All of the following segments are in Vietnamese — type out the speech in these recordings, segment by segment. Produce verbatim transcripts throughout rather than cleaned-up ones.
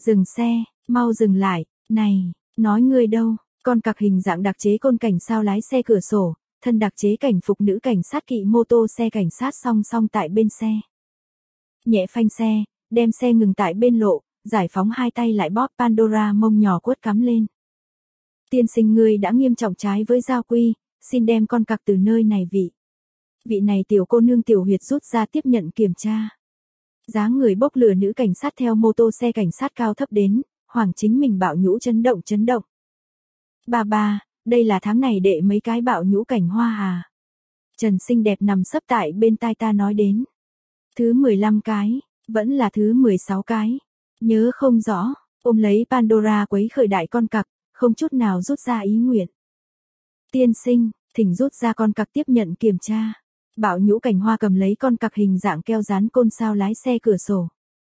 Dừng xe, mau dừng lại, này, nói ngươi đâu, con cặc hình dạng đặc chế côn cảnh sao lái xe cửa sổ, thân đặc chế cảnh phục nữ cảnh sát kỵ mô tô xe cảnh sát song song tại bên xe. Nhẹ phanh xe, đem xe ngừng tại bên lộ, giải phóng hai tay lại bóp Pandora mông nhỏ quất cắm lên. Tiên sinh ngươi đã nghiêm trọng trái với giao quy, xin đem con cặc từ nơi này vị. Vị này tiểu cô nương tiểu huyệt rút ra tiếp nhận kiểm tra. Dáng người bốc lửa nữ cảnh sát theo mô tô xe cảnh sát cao thấp đến, Hoàng Chính mình bạo nhũ chấn động chấn động. Ba ba, đây là tháng này đệ mấy cái bạo nhũ cảnh hoa à? Trần xinh đẹp nằm sấp tại bên tai ta nói đến. Thứ mười lăm cái, vẫn là thứ mười sáu cái. Nhớ không rõ, ôm lấy Pandora quấy khởi đại con cặc, không chút nào rút ra ý nguyện. Tiên sinh, thỉnh rút ra con cặc tiếp nhận kiểm tra. Bạo nhũ cảnh hoa cầm lấy con cặc hình dạng keo dán côn sao lái xe cửa sổ.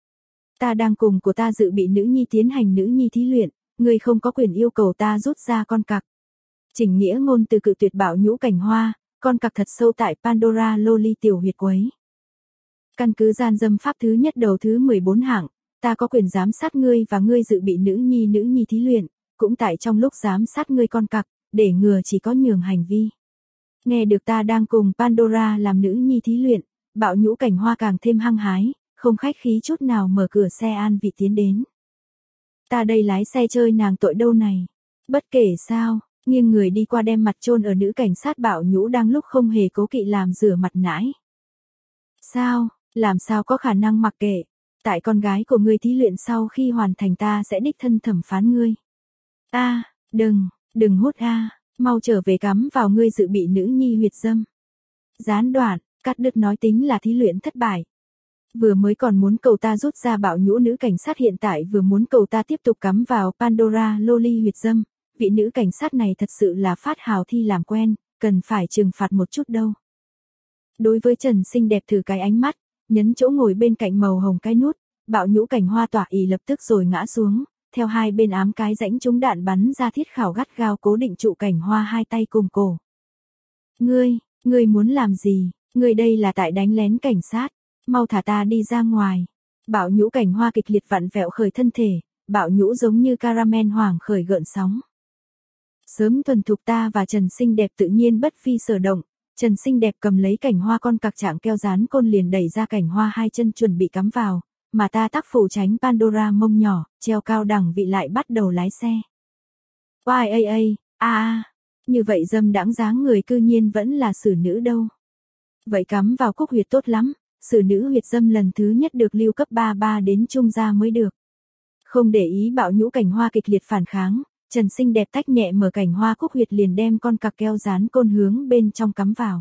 Ta đang cùng của ta dự bị nữ nhi tiến hành nữ nhi thí luyện, ngươi không có quyền yêu cầu ta rút ra con cặc. Chỉnh nghĩa ngôn từ cự tuyệt bạo nhũ cảnh hoa, con cặc thật sâu tại Pandora loli tiểu huyệt quấy. Căn cứ gian dâm pháp thứ nhất đầu thứ mười bốn hạng, ta có quyền giám sát ngươi và ngươi dự bị nữ nhi nữ nhi thí luyện, cũng tại trong lúc giám sát ngươi con cặc, để ngừa chỉ có nhường hành vi. Nghe được ta đang cùng Pandora làm nữ nhi thí luyện, bạo nhũ cảnh hoa càng thêm hăng hái, không khách khí chút nào mở cửa xe an vị tiến đến. Ta đây lái xe chơi nàng tội đâu này. Bất kể sao, nghiêng người đi qua đem mặt chôn ở nữ cảnh sát bạo nhũ đang lúc không hề cố kỵ làm rửa mặt nãi. Sao, làm sao có khả năng mặc kệ, tại con gái của ngươi thí luyện sau khi hoàn thành ta sẽ đích thân thẩm phán ngươi. A, đừng, đừng hút a, mau trở về cắm vào ngươi dự bị nữ nhi huyệt dâm. Gián đoạn, cắt đứt nói tính là thí luyện thất bại. Vừa mới còn muốn cầu ta rút ra bạo nhũ nữ cảnh sát hiện tại vừa muốn cầu ta tiếp tục cắm vào Pandora loli huyệt dâm, vị nữ cảnh sát này thật sự là phát hào thi làm quen, cần phải trừng phạt một chút đâu. Đối với Trần xinh đẹp thử cái ánh mắt, nhấn chỗ ngồi bên cạnh màu hồng cái nút, bạo nhũ cảnh hoa tỏa ý lập tức rồi ngã xuống, theo hai bên ám cái rãnh trúng đạn bắn ra thiết khảo gắt gao cố định trụ cảnh hoa hai tay cùng cổ. Ngươi, ngươi muốn làm gì, ngươi đây là tại đánh lén cảnh sát, mau thả ta đi ra ngoài. Bạo nhũ cảnh hoa kịch liệt vặn vẹo khởi thân thể, bạo nhũ giống như caramel hoàng khởi gợn sóng. Sớm thuần thục ta và Trần xinh đẹp tự nhiên bất phi sở động, Trần xinh đẹp cầm lấy cảnh hoa con cặc trạng keo dán côn liền đẩy ra cảnh hoa hai chân chuẩn bị cắm vào, mà ta tác phủ tránh Pandora mông nhỏ, treo cao đẳng vị lại bắt đầu lái xe. Oai a a, a a, như vậy dâm đãng dáng người cư nhiên vẫn là xử nữ đâu. Vậy cắm vào cúc huyệt tốt lắm, xử nữ huyệt dâm lần thứ nhất được lưu cấp ba ba đến trung gia mới được. Không để ý bạo nhũ cảnh hoa kịch liệt phản kháng, Trần xinh đẹp tách nhẹ mở cảnh hoa cúc huyệt liền đem con cặc keo dán côn hướng bên trong cắm vào.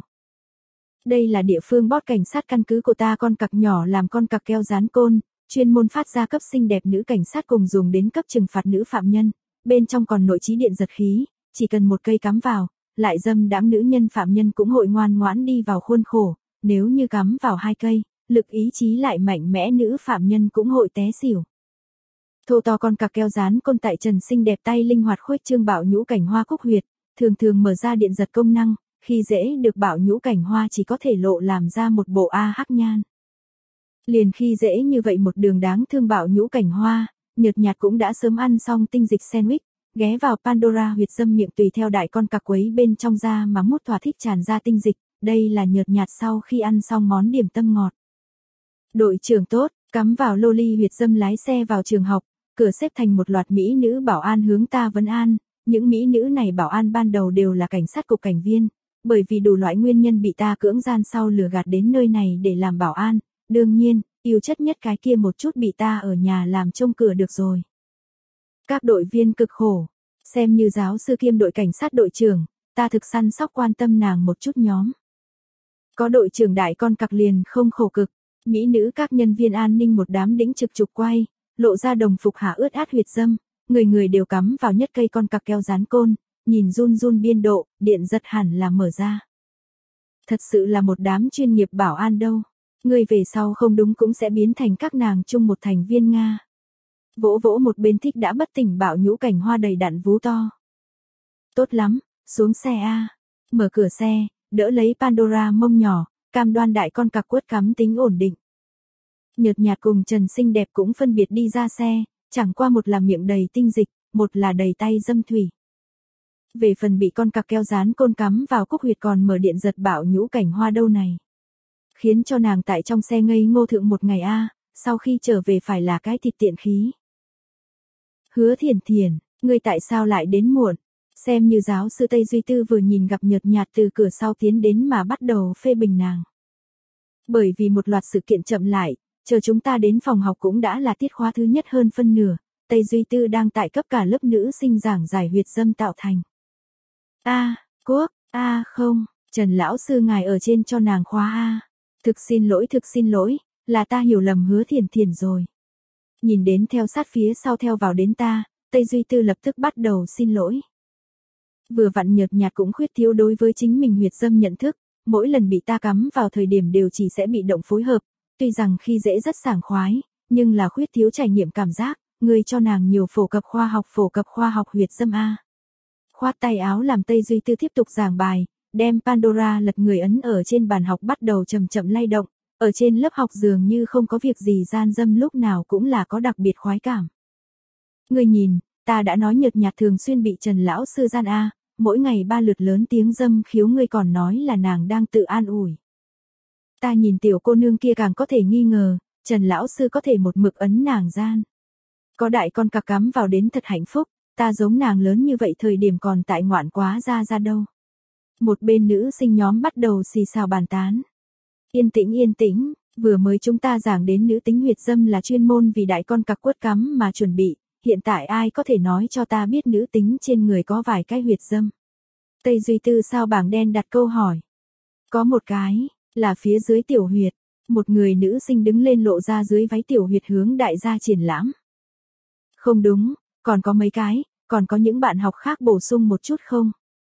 Đây là địa phương bót cảnh sát căn cứ của ta, con cặc nhỏ làm con cặc keo dán côn, chuyên môn phát ra cấp xinh đẹp nữ cảnh sát cùng dùng đến cấp trừng phạt nữ phạm nhân, bên trong còn nội trí điện giật khí, chỉ cần một cây cắm vào, lại dâm đãng nữ nhân phạm nhân cũng hội ngoan ngoãn đi vào khuôn khổ, nếu như cắm vào hai cây, lực ý chí lại mạnh mẽ nữ phạm nhân cũng hội té xỉu. Thô to con cặc keo dán côn tại Trần xinh đẹp tay linh hoạt khuếch trương bạo nhũ cảnh hoa cúc huyệt, thường thường mở ra điện giật công năng, khi dễ được bạo nhũ cảnh hoa chỉ có thể lộ làm ra một bộ a hắc nhan. Liền khi dễ như vậy một đường đáng thương bạo nhũ cảnh hoa, nhợt nhạt cũng đã sớm ăn xong tinh dịch sandwich, ghé vào Pandora huyệt dâm miệng tùy theo đại con cặc quấy bên trong da mà mút thỏa thích tràn ra tinh dịch, đây là nhợt nhạt sau khi ăn xong món điểm tâm ngọt. Đội trưởng tốt, cắm vào loli huyệt dâm lái xe vào trường học, cửa xếp thành một loạt mỹ nữ bảo an hướng ta vấn an, những mỹ nữ này bảo an ban đầu đều là cảnh sát cục cảnh viên, bởi vì đủ loại nguyên nhân bị ta cưỡng gian sau lừa gạt đến nơi này để làm bảo an, đương nhiên, yêu chất nhất cái kia một chút bị ta ở nhà làm trông cửa được rồi. Các đội viên cực khổ, xem như giáo sư kiêm đội cảnh sát đội trưởng, ta thực săn sóc quan tâm nàng một chút nhóm. Có đội trưởng đại con cặc liền không khổ cực, mỹ nữ các nhân viên an ninh một đám đĩnh trực trục quay, lộ ra đồng phục hạ ướt át huyệt dâm, người người đều cắm vào nhất cây con cặc keo dán côn, nhìn run run biên độ, điện giật hẳn là mở ra. Thật sự là một đám chuyên nghiệp bảo an đâu, người về sau không đúng cũng sẽ biến thành các nàng chung một thành viên Nga. Vỗ vỗ một bên thích đã bất tỉnh bạo nhũ cảnh hoa đầy đặn vú to. Tốt lắm, xuống xe a, mở cửa xe, đỡ lấy Pandora mông nhỏ, cam đoan đại con cặc quất cắm tính ổn định. Nhợt nhạt cùng Trần xinh đẹp cũng phân biệt đi ra xe, chẳng qua một là miệng đầy tinh dịch, một là đầy tay dâm thủy. Về phần bị con cặc keo dán côn cắm vào cúc huyệt còn mở điện giật bạo nhũ cảnh hoa đâu này. Khiến cho nàng tại trong xe ngây ngô thượng một ngày a, sau khi trở về phải là cái thịt tiện khí. Hứa Thiển Thiển, ngươi tại sao lại đến muộn? Xem như giáo sư Tây Duy Tư vừa nhìn gặp nhợt nhạt từ cửa sau tiến đến mà bắt đầu phê bình nàng. Bởi vì một loạt sự kiện chậm lại, chờ chúng ta đến phòng học cũng đã là tiết khóa thứ nhất hơn phân nửa, Tây Duy Tư đang tại cấp cả lớp nữ sinh giảng giải huyệt dâm tạo thành. A, à, Quốc, a à, không, Trần lão sư ngài ở trên cho nàng khóa a. Thực xin lỗi, thực xin lỗi, là ta hiểu lầm Hứa Thiển Thiển rồi. Nhìn đến theo sát phía sau theo vào đến ta, Tây Duy Tư lập tức bắt đầu xin lỗi. Vừa vặn nhợt nhạt cũng khuyết thiếu đối với chính mình huyệt dâm nhận thức, mỗi lần bị ta cắm vào thời điểm đều chỉ sẽ bị động phối hợp, tuy rằng khi dễ rất sảng khoái, nhưng là khuyết thiếu trải nghiệm cảm giác, người cho nàng nhiều phổ cập khoa học phổ cập khoa học huyệt dâm a. Khoát tay áo làm Tây Duy Tư tiếp tục giảng bài, đem Pandora lật người ấn ở trên bàn học bắt đầu chậm chậm lay động, ở trên lớp học dường như không có việc gì gian dâm lúc nào cũng là có đặc biệt khoái cảm. Người nhìn, ta đã nói nhợt nhạt thường xuyên bị Trần lão sư gian a, mỗi ngày ba lượt lớn tiếng dâm khiếu ngươi còn nói là nàng đang tự an ủi. Ta nhìn tiểu cô nương kia càng có thể nghi ngờ, Trần lão sư có thể một mực ấn nàng gian. Có đại con cặc cắm vào đến thật hạnh phúc, ta giống nàng lớn như vậy thời điểm còn tại ngoạn quá ra ra đâu. Một bên nữ sinh nhóm bắt đầu xì xào bàn tán. Yên tĩnh yên tĩnh, vừa mới chúng ta giảng đến nữ tính huyệt dâm là chuyên môn vì đại con cặc quất cắm mà chuẩn bị, hiện tại ai có thể nói cho ta biết nữ tính trên người có vài cái huyệt dâm. Tây Duy Tư sao bảng đen đặt câu hỏi. Có một cái, là phía dưới tiểu huyệt, một người nữ sinh đứng lên lộ ra dưới váy tiểu huyệt hướng đại gia triển lãm. Không đúng, còn có mấy cái, còn có những bạn học khác bổ sung một chút không?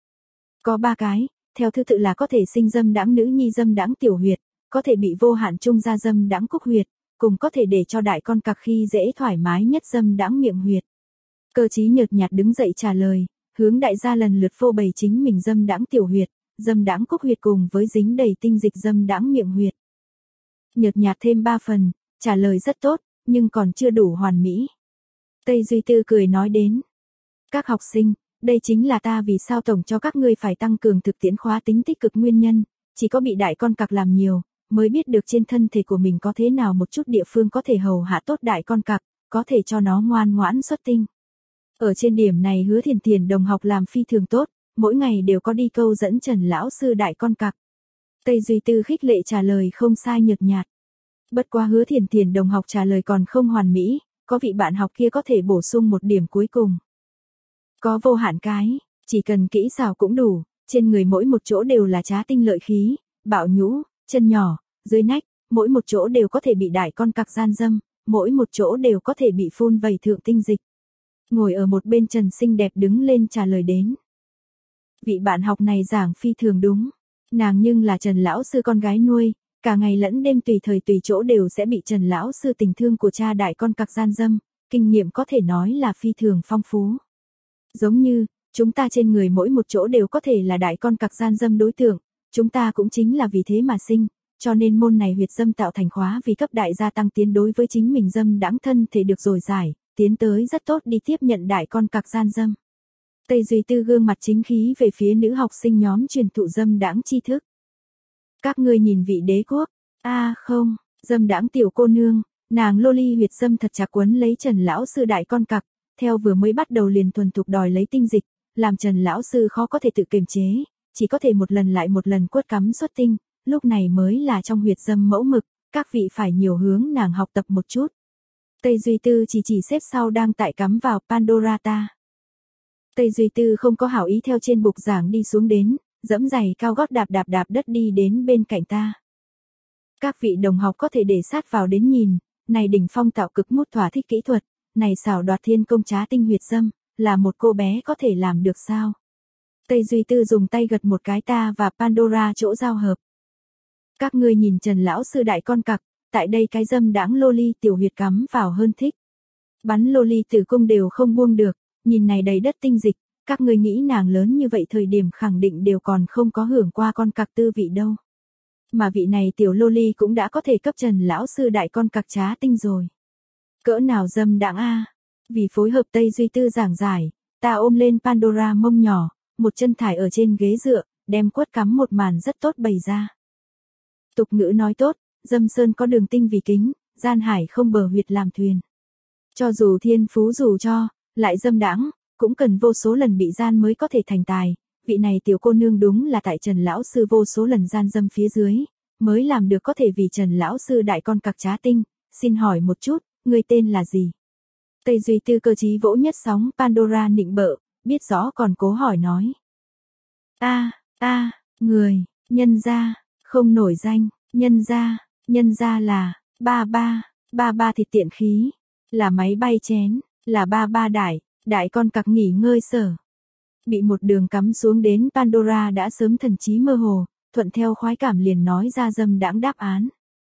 Có ba cái, theo thứ tự là có thể sinh dâm đãng nữ nhi dâm đãng tiểu huyệt, có thể bị vô hạn trung gia dâm đãng cúc huyệt, cùng có thể để cho đại con cặc khi dễ thoải mái nhất dâm đãng miệng huyệt. Cơ chí nhợt nhạt đứng dậy trả lời, hướng đại gia lần lượt phô bày chính mình dâm đãng tiểu huyệt, dâm đãng cúc huyệt cùng với dính đầy tinh dịch dâm đãng miệng huyệt. Nhợt nhạt thêm ba phần, trả lời rất tốt, nhưng còn chưa đủ hoàn mỹ. Tây Duy Tư cười nói đến. Các học sinh, đây chính là ta vì sao tổng cho các ngươi phải tăng cường thực tiễn khóa tính tích cực nguyên nhân, chỉ có bị đại con cặc làm nhiều, mới biết được trên thân thể của mình có thế nào một chút địa phương có thể hầu hạ tốt đại con cặc, có thể cho nó ngoan ngoãn xuất tinh. Ở trên điểm này Hứa Thiển Thiển đồng học làm phi thường tốt, mỗi ngày đều có đi câu dẫn Trần lão sư đại con cặc. Tây Duy Tư khích lệ trả lời không sai nhợt nhạt. Bất quá Hứa Thiển Thiển đồng học trả lời còn không hoàn mỹ, có vị bạn học kia có thể bổ sung một điểm cuối cùng. Có vô hạn cái, chỉ cần kỹ xảo cũng đủ, trên người mỗi một chỗ đều là trá tinh lợi khí, bạo nhũ, chân nhỏ, dưới nách, mỗi một chỗ đều có thể bị đại con cặc gian dâm, mỗi một chỗ đều có thể bị phun vẩy thượng tinh dịch. Ngồi ở một bên Trần xinh đẹp đứng lên trả lời đến. Vị bạn học này giảng phi thường đúng, nàng nhưng là Trần lão sư con gái nuôi, cả ngày lẫn đêm tùy thời tùy chỗ đều sẽ bị Trần lão sư tình thương của cha đại con cặc gian dâm, kinh nghiệm có thể nói là phi thường phong phú. Giống như, chúng ta trên người mỗi một chỗ đều có thể là đại con cặc gian dâm đối tượng, chúng ta cũng chính là vì thế mà sinh, cho nên môn này huyệt dâm tạo thành khóa vì cấp đại gia tăng tiến đối với chính mình dâm đãng thân thể được rồi giải, tiến tới rất tốt đi tiếp nhận đại con cặc gian dâm. Tây Duy Tư gương mặt chính khí về phía nữ học sinh nhóm truyền thụ dâm đãng tri thức. Các ngươi nhìn vị đế quốc, a à, không, dâm đãng tiểu cô nương, nàng loli huyệt dâm thật chặt quấn lấy Trần lão sư đại con cặc, theo vừa mới bắt đầu liền thuần thục đòi lấy tinh dịch, làm Trần lão sư khó có thể tự kiềm chế, chỉ có thể một lần lại một lần quất cắm xuất tinh, lúc này mới là trong huyệt dâm mẫu mực, các vị phải nhiều hướng nàng học tập một chút. Tây Duy Tư chỉ chỉ xếp sau đang tại cắm vào Pandora ta. Tây Duy Tư không có hảo ý theo trên bục giảng đi xuống đến, dẫm giày cao gót đạp đạp đạp đất đi đến bên cạnh ta. Các vị đồng học có thể để sát vào đến nhìn, này đỉnh phong tạo cực mút thỏa thích kỹ thuật, này xảo đoạt thiên công trá tinh huyệt dâm, là một cô bé có thể làm được sao? Tây Duy Tư dùng tay gật một cái ta và Pandora chỗ giao hợp. Các ngươi nhìn Trần lão sư đại con cặc, tại đây cái dâm đãng loli tiểu huyệt cắm vào hơn thích. Bắn loli tử cung đều không buông được, nhìn này đầy đất tinh dịch, các ngươi nghĩ nàng lớn như vậy thời điểm khẳng định đều còn không có hưởng qua con cặc tư vị đâu. Mà vị này tiểu loli cũng đã có thể cấp Trần lão sư đại con cặc trá tinh rồi. Cỡ nào dâm đãng a, Vì phối hợp Tây Duy Tư giảng giải, ta ôm lên Pandora mông nhỏ, một chân thải ở trên ghế dựa, đem quất cắm một màn rất tốt bày ra. Tục ngữ nói tốt, dâm sơn có đường tinh vì kính, gian hải không bờ huyệt làm thuyền. Cho dù thiên phú dù cho, lại dâm đãng, cũng cần vô số lần bị gian mới có thể thành tài. Vị này tiểu cô nương đúng là tại Trần lão sư vô số lần gian dâm phía dưới, mới làm được có thể vì Trần lão sư đại con cặc trá tinh. Xin hỏi một chút, ngươi tên là gì? Tây Duy Tư cơ trí vỗ nhất sóng Pandora nịnh bợ, biết rõ còn cố hỏi nói. Ta, ta, người, nhân gia, không nổi danh, nhân gia, nhân gia là, ba ba, ba ba thịt tiện khí, là máy bay chén, là ba ba đại, đại con cặc nghỉ ngơi sở. Bị một đường cắm xuống đến Pandora đã sớm thần trí mơ hồ, thuận theo khoái cảm liền nói ra dâm đãng đáp án.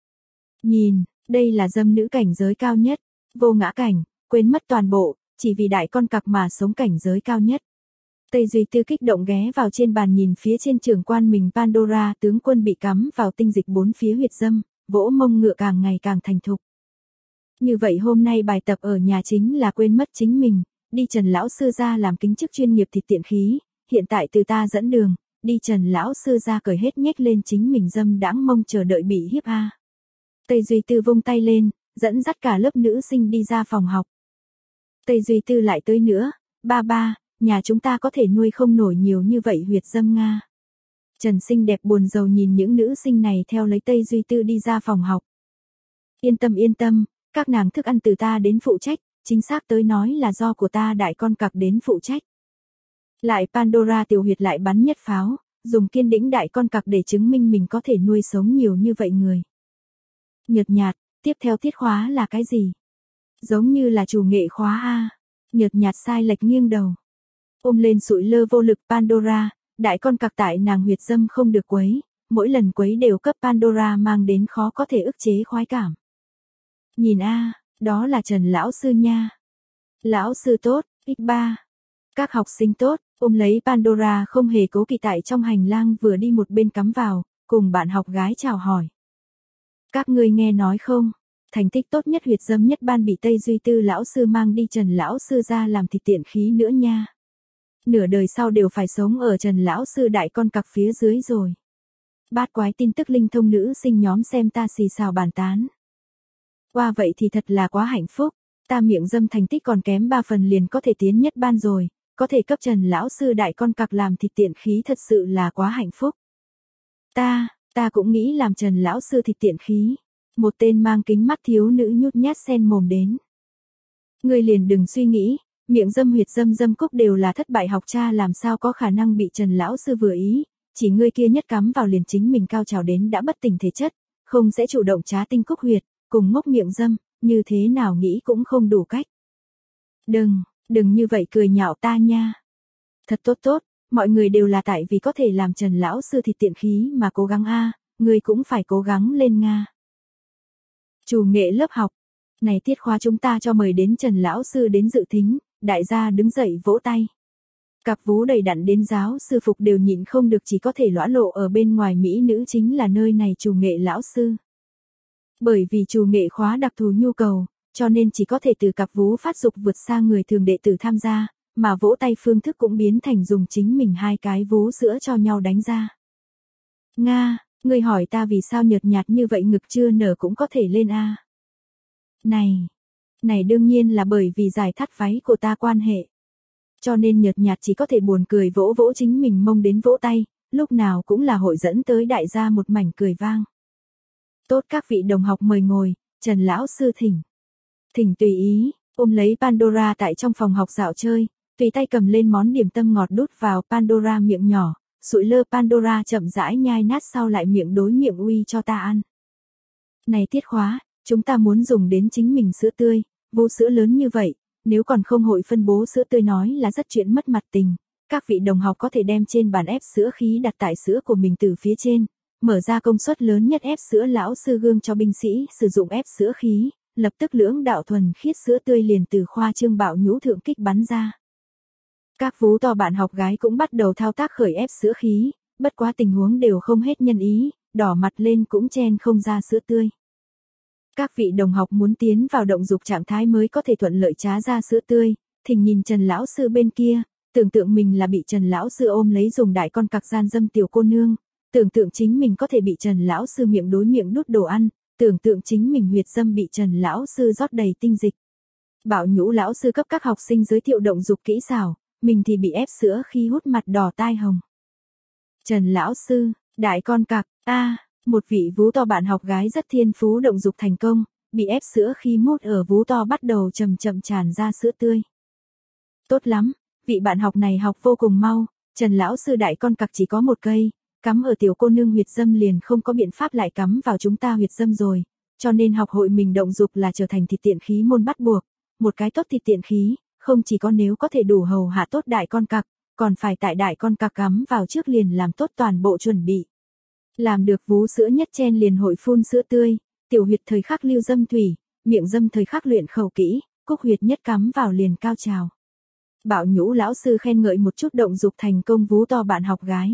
Nhìn, đây là dâm nữ cảnh giới cao nhất, vô ngã cảnh, quên mất toàn bộ, chỉ vì đại con cặc mà sống cảnh giới cao nhất. Tây Duy Tư kích động ghé vào trên bàn nhìn phía trên trường quan mình Pandora tướng quân bị cắm vào tinh dịch bốn phía huyệt dâm, vỗ mông ngựa càng ngày càng thành thục. Như vậy hôm nay bài tập ở nhà chính là quên mất chính mình, đi Trần lão sư ra làm kính chức chuyên nghiệp thịt tiện khí, hiện tại từ ta dẫn đường, đi Trần lão sư ra cởi hết nhếch lên chính mình dâm đãng mông chờ đợi bị hiếp a. Tây Duy Tư vung tay lên, dẫn dắt cả lớp nữ sinh đi ra phòng học. Tây Duy Tư lại tới nữa, ba ba, nhà chúng ta có thể nuôi không nổi nhiều như vậy huyệt dâm Nga. Trần xinh đẹp buồn rầu nhìn những nữ sinh này theo lấy Tây Duy Tư đi ra phòng học. Yên tâm yên tâm, các nàng thức ăn từ ta đến phụ trách, chính xác tới nói là do của ta đại con cặc đến phụ trách. Lại Pandora tiểu huyệt lại bắn nhất pháo, dùng kiên đĩnh đại con cặc để chứng minh mình có thể nuôi sống nhiều như vậy người. Nhợt nhạt, tiếp theo tiết khóa là cái gì? Giống như là chủ nghệ khóa A. Nhợt nhạt sai lệch nghiêng đầu. Ôm lên sụi lơ vô lực Pandora, đại con cặc tại nàng huyệt dâm không được quấy, mỗi lần quấy đều cấp Pandora mang đến khó có thể ức chế khoái cảm. Nhìn A, đó là Trần lão sư nha. Lão sư tốt, x ba. Các học sinh tốt, ôm lấy Pandora không hề cố kỵ tại trong hành lang vừa đi một bên cắm vào, cùng bạn học gái chào hỏi. Các ngươi nghe nói không, thành tích tốt nhất huyệt dâm nhất ban bị Tây Duy Tư lão sư mang đi Trần lão sư ra làm thịt tiện khí nữa nha. Nửa đời sau đều phải sống ở Trần lão sư đại con cặc phía dưới rồi. Bát quái tin tức linh thông nữ sinh nhóm xem ta xì xào bàn tán. Qua vậy thì thật là quá hạnh phúc, ta miệng dâm thành tích còn kém ba phần liền có thể tiến nhất ban rồi, có thể cấp Trần lão sư đại con cặc làm thịt tiện khí thật sự là quá hạnh phúc. Ta, ta cũng nghĩ làm Trần lão sư thịt tiện khí. Một tên mang kính mắt thiếu nữ nhút nhát sen mồm đến. Ngươi liền đừng suy nghĩ, miệng dâm huyệt dâm dâm cúc đều là thất bại học cha làm sao có khả năng bị Trần lão sư vừa ý, chỉ ngươi kia nhất cắm vào liền chính mình cao trào đến đã bất tỉnh thể chất, không sẽ chủ động trá tinh cúc huyệt, cùng ngốc miệng dâm, như thế nào nghĩ cũng không đủ cách. Đừng, đừng như vậy cười nhạo ta nha. Thật tốt tốt, mọi người đều là tại vì có thể làm Trần lão sư thịt tiện khí mà cố gắng a, ngươi cũng phải cố gắng lên Nga. Chủ nghệ lớp học. Này tiết khóa chúng ta cho mời đến Trần lão sư đến dự thính, đại gia đứng dậy vỗ tay. Cặp vú đầy đặn đến giáo sư phục đều nhịn không được chỉ có thể lõa lộ ở bên ngoài mỹ nữ chính là nơi này chủ nghệ lão sư. Bởi vì chủ nghệ khóa đặc thù nhu cầu, cho nên chỉ có thể từ cặp vú phát dục vượt xa người thường đệ tử tham gia, mà vỗ tay phương thức cũng biến thành dùng chính mình hai cái vú sữa cho nhau đánh ra. Nga, ngươi hỏi ta vì sao nhợt nhạt như vậy ngực chưa nở cũng có thể lên a? Này, này đương nhiên là bởi vì giải thắt váy của ta quan hệ. Cho nên nhợt nhạt chỉ có thể buồn cười vỗ vỗ chính mình mông đến vỗ tay, lúc nào cũng là hội dẫn tới đại gia một mảnh cười vang. Tốt các vị đồng học mời ngồi, Trần lão sư thỉnh. Thỉnh tùy ý, ôm lấy Pandora tại trong phòng học dạo chơi, tùy tay cầm lên món điểm tâm ngọt đút vào Pandora miệng nhỏ, sụi lơ Pandora chậm rãi nhai nát sau lại miệng đối miệng uy cho ta ăn. Này tiết khóa, chúng ta muốn dùng đến chính mình sữa tươi, vô sữa lớn như vậy, nếu còn không hội phân bố sữa tươi nói là rất chuyện mất mặt tình. Các vị đồng học có thể đem trên bàn ép sữa khí đặt tại sữa của mình từ phía trên, mở ra công suất lớn nhất ép sữa lão sư gương cho binh sĩ sử dụng ép sữa khí, lập tức lưỡng đạo thuần khiết sữa tươi liền từ khoa trương bạo nhũ thượng kích bắn ra. Các vú to bạn học gái cũng bắt đầu thao tác khởi ép sữa khí, bất quá tình huống đều không hết nhân ý, đỏ mặt lên cũng chen không ra sữa tươi. Các vị đồng học muốn tiến vào động dục trạng thái mới có thể thuận lợi trá ra sữa tươi, thình nhìn Trần lão sư bên kia, tưởng tượng mình là bị Trần lão sư ôm lấy dùng đại con cặc gian dâm tiểu cô nương, tưởng tượng chính mình có thể bị Trần lão sư miệng đối miệng đút đồ ăn, tưởng tượng chính mình huyệt dâm bị Trần lão sư rót đầy tinh dịch. Bảo Nhũ lão sư cấp các học sinh giới thiệu động dục kỹ xảo, mình thì bị ép sữa khi hút mặt đỏ tai hồng. Trần lão sư, đại con cặc, a, một vị vú to bạn học gái rất thiên phú động dục thành công, bị ép sữa khi mút ở vú to bắt đầu chậm chậm tràn ra sữa tươi. Tốt lắm, vị bạn học này học vô cùng mau, Trần lão sư đại con cặc chỉ có một cây, cắm ở tiểu cô nương huyệt dâm liền không có biện pháp lại cắm vào chúng ta huyệt dâm rồi, cho nên học hội mình động dục là trở thành thịt tiện khí môn bắt buộc, một cái tốt thịt tiện khí, không chỉ có nếu có thể đủ hầu hạ tốt đại con cặc, còn phải tại đại con cặc cắm vào trước liền làm tốt toàn bộ chuẩn bị. Làm được vú sữa nhất chen liền hội phun sữa tươi, tiểu huyệt thời khắc lưu dâm thủy, miệng dâm thời khắc luyện khẩu kỹ, cúc huyệt nhất cắm vào liền cao trào. Bảo Nhũ lão sư khen ngợi một chút động dục thành công vú to bạn học gái.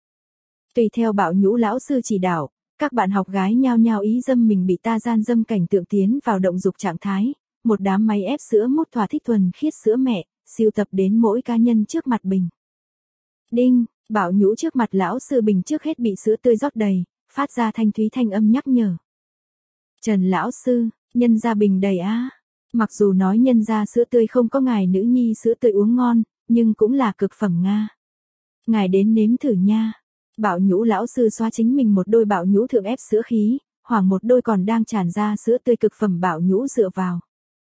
Tùy theo Bảo Nhũ lão sư chỉ đạo, các bạn học gái nhao nhao ý dâm mình bị ta gian dâm cảnh tượng tiến vào động dục trạng thái, một đám máy ép sữa mút thỏa thích thuần khiết sữa mẹ, siêu tập đến mỗi cá nhân trước mặt bình. Đinh, Bảo Nhũ trước mặt lão sư bình trước hết bị sữa tươi rót đầy, phát ra thanh thúy thanh âm nhắc nhở. Trần lão sư, nhân ra bình đầy á. Mặc dù nói nhân ra sữa tươi không có ngài nữ nhi sữa tươi uống ngon, nhưng cũng là cực phẩm Nga. Ngài đến nếm thử nha. Bảo Nhũ lão sư xoa chính mình một đôi Bảo Nhũ thượng ép sữa khí, hoàng một đôi còn đang tràn ra sữa tươi cực phẩm Bảo Nhũ dựa vào.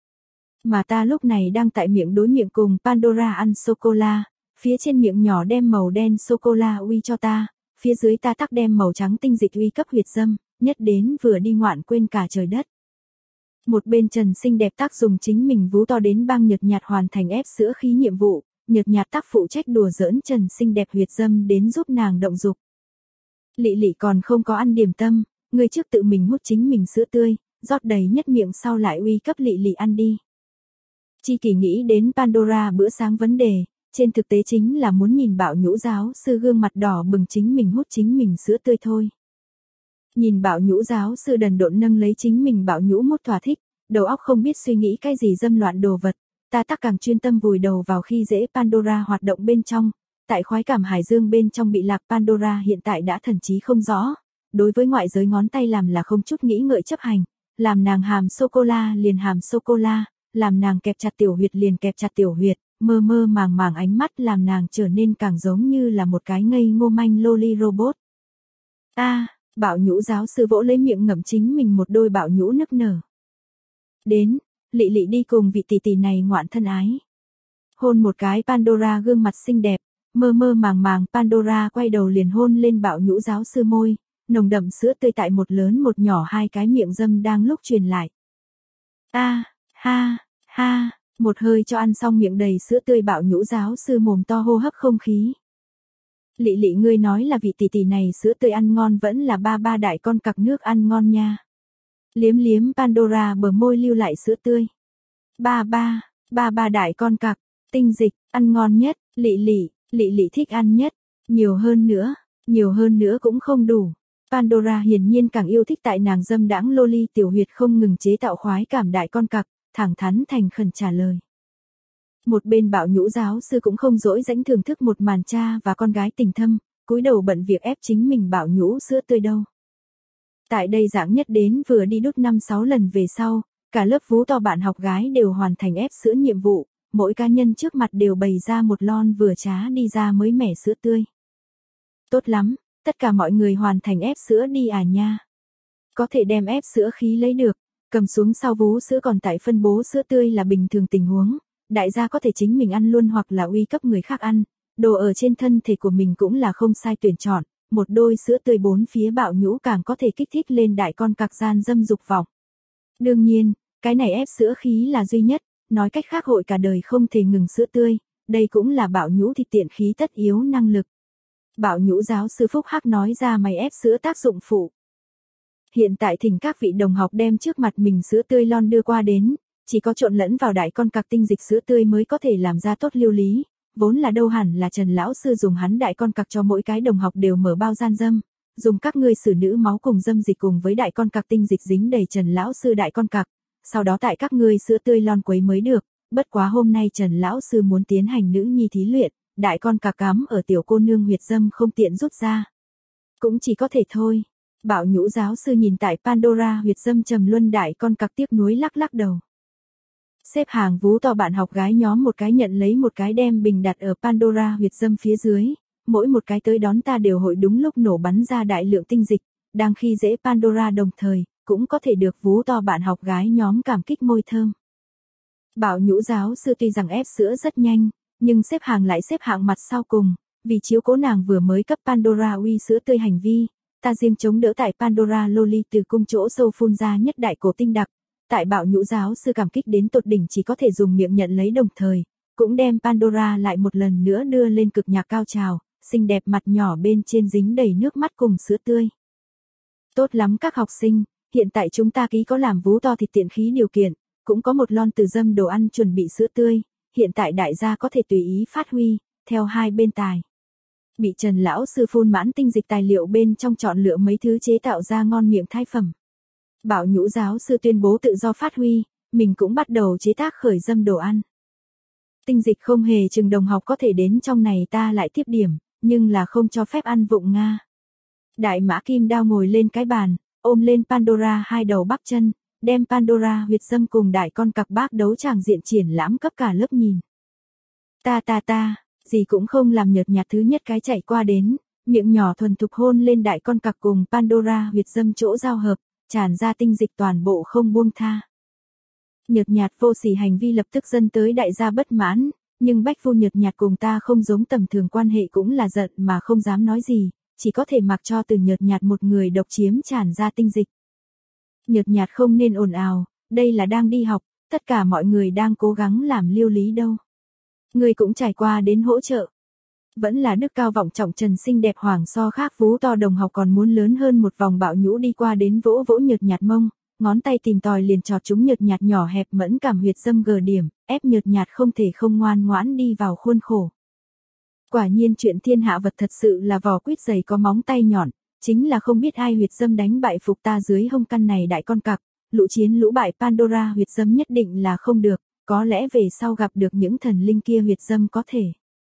Mà ta lúc này đang tại miệng đối miệng cùng Pandora ăn sô-cô-la, phía trên miệng nhỏ đem màu đen sô-cô-la uy cho ta, phía dưới ta tắc đem màu trắng tinh dịch uy cấp huyệt dâm, nhất đến vừa đi ngoạn quên cả trời đất. Một bên Trần xinh đẹp tác dùng chính mình vú to đến băng nhợt nhạt hoàn thành ép sữa khí nhiệm vụ, nhợt nhạt tác phụ trách đùa giỡn Trần xinh đẹp huyệt dâm đến giúp nàng động dục. Lị Lị còn không có ăn điểm tâm, người trước tự mình hút chính mình sữa tươi, rót đầy nhất miệng sau lại uy cấp Lị Lị ăn đi. Chi Kỳ nghĩ đến Pandora bữa sáng vấn đề, trên thực tế chính là muốn nhìn Bảo Nhũ giáo sư gương mặt đỏ bừng chính mình hút chính mình sữa tươi thôi. Nhìn Bảo Nhũ giáo sư đần độn nâng lấy chính mình Bảo Nhũ mút thỏa thích, đầu óc không biết suy nghĩ cái gì dâm loạn đồ vật, ta tắc càng chuyên tâm vùi đầu vào khi dễ Pandora hoạt động bên trong, tại khoái cảm hải dương bên trong bị lạc Pandora hiện tại đã thần trí không rõ, đối với ngoại giới ngón tay làm là không chút nghĩ ngợi chấp hành, làm nàng hàm sô-cô-la liền hàm sô-cô-la, làm nàng kẹp chặt tiểu huyệt liền kẹp chặt tiểu huyệt, mơ mơ màng màng ánh mắt làm nàng trở nên càng giống như là một cái ngây ngô manh loli robot. A, à, Bảo Nhũ giáo sư vỗ lấy miệng ngậm chính mình một đôi Bảo Nhũ nức nở. Đến, Lị Lị đi cùng vị tỷ tỷ này ngoạn thân ái. Hôn một cái Pandora gương mặt xinh đẹp, mơ mơ màng màng Pandora quay đầu liền hôn lên Bảo Nhũ giáo sư môi, nồng đậm sữa tươi tại một lớn một nhỏ hai cái miệng dâm đang lúc truyền lại. A, à, ha, ha, một hơi cho ăn xong miệng đầy sữa tươi Bảo Nhũ giáo sư mồm to hô hấp không khí. Lị Lị ngươi nói là vị tỷ tỷ này sữa tươi ăn ngon vẫn là ba ba đại con cặc nước ăn ngon nha. Liếm liếm Pandora bờ môi lưu lại sữa tươi. Ba ba, ba ba đại con cặc, tinh dịch, ăn ngon nhất, Lị Lị, Lị Lị thích ăn nhất, nhiều hơn nữa, nhiều hơn nữa cũng không đủ. Pandora hiển nhiên càng yêu thích tại nàng dâm đãng loli tiểu huyệt không ngừng chế tạo khoái cảm đại con cặc, thẳng thắn thành khẩn trả lời. Một bên Bảo Nhũ giáo sư cũng không dỗi rãnh thưởng thức một màn cha và con gái tình thâm, cúi đầu bận việc ép chính mình Bảo Nhũ sữa tươi đâu. Tại đây dạng nhất đến vừa đi đút năm sáu lần về sau, cả lớp vú to bạn học gái đều hoàn thành ép sữa nhiệm vụ, mỗi cá nhân trước mặt đều bày ra một lon vừa trá đi ra mới mẻ sữa tươi. Tốt lắm, tất cả mọi người hoàn thành ép sữa đi à nha. Có thể đem ép sữa khí lấy được, cầm xuống sau vú sữa còn tại phân bố sữa tươi là bình thường tình huống, đại gia có thể chính mình ăn luôn hoặc là uy cấp người khác ăn, đồ ở trên thân thể của mình cũng là không sai tuyển chọn, một đôi sữa tươi bốn phía Bảo Nhũ càng có thể kích thích lên đại con cặc gian dâm dục vọng. Đương nhiên, cái này ép sữa khí là duy nhất, nói cách khác hội cả đời không thể ngừng sữa tươi, đây cũng là Bảo Nhũ thịt tiện khí tất yếu năng lực. Bảo Nhũ giáo sư Phúc Hắc nói ra máy ép sữa tác dụng phụ. Hiện tại thỉnh các vị đồng học đem trước mặt mình sữa tươi lon đưa qua đến, chỉ có trộn lẫn vào đại con cặc tinh dịch sữa tươi mới có thể làm ra tốt lưu lý, vốn là đâu hẳn là Trần lão sư dùng hắn đại con cặc cho mỗi cái đồng học đều mở bao gian dâm, dùng các ngươi xử nữ máu cùng dâm dịch cùng với đại con cặc tinh dịch dính đầy Trần lão sư đại con cặc, sau đó tại các ngươi sữa tươi lon quấy mới được, bất quá hôm nay Trần lão sư muốn tiến hành nữ nhi thí luyện, đại con cặc cắm ở tiểu cô nương huyệt dâm không tiện rút ra. Cũng chỉ có thể thôi. Bảo Nhũ giáo sư nhìn tại Pandora huyệt dâm trầm luân đại con cặc tiếc nuối lắc lắc đầu. Xếp hàng vú to bạn học gái nhóm một cái nhận lấy một cái đem bình đặt ở Pandora huyệt dâm phía dưới, mỗi một cái tới đón ta đều hội đúng lúc nổ bắn ra đại lượng tinh dịch, đang khi dễ Pandora đồng thời, cũng có thể được vú to bạn học gái nhóm cảm kích môi thơm. Bảo Nhũ giáo sư tuy rằng ép sữa rất nhanh, nhưng xếp hàng lại xếp hạng mặt sau cùng, vì chiếu cố nàng vừa mới cấp Pandora uy sữa tươi hành vi, ta riêng chống đỡ tại Pandora Loli từ cung chỗ sâu phun ra nhất đại cổ tinh đặc. Tại Bảo Nhũ giáo sư cảm kích đến tột đỉnh chỉ có thể dùng miệng nhận lấy đồng thời, cũng đem Pandora lại một lần nữa đưa lên cực nhạc cao trào, xinh đẹp mặt nhỏ bên trên dính đầy nước mắt cùng sữa tươi. Tốt lắm các học sinh, hiện tại chúng ta ký có làm vú to thịt tiện khí điều kiện, cũng có một lon từ dâm đồ ăn chuẩn bị sữa tươi, hiện tại đại gia có thể tùy ý phát huy, theo hai bên tài. Bị Trần lão sư phun mãn tinh dịch tài liệu bên trong chọn lựa mấy thứ chế tạo ra ngon miệng thai phẩm. Bảo Nhũ giáo sư tuyên bố tự do phát huy, mình cũng bắt đầu chế tác khởi dâm đồ ăn. Tinh dịch không hề chừng đồng học có thể đến trong này ta lại tiếp điểm, nhưng là không cho phép ăn vụng Nga. Đại mã kim đao ngồi lên cái bàn, ôm lên Pandora hai đầu bắp chân, đem Pandora huyệt dâm cùng đại con cặc bác đấu tràng diện triển lãm cấp cả lớp nhìn. Ta ta ta, gì cũng không làm nhợt nhạt thứ nhất cái chạy qua đến, miệng nhỏ thuần thục hôn lên đại con cặc cùng Pandora huyệt dâm chỗ giao hợp, tràn ra tinh dịch toàn bộ không buông tha. Nhợt nhạt vô sỉ hành vi lập tức dân tới đại gia bất mãn, nhưng Bách Phu nhợt nhạt cùng ta không giống tầm thường quan hệ cũng là giận mà không dám nói gì, chỉ có thể mặc cho từ nhợt nhạt một người độc chiếm tràn ra tinh dịch. Nhợt nhạt không nên ồn ào, đây là đang đi học, tất cả mọi người đang cố gắng làm liêu lý đâu. Người cũng trải qua đến hỗ trợ. Vẫn là đức cao vọng trọng Trần xinh đẹp hoàng so khác vú to đồng học còn muốn lớn hơn một vòng. Bảo Nhũ đi qua đến vỗ vỗ nhợt nhạt mông, ngón tay tìm tòi liền chọt chúng nhợt nhạt nhỏ hẹp mẫn cảm huyệt dâm gờ điểm, ép nhợt nhạt không thể không ngoan ngoãn đi vào khuôn khổ. Quả nhiên chuyện thiên hạ vật thật sự là vỏ quýt dày có móng tay nhọn, chính là không biết ai huyệt dâm đánh bại phục ta dưới hông căn này đại con cặc, lũ chiến lũ bại Pandora huyệt dâm nhất định là không được, có lẽ về sau gặp được những thần linh kia huyệt dâm có thể.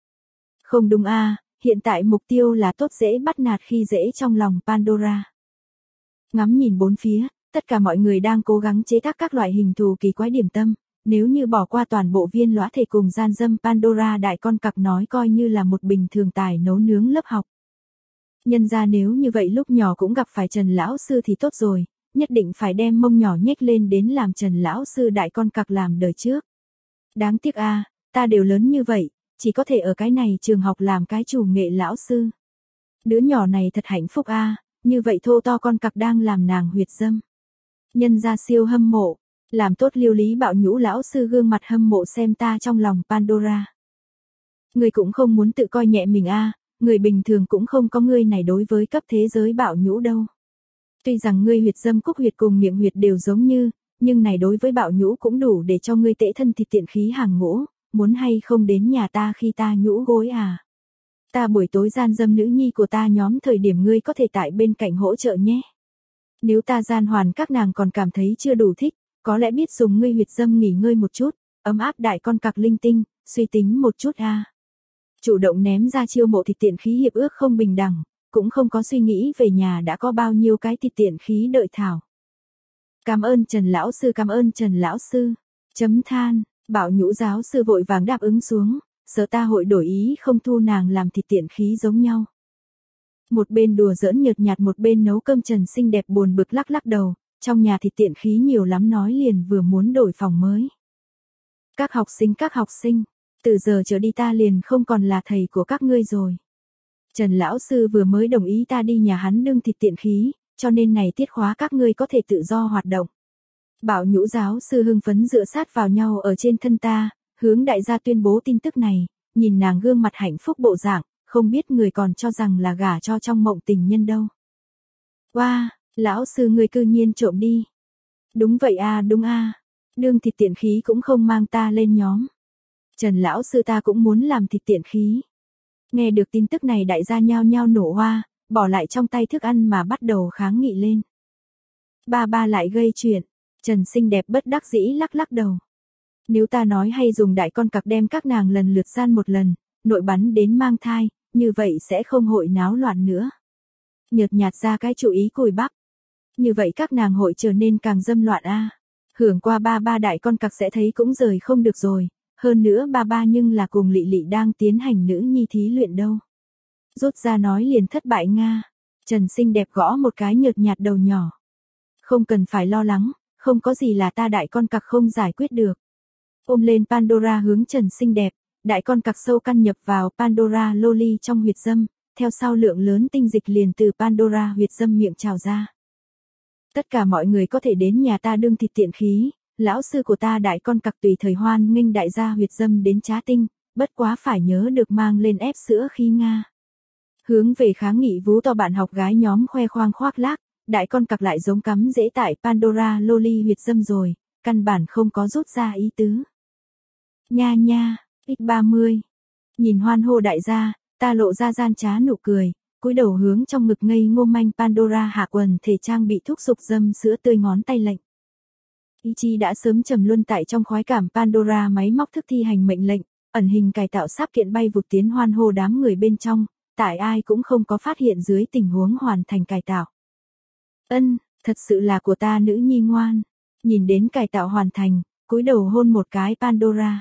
Không đúng a, à, hiện tại mục tiêu là tốt dễ bắt nạt khi dễ trong lòng Pandora. Ngắm nhìn bốn phía, tất cả mọi người đang cố gắng chế tác các loại hình thù kỳ quái điểm tâm, nếu như bỏ qua toàn bộ viên lõa thể cùng gian dâm Pandora đại con cặc nói coi như là một bình thường tài nấu nướng lớp học. Nhân ra nếu như vậy lúc nhỏ cũng gặp phải Trần lão sư thì tốt rồi, nhất định phải đem mông nhỏ nhếch lên đến làm Trần lão sư đại con cặc làm đời trước. Đáng tiếc a, à, ta đều lớn như vậy, chỉ có thể ở cái này trường học làm cái chủ nghệ lão sư. Đứa nhỏ này thật hạnh phúc a, à, như vậy thô to con cặc đang làm nàng huyệt dâm. Nhân ra siêu hâm mộ, làm tốt liêu lý. Bảo Nhũ lão sư gương mặt hâm mộ xem ta trong lòng Pandora. Người cũng không muốn tự coi nhẹ mình a, à, người bình thường cũng không có ngươi này đối với cấp thế giới Bảo Nhũ đâu. Tuy rằng ngươi huyệt dâm cúc huyệt cùng miệng huyệt đều giống như, nhưng này đối với Bảo Nhũ cũng đủ để cho ngươi tễ thân thịt tiện khí hàng ngũ, muốn hay không đến nhà ta khi ta nhũ gối à. Ta buổi tối gian dâm nữ nhi của ta nhóm thời điểm ngươi có thể tại bên cạnh hỗ trợ nhé. Nếu ta gian hoàn các nàng còn cảm thấy chưa đủ thích, có lẽ biết dùng ngươi huyệt dâm nghỉ ngơi một chút, ấm áp đại con cặc linh tinh, suy tính một chút a. À. Chủ động ném ra chiêu mộ thịt tiện khí hiệp ước không bình đẳng, cũng không có suy nghĩ về nhà đã có bao nhiêu cái thịt tiện khí đợi thảo. Cảm ơn Trần lão sư, cảm ơn Trần lão sư. Chấm than, Bảo Nhũ giáo sư vội vàng đáp ứng xuống, sợ ta hội đổi ý không thu nàng làm thịt tiện khí giống nhau. Một bên đùa giỡn nhợt nhạt một bên nấu cơm Trần xinh đẹp buồn bực lắc lắc đầu, trong nhà thịt tiện khí nhiều lắm nói liền vừa muốn đổi phòng mới. Các học sinh các học sinh, từ giờ trở đi ta liền không còn là thầy của các ngươi rồi. Trần lão sư vừa mới đồng ý ta đi nhà hắn đương thịt tiện khí, cho nên này tiết khóa các ngươi có thể tự do hoạt động. Bảo Nhũ giáo sư hưng phấn dựa sát vào nhau ở trên thân ta, hướng đại gia tuyên bố tin tức này, nhìn nàng gương mặt hạnh phúc bộ dạng, không biết người còn cho rằng là gả cho trong mộng tình nhân đâu. Wow, lão sư người cư nhiên trộm đi. Đúng vậy a, à, đúng a. À. Đương thịt tiện khí cũng không mang ta lên nhóm. Trần lão sư ta cũng muốn làm thịt tiện khí. Nghe được tin tức này đại gia nhao nhao nổ hoa, bỏ lại trong tay thức ăn mà bắt đầu kháng nghị lên. Ba ba lại gây chuyện, Trần xinh đẹp bất đắc dĩ lắc lắc đầu. Nếu ta nói hay dùng đại con cặc đem các nàng lần lượt gian một lần, nội bắn đến mang thai, như vậy sẽ không hội náo loạn nữa. Nhợt nhạt ra cái chủ ý cùi bắp. Như vậy các nàng hội trở nên càng dâm loạn a. À. Hưởng qua ba ba đại con cặc sẽ thấy cũng rời không được rồi, hơn nữa ba ba nhưng là cùng Lị Lị đang tiến hành nữ nhi thí luyện đâu. Rút ra nói liền thất bại nga. Trần xinh đẹp gõ một cái nhợt nhạt đầu nhỏ. Không cần phải lo lắng, không có gì là ta đại con cặc không giải quyết được. Ôm lên Pandora hướng Trần xinh đẹp, đại con cặc sâu căn nhập vào Pandora Loli trong huyệt dâm, theo sau lượng lớn tinh dịch liền từ Pandora huyệt dâm miệng trào ra. Tất cả mọi người có thể đến nhà ta đương thịt tiện khí, lão sư của ta đại con cặc tùy thời hoan nghênh đại gia huyệt dâm đến trá tinh, bất quá phải nhớ được mang lên ép sữa khi Nga. Hướng về kháng nghị vú to bạn học gái nhóm khoe khoang khoác lác, đại con cặc lại giống cắm dễ tại Pandora Loli huyệt dâm rồi, căn bản không có rút ra ý tứ. Nha nha, x ba mươi. Nhìn hoan hô đại gia, ta lộ ra gian trá nụ cười, cúi đầu hướng trong ngực ngây ngô manh Pandora hạ quần thể trang bị thúc giục dâm sữa tươi ngón tay lệnh. Ý chi đã sớm trầm luân tại trong khoái cảm Pandora máy móc thức thi hành mệnh lệnh, ẩn hình cải tạo sáp kiện bay vụt tiến hoan hô đám người bên trong, tại ai cũng không có phát hiện dưới tình huống hoàn thành cải tạo. Ân, thật sự là của ta nữ nhi ngoan. Nhìn đến cải tạo hoàn thành, cúi đầu hôn một cái Pandora.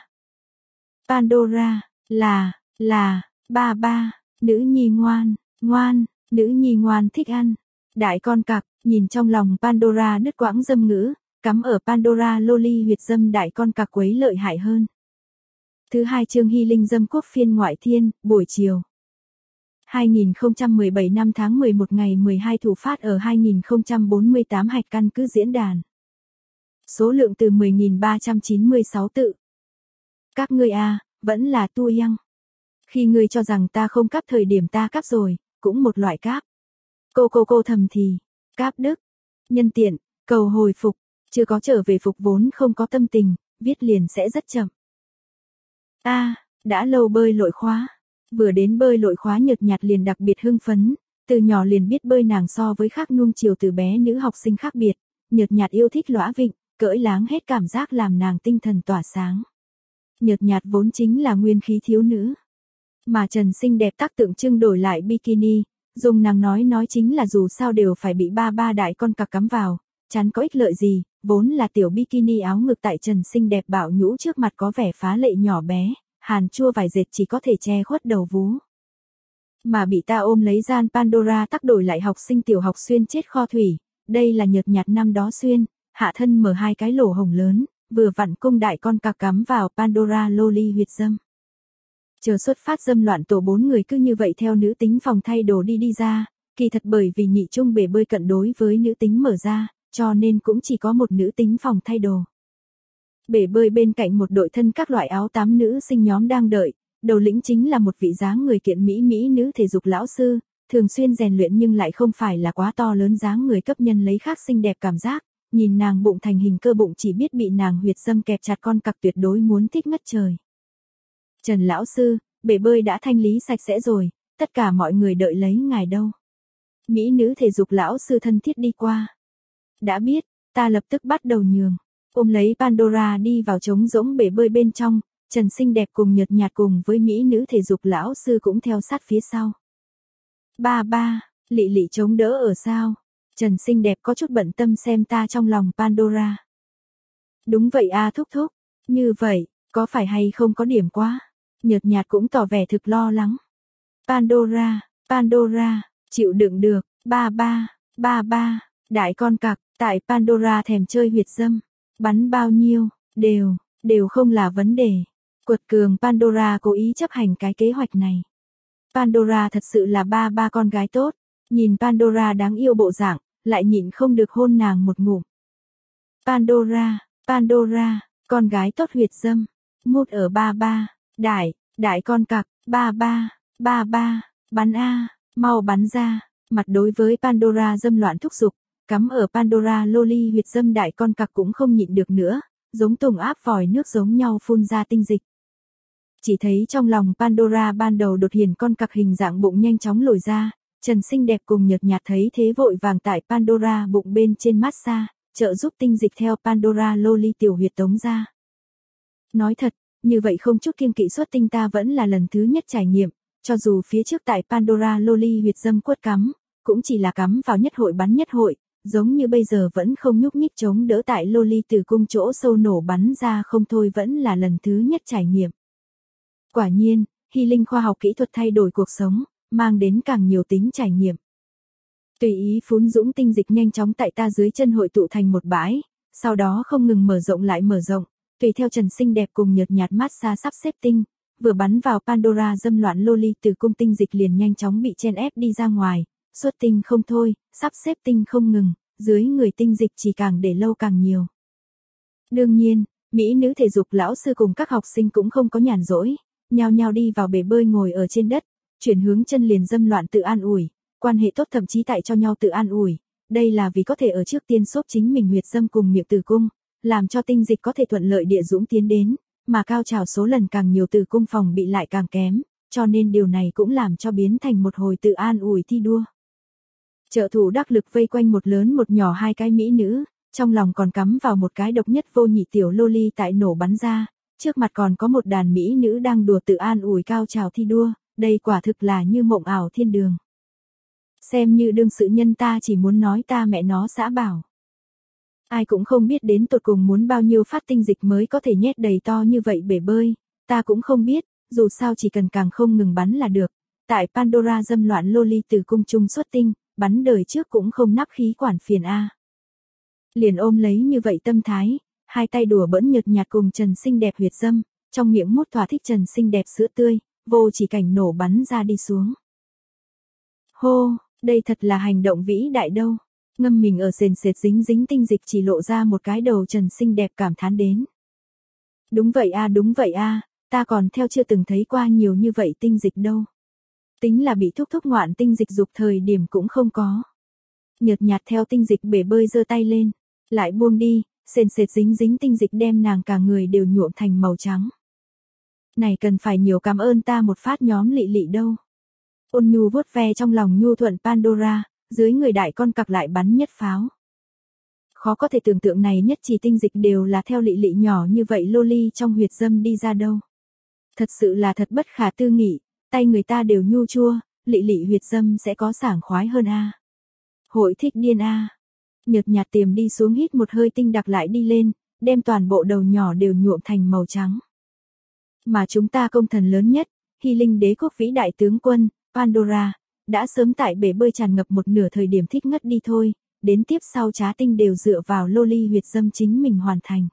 Pandora, là, là, ba ba, nữ nhi ngoan, ngoan, nữ nhi ngoan thích ăn. Đại con cặc, nhìn trong lòng Pandora đứt quãng dâm ngữ, cắm ở Pandora Loli huyệt dâm đại con cặc quấy lợi hại hơn. Thứ hai chương Hy Linh dâm quốc phiên ngoại thiên, buổi chiều. hai nghìn không trăm mười bảy năm tháng mười một ngày mười hai thủ phát ở hai nghìn không trăm bốn mươi tám hạch căn cứ diễn đàn. Số lượng từ mười nghìn ba trăm chín mươi sáu tự. Các ngươi a, vẫn là tu yang. Khi ngươi cho rằng ta không cáp thời điểm ta cáp rồi, cũng một loại cáp. Cô cô cô thầm thì, cáp đức, nhân tiện, cầu hồi phục, chưa có trở về phục vốn không có tâm tình, viết liền sẽ rất chậm. A, đã lâu bơi lội khóa. Vừa đến bơi lội khóa nhợt nhạt liền đặc biệt hưng phấn, từ nhỏ liền biết bơi nàng so với khác nuông chiều từ bé nữ học sinh khác biệt, nhợt nhạt yêu thích lõa vịnh, cỡi láng hết cảm giác làm nàng tinh thần tỏa sáng. Nhợt nhạt vốn chính là nguyên khí thiếu nữ. Mà Trần xinh đẹp tác tượng trưng đổi lại bikini, dùng nàng nói nói chính là dù sao đều phải bị ba ba đại con cặc cắm vào, chán có ích lợi gì, vốn là tiểu bikini áo ngực tại Trần xinh đẹp bạo nhũ trước mặt có vẻ phá lệ nhỏ bé. Hàn chua vài dệt chỉ có thể che khuất đầu vú. Mà bị ta ôm lấy gian Pandora tắc đổi lại học sinh tiểu học xuyên chết kho thủy, đây là nhợt nhạt năm đó xuyên, hạ thân mở hai cái lỗ hổng lớn, vừa vặn cung đại con cặc cắm vào Pandora Loli huyệt dâm. Chờ xuất phát dâm loạn tổ bốn người cứ như vậy theo nữ tính phòng thay đồ đi đi ra, kỳ thật bởi vì nhị trung bể bơi cận đối với nữ tính mở ra, cho nên cũng chỉ có một nữ tính phòng thay đồ. Bể bơi bên cạnh một đội thân các loại áo tắm nữ sinh nhóm đang đợi, đầu lĩnh chính là một vị dáng người kiện mỹ mỹ nữ thể dục lão sư, thường xuyên rèn luyện nhưng lại không phải là quá to lớn dáng người cấp nhân lấy khác xinh đẹp cảm giác, nhìn nàng bụng thành hình cơ bụng chỉ biết bị nàng huyệt dâm kẹp chặt con cặc tuyệt đối muốn thích ngất trời. Trần lão sư, bể bơi đã thanh lý sạch sẽ rồi, tất cả mọi người đợi lấy ngài đâu. Mỹ nữ thể dục lão sư thân thiết đi qua. Đã biết, ta lập tức bắt đầu nhường. Ôm lấy Pandora đi vào trống rỗng bể bơi bên trong, Trần xinh đẹp cùng nhợt nhạt cùng với mỹ nữ thể dục lão sư cũng theo sát phía sau. Ba ba, Lị Lị chống đỡ ở sao? Trần xinh đẹp có chút bận tâm xem ta trong lòng Pandora. Đúng vậy a thúc thúc, như vậy, có phải hay không có điểm quá? Nhợt nhạt cũng tỏ vẻ thực lo lắng. Pandora, Pandora, chịu đựng được, ba ba, ba ba, đại con cặc, tại Pandora thèm chơi huyệt dâm. Bắn bao nhiêu, đều, đều không là vấn đề. Quật cường Pandora cố ý chấp hành cái kế hoạch này. Pandora thật sự là ba ba con gái tốt, nhìn Pandora đáng yêu bộ dạng, lại nhịn không được hôn nàng một ngụm. Pandora, Pandora, con gái tốt huyệt dâm, mút ở ba ba, đại, đại con cặc, ba ba, ba ba, bắn a, mau bắn ra, mặt đối với Pandora dâm loạn thúc giục. Cắm ở Pandora Loli huyệt dâm đại con cặc cũng không nhịn được nữa, giống tùng áp vòi nước giống nhau phun ra tinh dịch. Chỉ thấy trong lòng Pandora ban đầu đột hiện con cặc hình dạng bụng nhanh chóng lồi ra, Trần xinh đẹp cùng nhợt nhạt thấy thế vội vàng tại Pandora bụng bên trên massage, trợ giúp tinh dịch theo Pandora loli tiểu huyệt tống ra. Nói thật, như vậy không chút kiêng kỵ xuất tinh ta vẫn là lần thứ nhất trải nghiệm, cho dù phía trước tại Pandora loli huyệt dâm quất cắm, cũng chỉ là cắm vào nhất hội bắn nhất hội, giống như bây giờ vẫn không nhúc nhích chống đỡ tại loli tử cung chỗ sâu nổ bắn ra không thôi vẫn là lần thứ nhất trải nghiệm. Quả nhiên, healing khoa học kỹ thuật thay đổi cuộc sống, mang đến càng nhiều tính trải nghiệm. Tùy ý phún dũng tinh dịch nhanh chóng tại ta dưới chân hội tụ thành một bãi, sau đó không ngừng mở rộng lại mở rộng, tùy theo Trần xinh đẹp cùng nhợt nhạt massage sắp xếp tinh, vừa bắn vào Pandora dâm loạn loli từ cung tinh dịch liền nhanh chóng bị chen ép đi ra ngoài, xuất tinh không thôi, sắp xếp tinh không ngừng, dưới người tinh dịch chỉ càng để lâu càng nhiều. Đương nhiên, mỹ nữ thể dục lão sư cùng các học sinh cũng không có nhàn rỗi, nhao nhao đi vào bể bơi ngồi ở trên đất, chuyển hướng chân liền dâm loạn tự an ủi, quan hệ tốt thậm chí tại cho nhau tự an ủi, đây là vì có thể ở trước tiên xốp chính mình huyệt dâm cùng miệng tử cung, làm cho tinh dịch có thể thuận lợi địa dũng tiến đến, mà cao trào số lần càng nhiều tử cung phòng bị lại càng kém, cho nên điều này cũng làm cho biến thành một hồi tự an ủi thi đua. Trợ thủ đắc lực vây quanh một lớn một nhỏ hai cái mỹ nữ, trong lòng còn cắm vào một cái độc nhất vô nhị tiểu loli tại nổ bắn ra, trước mặt còn có một đàn mỹ nữ đang đùa tự an ủi cao trào thi đua, đây quả thực là như mộng ảo thiên đường. Xem như đương sự nhân ta chỉ muốn nói ta mẹ nó xã bảo. Ai cũng không biết đến tột cùng muốn bao nhiêu phát tinh dịch mới có thể nhét đầy to như vậy bể bơi, ta cũng không biết, dù sao chỉ cần càng không ngừng bắn là được. Tại Pandora dâm loạn loli từ cung trung xuất tinh, bắn đời trước cũng không nắp khí quản phiền a. Liền ôm lấy như vậy tâm thái, hai tay đùa bỡn nhợt nhạt cùng Trần xinh đẹp huyệt dâm, trong miệng mút thỏa thích Trần xinh đẹp sữa tươi, vô chỉ cảnh nổ bắn ra đi xuống. Hô, đây thật là hành động vĩ đại đâu. Ngâm mình ở sền sệt dính dính tinh dịch chỉ lộ ra một cái đầu Trần xinh đẹp cảm thán đến. Đúng vậy a, đúng vậy a, ta còn theo chưa từng thấy qua nhiều như vậy tinh dịch đâu. Tính là bị thúc thúc ngoạn tinh dịch dục thời điểm cũng không có. Nhợt nhạt theo tinh dịch bể bơi giơ tay lên, lại buông đi, sền sệt dính dính tinh dịch đem nàng cả người đều nhuộm thành màu trắng. Này cần phải nhiều cảm ơn ta một phát nhóm lị lị đâu. Ôn nhu vuốt ve trong lòng nhu thuận Pandora, dưới người đại con cặc lại bắn nhất pháo. Khó có thể tưởng tượng này nhất chỉ tinh dịch đều là theo lị lị nhỏ như vậy loli trong huyệt dâm đi ra đâu. Thật sự là thật bất khả tư nghị, tay người ta đều nhu chua, lị lị huyệt dâm sẽ có sảng khoái hơn a. Hội thích điên a. Nhợt nhạt tiềm đi xuống hít một hơi tinh đặc lại đi lên, đem toàn bộ đầu nhỏ đều nhuộm thành màu trắng. Mà chúng ta công thần lớn nhất, Hy Linh đế quốc vĩ đại tướng quân, Pandora, đã sớm tại bể bơi tràn ngập một nửa thời điểm thích ngất đi thôi, đến tiếp sau trá tinh đều dựa vào loli huyệt dâm chính mình hoàn thành.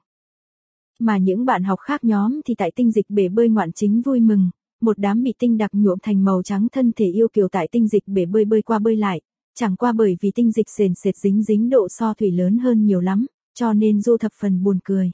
Mà những bạn học khác nhóm thì tại tinh dịch bể bơi ngoạn chính vui mừng, một đám bị tinh đặc nhuộm thành màu trắng thân thể yêu kiều tại tinh dịch bể bơi bơi qua bơi lại, chẳng qua bởi vì tinh dịch sền sệt dính dính độ so thủy lớn hơn nhiều lắm, cho nên du thập phần buồn cười.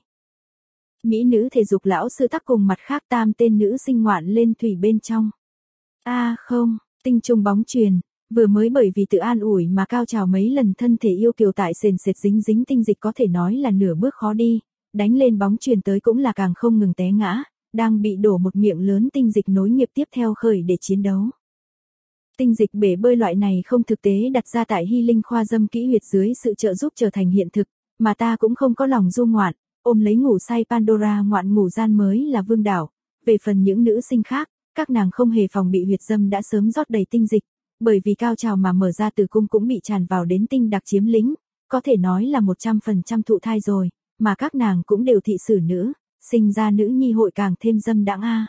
Mỹ nữ thể dục lão sư tắc cùng mặt khác tam tên nữ sinh ngoạn lên thủy bên trong. A à không, tinh trung bóng truyền, vừa mới bởi vì tự an ủi mà cao trào mấy lần thân thể yêu kiều tại sền sệt dính dính tinh dịch có thể nói là nửa bước khó đi, đánh lên bóng truyền tới cũng là càng không ngừng té ngã, đang bị đổ một miệng lớn tinh dịch nối nghiệp tiếp theo khởi để chiến đấu. Tinh dịch bể bơi loại này không thực tế đặt ra tại Hy Linh khoa dâm kỹ huyệt dưới sự trợ giúp trở thành hiện thực, mà ta cũng không có lòng du ngoạn, ôm lấy ngủ say Pandora ngoạn ngủ gian mới là vương đảo. Về phần những nữ sinh khác, các nàng không hề phòng bị huyệt dâm đã sớm rót đầy tinh dịch, bởi vì cao trào mà mở ra tử cung cũng bị tràn vào đến tinh đặc chiếm lĩnh, có thể nói là một trăm phần trăm thụ thai rồi, mà các nàng cũng đều thị sử nữ, sinh ra nữ nhi hội càng thêm dâm đãng a.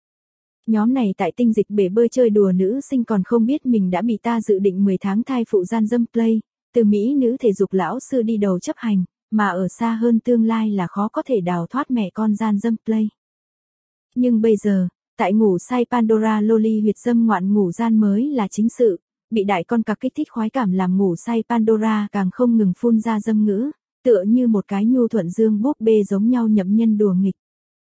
Nhóm này tại tinh dịch bể bơi chơi đùa nữ sinh còn không biết mình đã bị ta dự định mười tháng thai phụ gian dâm play, từ mỹ nữ thể dục lão sư đi đầu chấp hành, mà ở xa hơn tương lai là khó có thể đào thoát mẹ con gian dâm play. Nhưng bây giờ, tại ngủ say Pandora loli huyệt dâm ngoạn ngủ gian mới là chính sự, bị đại con cặc kích thích khoái cảm làm ngủ say Pandora càng không ngừng phun ra dâm ngữ, tựa như một cái nhu thuận dương búp bê giống nhau nhậm nhân đùa nghịch.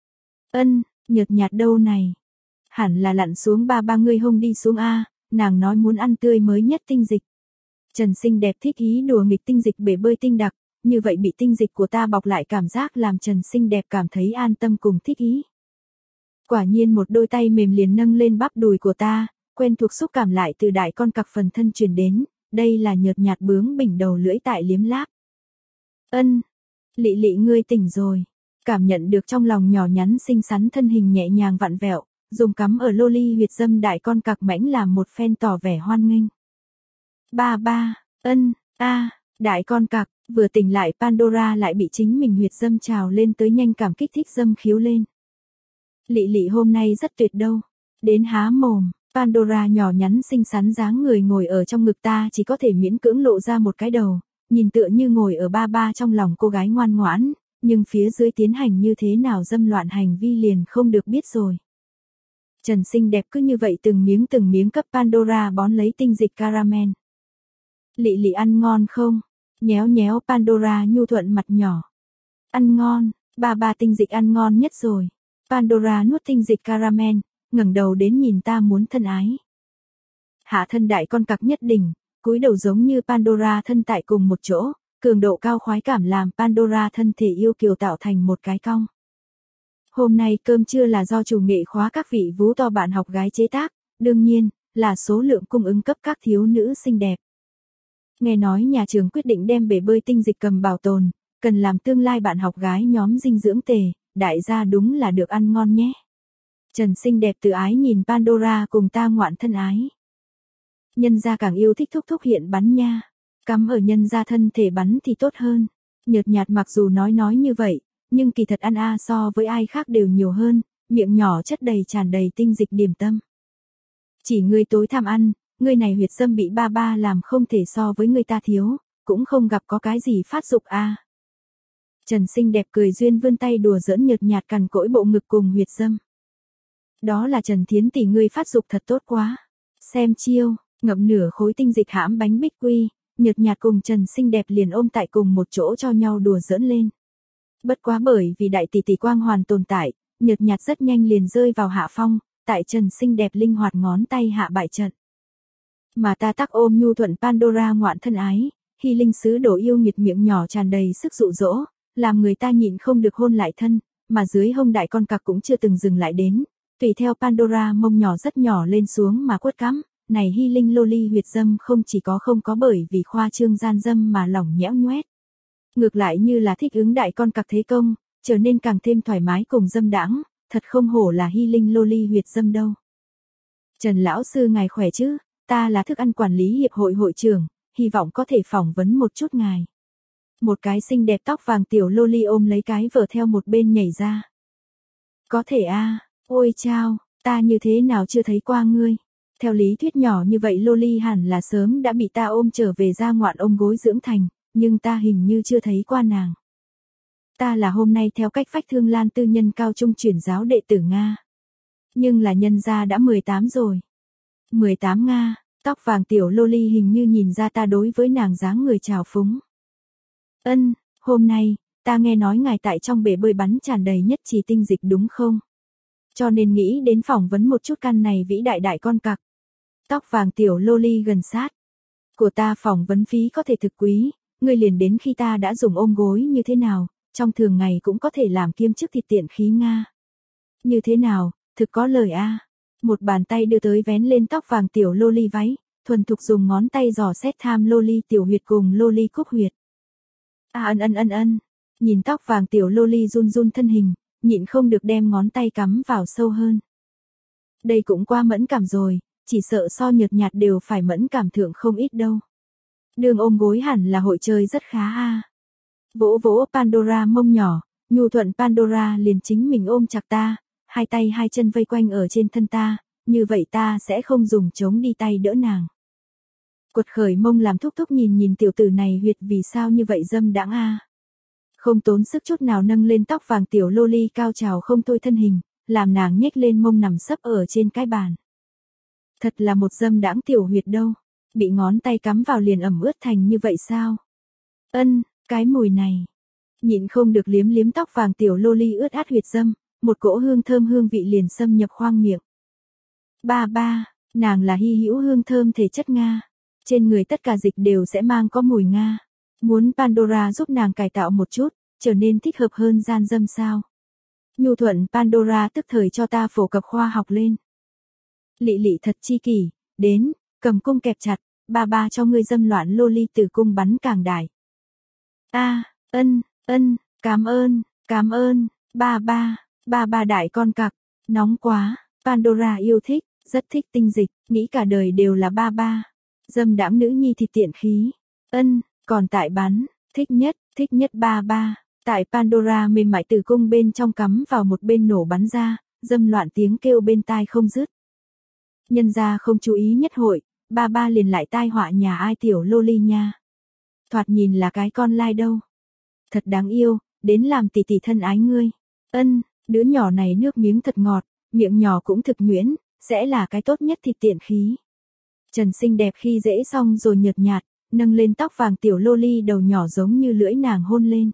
Ân, nhợt nhạt đâu này. Hẳn là lặn xuống ba ba ngươi hông đi xuống a, nàng nói muốn ăn tươi mới nhất tinh dịch. Trần xinh đẹp thích ý đùa nghịch tinh dịch bể bơi tinh đặc, như vậy bị tinh dịch của ta bọc lại cảm giác làm Trần xinh đẹp cảm thấy an tâm cùng thích ý. Quả nhiên một đôi tay mềm liền nâng lên bắp đùi của ta, Quen thuộc xúc cảm lại từ đại con cặc phần thân truyền đến, đây là nhợt nhạt bướng bỉnh đầu lưỡi tại liếm láp. Ân, Lị Lị ngươi tỉnh rồi. Cảm nhận được trong lòng nhỏ nhắn xinh xắn thân hình nhẹ nhàng vặn vẹo, dùng cắm ở loli huyệt dâm đại con cặc mãnh làm một phen tỏ vẻ hoan nghênh. Ba ba, ân, a, đại con cặc, vừa tỉnh lại Pandora lại bị chính mình huyệt dâm trào lên tới nhanh cảm kích thích dâm khiếu lên. Lị Lị hôm nay rất tuyệt đâu. Đến há mồm, Pandora nhỏ nhắn xinh xắn dáng người ngồi ở trong ngực ta chỉ có thể miễn cưỡng lộ ra một cái đầu, nhìn tựa như ngồi ở ba ba trong lòng cô gái ngoan ngoãn, nhưng phía dưới tiến hành như thế nào dâm loạn hành vi liền không được biết rồi. Trần xinh đẹp cứ như vậy từng miếng từng miếng cấp Pandora bón lấy tinh dịch caramel. Lị Lị ăn ngon không? Nhéo nhéo Pandora nhu thuận mặt nhỏ. Ăn ngon, ba ba tinh dịch ăn ngon nhất rồi. Pandora nuốt tinh dịch caramel, ngẩng đầu đến nhìn ta muốn thân ái. Hạ thân đại con cặc nhất đỉnh, cúi đầu giống như Pandora thân tại cùng một chỗ, cường độ cao khoái cảm làm Pandora thân thể yêu kiều tạo thành một cái cong. Hôm nay cơm trưa là do chủ nghệ khóa các vị vú to bạn học gái chế tác, đương nhiên, là số lượng cung ứng cấp các thiếu nữ xinh đẹp. Nghe nói nhà trường quyết định đem bể bơi tinh dịch cầm bảo tồn, cần làm tương lai bạn học gái nhóm dinh dưỡng tề, đại gia đúng là được ăn ngon nhé. Trần xinh đẹp tự ái nhìn Pandora cùng ta ngoạn thân ái. Nhân gia càng yêu thích thúc thúc hiện bắn nha. Cắm ở nhân gia thân thể bắn thì tốt hơn. Nhợt nhạt mặc dù nói nói như vậy, nhưng kỳ thật ăn a so với ai khác đều nhiều hơn, miệng nhỏ chất đầy tràn đầy tinh dịch điểm tâm. Chỉ ngươi tối tham ăn, ngươi này huyệt dâm bị ba ba làm không thể so với người ta thiếu, cũng không gặp có cái gì phát dục a. À. Trần xinh đẹp cười duyên vươn tay đùa giỡn nhợt nhạt cằn cỗi bộ ngực cùng huyệt dâm. Đó là Trần Thiến tỷ ngươi phát dục thật tốt quá. Xem chiêu, ngậm nửa khối tinh dịch hãm bánh bích quy, nhợt nhạt cùng Trần xinh đẹp liền ôm tại cùng một chỗ cho nhau đùa giỡn lên. Bất quá bởi vì đại tỷ tỷ quang hoàn tồn tại, nhợt nhạt rất nhanh liền rơi vào hạ phong, tại Trần xinh đẹp linh hoạt ngón tay hạ bại trận. Mà ta tắc ôm nhu thuận Pandora ngoạn thân ái, khi linh sứ đổ yêu nghiệt miệng nhỏ tràn đầy sức dụ dỗ, làm người ta nhịn không được hôn lại thân, mà dưới hông đại con cặc cũng chưa từng dừng lại đến, tùy theo Pandora mông nhỏ rất nhỏ lên xuống mà quất cắm, này hy linh loli huyệt dâm không chỉ có không có bởi vì khoa trương gian dâm mà lỏng nhẽo nhoét. Ngược lại như là thích ứng đại con cặc thế công, trở nên càng thêm thoải mái cùng dâm đãng, thật không hổ là hy linh loli huyệt dâm đâu. Trần lão sư ngài khỏe chứ, ta là thức ăn quản lý hiệp hội hội trưởng, hy vọng có thể phỏng vấn một chút ngài. Một cái xinh đẹp tóc vàng tiểu loli ôm lấy cái vở theo một bên nhảy ra. Có thể a, à, ôi chao, ta như thế nào chưa thấy qua ngươi. Theo lý thuyết nhỏ như vậy loli hẳn là sớm đã bị ta ôm trở về ra ngoạn ôm gối dưỡng thành, nhưng ta hình như chưa thấy qua nàng. Ta là hôm nay theo cách phách thương lan tư nhân cao trung chuyển giáo đệ tử Nga. Nhưng là nhân gia đã mười tám rồi. mười tám Nga, tóc vàng tiểu loli hình như nhìn ra ta đối với nàng dáng người trào phúng. Ân, hôm nay, ta nghe nói ngài tại trong bể bơi bắn tràn đầy nhất trì tinh dịch đúng không? Cho nên nghĩ đến phỏng vấn một chút căn này vĩ đại đại con cặc. Tóc vàng tiểu loli gần sát. Của ta phỏng vấn phí có thể thực quý, ngươi liền đến khi ta đã dùng ôm gối như thế nào, trong thường ngày cũng có thể làm kiêm chức thịt tiện khí Nga. Như thế nào, thực có lời a. À. Một bàn tay đưa tới vén lên tóc vàng tiểu loli váy, thuần thục dùng ngón tay dò xét tham loli tiểu huyệt cùng loli cúc huyệt. A à, ân ân ân ân, nhìn tóc vàng tiểu loli run run thân hình, nhịn không được đem ngón tay cắm vào sâu hơn. Đây cũng quá mẫn cảm rồi, chỉ sợ so nhợt nhạt đều phải mẫn cảm thượng không ít đâu. Đường ôm gối hẳn là hội chơi rất khá a. À. Vỗ vỗ Pandora mông nhỏ, nhu thuận Pandora liền chính mình ôm chặt ta, hai tay hai chân vây quanh ở trên thân ta, như vậy ta sẽ không dùng chống đi tay đỡ nàng. Quật khởi mông làm thúc thúc nhìn nhìn tiểu tử này huyệt vì sao như vậy dâm đãng a. À. Không tốn sức chút nào nâng lên tóc vàng tiểu loli cao trào không thôi thân hình, làm nàng nhếch lên mông nằm sấp ở trên cái bàn. Thật là một dâm đãng tiểu huyệt đâu, bị ngón tay cắm vào liền ẩm ướt thành như vậy sao? Ân, cái mùi này. Nhịn không được liếm liếm tóc vàng tiểu loli ướt át huyệt dâm, một cỗ hương thơm hương vị liền xâm nhập khoang miệng. Ba ba, nàng là hy hữu hương thơm thể chất Nga. Trên người tất cả dịch đều sẽ mang có mùi Nga. Muốn Pandora giúp nàng cải tạo một chút, trở nên thích hợp hơn gian dâm sao? Nhu thuận Pandora tức thời cho ta phổ cập khoa học lên. Lị lị thật chi kỷ, đến, cầm cung kẹp chặt, ba ba cho ngươi dâm loạn loli tử cung bắn càng đại. A, ân, ân, cảm ơn, cảm ơn, ba ba, ba ba đại con cặc, nóng quá, Pandora yêu thích, rất thích tinh dịch, nghĩ cả đời đều là ba ba. Dâm đãng nữ nhi thì tiện khí, ân, còn tại bắn, thích nhất, thích nhất ba ba. Tại Pandora mềm mại tử cung bên trong cắm vào một bên nổ bắn ra, dâm loạn tiếng kêu bên tai không dứt. Nhân gia không chú ý nhất hội, ba ba liền lại tai họa nhà ai tiểu loli nha. Thoạt nhìn là cái con lai đâu. Thật đáng yêu, đến làm tỷ tỷ thân ái ngươi. Ân, đứa nhỏ này nước miếng thật ngọt, miệng nhỏ cũng thực nhuyễn, sẽ là cái tốt nhất thịt tiện khí. Trần xinh đẹp khi dễ xong rồi nhợt nhạt, nâng lên tóc vàng tiểu loli đầu nhỏ giống như lưỡi nàng hôn lên.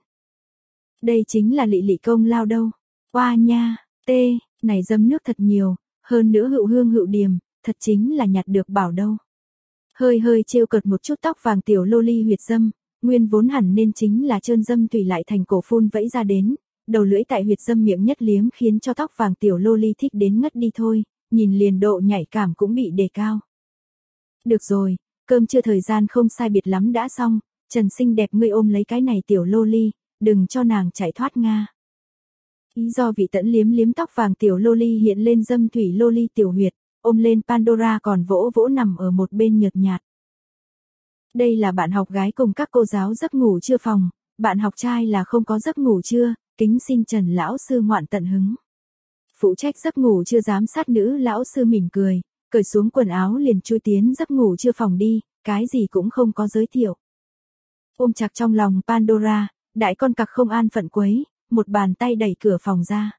Đây chính là lị lị công lao đâu. Oa nha, tê, này dâm nước thật nhiều, hơn nữa hữu hương hữu điềm, thật chính là nhặt được bảo đâu. Hơi hơi trêu cợt một chút tóc vàng tiểu loli huyệt dâm, nguyên vốn hẳn nên chính là trơn dâm tùy lại thành cổ phun vẫy ra đến, đầu lưỡi tại huyệt dâm miệng nhất liếm khiến cho tóc vàng tiểu loli thích đến ngất đi thôi, nhìn liền độ nhạy cảm cũng bị đề cao. Được rồi, cơm trưa thời gian không sai biệt lắm đã xong, Trần xinh đẹp ngươi ôm lấy cái này tiểu loli, đừng cho nàng chạy thoát nga. Ý do vị tẫn liếm liếm tóc vàng tiểu loli hiện lên dâm thủy loli tiểu huyệt, ôm lên Pandora còn vỗ vỗ nằm ở một bên nhợt nhạt. Đây là bạn học gái cùng các cô giáo giấc ngủ trưa phòng, bạn học trai là không có giấc ngủ trưa, kính xin Trần lão sư ngoạn tận hứng. Phụ trách giấc ngủ trưa giám sát nữ lão sư mỉm cười, cởi xuống quần áo liền chui tiến giấc ngủ trưa phòng đi, cái gì cũng không có giới thiệu. Ôm chặt trong lòng Pandora, đại con cặc không an phận quấy, một bàn tay đẩy cửa phòng ra.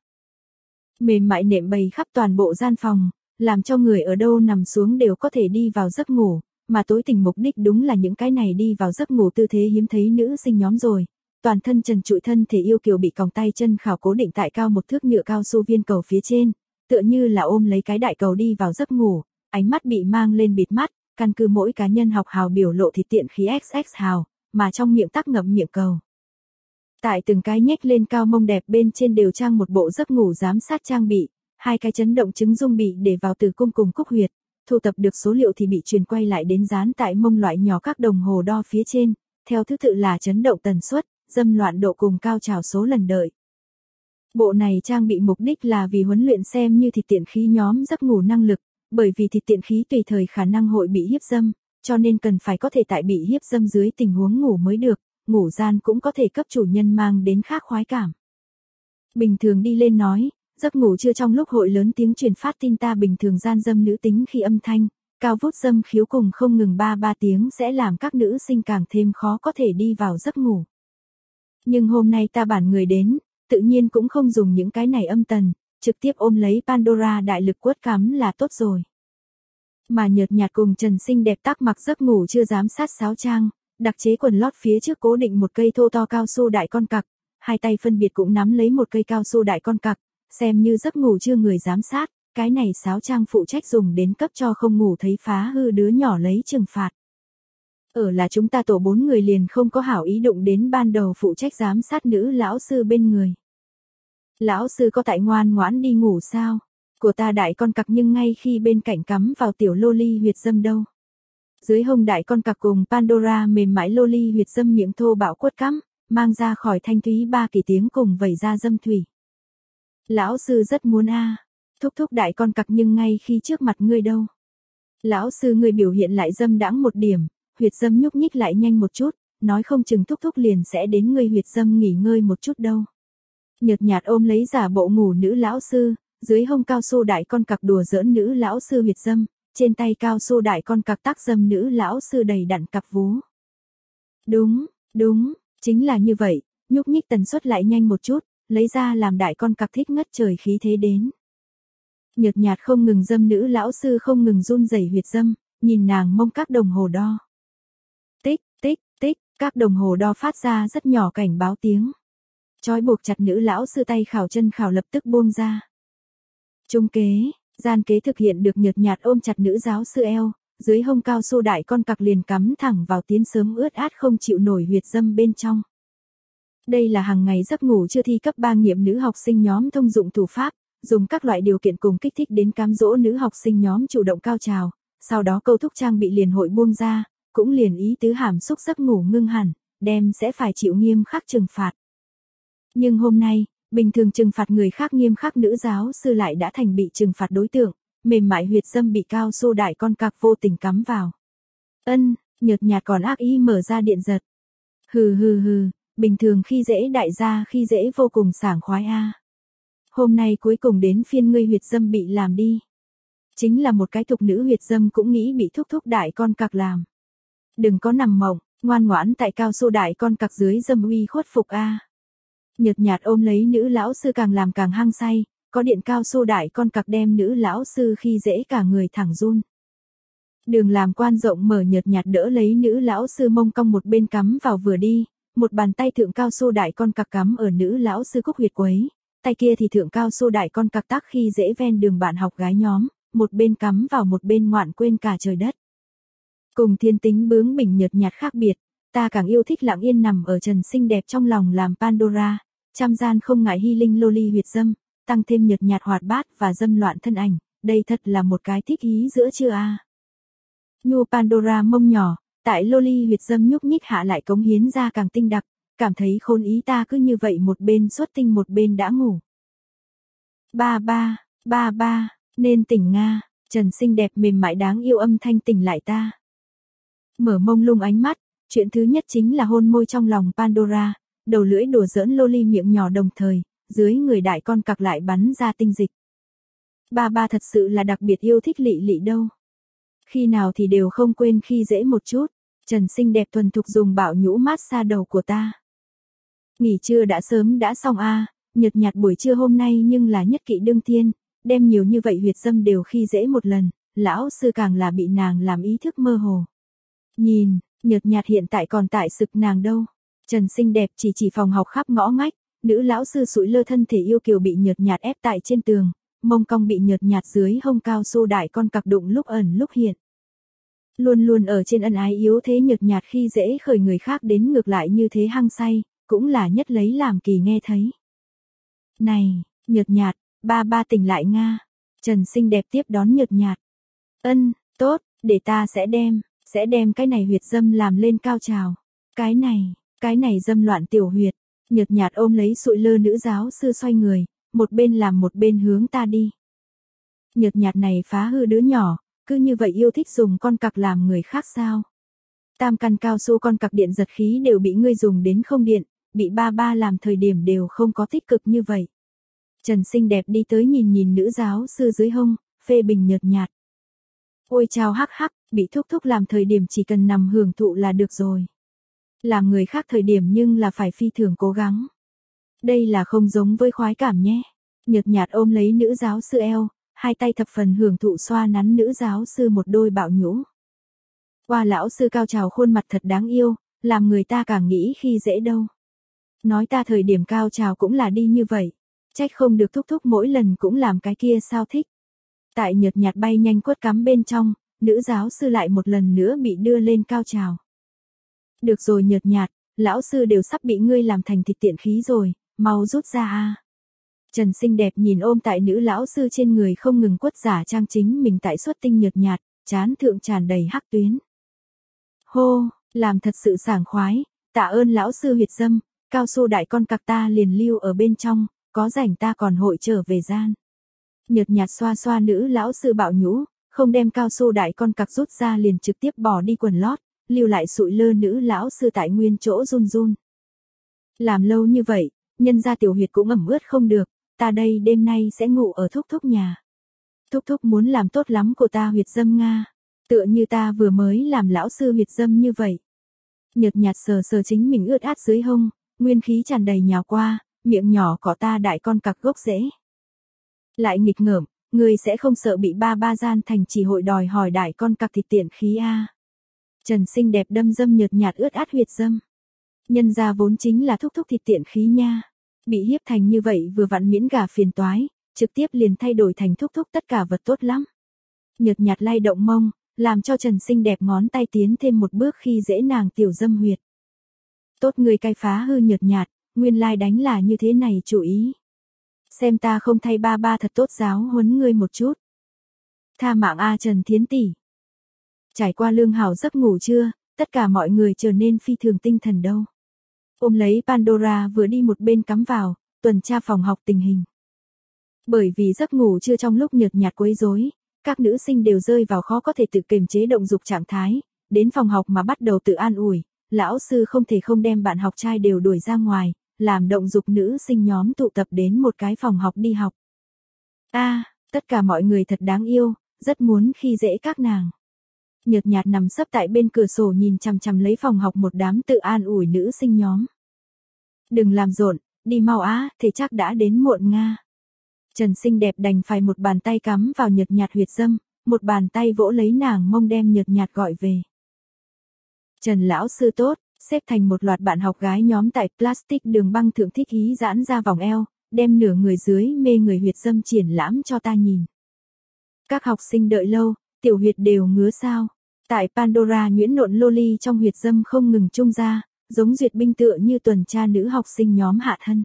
Mềm mại nệm bầy khắp toàn bộ gian phòng, làm cho người ở đâu nằm xuống đều có thể đi vào giấc ngủ, mà tối tình mục đích đúng là những cái này đi vào giấc ngủ tư thế hiếm thấy nữ sinh nhóm rồi. Toàn thân trần trụi thân thể yêu kiều bị còng tay chân khảo cố định tại cao một thước nhựa cao su viên cầu phía trên, tựa như là ôm lấy cái đại cầu đi vào giấc ngủ, ánh mắt bị mang lên bịt mắt, căn cứ mỗi cá nhân học hào biểu lộ thì tiện khí ích ích hào, mà trong miệng tắc ngậm miệng cầu. Tại từng cái nhếch lên cao mông đẹp bên trên đều trang một bộ giấc ngủ giám sát trang bị, hai cái chấn động chứng dung bị để vào tử cung cùng cúc huyệt, thu tập được số liệu thì bị truyền quay lại đến dán tại mông loại nhỏ các đồng hồ đo phía trên, theo thứ tự là chấn động tần suất, dâm loạn độ cùng cao trào số lần đợi. Bộ này trang bị mục đích là vì huấn luyện xem như thịt tiện khí nhóm giấc ngủ năng lực, bởi vì thịt tiện khí tùy thời khả năng hội bị hiếp dâm, cho nên cần phải có thể tại bị hiếp dâm dưới tình huống ngủ mới được, ngủ gian cũng có thể cấp chủ nhân mang đến khác khoái cảm. Bình thường đi lên nói, giấc ngủ trưa trong lúc hội lớn tiếng truyền phát tin ta bình thường gian dâm nữ tính khi âm thanh, cao vút dâm khiếu cùng không ngừng ba ba tiếng sẽ làm các nữ sinh càng thêm khó có thể đi vào giấc ngủ. Nhưng hôm nay ta bản người đến, tự nhiên cũng không dùng những cái này âm tần, trực tiếp ôm lấy Pandora đại lực quất cắm là tốt rồi. Mà nhợt nhạt cùng Trần xinh đẹp tác mặc giấc ngủ chưa dám sát sáo trang, đặc chế quần lót phía trước cố định một cây thô to cao su đại con cặc, hai tay phân biệt cũng nắm lấy một cây cao su đại con cặc, xem như giấc ngủ chưa người giám sát, cái này sáo trang phụ trách dùng đến cấp cho không ngủ thấy phá hư đứa nhỏ lấy trừng phạt. Ở là chúng ta tổ bốn người liền không có hảo ý đụng đến ban đầu phụ trách giám sát nữ lão sư bên người. Lão sư có tại ngoan ngoãn đi ngủ sao? Của ta đại con cặc nhưng ngay khi bên cạnh cắm vào tiểu loli huyệt dâm đâu. Dưới hông đại con cặc cùng Pandora mềm mại loli huyệt dâm miệng thô bạo quất cắm, mang ra khỏi thanh thúy ba kỳ tiếng cùng vẩy ra dâm thủy. Lão sư rất muốn a, thúc thúc đại con cặc nhưng ngay khi trước mặt ngươi đâu. Lão sư ngươi biểu hiện lại dâm đãng một điểm, huyệt dâm nhúc nhích lại nhanh một chút, nói không chừng thúc thúc liền sẽ đến ngươi huyệt dâm nghỉ ngơi một chút đâu. Nhợt nhạt ôm lấy giả bộ ngủ nữ lão sư, dưới hông cao su đại con cặc đùa giỡn nữ lão sư huyệt dâm, trên tay cao su đại con cặc tác dâm nữ lão sư đầy đặn cặp vú. Đúng, đúng, chính là như vậy, nhúc nhích tần suất lại nhanh một chút, lấy ra làm đại con cặc thích ngất trời khí thế đến. Nhợt nhạt không ngừng dâm nữ lão sư không ngừng run rẩy huyệt dâm, nhìn nàng mông các đồng hồ đo. Tích, tích, tích, các đồng hồ đo phát ra rất nhỏ cảnh báo tiếng. Trói buộc chặt nữ lão sư tay khảo chân khảo lập tức buông ra. Trung kế, gian kế thực hiện được nhợt nhạt ôm chặt nữ giáo sư eo, dưới hông cao su đại con cặc liền cắm thẳng vào tiến sớm ướt át không chịu nổi huyệt dâm bên trong. Đây là hàng ngày giấc ngủ chưa thi cấp ba nghiệm nữ học sinh nhóm thông dụng thủ pháp, dùng các loại điều kiện cùng kích thích đến cám dỗ nữ học sinh nhóm chủ động cao trào, sau đó câu thúc trang bị liền hội buông ra, cũng liền ý tứ hàm xúc giấc ngủ ngưng hẳn, đem sẽ phải chịu nghiêm khắc trừng phạt. Nhưng hôm nay, bình thường trừng phạt người khác nghiêm khắc nữ giáo sư lại đã thành bị trừng phạt đối tượng, mềm mại huyệt dâm bị cao su đại con cặc vô tình cắm vào. Ân, nhợt nhạt còn ác ý mở ra điện giật. Hừ hừ hừ, bình thường khi dễ đại gia khi dễ vô cùng sảng khoái a. Hôm nay cuối cùng đến phiên ngươi huyệt dâm bị làm đi. Chính là một cái thục nữ huyệt dâm cũng nghĩ bị thúc thúc đại con cặc làm. Đừng có nằm mộng, ngoan ngoãn tại cao su đại con cặc dưới dâm uy khuất phục a. Nhợt nhạt ôm lấy nữ lão sư càng làm càng hăng say, có điện cao su đại con cặc đem nữ lão sư khi dễ cả người thẳng run. Đường làm quan rộng mở nhợt nhạt đỡ lấy nữ lão sư mông cong một bên cắm vào vừa đi, một bàn tay thượng cao su đại con cặc cắm ở nữ lão sư cúc huyệt quấy, tay kia thì thượng cao su đại con cặc tác khi dễ ven đường bạn học gái nhóm, một bên cắm vào một bên ngoạn quên cả trời đất. Cùng thiên tính bướng bỉnh nhợt nhạt khác biệt, ta càng yêu thích lặng yên nằm ở trần xinh đẹp trong lòng làm Pandora, trăm gian không ngại hy linh loli huyệt dâm, tăng thêm nhợt nhạt hoạt bát và dâm loạn thân ảnh, đây thật là một cái thích ý giữa chưa a. Nhu Pandora mông nhỏ, tại loli huyệt dâm nhúc nhích hạ lại cống hiến ra càng tinh đặc, cảm thấy khôn ý ta cứ như vậy một bên xuất tinh một bên đã ngủ. Ba ba, ba ba, nên tỉnh Nga, trần xinh đẹp mềm mại đáng yêu âm thanh tỉnh lại ta. Mở mông lung ánh mắt, chuyện thứ nhất chính là hôn môi trong lòng Pandora, đầu lưỡi đùa giỡn loli miệng nhỏ đồng thời, dưới người đại con cặc lại bắn ra tinh dịch. Ba ba thật sự là đặc biệt yêu thích lị lị đâu. Khi nào thì đều không quên khi dễ một chút, trần xinh đẹp thuần thục dùng bạo nhũ mát xa đầu của ta. Nghỉ trưa đã sớm đã xong a, nhợt nhạt buổi trưa hôm nay nhưng là nhất kỵ đương thiên, đem nhiều như vậy huyệt dâm đều khi dễ một lần, lão sư càng là bị nàng làm ý thức mơ hồ. Nhìn, nhợt nhạt hiện tại còn tại sực nàng đâu. Trần xinh đẹp chỉ chỉ phòng học khắp ngõ ngách, nữ lão sư sụi lơ thân thể yêu kiều bị nhợt nhạt ép tại trên tường, mông cong bị nhợt nhạt dưới hông cao su đại con cặc đụng lúc ẩn lúc hiện. Luôn luôn ở trên ân ái yếu thế nhợt nhạt khi dễ khởi người khác đến ngược lại như thế hăng say, cũng là nhất lấy làm kỳ nghe thấy. Này, nhợt nhạt, ba ba tỉnh lại Nga. Trần xinh đẹp tiếp đón nhợt nhạt. Ân, tốt, để ta sẽ đem, sẽ đem cái này huyệt dâm làm lên cao trào. Cái này, cái này dâm loạn tiểu huyệt. Nhợt nhạt ôm lấy sụi lơ nữ giáo sư xoay người, một bên làm một bên hướng ta đi. Nhợt nhạt này phá hư đứa nhỏ, cứ như vậy yêu thích dùng con cặc làm người khác sao? Tam căn cao su con cặc điện giật khí đều bị ngươi dùng đến không điện, bị ba ba làm thời điểm đều không có tích cực như vậy. Trần xinh đẹp đi tới nhìn nhìn nữ giáo sư dưới hông, phê bình nhợt nhạt. Ôi chao hắc hắc, bị thúc thúc làm thời điểm chỉ cần nằm hưởng thụ là được rồi. Làm người khác thời điểm nhưng là phải phi thường cố gắng. Đây là không giống với khoái cảm nhé. Nhợt nhạt ôm lấy nữ giáo sư eo, hai tay thập phần hưởng thụ xoa nắn nữ giáo sư một đôi bạo nhũ. Qua lão sư cao trào khuôn mặt thật đáng yêu, làm người ta càng nghĩ khi dễ đâu. Nói ta thời điểm cao trào cũng là đi như vậy, trách không được thúc thúc mỗi lần cũng làm cái kia sao thích. Tại nhợt nhạt bay nhanh quất cắm bên trong, nữ giáo sư lại một lần nữa bị đưa lên cao trào. Được rồi nhợt nhạt, lão sư đều sắp bị ngươi làm thành thịt tiện khí rồi, mau rút ra a. Trần xinh đẹp nhìn ôm tại nữ lão sư trên người không ngừng quất giả trang chính mình tại xuất tinh nhợt nhạt, trán thượng tràn đầy hắc tuyến. Hô, làm thật sự sảng khoái, tạ ơn lão sư huyệt dâm, cao su đại con cặc ta liền lưu ở bên trong, có rảnh ta còn hội trở về gian. Nhợt nhạt xoa xoa nữ lão sư bạo nhũ, không đem cao su đại con cặc rút ra liền trực tiếp bỏ đi quần lót, lưu lại sụi lơ nữ lão sư tại nguyên chỗ run run. Làm lâu như vậy, nhân ra tiểu huyệt cũng ẩm ướt không được, ta đây đêm nay sẽ ngủ ở thúc thúc nhà. Thúc thúc muốn làm tốt lắm của ta huyệt dâm Nga, tựa như ta vừa mới làm lão sư huyệt dâm như vậy. Nhợt nhạt sờ sờ chính mình ướt át dưới hông, nguyên khí tràn đầy nhào qua, miệng nhỏ cỏ ta đại con cặc gốc rễ. Lại nghịch ngợm, người sẽ không sợ bị ba ba gian thành chỉ hội đòi hỏi đại con cặc thịt tiện khí a. Trần xinh đẹp đâm dâm nhợt nhạt ướt át huyệt dâm. Nhân ra vốn chính là thúc thúc thịt tiện khí nha. Bị hiếp thành như vậy vừa vặn miễn gà phiền toái, trực tiếp liền thay đổi thành thúc thúc tất cả vật tốt lắm. Nhợt nhạt lay động mông, làm cho Trần xinh đẹp ngón tay tiến thêm một bước khi dễ nàng tiểu dâm huyệt. Tốt người cai phá hư nhợt nhạt, nguyên lai đánh là như thế này chủ ý. Xem ta không thay ba ba thật tốt giáo huấn ngươi một chút. Tha mạng a Trần Thiến tỷ. Trải qua lương hảo giấc ngủ chưa, tất cả mọi người trở nên phi thường tinh thần đâu. Ôm lấy Pandora vừa đi một bên cắm vào, tuần tra phòng học tình hình. Bởi vì giấc ngủ chưa trong lúc nhợt nhạt quấy rối, các nữ sinh đều rơi vào khó có thể tự kiềm chế động dục trạng thái, đến phòng học mà bắt đầu tự an ủi, lão sư không thể không đem bạn học trai đều đuổi ra ngoài, làm động dục nữ sinh nhóm tụ tập đến một cái phòng học đi học. A, à, tất cả mọi người thật đáng yêu, rất muốn khi dễ các nàng. Nhợt nhạt nằm sấp tại bên cửa sổ nhìn chằm chằm lấy phòng học một đám tự an ủi nữ sinh nhóm. Đừng làm rộn, đi mau á, thể chắc đã đến muộn nga. Trần xinh đẹp đành phải một bàn tay cắm vào nhợt nhạt huyệt dâm, một bàn tay vỗ lấy nàng mông đem nhợt nhạt gọi về. Trần lão sư tốt, xếp thành một loạt bạn học gái nhóm tại plastic đường băng thượng thích ý giãn ra vòng eo, đem nửa người dưới mê người huyệt dâm triển lãm cho ta nhìn. Các học sinh đợi lâu, tiểu huyệt đều ngứa sao. Tại Pandora nhuyễn nộn loli trong huyệt dâm không ngừng trung ra, giống duyệt binh tựa như tuần tra nữ học sinh nhóm hạ thân.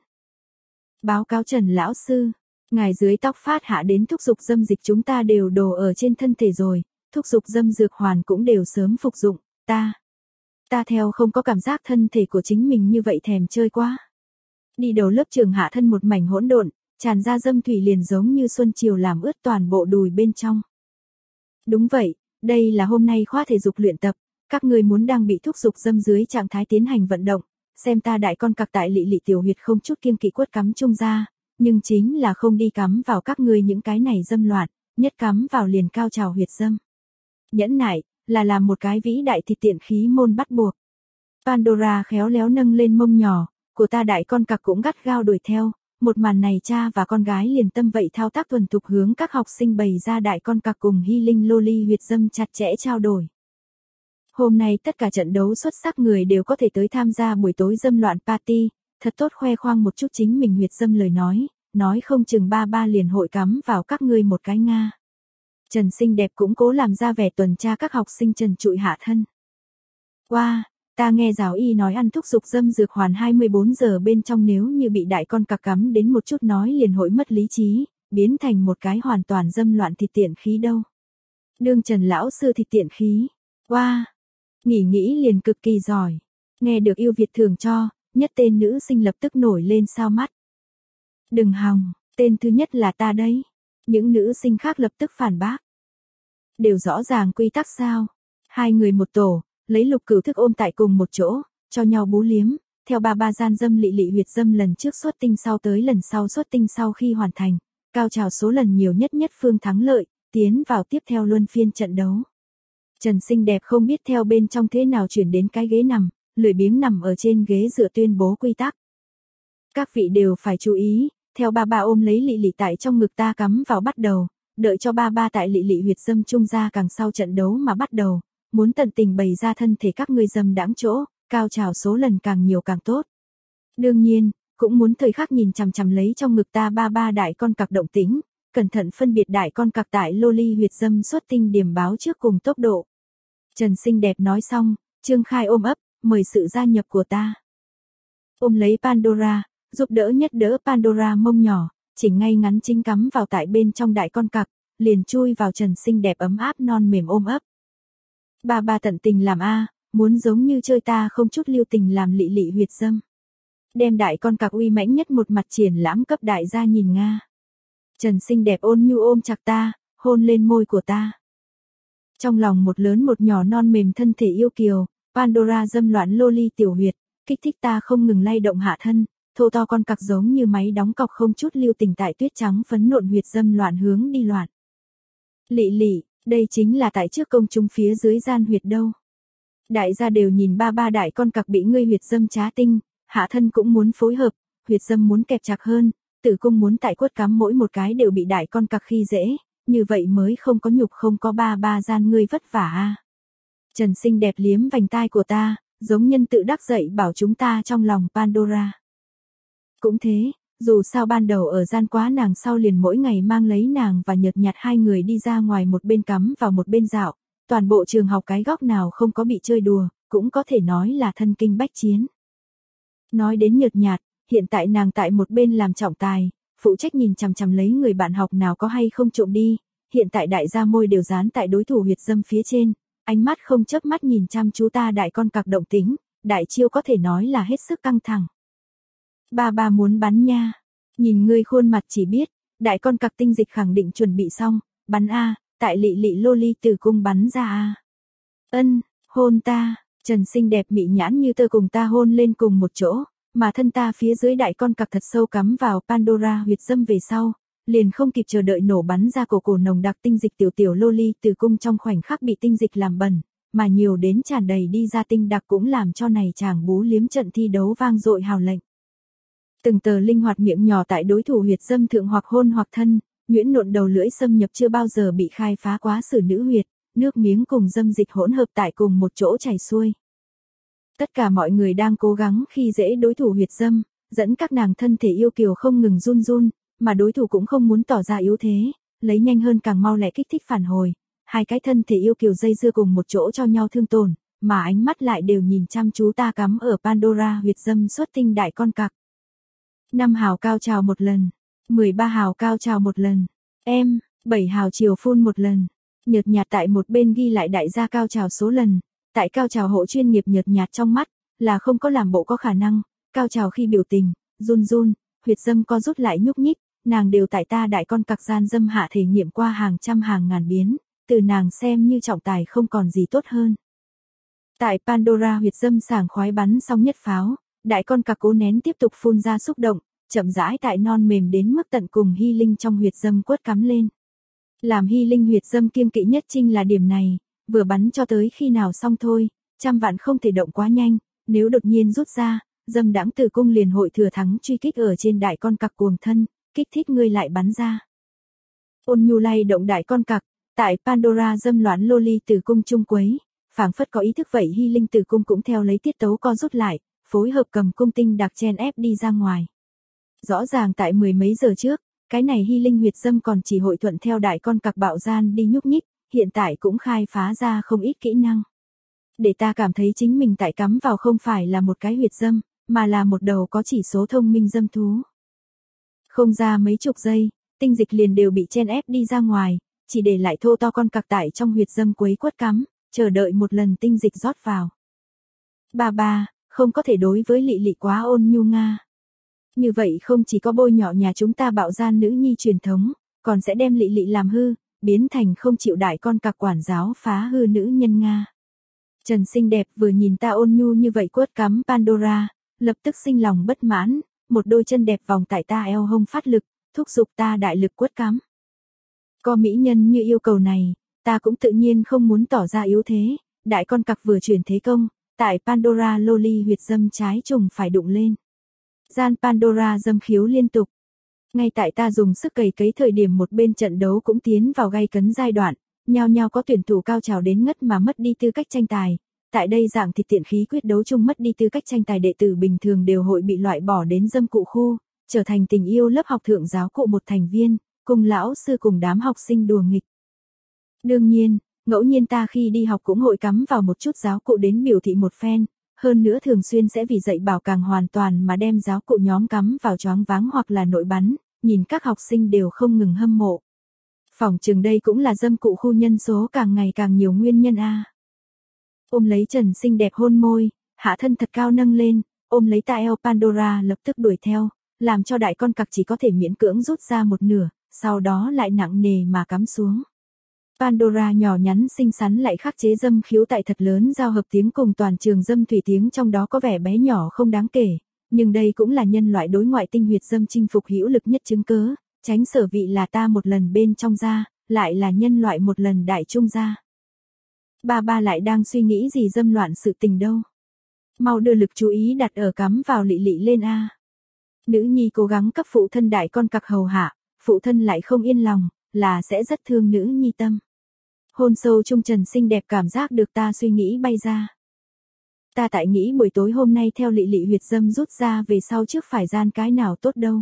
Báo cáo Trần lão sư, ngài dưới tóc phát hạ đến thúc dục dâm dịch chúng ta đều đồ ở trên thân thể rồi, thúc dục dâm dược hoàn cũng đều sớm phục dụng, ta. Ta theo không có cảm giác thân thể của chính mình như vậy thèm chơi quá. Đi đầu lớp trường hạ thân một mảnh hỗn độn, tràn ra dâm thủy liền giống như xuân chiều làm ướt toàn bộ đùi bên trong. Đúng vậy, đây là hôm nay khóa thể dục luyện tập, các người muốn đang bị thúc dục dâm dưới trạng thái tiến hành vận động, xem ta đại con cặc tại lị lị tiểu huyệt không chút kiêng kỵ quất cắm trung ra, nhưng chính là không đi cắm vào các người những cái này dâm loạn, nhất cắm vào liền cao trào huyệt dâm. Nhẫn nại, là làm một cái vĩ đại thịt tiện khí môn bắt buộc. Pandora khéo léo nâng lên mông nhỏ, của ta đại con cặc cũng gắt gao đuổi theo, một màn này cha và con gái liền tâm vậy thao tác thuần thục hướng các học sinh bày ra đại con cặc cùng healing loli huyệt dâm chặt chẽ trao đổi. Hôm nay tất cả trận đấu xuất sắc người đều có thể tới tham gia buổi tối dâm loạn party, thật tốt khoe khoang một chút chính mình huyệt dâm lời nói, nói không chừng ba ba liền hội cắm vào các ngươi một cái nga. Trần xinh đẹp cũng cố làm ra vẻ tuần tra các học sinh trần trụi hạ thân. Wow, ta nghe giáo y nói ăn thuốc dục dâm dược hoàn hai mươi bốn giờ bên trong nếu như bị đại con cặc cắm đến một chút nói liền hội mất lý trí, biến thành một cái hoàn toàn dâm loạn thịt tiện khí đâu. Đương Trần lão sư thịt tiện khí. Wow, nghĩ nghĩ liền cực kỳ giỏi. Nghe được yêu Việt thưởng cho, nhất tên nữ sinh lập tức nổi lên sao mắt. Đừng hòng, tên thứ nhất là ta đấy. Những nữ sinh khác lập tức phản bác. Đều rõ ràng quy tắc sao? Hai người một tổ, lấy lục cửu thức ôm tại cùng một chỗ, cho nhau bú liếm, theo ba ba gian dâm lị lị huyệt dâm lần trước xuất tinh sau tới lần sau xuất tinh sau khi hoàn thành, cao trào số lần nhiều nhất nhất phương thắng lợi, tiến vào tiếp theo luân phiên trận đấu. Trần xinh đẹp không biết theo bên trong thế nào chuyển đến cái ghế nằm, lười biếng nằm ở trên ghế dựa tuyên bố quy tắc. Các vị đều phải chú ý, theo ba ba ôm lấy lị lị tại trong ngực ta cắm vào bắt đầu, đợi cho ba ba tại lị lị huyệt dâm trung ra càng sau trận đấu mà bắt đầu, muốn tận tình bày ra thân thể các ngươi dâm đãng chỗ, cao trào số lần càng nhiều càng tốt. Đương nhiên, cũng muốn thời khắc nhìn chằm chằm lấy trong ngực ta ba ba đại con cặc động tĩnh, cẩn thận phân biệt đại con cặc tại loli huyệt dâm xuất tinh điểm báo trước cùng tốc độ. Trần xinh đẹp nói xong, Trương Khai ôm ấp, mời sự gia nhập của ta. Ôm lấy Pandora, giúp đỡ nhất đỡ Pandora mông nhỏ, chỉnh ngay ngắn chính cắm vào tại bên trong đại con cặc, liền chui vào Trần xinh đẹp ấm áp non mềm ôm ấp. Ba ba tận tình làm a, muốn giống như chơi ta không chút lưu tình làm lị lị huyệt dâm. Đem đại con cặc uy mãnh nhất một mặt triển lãm cấp đại gia nhìn nga. Trần xinh đẹp ôn nhu ôm chặt ta, hôn lên môi của ta. Trong lòng một lớn một nhỏ non mềm thân thể yêu kiều, Pandora dâm loạn loli tiểu huyệt, kích thích ta không ngừng lay động hạ thân, thô to con cặc giống như máy đóng cọc không chút lưu tình tại tuyết trắng phấn nộn huyệt dâm loạn hướng đi loạn. Lị lị, đây chính là tại trước công chúng phía dưới gian huyệt đâu. Đại gia đều nhìn ba ba đại con cặc bị ngươi huyệt dâm trá tinh, hạ thân cũng muốn phối hợp, huyệt dâm muốn kẹp chặt hơn, tử cung muốn tại quất cắm mỗi một cái đều bị đại con cặc khi dễ, như vậy mới không có nhục không có ba ba gian ngươi vất vả a. Trần xinh đẹp liếm vành tai của ta, giống nhân tự đắc dậy bảo chúng ta trong lòng Pandora. Cũng thế, dù sao ban đầu ở gian quá nàng sau liền mỗi ngày mang lấy nàng và nhợt nhạt hai người đi ra ngoài một bên cắm vào một bên dạo, toàn bộ trường học cái góc nào không có bị chơi đùa, cũng có thể nói là thân kinh bách chiến. Nói đến nhợt nhạt, hiện tại nàng tại một bên làm trọng tài, phụ trách nhìn chằm chằm lấy người bạn học nào có hay không trộm đi, hiện tại đại gia môi đều dán tại đối thủ huyệt dâm phía trên, ánh mắt không chớp mắt nhìn chăm chú ta đại con cặc động tính, đại chiêu có thể nói là hết sức căng thẳng. Ba ba muốn bắn nha, nhìn ngươi khuôn mặt chỉ biết, đại con cặc tinh dịch khẳng định chuẩn bị xong, bắn a, tại lị lị lô ly tử cung bắn ra a. Ân, hôn ta, Trần xinh đẹp mị nhãn như tơ cùng ta hôn lên cùng một chỗ, mà thân ta phía dưới đại con cặc thật sâu cắm vào Pandora huyệt dâm về sau, liền không kịp chờ đợi nổ bắn ra cổ cổ nồng đặc tinh dịch tiểu tiểu lô ly tử cung trong khoảnh khắc bị tinh dịch làm bẩn, mà nhiều đến tràn đầy đi ra tinh đặc cũng làm cho này chàng bú liếm trận thi đấu vang dội hào lệnh. Từng tờ linh hoạt miệng nhỏ tại đối thủ huyệt dâm thượng hoặc hôn hoặc thân, nhuyễn nộn đầu lưỡi xâm nhập chưa bao giờ bị khai phá quá sử nữ huyệt, nước miếng cùng dâm dịch hỗn hợp tại cùng một chỗ chảy xuôi. Tất cả mọi người đang cố gắng khi dễ đối thủ huyệt dâm, dẫn các nàng thân thể yêu kiều không ngừng run run, mà đối thủ cũng không muốn tỏ ra yếu thế, lấy nhanh hơn càng mau lẹ kích thích phản hồi, hai cái thân thể yêu kiều dây dưa cùng một chỗ cho nhau thương tổn, mà ánh mắt lại đều nhìn chăm chú ta cắm ở Pandora huyệt dâm xuất tinh đại con cặc. năm hào cao trào một lần, mười ba hào cao trào một lần, em, bảy hào chiều phun một lần, nhợt nhạt tại một bên ghi lại đại gia cao trào số lần, tại cao trào hộ chuyên nghiệp nhợt nhạt trong mắt, là không có làm bộ có khả năng, cao trào khi biểu tình, run run, huyệt dâm co rút lại nhúc nhích, nàng đều tại ta đại con cặc gian dâm hạ thể nghiệm qua hàng trăm hàng ngàn biến, từ nàng xem như trọng tài không còn gì tốt hơn. Tại Pandora huyệt dâm sảng khoái bắn xong nhất pháo, đại con cặc cố nén tiếp tục phun ra xúc động, chậm rãi tại non mềm đến mức tận cùng hy linh trong huyệt dâm quất cắm lên. Làm hy linh huyệt dâm kiêng kỵ nhất trinh là điểm này, vừa bắn cho tới khi nào xong thôi, trăm vạn không thể động quá nhanh, nếu đột nhiên rút ra, dâm đãng tử cung liền hội thừa thắng truy kích ở trên đại con cặc cuồng thân, kích thích ngươi lại bắn ra. Ôn nhu lay động đại con cặc, tại Pandora dâm loạn lô ly tử cung chung quấy, phảng phất có ý thức vậy hy linh tử cung cũng theo lấy tiết tấu co rút lại, phối hợp cầm cung tinh đặc chen ép đi ra ngoài. Rõ ràng tại mười mấy giờ trước, cái này hy linh huyệt dâm còn chỉ hội thuận theo đại con cặc bạo gian đi nhúc nhích, hiện tại cũng khai phá ra không ít kỹ năng. Để ta cảm thấy chính mình tại cắm vào không phải là một cái huyệt dâm, mà là một đầu có chỉ số thông minh dâm thú. Không ra mấy chục giây, tinh dịch liền đều bị chen ép đi ra ngoài, chỉ để lại thô to con cặc tại trong huyệt dâm quấy quất cắm, chờ đợi một lần tinh dịch rót vào. Ba ba, không có thể đối với lị lị quá ôn nhu nga. Như vậy không chỉ có bôi nhọ nhà chúng ta bạo gian nữ nhi truyền thống, còn sẽ đem lị lị làm hư, biến thành không chịu đại con cặc quản giáo phá hư nữ nhân nga. Trần xinh đẹp vừa nhìn ta ôn nhu như vậy quất cắm Pandora, lập tức sinh lòng bất mãn, một đôi chân đẹp vòng tại ta eo hông phát lực, thúc giục ta đại lực quất cắm. Có mỹ nhân như yêu cầu này, ta cũng tự nhiên không muốn tỏ ra yếu thế, đại con cặc vừa chuyển thế công, tại Pandora lô ly huyệt dâm trái trùng phải đụng lên. Gian Pandora dâm khiếu liên tục. Ngay tại ta dùng sức cày cấy thời điểm một bên trận đấu cũng tiến vào gay cấn giai đoạn, nhao nhao có tuyển thủ cao trào đến ngất mà mất đi tư cách tranh tài. Tại đây dạng thịt tiện khí quyết đấu chung mất đi tư cách tranh tài đệ tử bình thường đều hội bị loại bỏ đến dâm cụ khu, trở thành tình yêu lớp học thượng giáo cụ một thành viên, cùng lão sư cùng đám học sinh đùa nghịch. Đương nhiên, ngẫu nhiên ta khi đi học cũng hội cắm vào một chút giáo cụ đến biểu thị một phen, hơn nữa thường xuyên sẽ vì dạy bảo càng hoàn toàn mà đem giáo cụ nhóm cắm vào choáng váng hoặc là nội bắn, nhìn các học sinh đều không ngừng hâm mộ. Phỏng chừng đây cũng là dâm cụ khu nhân số càng ngày càng nhiều nguyên nhân a. Ôm lấy Trần xinh đẹp hôn môi, hạ thân thật cao nâng lên, ôm lấy ta eo Pandora lập tức đuổi theo, làm cho đại con cặc chỉ có thể miễn cưỡng rút ra một nửa, sau đó lại nặng nề mà cắm xuống. Pandora nhỏ nhắn xinh xắn lại khắc chế dâm khiếu tại thật lớn giao hợp tiếng cùng toàn trường dâm thủy tiếng trong đó có vẻ bé nhỏ không đáng kể, nhưng đây cũng là nhân loại đối ngoại tinh huyệt dâm chinh phục hữu lực nhất chứng cớ, tránh sở vị là ta một lần bên trong ra, lại là nhân loại một lần đại trung ra. Ba ba lại đang suy nghĩ gì dâm loạn sự tình đâu. Mau đưa lực chú ý đặt ở cắm vào lị lị lên a. Nữ nhi cố gắng cấp phụ thân đại con cặc hầu hạ, phụ thân lại không yên lòng, là sẽ rất thương nữ nhi tâm. Hôn sâu trung Trần xinh đẹp cảm giác được ta suy nghĩ bay ra. Ta tại nghĩ buổi tối hôm nay theo lị lị huyệt dâm rút ra về sau trước phải gian cái nào tốt đâu.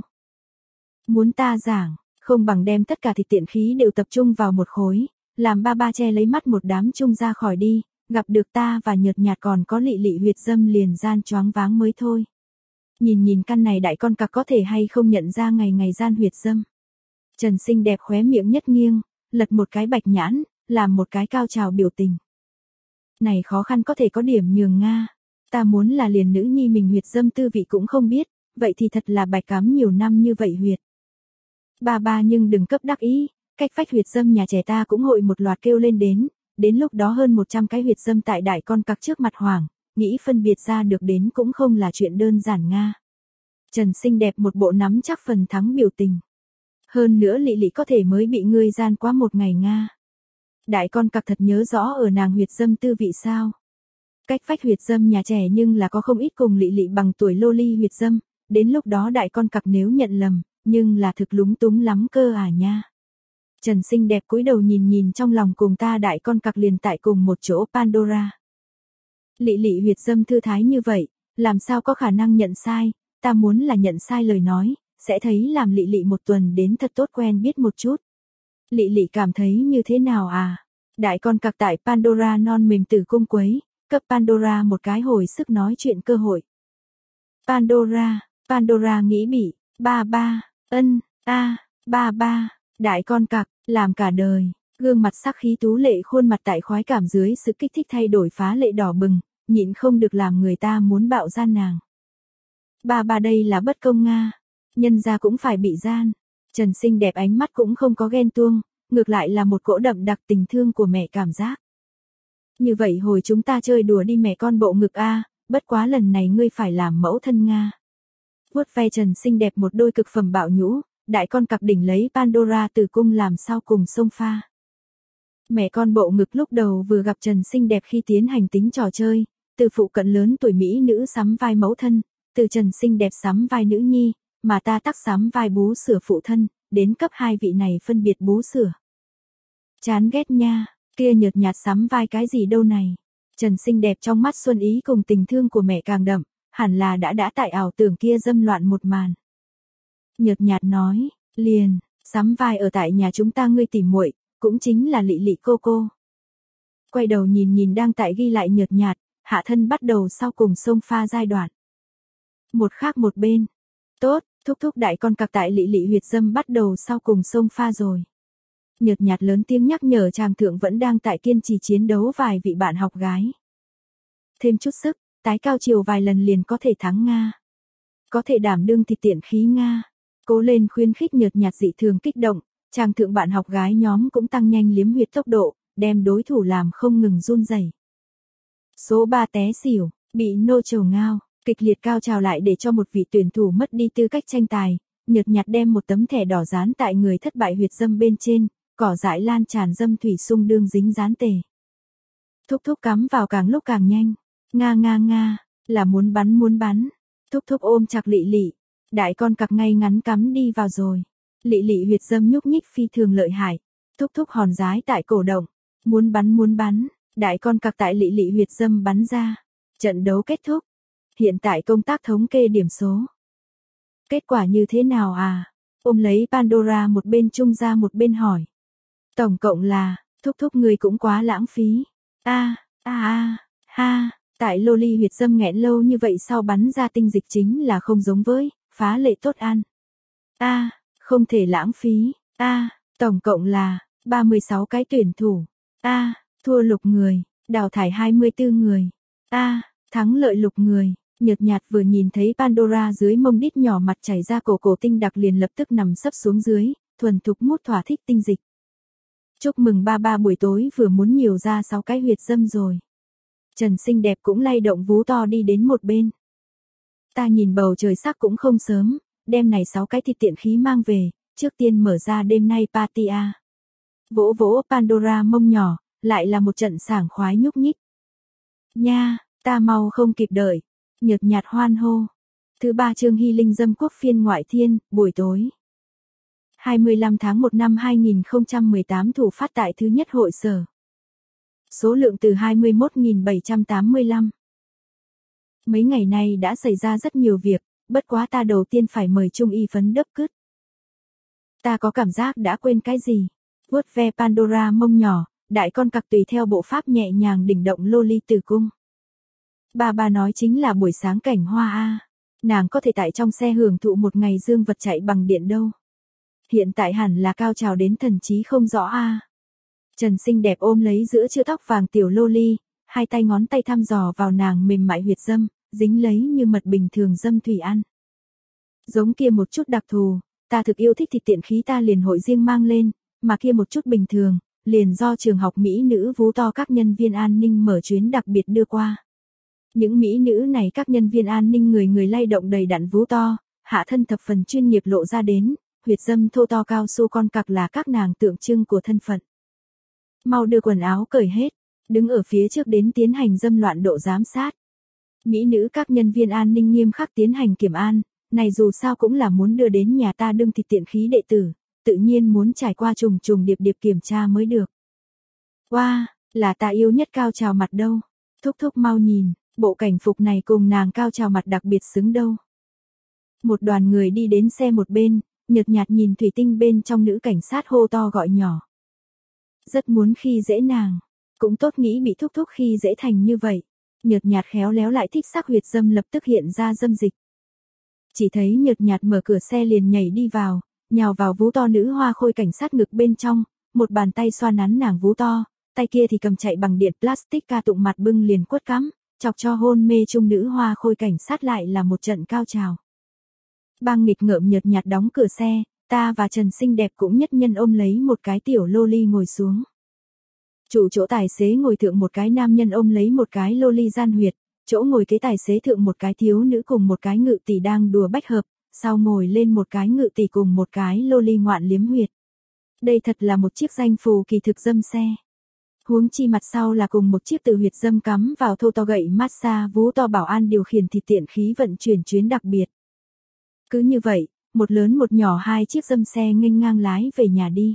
Muốn ta giảng, không bằng đem tất cả thịt tiện khí đều tập trung vào một khối, làm ba ba che lấy mắt một đám chung ra khỏi đi, gặp được ta và nhợt nhạt còn có lị lị huyệt dâm liền gian choáng váng mới thôi. nhìn nhìn căn này đại con cặc có thể hay không nhận ra ngày ngày gian huyệt dâm. Trần xinh đẹp khóe miệng nhất nghiêng, lật một cái bạch nhãn, làm một cái cao trào biểu tình. Này khó khăn có thể có điểm nhường Nga. Ta muốn là liền nữ nhi mình huyệt dâm tư vị cũng không biết, vậy thì thật là bạch cắm nhiều năm như vậy huyệt. Ba ba nhưng đừng cấp đắc ý, cách phách huyệt dâm nhà trẻ ta cũng hội một loạt kêu lên đến, đến lúc đó hơn một trăm cái huyệt dâm tại đại con cặc trước mặt hoàng, nghĩ phân biệt ra được đến cũng không là chuyện đơn giản Nga. Trần xinh đẹp một bộ nắm chắc phần thắng biểu tình. Hơn nữa Lị Lị có thể mới bị ngươi gian quá một ngày Nga. Đại con cặc thật nhớ rõ ở nàng huyệt dâm tư vị sao. Cách phách huyệt dâm nhà trẻ nhưng là có không ít cùng Lị Lị bằng tuổi lô ly huyệt dâm, đến lúc đó đại con cặc nếu nhận lầm, nhưng là thực lúng túng lắm cơ à nha. Trần xinh đẹp cúi đầu nhìn nhìn trong lòng cùng ta đại con cặc liền tại cùng một chỗ Pandora. Lị Lị huyệt dâm thư thái như vậy, làm sao có khả năng nhận sai, ta muốn là nhận sai lời nói, sẽ thấy làm Lị Lị một tuần đến thật tốt quen biết một chút. Lị Lị cảm thấy như thế nào à? Đại con cặc tại Pandora non mềm tử cung quấy, cấp Pandora một cái hồi sức nói chuyện cơ hội. Pandora, Pandora nghĩ bị, ba ba, ân, a, ba ba, đại con cặc, làm cả đời, gương mặt sắc khí tú lệ khuôn mặt tại khoái cảm dưới sự kích thích thay đổi phá lệ đỏ bừng, nhịn không được làm người ta muốn bạo gian nàng. Ba ba đây là bất công Nga, nhân gia cũng phải bị gian. Trần xinh đẹp ánh mắt cũng không có ghen tuông, ngược lại là một cỗ đậm đặc tình thương của mẹ cảm giác. Như vậy hồi chúng ta chơi đùa đi mẹ con bộ ngực a, bất quá lần này ngươi phải làm mẫu thân Nga. Vuốt ve Trần xinh đẹp một đôi cực phẩm bạo nhũ, đại con cặc đỉnh lấy Pandora từ cung làm sao cùng sông pha. Mẹ con bộ ngực lúc đầu vừa gặp Trần xinh đẹp khi tiến hành tính trò chơi, từ phụ cận lớn tuổi mỹ nữ sắm vai mẫu thân, từ Trần xinh đẹp sắm vai nữ nhi, mà ta tắc sắm vai bú sữa phụ thân, đến cấp hai vị này phân biệt bú sữa. Chán ghét nha, kia nhợt nhạt sắm vai cái gì đâu này. Trần xinh đẹp trong mắt xuân ý cùng tình thương của mẹ càng đậm, hẳn là đã đã tại ảo tưởng kia dâm loạn một màn. Nhợt nhạt nói, liền, sắm vai ở tại nhà chúng ta ngươi tỉ muội, cũng chính là Lị Lị cô cô. Quay đầu nhìn nhìn đang tại ghi lại nhợt nhạt, hạ thân bắt đầu sau cùng sông pha giai đoạn. Một khác một bên. Tốt, thúc thúc đại con cặc tại Lị Lị huyệt dâm bắt đầu sau cùng sông pha rồi. Nhợt nhạt lớn tiếng nhắc nhở chàng thượng vẫn đang tại kiên trì chiến đấu vài vị bạn học gái. Thêm chút sức, tái cao chiều vài lần liền có thể thắng Nga. Có thể đảm đương thì tiện khí Nga. Cố lên khuyến khích nhợt nhạt dị thường kích động, chàng thượng bạn học gái nhóm cũng tăng nhanh liếm huyệt tốc độ, đem đối thủ làm không ngừng run rẩy. Số ba té xỉu, bị nô trầu ngao, kịch liệt cao trào lại để cho một vị tuyển thủ mất đi tư cách tranh tài, nhợt nhạt đem một tấm thẻ đỏ dán tại người thất bại huyệt dâm bên trên, cỏ dại lan tràn dâm thủy sung đương dính dán tề. Thúc thúc cắm vào càng lúc càng nhanh, nga nga nga, là muốn bắn muốn bắn, thúc thúc ôm chặt Lị Lị, đại con cặc ngay ngắn cắm đi vào rồi. Lị Lị huyệt dâm nhúc nhích phi thường lợi hại, thúc thúc hòn giái tại cổ động, muốn bắn muốn bắn, đại con cặc tại Lị Lị huyệt dâm bắn ra. Trận đấu kết thúc. Hiện tại công tác thống kê điểm số. Kết quả như thế nào à? Ôm lấy Pandora một bên trung ra một bên hỏi. Tổng cộng là, thúc thúc người cũng quá lãng phí. A, a a, ha, tại loli huyệt dâm nghẹn lâu như vậy sau bắn ra tinh dịch chính là không giống với, phá lệ tốt ăn. A, không thể lãng phí. A, tổng cộng là, ba mươi sáu cái tuyển thủ. A, thua lục người, đào thải hai mươi tư người. A, thắng lợi lục người. Nhợt nhạt vừa nhìn thấy Pandora dưới mông đít nhỏ mặt chảy ra cổ cổ tinh đặc liền lập tức nằm sấp xuống dưới, thuần thục mút thỏa thích tinh dịch. Chúc mừng ba ba buổi tối vừa muốn nhiều ra sáu cái huyệt dâm rồi. Trần xinh đẹp cũng lay động vú to đi đến một bên. Ta nhìn bầu trời sắc cũng không sớm, đêm này sáu cái thịt tiện khí mang về, trước tiên mở ra đêm nay party a. Vỗ vỗ Pandora mông nhỏ, lại là một trận sảng khoái nhúc nhích. Nha, ta mau không kịp đợi. Nhợt nhạt hoan hô. Thứ ba chương Hy Linh dâm quốc phiên ngoại thiên, buổi tối. hai mươi lăm tháng một năm hai nghìn không trăm mười tám thủ phát tại thứ nhất hội sở. Số lượng từ hai mươi mốt nghìn bảy trăm tám mươi lăm. Mấy ngày nay đã xảy ra rất nhiều việc, bất quá ta đầu tiên phải mời Trung y phấn đớp cứt. Ta có cảm giác đã quên cái gì. Vuốt ve Pandora mông nhỏ, đại con cặc tùy theo bộ pháp nhẹ nhàng đỉnh động loli tử cung. Ba ba nói chính là buổi sáng cảnh hoa a. Nàng có thể tại trong xe hưởng thụ một ngày dương vật chạy bằng điện đâu. Hiện tại hẳn là cao trào đến thần trí không rõ a. À. Trần xinh đẹp ôm lấy giữa chữa tóc vàng tiểu loli, hai tay ngón tay thăm dò vào nàng mềm mại huyệt dâm, dính lấy như mật bình thường dâm thủy ăn. Giống kia một chút đặc thù, ta thực yêu thích thịt tiện khí ta liền hội riêng mang lên, mà kia một chút bình thường, liền do trường học mỹ nữ vú to các nhân viên an ninh mở chuyến đặc biệt đưa qua. Những mỹ nữ này các nhân viên an ninh người người lay động đầy đặn vú to, hạ thân thập phần chuyên nghiệp lộ ra đến, huyệt dâm thô to cao su con cặc là các nàng tượng trưng của thân phận. Mau đưa quần áo cởi hết, đứng ở phía trước đến tiến hành dâm loạn độ giám sát. Mỹ nữ các nhân viên an ninh nghiêm khắc tiến hành kiểm an, này dù sao cũng là muốn đưa đến nhà ta đương thịt tiện khí đệ tử, tự nhiên muốn trải qua trùng trùng điệp điệp kiểm tra mới được. Wow, là ta yêu nhất cao trào mặt đâu. Thúc thúc mau nhìn, bộ cảnh phục này cùng nàng cao trào mặt đặc biệt xứng đâu. Một đoàn người đi đến xe một bên, nhợt nhạt nhìn thủy tinh bên trong nữ cảnh sát hô to gọi nhỏ. Rất muốn khi dễ nàng, cũng tốt nghĩ bị thúc thúc khi dễ thành như vậy. Nhợt nhạt khéo léo lại thích sắc huyệt dâm lập tức hiện ra dâm dịch. Chỉ thấy nhợt nhạt mở cửa xe liền nhảy đi vào, nhào vào vú to nữ hoa khôi cảnh sát ngực bên trong, một bàn tay xoa nắn nàng vú to, tay kia thì cầm chạy bằng điện plastic ca tụng mặt bưng liền quất cắm, chọc cho hôn mê chung nữ hoa khôi cảnh sát lại là một trận cao trào. Bang nghịch ngợm nhợt nhạt đóng cửa xe, ta và Trần xinh đẹp cũng nhất nhân ôm lấy một cái tiểu loli ngồi xuống. Chủ chỗ tài xế ngồi thượng một cái nam nhân ôm lấy một cái loli gian huyệt, chỗ ngồi kế tài xế thượng một cái thiếu nữ cùng một cái ngự tỷ đang đùa bách hợp, sau ngồi lên một cái ngự tỷ cùng một cái loli ngoạn liếm huyệt. Đây thật là một chiếc danh phù kỳ thực dâm xe. Huống chi mặt sau là cùng một chiếc từ huyệt dâm cắm vào thô to gậy massage vú to bảo an điều khiển thịt tiện khí vận chuyển chuyến đặc biệt. Cứ như vậy, một lớn một nhỏ hai chiếc dâm xe nghênh ngang lái về nhà đi.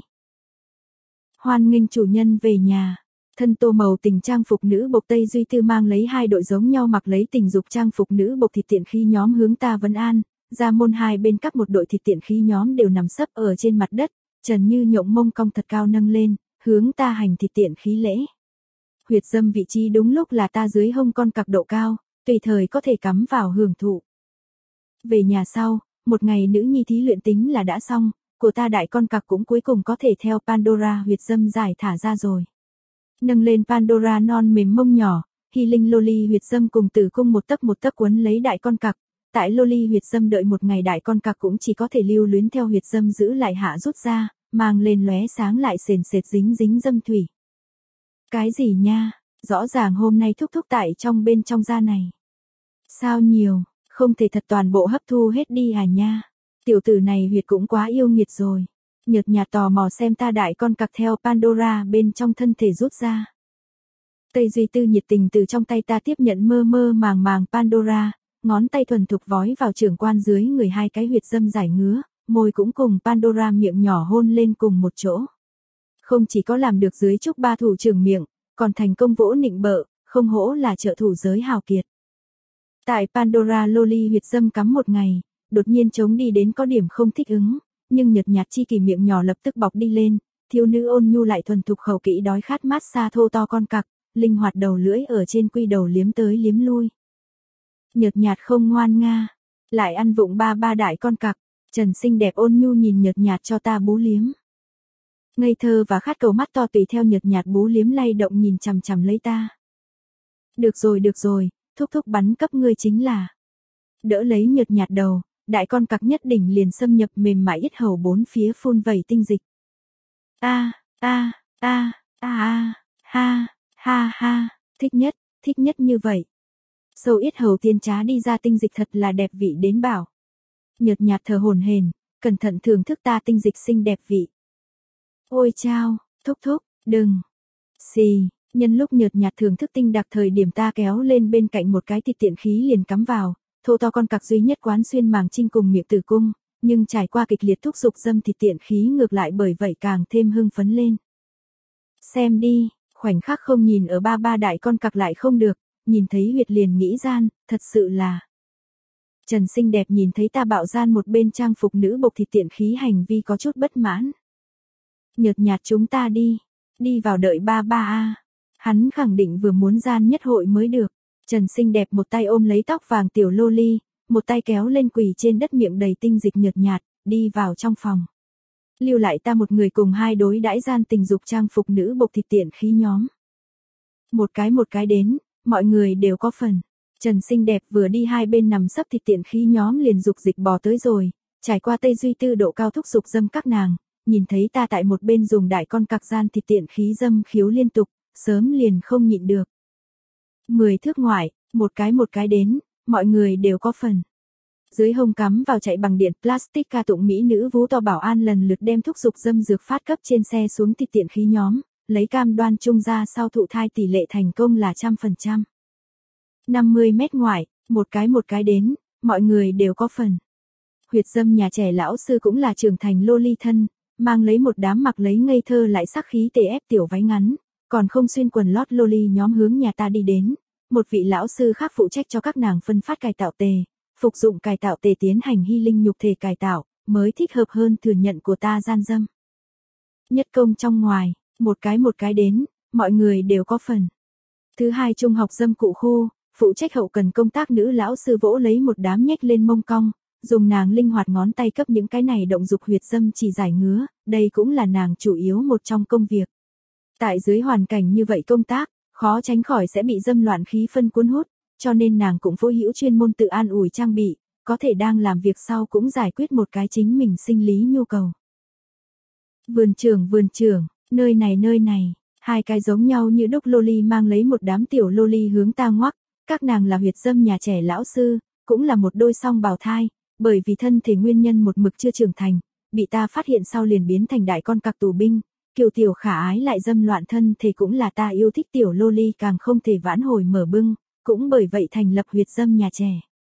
Hoan nghênh chủ nhân về nhà. Thân tô màu tình trang phục nữ bộc Tây Duy Tư mang lấy hai đội giống nhau mặc lấy tình dục trang phục nữ bộc thịt tiện khí nhóm hướng ta vấn an, ra môn hai bên các một đội thịt tiện khí nhóm đều nằm sấp ở trên mặt đất, trần như nhộng mông cong thật cao nâng lên, hướng ta hành thịt tiện khí lễ. Huyệt dâm vị trí đúng lúc là ta dưới hông con cặc độ cao, tùy thời có thể cắm vào hưởng thụ. Về nhà sau, một ngày nữ nhi thí luyện tính là đã xong, của ta đại con cặc cũng cuối cùng có thể theo Pandora huyệt dâm giải thả ra rồi. Nâng lên Pandora non mềm mông nhỏ, hy linh loli huyệt dâm cùng tử cung một tấc một tấc quấn lấy đại con cặc. Tại loli huyệt dâm đợi một ngày đại con cặc cũng chỉ có thể lưu luyến theo huyệt dâm giữ lại hạ rút ra, mang lên lóe sáng lại sền sệt dính dính dâm thủy. Cái gì nha, rõ ràng hôm nay thúc thúc tại trong bên trong da này. Sao nhiều, không thể thật toàn bộ hấp thu hết đi à nha. Tiểu tử này huyệt cũng quá yêu nghiệt rồi. Nhợt nhạt tò mò xem ta đại con cặc theo Pandora bên trong thân thể rút ra. Tây Duy Tư nhiệt tình từ trong tay ta tiếp nhận mơ mơ màng màng Pandora, ngón tay thuần thục vói vào trưởng quan dưới người hai cái huyệt dâm giải ngứa, môi cũng cùng Pandora miệng nhỏ hôn lên cùng một chỗ. Không chỉ có làm được dưới chúc ba thủ trưởng miệng, còn thành công vỗ nịnh bợ, không hổ là trợ thủ giới hào kiệt. Tại Pandora loli huyệt dâm cắm một ngày, đột nhiên chống đi đến có điểm không thích ứng, nhưng nhợt nhạt chi kỳ miệng nhỏ lập tức bọc đi lên, thiếu nữ ôn nhu lại thuần thục khẩu kỹ đói khát mát xa thô to con cặc, linh hoạt đầu lưỡi ở trên quy đầu liếm tới liếm lui. Nhợt nhạt không ngoan nga, lại ăn vụng ba ba đại con cặc, Trần xinh đẹp ôn nhu nhìn nhợt nhạt cho ta bú liếm. Ngây thơ và khát cầu mắt to tùy theo nhợt nhạt bú liếm lay động nhìn chằm chằm lấy ta. Được rồi được rồi, thúc thúc bắn cấp ngươi chính là. Đỡ lấy nhợt nhạt đầu, đại con cặc nhất đỉnh liền xâm nhập mềm mại yết hầu bốn phía phun vẩy tinh dịch. A a a a a ha ha ha, thích nhất, thích nhất như vậy. Sâu yết hầu tiên trá đi ra tinh dịch thật là đẹp vị đến bảo. Nhợt nhạt thở hổn hển, cẩn thận thưởng thức ta tinh dịch xinh đẹp vị. Ôi chao, thúc thúc, đừng. Xì, nhân lúc nhợt nhạt thưởng thức tinh đặc thời điểm ta kéo lên bên cạnh một cái thịt tiện khí liền cắm vào, thô to con cặc duy nhất quán xuyên màng trinh cùng miệng tử cung, nhưng trải qua kịch liệt thúc dục dâm thịt tiện khí ngược lại bởi vậy càng thêm hưng phấn lên. Xem đi, khoảnh khắc không nhìn ở ba ba đại con cặc lại không được, nhìn thấy huyệt liền nghĩ gian, thật sự là. Trần xinh đẹp nhìn thấy ta bạo gian một bên trang phục nữ bộc thịt tiện khí hành vi có chút bất mãn. Nhợt nhạt chúng ta đi, đi vào đợi ba ba a. Hắn khẳng định vừa muốn gian nhất hội mới được. Trần xinh đẹp một tay ôm lấy tóc vàng tiểu loli, một tay kéo lên quỳ trên đất miệng đầy tinh dịch nhợt nhạt, đi vào trong phòng. Lưu lại ta một người cùng hai đối đãi gian tình dục trang phục nữ bộc thịt tiện khí nhóm. Một cái một cái đến, mọi người đều có phần. Trần xinh đẹp vừa đi hai bên nằm sấp thịt tiện khí nhóm liền dục dịch bò tới rồi, trải qua Tây Duy Tư độ cao thúc dục dâm các nàng, nhìn thấy ta tại một bên dùng đại con cặc gian thịt tiện khí dâm khiếu liên tục, sớm liền không nhịn được. Mười thước ngoại, một cái một cái đến, mọi người đều có phần. Dưới hông cắm vào chạy bằng điện plastic ca tụng mỹ nữ vú to bảo an lần lượt đem thúc dục dâm dược phát cấp trên xe xuống thịt tiện khí nhóm, lấy cam đoan trung ra sau thụ thai tỷ lệ thành công là trăm phần trăm. năm mươi mét ngoại, một cái một cái đến, mọi người đều có phần. Huyệt dâm nhà trẻ lão sư cũng là trưởng thành loli thân, mang lấy một đám mặc lấy ngây thơ lại sắc khí tê ép tiểu váy ngắn, còn không xuyên quần lót loli nhóm hướng nhà ta đi đến. Một vị lão sư khác phụ trách cho các nàng phân phát cải tạo tề, phục dụng cải tạo tề tiến hành hy linh nhục thể cải tạo, mới thích hợp hơn thừa nhận của ta gian dâm. Nhất công trong ngoài, một cái một cái đến, mọi người đều có phần. Thứ hai trung học dâm cụ khu, phụ trách hậu cần công tác nữ lão sư vỗ lấy một đám nhếch lên mông cong, dùng nàng linh hoạt ngón tay cấp những cái này động dục huyệt dâm chỉ giải ngứa, đây cũng là nàng chủ yếu một trong công việc. Tại dưới hoàn cảnh như vậy công tác, khó tránh khỏi sẽ bị dâm loạn khí phân cuốn hút, cho nên nàng cũng phối hữu chuyên môn tự an ủi trang bị, có thể đang làm việc sau cũng giải quyết một cái chính mình sinh lý nhu cầu. Vườn trưởng vườn trưởng, nơi này nơi này, hai cái giống nhau như đúc loli mang lấy một đám tiểu loli hướng ta ngoắc, các nàng là huyệt dâm nhà trẻ lão sư, cũng là một đôi song bào thai, bởi vì thân thể nguyên nhân một mực chưa trưởng thành, bị ta phát hiện sau liền biến thành đại con cặc tù binh. Kiều tiểu khả ái lại dâm loạn thân thể cũng là ta yêu thích tiểu loli càng không thể vãn hồi mở bưng, cũng bởi vậy thành lập huyệt dâm nhà trẻ.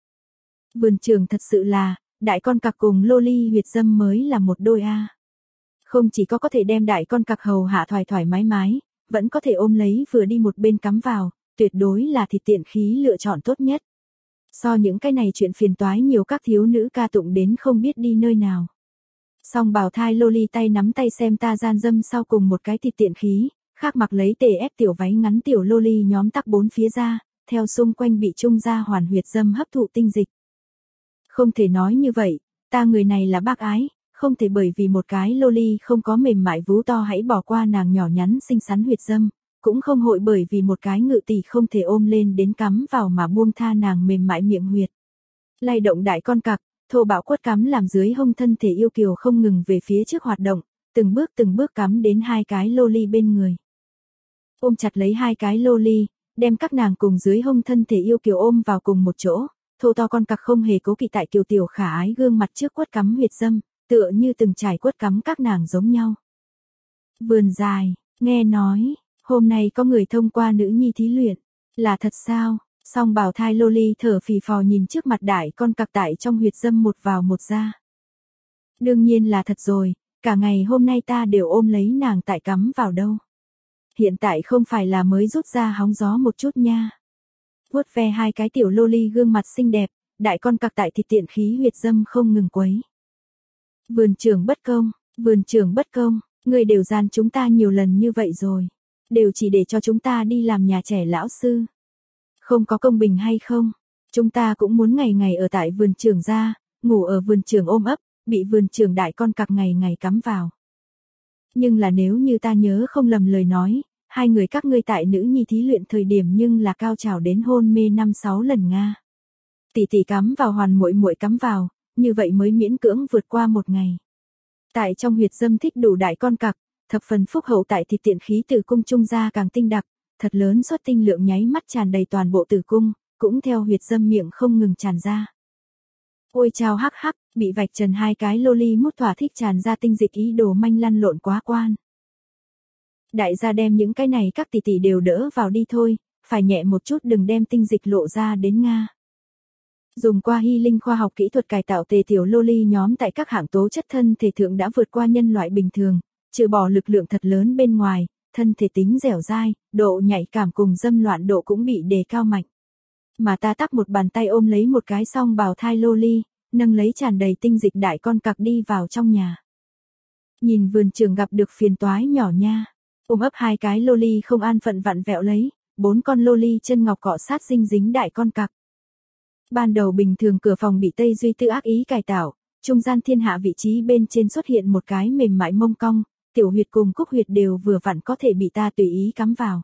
Vườn trường thật sự là, đại con cặc cùng loli huyệt dâm mới là một đôi a. Không chỉ có có thể đem đại con cặc hầu hạ thoải thoải mái mái, vẫn có thể ôm lấy vừa đi một bên cắm vào, tuyệt đối là thịt tiện khí lựa chọn tốt nhất. So những cái này chuyện phiền toái nhiều các thiếu nữ ca tụng đến không biết đi nơi nào. Song bào thai loli tay nắm tay xem ta gian dâm sau cùng một cái thịt tiện khí, khác mặc lấy tề ép tiểu váy ngắn tiểu loli nhóm tắc bốn phía ra, theo xung quanh bị trung ra hoàn huyệt dâm hấp thụ tinh dịch. Không thể nói như vậy, ta người này là bác ái, không thể bởi vì một cái loli không có mềm mại vú to hãy bỏ qua nàng nhỏ nhắn xinh xắn huyệt dâm, cũng không hội bởi vì một cái ngự tỷ không thể ôm lên đến cắm vào mà buông tha nàng mềm mại miệng huyệt. Lay động đại con cặc, thô bạo quất cắm làm dưới hông thân thể yêu kiều không ngừng về phía trước hoạt động, từng bước từng bước cắm đến hai cái loli bên người. Ôm chặt lấy hai cái loli, đem các nàng cùng dưới hông thân thể yêu kiều ôm vào cùng một chỗ, thô to con cặc không hề cố kỵ tại kiều tiểu khả ái gương mặt trước quất cắm huyệt dâm, tựa như từng trải quất cắm các nàng giống nhau. Vườn dài, nghe nói, hôm nay có người thông qua nữ nhi thí luyện, là thật sao? Song bào thai loli thở phì phò nhìn trước mặt đại con cặc tại trong huyệt dâm một vào một ra. Đương nhiên là thật rồi, cả ngày hôm nay ta đều ôm lấy nàng tại cắm vào đâu. Hiện tại không phải là mới rút ra hóng gió một chút nha. Vuốt ve hai cái tiểu loli gương mặt xinh đẹp, đại con cặc tại thịt tiện khí huyệt dâm không ngừng quấy. Vườn trưởng bất công, vườn trưởng bất công, người đều gian chúng ta nhiều lần như vậy rồi. Đều chỉ để cho chúng ta đi làm nhà trẻ lão sư. Không có công bình hay không? Chúng ta cũng muốn ngày ngày ở tại vườn trường ra, ngủ ở vườn trường ôm ấp, bị vườn trường đại con cặc ngày ngày cắm vào. Nhưng là nếu như ta nhớ không lầm lời nói, hai người các ngươi tại nữ nhi thí luyện thời điểm nhưng là cao trào đến hôn mê năm sáu lần Nga. Tỷ tỷ cắm vào hoàn muội muội cắm vào, như vậy mới miễn cưỡng vượt qua một ngày. Tại trong huyệt dâm thích đủ đại con cặc, thập phần phúc hậu tại thịt tiện khí tử cung trung ra càng tinh đặc, thật lớn suất tinh lượng nháy mắt tràn đầy toàn bộ tử cung, cũng theo huyệt dâm miệng không ngừng tràn ra. Ôi chao hắc hắc, bị vạch trần hai cái loli mút thỏa thích tràn ra tinh dịch ý đồ manh lăn lộn quá quan. Đại gia đem những cái này các tỷ tỷ đều đỡ vào đi thôi, phải nhẹ một chút đừng đem tinh dịch lộ ra đến Nga. Dùng qua hy linh khoa học kỹ thuật cải tạo tề tiểu loli nhóm tại các hạng tố chất thân thể thượng đã vượt qua nhân loại bình thường, trừ bỏ lực lượng thật lớn bên ngoài, thân thể tính dẻo dai, độ nhạy cảm cùng dâm loạn độ cũng bị đề cao mạnh. Mà ta tắc một bàn tay ôm lấy một cái song bào thai loli, nâng lấy tràn đầy tinh dịch đại con cặc đi vào trong nhà. Nhìn vườn trường gặp được phiền toái nhỏ nha, ôm ấp hai cái loli không an phận vặn vẹo lấy, bốn con loli chân ngọc cọ sát dinh dính đại con cặc. Ban đầu bình thường cửa phòng bị Tây Duy Tư ác ý cải tạo, trung gian thiên hạ vị trí bên trên xuất hiện một cái mềm mại mông cong, tiểu huyệt cùng cúc huyệt đều vừa vặn có thể bị ta tùy ý cắm vào.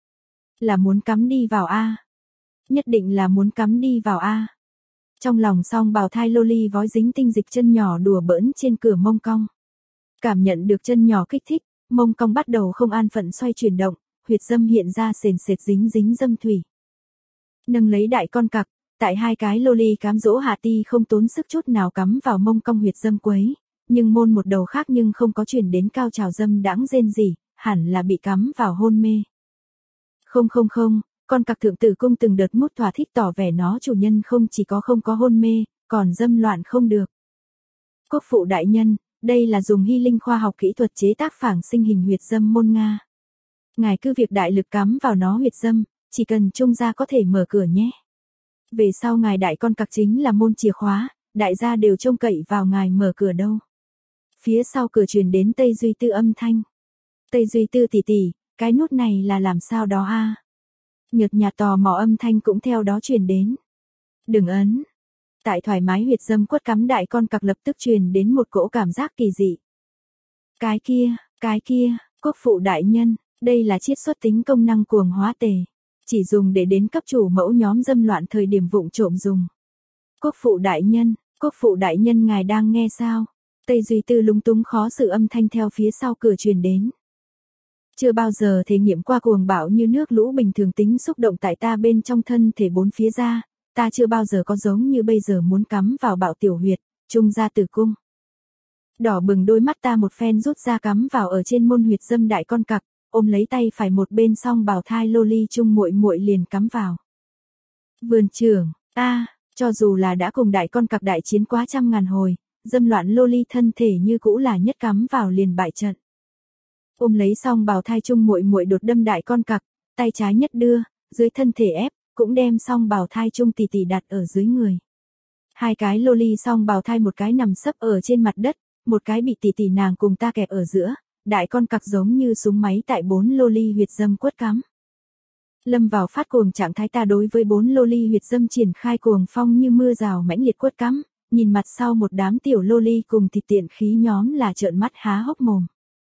Là muốn cắm đi vào a? Nhất định là muốn cắm đi vào a. Trong lòng song bào thai loli vói dính tinh dịch chân nhỏ đùa bỡn trên cửa mông cong. Cảm nhận được chân nhỏ kích thích, mông cong bắt đầu không an phận xoay chuyển động, huyệt dâm hiện ra sền sệt dính dính dâm thủy. Nâng lấy đại con cặc, tại hai cái loli cám dỗ hạ ti không tốn sức chút nào cắm vào mông cong huyệt dâm quấy, nhưng môn một đầu khác nhưng không có chuyển đến cao trào dâm đãng rên gì, hẳn là bị cắm vào hôn mê. Không không không, con cặc thượng tử cung từng đợt mút thỏa thích tỏ vẻ nó chủ nhân không chỉ có không có hôn mê, còn dâm loạn không được. Quốc phụ đại nhân, đây là dùng hy linh khoa học kỹ thuật chế tác phảng sinh hình huyệt dâm môn Nga. Ngài cứ việc đại lực cắm vào nó huyệt dâm, chỉ cần trung gia có thể mở cửa nhé. Về sau ngài đại con cặc chính là môn chìa khóa, đại gia đều trông cậy vào ngài mở cửa đâu. Phía sau cửa truyền đến Tây Duy Tư âm thanh. Tây Duy Tư tỷ tỷ, cái nút này là làm sao đó a? Nhợt nhạt tò mò âm thanh cũng theo đó truyền đến. Đừng ấn. Tại thoải mái huyệt dâm quất cắm đại con cặc lập tức truyền đến một cỗ cảm giác kỳ dị. Cái kia, cái kia, quốc phụ đại nhân, đây là chiết xuất tính công năng cuồng hóa tề, chỉ dùng để đến cấp chủ mẫu nhóm dâm loạn thời điểm vụng trộm dùng. Quốc phụ đại nhân, quốc phụ đại nhân ngài đang nghe sao? Tây Duy Tư lúng túng khó xử âm thanh theo phía sau cửa truyền đến. Chưa bao giờ thể nghiệm qua cuồng bạo như nước lũ bình thường tính xúc động tại ta bên trong thân thể bốn phía ra, ta chưa bao giờ có giống như bây giờ muốn cắm vào bạo tiểu huyệt, trung ra tử cung. Đỏ bừng đôi mắt ta một phen rút ra cắm vào ở trên môn huyệt dâm đại con cặc, ôm lấy tay phải một bên song bào thai loli trung muội muội liền cắm vào. Vườn trưởng, a, cho dù là đã cùng đại con cặc đại chiến quá trăm ngàn hồi, dâm loạn loli thân thể như cũ là nhất cắm vào liền bại trận. Ôm lấy song bào thai trung muội muội đột đâm đại con cặc, tay trái nhất đưa, dưới thân thể ép, cũng đem song bào thai trung tỷ tỷ đặt ở dưới người. Hai cái loli song bào thai một cái nằm sấp ở trên mặt đất, một cái bị tỷ tỷ nàng cùng ta kẹp ở giữa, đại con cặc giống như súng máy tại bốn loli huyệt dâm quất cắm. Lâm vào phát cuồng trạng thái ta đối với bốn loli huyệt dâm triển khai cuồng phong như mưa rào mãnh liệt quất cắm, nhìn mặt sau một đám tiểu loli cùng thịt tiện khí nhóm là trợn mắt há hốc mồm.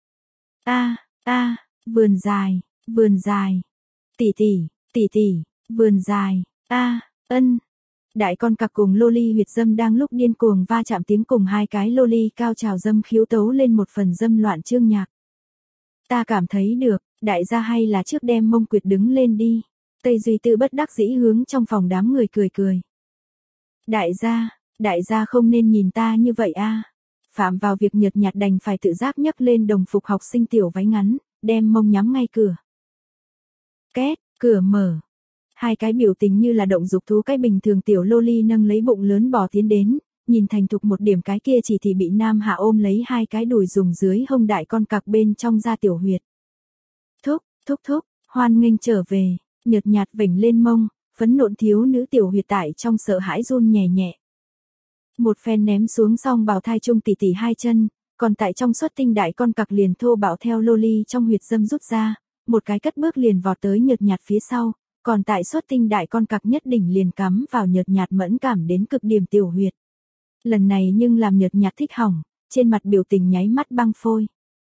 A, a, vườn dài, vườn dài. Tỷ tỷ, tỷ tỷ, vườn dài. A, ân. Đại con cặc cùng loli huyệt dâm đang lúc điên cuồng va chạm tiếng cùng hai cái loli cao trào dâm khiếu tấu lên một phần dâm loạn chương nhạc. Ta cảm thấy được, đại gia hay là trước đem mông quyệt đứng lên đi. Tây Duy Tư bất đắc dĩ hướng trong phòng đám người cười cười. Đại gia, đại gia không nên nhìn ta như vậy a. Phạm vào việc nhợt nhạt đành phải tự giác nhấc lên đồng phục học sinh tiểu váy ngắn, đem mông nhắm ngay cửa. Két, cửa mở. Hai cái biểu tình như là động dục thú cái bình thường tiểu loli nâng lấy bụng lớn bò tiến đến, nhìn thành thục một điểm cái kia chỉ thì bị nam hạ ôm lấy hai cái đùi dùng dưới hông đại con cặc bên trong da tiểu huyệt. Thúc, thúc thúc, hoan nghênh trở về, nhợt nhạt vểnh lên mông, phấn nộn thiếu nữ tiểu huyệt tại trong sợ hãi run nhẹ nhẹ. Một phen ném xuống xong bào thai trung tỷ tỷ hai chân, còn tại trong xuất tinh đại con cặc liền thô bạo theo loli trong huyệt dâm rút ra, một cái cất bước liền vọt tới nhợt nhạt phía sau, còn tại xuất tinh đại con cặc nhất định liền cắm vào nhợt nhạt mẫn cảm đến cực điểm tiểu huyệt. Lần này nhưng làm nhợt nhạt thích hỏng, trên mặt biểu tình nháy mắt băng phôi.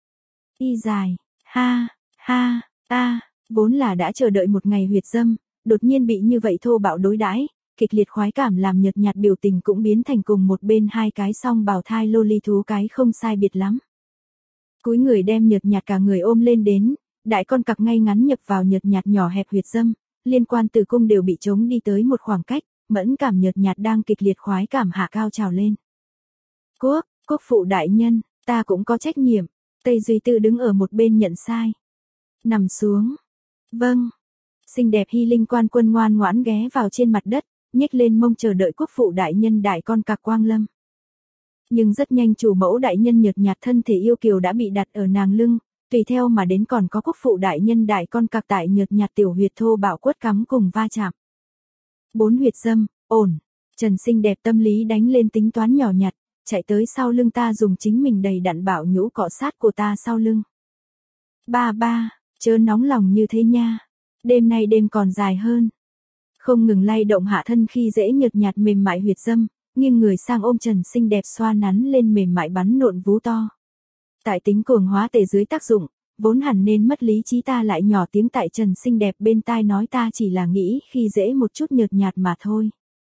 Y dài, ha, ha, ta, vốn là đã chờ đợi một ngày huyệt dâm, đột nhiên bị như vậy thô bạo đối đãi, kịch liệt khoái cảm làm nhợt nhạt biểu tình cũng biến thành cùng một bên hai cái song bào thai loli thú cái không sai biệt lắm. Cúi người đem nhợt nhạt cả người ôm lên đến, đại con cặc ngay ngắn nhập vào nhợt nhạt nhỏ hẹp huyệt dâm, liên quan tử cung đều bị chống đi tới một khoảng cách, mẫn cảm nhợt nhạt đang kịch liệt khoái cảm hạ cao trào lên. Quốc, quốc phụ đại nhân, ta cũng có trách nhiệm. Tây Duy Tư đứng ở một bên nhận sai. Nằm xuống. Vâng. Xinh đẹp hy linh quan quân ngoan ngoãn ghé vào trên mặt đất, nhếch lên mông chờ đợi quốc phụ đại nhân đại con cặc quang lâm. Nhưng rất nhanh chủ mẫu đại nhân nhợt nhạt thân thể yêu kiều đã bị đặt ở nàng lưng, tùy theo mà đến còn có quốc phụ đại nhân đại con cặc tại nhợt nhạt tiểu huyệt thô bạo quất cắm cùng va chạm. Bốn huyệt dâm, ổn. Trần xinh đẹp tâm lý đánh lên tính toán nhỏ nhặt, chạy tới sau lưng ta dùng chính mình đầy đặn bạo nhũ cọ sát của ta sau lưng. Ba ba, chớ nóng lòng như thế nha. Đêm nay đêm còn dài hơn. Không ngừng lay động hạ thân khi dễ nhợt nhạt mềm mại huyệt dâm, nghiêng người sang ôm Trần xinh đẹp xoa nắn lên mềm mại bắn nộn vú to. Tại tính cuồng hóa tề dưới tác dụng, vốn hẳn nên mất lý trí ta lại nhỏ tiếng tại Trần xinh đẹp bên tai nói ta chỉ là nghĩ khi dễ một chút nhợt nhạt mà thôi.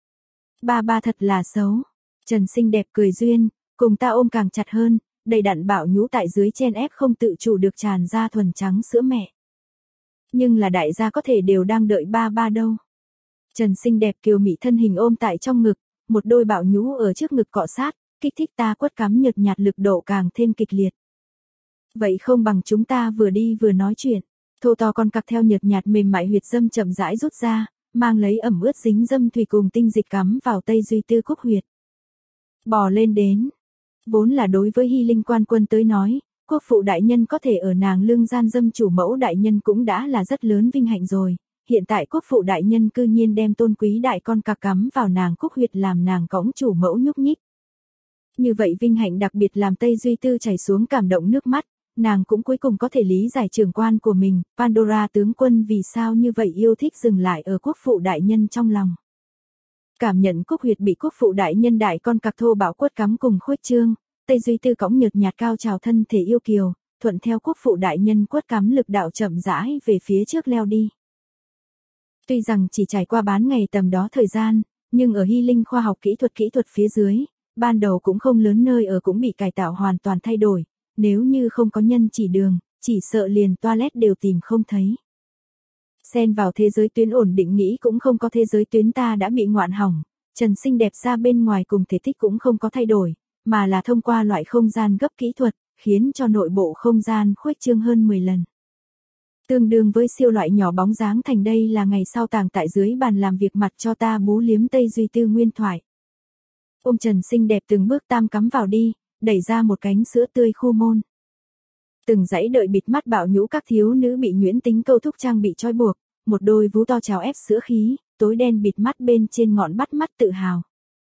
Ba ba thật là xấu. Trần xinh đẹp cười duyên, cùng ta ôm càng chặt hơn, đầy đặn bạo nhũ tại dưới chen ép không tự chủ được tràn ra thuần trắng sữa mẹ. Nhưng là đại gia có thể đều đang đợi ba ba đâu. Trần xinh đẹp kiều mị thân hình ôm tại trong ngực, một đôi bạo nhũ ở trước ngực cọ sát, kích thích ta quất cắm nhợt nhạt lực độ càng thêm kịch liệt. Vậy không bằng chúng ta vừa đi vừa nói chuyện, thô to con cặc theo nhợt nhạt mềm mại huyệt dâm chậm rãi rút ra, mang lấy ẩm ướt dính dâm thủy cùng tinh dịch cắm vào Tây Duy Tư Cúc huyệt. Bò lên đến. Vốn là đối với Hy Linh quan quân tới nói, quốc phụ đại nhân có thể ở nàng lương gian dâm chủ mẫu đại nhân cũng đã là rất lớn vinh hạnh rồi. Hiện tại quốc phụ đại nhân cư nhiên đem tôn quý đại con cặc cắm vào nàng cúc huyệt làm nàng cõng chủ mẫu nhúc nhích. Như vậy vinh hạnh đặc biệt làm Tây Duy Tư chảy xuống cảm động nước mắt, nàng cũng cuối cùng có thể lý giải trưởng quan của mình, Pandora tướng quân vì sao như vậy yêu thích dừng lại ở quốc phụ đại nhân trong lòng. Cảm nhận cúc huyệt bị quốc phụ đại nhân đại con cặc thô bạo quất cắm cùng khuếch trương, Tây Duy Tư cõng nhợt nhạt cao trào thân thể yêu kiều, thuận theo quốc phụ đại nhân quất cắm lực đạo chậm rãi về phía trước leo đi. Tuy rằng chỉ trải qua bán ngày tầm đó thời gian, nhưng ở Hy Linh khoa học kỹ thuật kỹ thuật phía dưới, ban đầu cũng không lớn nơi ở cũng bị cải tạo hoàn toàn thay đổi, nếu như không có nhân chỉ đường, chỉ sợ liền toilet đều tìm không thấy. Xen vào thế giới tuyến ổn định nghĩ cũng không có thế giới tuyến ta đã bị ngoạn hỏng, Trần xinh đẹp ra bên ngoài cùng thể tích cũng không có thay đổi, mà là thông qua loại không gian gấp kỹ thuật, khiến cho nội bộ không gian khuếch trương hơn mười lần. Tương đương với siêu loại nhỏ bóng dáng thành đây là ngày sau tàng tại dưới bàn làm việc mặt cho ta bú liếm Tây Duy Tư nguyên thoại. Ôm Trần xinh đẹp từng bước tam cắm vào đi, đẩy ra một cánh sữa tươi khu môn. Từng dãy đợi bịt mắt bạo nhũ các thiếu nữ bị nhuyễn tính câu thúc trang bị trói buộc, một đôi vú to trào ép sữa khí, tối đen bịt mắt bên trên ngọn bắt mắt tự hào.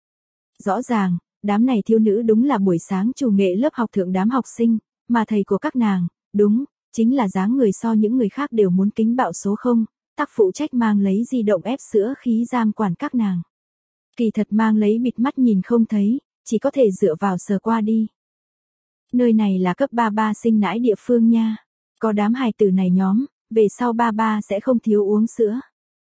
Rõ ràng, đám này thiếu nữ đúng là buổi sáng chủ nghệ lớp học thượng đám học sinh, mà thầy của các nàng, đúng, chính là dáng người so những người khác đều muốn kính bạo số không, tác phụ trách mang lấy di động ép sữa khí giam quản các nàng. Kỳ thật mang lấy bịt mắt nhìn không thấy, chỉ có thể dựa vào sờ qua đi. Nơi này là cấp ba ba sinh nãi địa phương nha. Có đám hài tử này nhóm, về sau ba ba sẽ không thiếu uống sữa.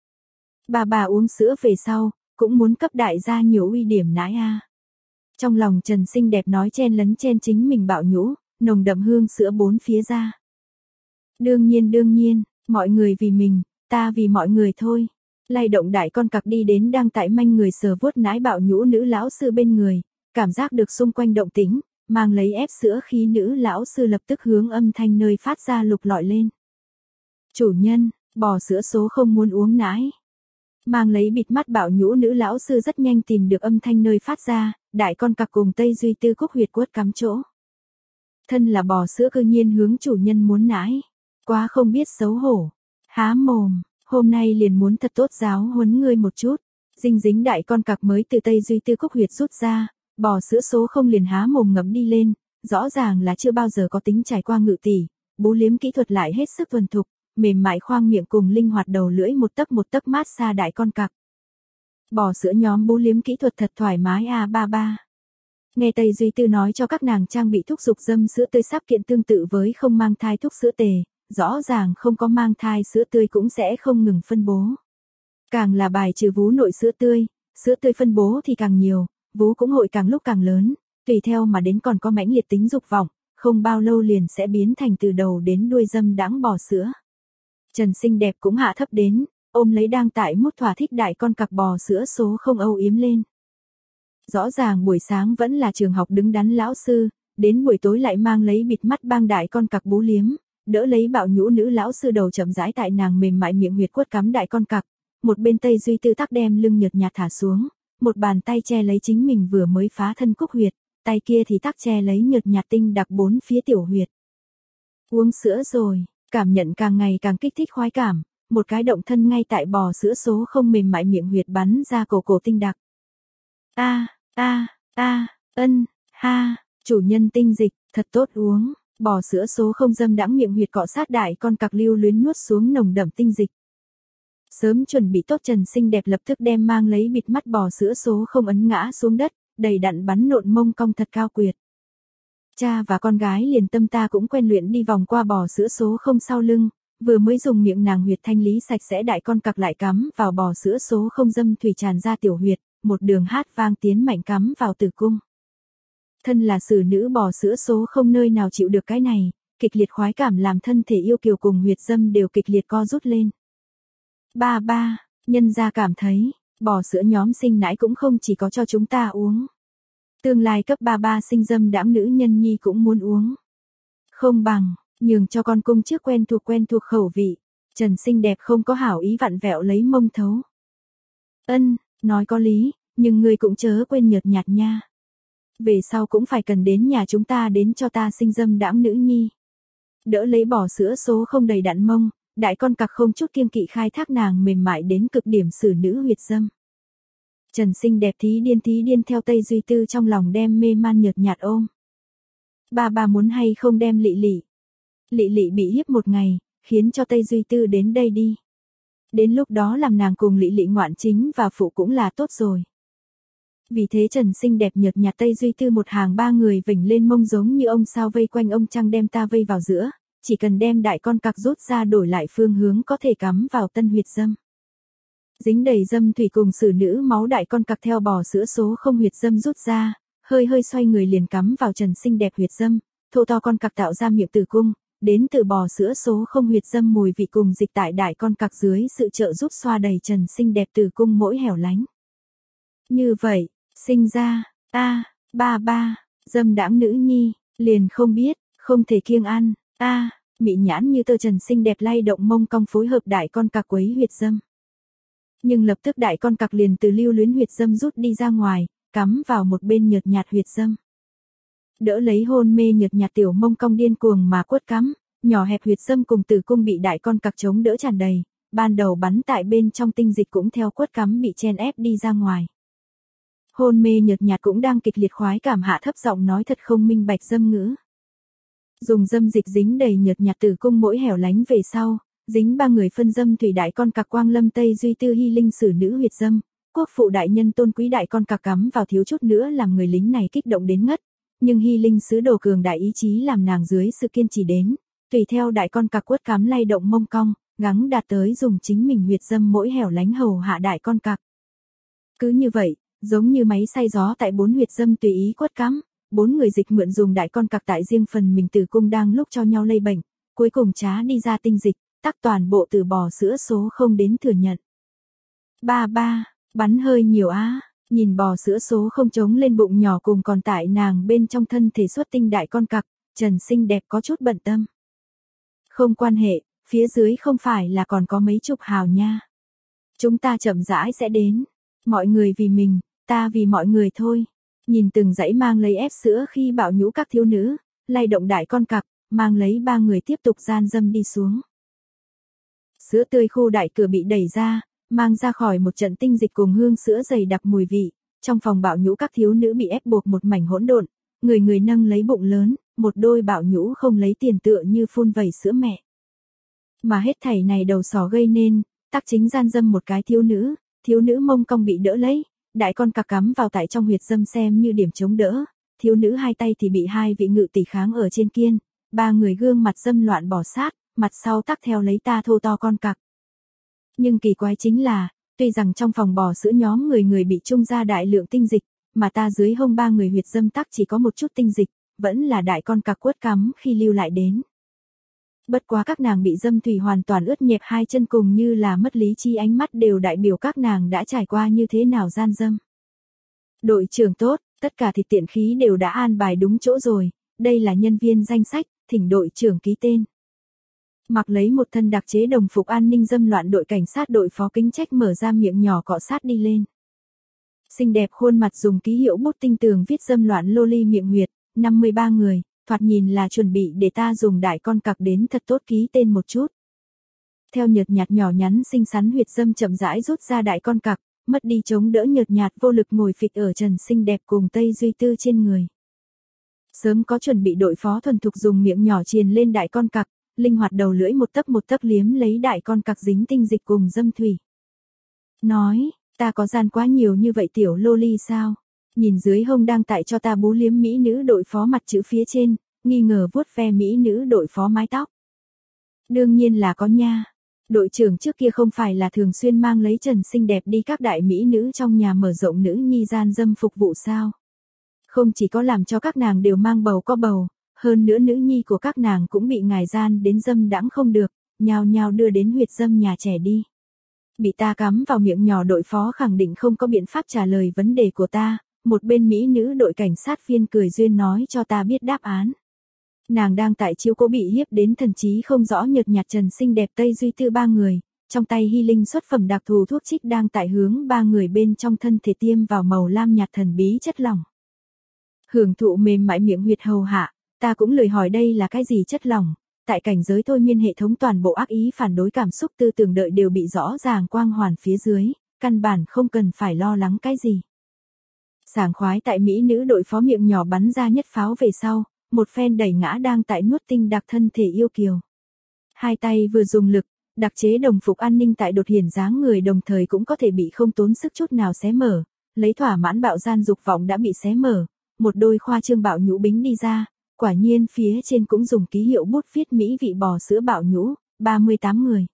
Ba ba uống sữa về sau, cũng muốn cấp đại gia nhiều uy điểm nãi a. Trong lòng Trần xinh đẹp nói chen lấn chen chính mình bạo nhũ, nồng đậm hương sữa bốn phía ra. Đương nhiên đương nhiên, mọi người vì mình, ta vì mọi người thôi. Lay động đại con cặc đi đến đang tại manh người sờ vuốt nãi bạo nhũ nữ lão sư bên người, cảm giác được xung quanh động tĩnh, mang lấy ép sữa khi nữ lão sư lập tức hướng âm thanh nơi phát ra lục lọi lên. Chủ nhân, bò sữa số không muốn uống nãi. Mang lấy bịt mắt bạo nhũ nữ lão sư rất nhanh tìm được âm thanh nơi phát ra, đại con cặc cùng Tây Duy Tư Cúc huyệt quất cắm chỗ. Thân là bò sữa cư nhiên hướng chủ nhân muốn nãi, quá không biết xấu hổ. Há mồm, hôm nay liền muốn thật tốt giáo huấn ngươi một chút. Dinh dính đại con cặc mới từ Tây Duy Tư Cúc huyệt rút ra, bò sữa số không liền há mồm ngấm đi lên, rõ ràng là chưa bao giờ có tính trải qua ngự tỷ, bú liếm kỹ thuật lại hết sức thuần thục, mềm mại khoang miệng cùng linh hoạt đầu lưỡi một tấc một tấc mát xa đại con cặc. Bò sữa nhóm bú liếm kỹ thuật thật thoải mái a ba ba. Nghe Tây Duy Tư nói cho các nàng trang bị thuốc dục dâm sữa tươi sắp kiện tương tự với không mang thai thuốc sữa tề, rõ ràng không có mang thai sữa tươi cũng sẽ không ngừng phân bố. Càng là bài trừ vú nội sữa tươi, sữa tươi phân bố thì càng nhiều, vú cũng hội càng lúc càng lớn, tùy theo mà đến còn có mãnh liệt tính dục vọng, không bao lâu liền sẽ biến thành từ đầu đến đuôi dâm đãng bò sữa. Trần xinh đẹp cũng hạ thấp đến, ôm lấy đang tại mút thỏa thích đại con cặc bò sữa số không âu yếm lên. Rõ ràng buổi sáng vẫn là trường học đứng đắn lão sư, đến buổi tối lại mang lấy bịt mắt bang đại con cặc bú liếm, đỡ lấy bạo nhũ nữ lão sư đầu chậm rãi tại nàng mềm mại miệng huyệt quất cắm đại con cặc, một bên Tây Duy Tư tắc đem lưng nhợt nhạt thả xuống, một bàn tay che lấy chính mình vừa mới phá thân cúc huyệt, tay kia thì tắc che lấy nhợt nhạt tinh đặc bốn phía tiểu huyệt. Uống sữa rồi, cảm nhận càng ngày càng kích thích khoái cảm, một cái động thân ngay tại bò sữa số không mềm mại miệng huyệt bắn ra cổ cổ tinh đặc. A, a, a, ân, ha, chủ nhân tinh dịch, thật tốt uống, bò sữa số không dâm đãng miệng huyệt cọ sát đại con cặc lưu luyến nuốt xuống nồng đậm tinh dịch. Sớm chuẩn bị tốt Trần xinh đẹp lập tức đem mang lấy bịt mắt bò sữa số không ấn ngã xuống đất, đầy đặn bắn nộn mông cong thật cao quyệt. Cha và con gái liền tâm ta cũng quen luyện đi vòng qua bò sữa số không sau lưng, vừa mới dùng miệng nàng huyệt thanh lý sạch sẽ đại con cặc lại cắm vào bò sữa số không dâm thủy tràn ra tiểu huyệt, một đường hát vang tiến mạnh cắm vào tử cung. Thân là xử nữ bò sữa số không nơi nào chịu được cái này, kịch liệt khoái cảm làm thân thể yêu kiều cùng huyệt dâm đều kịch liệt co rút lên. Ba ba, nhân gia cảm thấy, bò sữa nhóm sinh nãi cũng không chỉ có cho chúng ta uống. Tương lai cấp ba ba sinh dâm đãng nữ nhân nhi cũng muốn uống. Không bằng, nhường cho con cung trước quen thuộc quen thuộc khẩu vị. Trần xinh đẹp không có hảo ý vặn vẹo lấy mông thấu. Ân, nói có lý, nhưng ngươi cũng chớ quên nhợt nhạt nha. Về sau cũng phải cần đến nhà chúng ta đến cho ta sinh dâm đãng nữ nhi. Đỡ lấy bò sữa số không đầy đặn mông, đại con cặc không chút kiêng kỵ khai thác nàng mềm mại đến cực điểm xử nữ huyệt dâm. Trần xinh đẹp thí điên thí điên theo Tây Duy Tư trong lòng đem mê man nhợt nhạt ôm. Ba ba muốn hay không đem Lị Lị. Lị Lị bị hiếp một ngày, khiến cho Tây Duy Tư đến đây đi. Đến lúc đó làm nàng cùng Lị Lị ngoạn chính và phụ cũng là tốt rồi. Vì thế Trần xinh đẹp nhợt nhạt Tây Duy Tư một hàng ba người vểnh lên mông giống như ông sao vây quanh ông trăng đem ta vây vào giữa, chỉ cần đem đại con cặc rút ra đổi lại phương hướng có thể cắm vào tân huyệt dâm. Dính đầy dâm thủy cùng xử nữ máu đại con cặc theo bò sữa số không huyệt dâm rút ra, hơi hơi xoay người liền cắm vào Trần xinh đẹp huyệt dâm, thô to con cặc tạo ra miệng tử cung, đến từ bò sữa số không huyệt dâm mùi vị cùng dịch tại đại con cặc dưới sự trợ giúp xoa đầy Trần xinh đẹp tử cung mỗi hẻo lánh. Như vậy, sinh ra, a, ba ba, dâm đãng nữ nhi, liền không biết, không thể kiêng ăn, a, mị nhãn như tơ Trần xinh đẹp lay động mông cong phối hợp đại con cặc quấy huyệt dâm. Nhưng lập tức đại con cặc liền từ lưu luyến huyệt dâm rút đi ra ngoài, cắm vào một bên nhợt nhạt huyệt dâm. Đỡ lấy hôn mê nhợt nhạt tiểu mông cong điên cuồng mà quất cắm, nhỏ hẹp huyệt dâm cùng tử cung bị đại con cặc chống đỡ tràn đầy, ban đầu bắn tại bên trong tinh dịch cũng theo quất cắm bị chen ép đi ra ngoài. Hôn mê nhợt nhạt cũng đang kịch liệt khoái cảm hạ thấp giọng nói thật không minh bạch dâm ngữ. Dùng dâm dịch dính đầy nhợt nhạt tử cung mỗi hẻo lánh về sau, dính ba người phân dâm thủy đại con cặc Quang Lâm Tây Duy Tư hy linh xử nữ huyệt dâm, quốc phụ đại nhân tôn quý đại con cặc cắm vào thiếu chút nữa làm người lính này kích động đến ngất, nhưng hy linh sứ đồ cường đại ý chí làm nàng dưới sự kiên trì đến, tùy theo đại con cặc quất cắm lay động mông cong, gắng đạt tới dùng chính mình huyệt dâm mỗi hẻo lánh hầu hạ đại con cặc. Cứ như vậy, giống như máy xay gió tại bốn huyệt dâm tùy ý quất cắm, bốn người dịch mượn dùng đại con cặc tại riêng phần mình tử cung đang lúc cho nhau lây bệnh, cuối cùng trá đi ra tinh dịch, tắc toàn bộ từ bò sữa số không đến thừa nhận. Ba ba, bắn hơi nhiều á, nhìn bò sữa số không trống lên bụng nhỏ cùng còn tại nàng bên trong thân thể xuất tinh đại con cặc, Trần xinh đẹp có chút bận tâm. Không quan hệ, phía dưới không phải là còn có mấy chục hào nha. Chúng ta chậm rãi sẽ đến, mọi người vì mình, ta vì mọi người thôi. Nhìn từng dãy mang lấy ép sữa khi bạo nhũ các thiếu nữ, lay động đại con cặc, mang lấy ba người tiếp tục gian dâm đi xuống. Sữa tươi khu đại cửa bị đẩy ra, mang ra khỏi một trận tinh dịch cùng hương sữa dày đặc mùi vị, trong phòng bạo nhũ các thiếu nữ bị ép buộc một mảnh hỗn độn, người người nâng lấy bụng lớn, một đôi bạo nhũ không lấy tiền tựa như phun vẩy sữa mẹ. Mà hết thảy này đầu sỏ gây nên, tác chính gian dâm một cái thiếu nữ, thiếu nữ mông cong bị đỡ lấy, đại con cặc cắm vào tại trong huyệt dâm xem như điểm chống đỡ, thiếu nữ hai tay thì bị hai vị ngự tỷ kháng ở trên kiên, ba người gương mặt dâm loạn bỏ sát, mặt sau tắc theo lấy ta thô to con cặc. Nhưng kỳ quái chính là, tuy rằng trong phòng bò sữa nhóm người người bị trung ra đại lượng tinh dịch, mà ta dưới hông ba người huyệt dâm tắc chỉ có một chút tinh dịch, vẫn là đại con cặc quất cắm khi lưu lại đến. Bất quá các nàng bị dâm thủy hoàn toàn ướt nhẹp hai chân cùng như là mất lý trí ánh mắt đều đại biểu các nàng đã trải qua như thế nào gian dâm. Đội trưởng tốt, tất cả thịt tiện khí đều đã an bài đúng chỗ rồi, đây là nhân viên danh sách, thỉnh đội trưởng ký tên. Mặc lấy một thân đặc chế đồng phục an ninh dâm loạn đội cảnh sát đội phó kính trách mở ra miệng nhỏ cọ sát đi lên. Xinh đẹp khuôn mặt dùng ký hiệu bút tinh tường viết dâm loạn loli miệng huyệt, năm mươi ba người, thoạt nhìn là chuẩn bị để ta dùng đại con cặc đến thật tốt ký tên một chút. Theo nhợt nhạt nhỏ nhắn xinh xắn huyệt dâm chậm rãi rút ra đại con cặc, mất đi chống đỡ nhợt nhạt vô lực ngồi phịch ở Trần xinh đẹp cùng Tây Duy Tư trên người. Sớm có chuẩn bị đội phó thuần thục dùng miệng nhỏ triền lên đại con cặc, linh hoạt đầu lưỡi một tấc một tấc liếm lấy đại con cặc dính tinh dịch cùng dâm thủy. Nói, ta có gian quá nhiều như vậy tiểu loli sao? Nhìn dưới hông đang tại cho ta bú liếm mỹ nữ đội phó mặt chữ phía trên, nghi ngờ vuốt ve mỹ nữ đội phó mái tóc. Đương nhiên là có nha. Đội trưởng trước kia không phải là thường xuyên mang lấy Trần xinh đẹp đi các đại mỹ nữ trong nhà mở rộng nữ nhi gian dâm phục vụ sao? Không chỉ có làm cho các nàng đều mang bầu có bầu, hơn nữa nữ nhi của các nàng cũng bị ngài gian đến dâm đãng không được, nhao nhao đưa đến huyệt dâm nhà trẻ đi. Bị ta cắm vào miệng nhỏ đội phó khẳng định không có biện pháp trả lời vấn đề của ta, một bên mỹ nữ đội cảnh sát viên cười duyên nói cho ta biết đáp án. Nàng đang tại chiếu cố bị hiếp đến thần trí không rõ nhợt nhạt Trần xinh đẹp Tây Duy Tư ba người, trong tay hy linh xuất phẩm đặc thù thuốc trích đang tại hướng ba người bên trong thân thể tiêm vào màu lam nhạt thần bí chất lỏng. Hưởng thụ mềm mại miệng huyệt hầu hạ, ta cũng lười hỏi đây là cái gì chất lỏng, tại cảnh giới thôi miên hệ thống toàn bộ ác ý phản đối cảm xúc tư tưởng đợi đều bị rõ ràng quang hoàn phía dưới, căn bản không cần phải lo lắng cái gì. Sảng khoái tại mỹ nữ đội phó miệng nhỏ bắn ra nhất pháo về sau, một phen đẩy ngã đang tại nuốt tinh đặc thân thể yêu kiều. Hai tay vừa dùng lực, đặc chế đồng phục an ninh tại đột hiển dáng người đồng thời cũng có thể bị không tốn sức chút nào xé mở, lấy thỏa mãn bạo gian dục vọng đã bị xé mở, một đôi khoa trương bạo nhũ bính đi ra, quả nhiên phía trên cũng dùng ký hiệu bút viết mỹ vị bò sữa bạo nhũ, ba mươi tám người.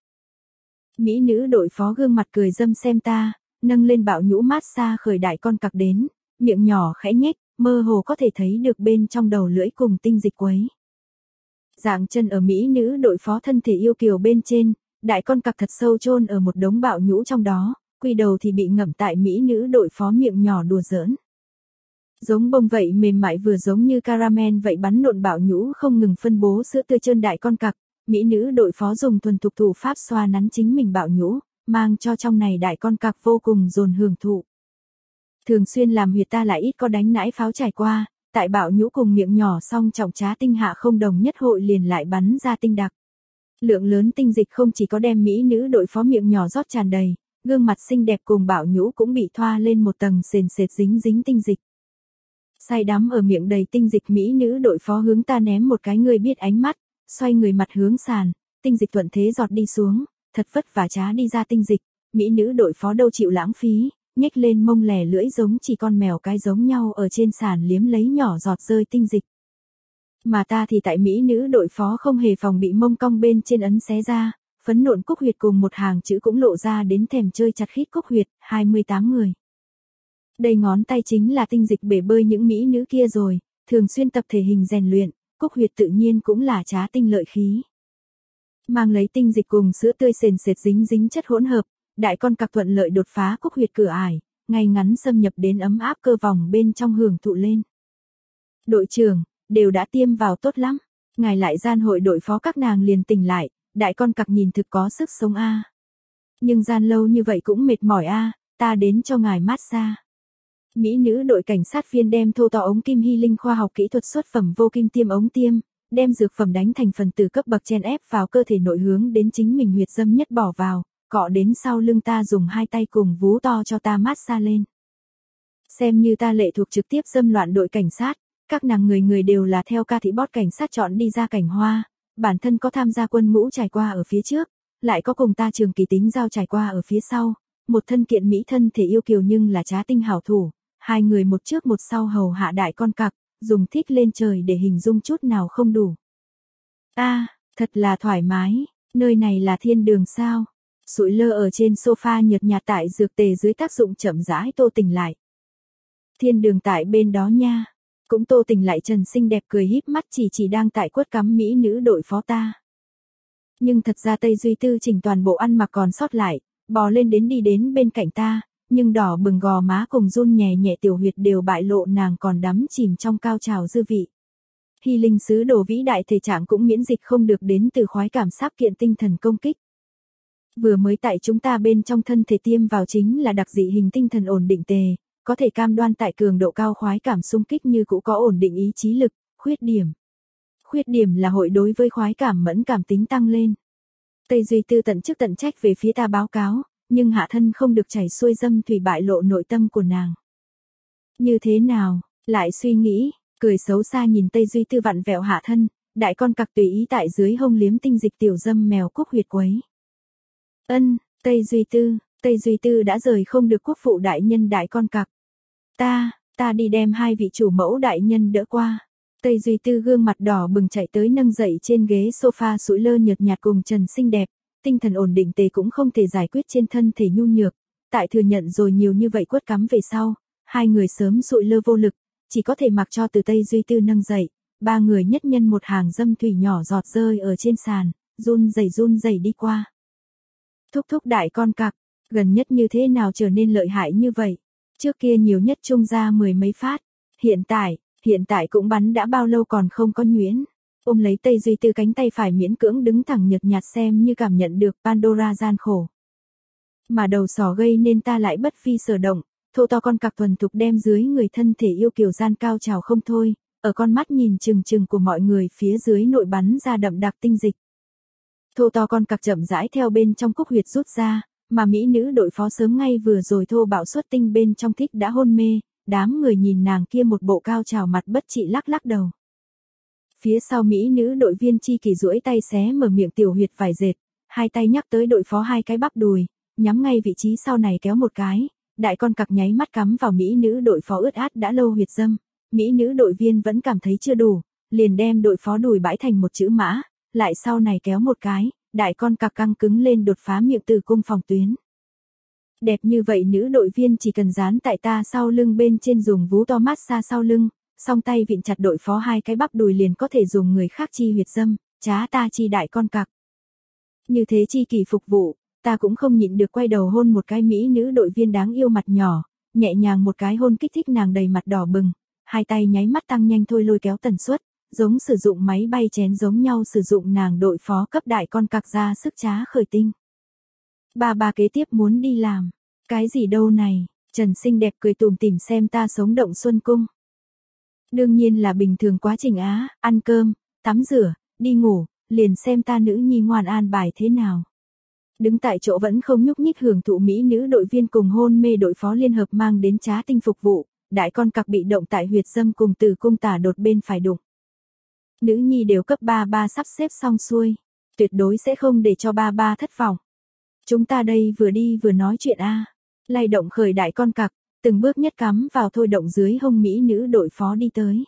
Mỹ nữ đội phó gương mặt cười dâm xem ta, nâng lên bạo nhũ mát xa khởi đại con cặc đến, miệng nhỏ khẽ nhếch, mơ hồ có thể thấy được bên trong đầu lưỡi cùng tinh dịch quấy. Dạng chân ở mỹ nữ đội phó thân thể yêu kiều bên trên, đại con cặc thật sâu chôn ở một đống bạo nhũ trong đó, quy đầu thì bị ngậm tại mỹ nữ đội phó miệng nhỏ đùa giỡn. Giống bông vậy mềm mại vừa giống như caramel vậy bắn nộn bạo nhũ không ngừng phân bố sữa tươi trơn đại con cặc, mỹ nữ đội phó dùng thuần thục thủ pháp xoa nắn chính mình bạo nhũ, mang cho trong này đại con cặc vô cùng dồn hưởng thụ. Thường xuyên làm huyệt ta lại ít có đánh nãi pháo trải qua, tại bạo nhũ cùng miệng nhỏ song trọng trá tinh hạ không đồng nhất hội liền lại bắn ra tinh đặc. Lượng lớn tinh dịch không chỉ có đem mỹ nữ đội phó miệng nhỏ rót tràn đầy, gương mặt xinh đẹp cùng bạo nhũ cũng bị thoa lên một tầng sền sệt dính dính tinh dịch. Say đắm ở miệng đầy tinh dịch mỹ nữ đội phó hướng ta ném một cái người biết ánh mắt, xoay người mặt hướng sàn, tinh dịch thuận thế giọt đi xuống, thật vất vả trá đi ra tinh dịch, mỹ nữ đội phó đâu chịu lãng phí, nhếch lên mông lẻ lưỡi giống chỉ con mèo cái giống nhau ở trên sàn liếm lấy nhỏ giọt rơi tinh dịch. Mà ta thì tại mỹ nữ đội phó không hề phòng bị mông cong bên trên ấn xé ra, phấn nộn cúc huyệt cùng một hàng chữ cũng lộ ra đến thèm chơi chặt khít cúc huyệt, hai mươi tám người. Đây ngón tay chính là tinh dịch bể bơi những mỹ nữ kia rồi, thường xuyên tập thể hình rèn luyện, cúc huyệt tự nhiên cũng là trá tinh lợi khí. Mang lấy tinh dịch cùng sữa tươi sền sệt dính dính chất hỗn hợp, đại con cặc thuận lợi đột phá cúc huyệt cửa ải, ngay ngắn xâm nhập đến ấm áp cơ vòng bên trong hưởng thụ lên. Đội trưởng, đều đã tiêm vào tốt lắm, ngài lại gian hội đội phó các nàng liền tỉnh lại, đại con cặc nhìn thực có sức sống a. Nhưng gian lâu như vậy cũng mệt mỏi a, ta đến cho ngài massage. Mỹ nữ đội cảnh sát viên đem thô to ống kim hy linh khoa học kỹ thuật xuất phẩm vô kim tiêm ống tiêm, đem dược phẩm đánh thành phần tử cấp bậc chen ép vào cơ thể nội hướng đến chính mình huyệt dâm nhất bỏ vào, cọ đến sau lưng ta dùng hai tay cùng vú to cho ta massage lên. Xem như ta lệ thuộc trực tiếp dâm loạn đội cảnh sát, các nàng người người đều là theo ca thị bót cảnh sát chọn đi ra cảnh hoa, bản thân có tham gia quân ngũ trải qua ở phía trước, lại có cùng ta trường kỳ tính giao trải qua ở phía sau, một thân kiện mỹ thân thể yêu kiều nhưng là trá tinh hảo thủ, hai người một trước một sau hầu hạ đại con cặc, dùng thích lên trời để hình dung chút nào không đủ. A, à, thật là thoải mái, nơi này là thiên đường sao? Sụi lơ ở trên sofa nhợt nhạt tại dược tề dưới tác dụng chậm rãi Tô Tình lại. Thiên đường tại bên đó nha. Cũng Tô Tình lại Trần xinh đẹp cười híp mắt chỉ chỉ đang tại quất cắm mỹ nữ đội phó ta. Nhưng thật ra Tây Duy Tư chỉnh toàn bộ ăn mặc còn sót lại, bò lên đến đi đến bên cạnh ta, nhưng đỏ bừng gò má cùng run nhẹ nhẹ tiểu huyệt đều bại lộ nàng còn đắm chìm trong cao trào dư vị. Hy linh sứ đồ vĩ đại thể trạng cũng miễn dịch không được đến từ khoái cảm sáp kiện tinh thần công kích. Vừa mới tại chúng ta bên trong thân thể tiêm vào chính là đặc dị hình tinh thần ổn định tề, có thể cam đoan tại cường độ cao khoái cảm xung kích như cũ có ổn định ý chí lực, khuyết điểm. Khuyết điểm là hội đối với khoái cảm mẫn cảm tính tăng lên. Tây Duy Tư tận chức tận trách về phía ta báo cáo, nhưng hạ thân không được chảy xuôi dâm thủy bại lộ nội tâm của nàng. Như thế nào, lại suy nghĩ, cười xấu xa nhìn Tây Duy Tư vặn vẹo hạ thân, đại con cặc tùy ý tại dưới hông liếm tinh dịch tiểu dâm mèo cúc huyệt quấy. Ân, Tây Duy Tư, Tây Duy Tư đã rời không được quốc phụ đại nhân đại con cặc. Ta, ta đi đem hai vị chủ mẫu đại nhân đỡ qua. Tây Duy Tư gương mặt đỏ bừng chạy tới nâng dậy trên ghế sofa sụi lơ nhợt nhạt cùng Trần xinh đẹp, tinh thần ổn định tề cũng không thể giải quyết trên thân thể nhu nhược, tại thừa nhận rồi nhiều như vậy quất cắm về sau, hai người sớm sụi lơ vô lực, chỉ có thể mặc cho từ Tây Duy Tư nâng dậy, ba người nhất nhân một hàng dâm thủy nhỏ giọt rơi ở trên sàn, run rẩy run rẩy đi qua. Thúc thúc đại con cặc, gần nhất như thế nào trở nên lợi hại như vậy? Trước kia nhiều nhất trung ra mười mấy phát, hiện tại, hiện tại cũng bắn đã bao lâu còn không có nhuyễn. Ôm lấy Tây Duy Tư cánh tay phải miễn cưỡng đứng thẳng nhợt nhạt xem như cảm nhận được Pandora gian khổ. Mà đầu sỏ gây nên ta lại bất phi sở động, thô to con cặc thuần thục đem dưới người thân thể yêu kiều gian cao trào không thôi, ở con mắt nhìn chừng chừng của mọi người phía dưới nội bắn ra đậm đặc tinh dịch. Thô to con cặc chậm rãi theo bên trong cúc huyệt rút ra, mà mỹ nữ đội phó sớm ngay vừa rồi thô bạo xuất tinh bên trong thích đã hôn mê, đám người nhìn nàng kia một bộ cao trào mặt bất trị lắc lắc đầu. Phía sau mỹ nữ đội viên chi kỳ duỗi tay xé mở miệng tiểu huyệt vải dệt, hai tay nhắc tới đội phó hai cái bắp đùi, nhắm ngay vị trí sau này kéo một cái, đại con cặc nháy mắt cắm vào mỹ nữ đội phó ướt át đã lâu huyệt dâm, mỹ nữ đội viên vẫn cảm thấy chưa đủ, liền đem đội phó đùi bãi thành một chữ mã, lại sau này kéo một cái, đại con cặc căng cứng lên đột phá miệng tử cung phòng tuyến. Đẹp như vậy nữ đội viên chỉ cần dán tại ta sau lưng bên trên dùng vú to massage sau lưng, song tay vịn chặt đội phó hai cái bắp đùi liền có thể dùng người khác chi huyệt dâm, trá ta chi đại con cặc. Như thế chi kỳ phục vụ, ta cũng không nhịn được quay đầu hôn một cái mỹ nữ đội viên đáng yêu mặt nhỏ, nhẹ nhàng một cái hôn kích thích nàng đầy mặt đỏ bừng, hai tay nháy mắt tăng nhanh thôi lôi kéo tần suất, giống sử dụng máy bay chén giống nhau sử dụng nàng đội phó cấp đại con cặc ra sức trá khởi tinh. Ba ba kế tiếp muốn đi làm, cái gì đâu này, Trần xinh đẹp cười tủm tỉm xem ta sống động xuân cung. Đương nhiên là bình thường quá trình á, ăn cơm, tắm rửa, đi ngủ, liền xem ta nữ nhi ngoan an bài thế nào. Đứng tại chỗ vẫn không nhúc nhích hưởng thụ mỹ nữ đội viên cùng hôn mê đội phó liên hợp mang đến trá tinh phục vụ, đại con cặc bị động tại huyệt dâm cùng tử cung tả đột bên phải đụng. Nữ nhi đều cấp ba ba sắp xếp xong xuôi, tuyệt đối sẽ không để cho ba ba thất vọng. Chúng ta đây vừa đi vừa nói chuyện a, à. Lay động khởi đại con cặc, từng bước nhất cắm vào thôi động dưới hông mỹ nữ đội phó đi tới.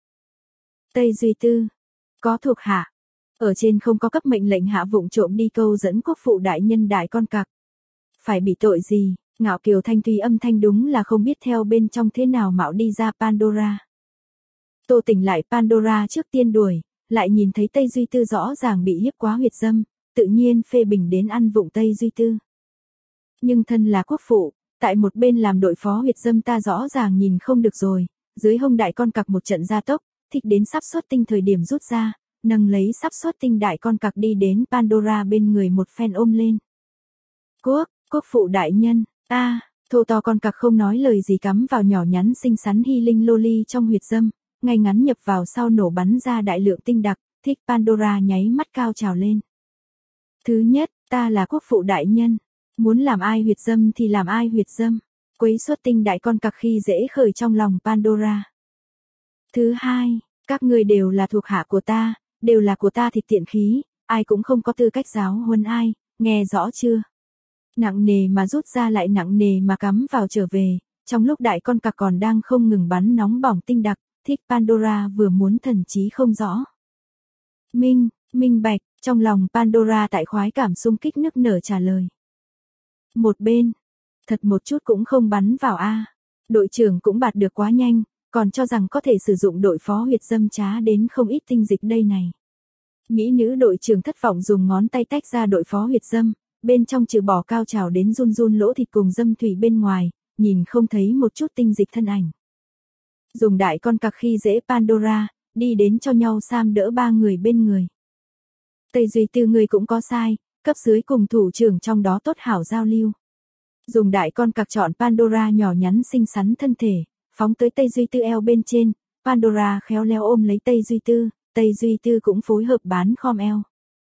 Tây Duy Tư, có thuộc hạ, ở trên không có cấp mệnh lệnh hạ vụng trộm đi câu dẫn quốc phụ đại nhân đại con cặc. Phải bị tội gì, ngạo kiều thanh thúy âm thanh đúng là không biết theo bên trong thế nào mạo đi ra Pandora. Tô tỉnh lại Pandora trước tiên đuổi, lại nhìn thấy Tây Duy Tư rõ ràng bị hiếp quá huyệt dâm, tự nhiên phê bình đến ăn vụng Tây Duy Tư. Nhưng thân là quốc phụ, tại một bên làm đội phó huyệt dâm ta rõ ràng nhìn không được rồi, dưới hông đại con cặc một trận gia tốc, thích đến sắp xuất tinh thời điểm rút ra, nâng lấy sắp xuất tinh đại con cặc đi đến Pandora bên người một phen ôm lên. Quốc, quốc phụ đại nhân, ta, thô to con cặc không nói lời gì cắm vào nhỏ nhắn xinh xắn hy linh loli trong huyệt dâm, ngay ngắn nhập vào sau nổ bắn ra đại lượng tinh đặc, thích Pandora nháy mắt cao trào lên. Thứ nhất, ta là quốc phụ đại nhân, muốn làm ai huyệt dâm thì làm ai huyệt dâm, quấy xuất tinh đại con cặc khi dễ khởi trong lòng Pandora. Thứ hai, các ngươi đều là thuộc hạ của ta, đều là của ta thịt tiện khí, ai cũng không có tư cách giáo huấn ai, nghe rõ chưa? Nặng nề mà rút ra lại nặng nề mà cắm vào trở về, trong lúc đại con cặc còn đang không ngừng bắn nóng bỏng tinh đặc, thích Pandora vừa muốn thần trí không rõ. Minh, minh bạch, trong lòng Pandora tại khoái cảm xung kích nức nở trả lời. Một bên, thật một chút cũng không bắn vào a. Đội trưởng cũng bạt được quá nhanh, còn cho rằng có thể sử dụng đội phó huyệt dâm trá đến không ít tinh dịch đây này. Mỹ nữ đội trưởng thất vọng dùng ngón tay tách ra đội phó huyệt dâm, bên trong trừ bỏ cao trào đến run run lỗ thịt cùng dâm thủy bên ngoài, nhìn không thấy một chút tinh dịch thân ảnh. Dùng đại con cặc khi dễ Pandora, đi đến cho nhau sam đỡ ba người bên người. Tây Duy Tư người cũng có sai, cấp dưới cùng thủ trưởng trong đó tốt hảo giao lưu. Dùng đại con cặc chọn Pandora nhỏ nhắn xinh xắn thân thể, phóng tới Tây Duy Tư eo bên trên, Pandora khéo léo ôm lấy Tây Duy Tư, Tây Duy Tư cũng phối hợp bán khom eo.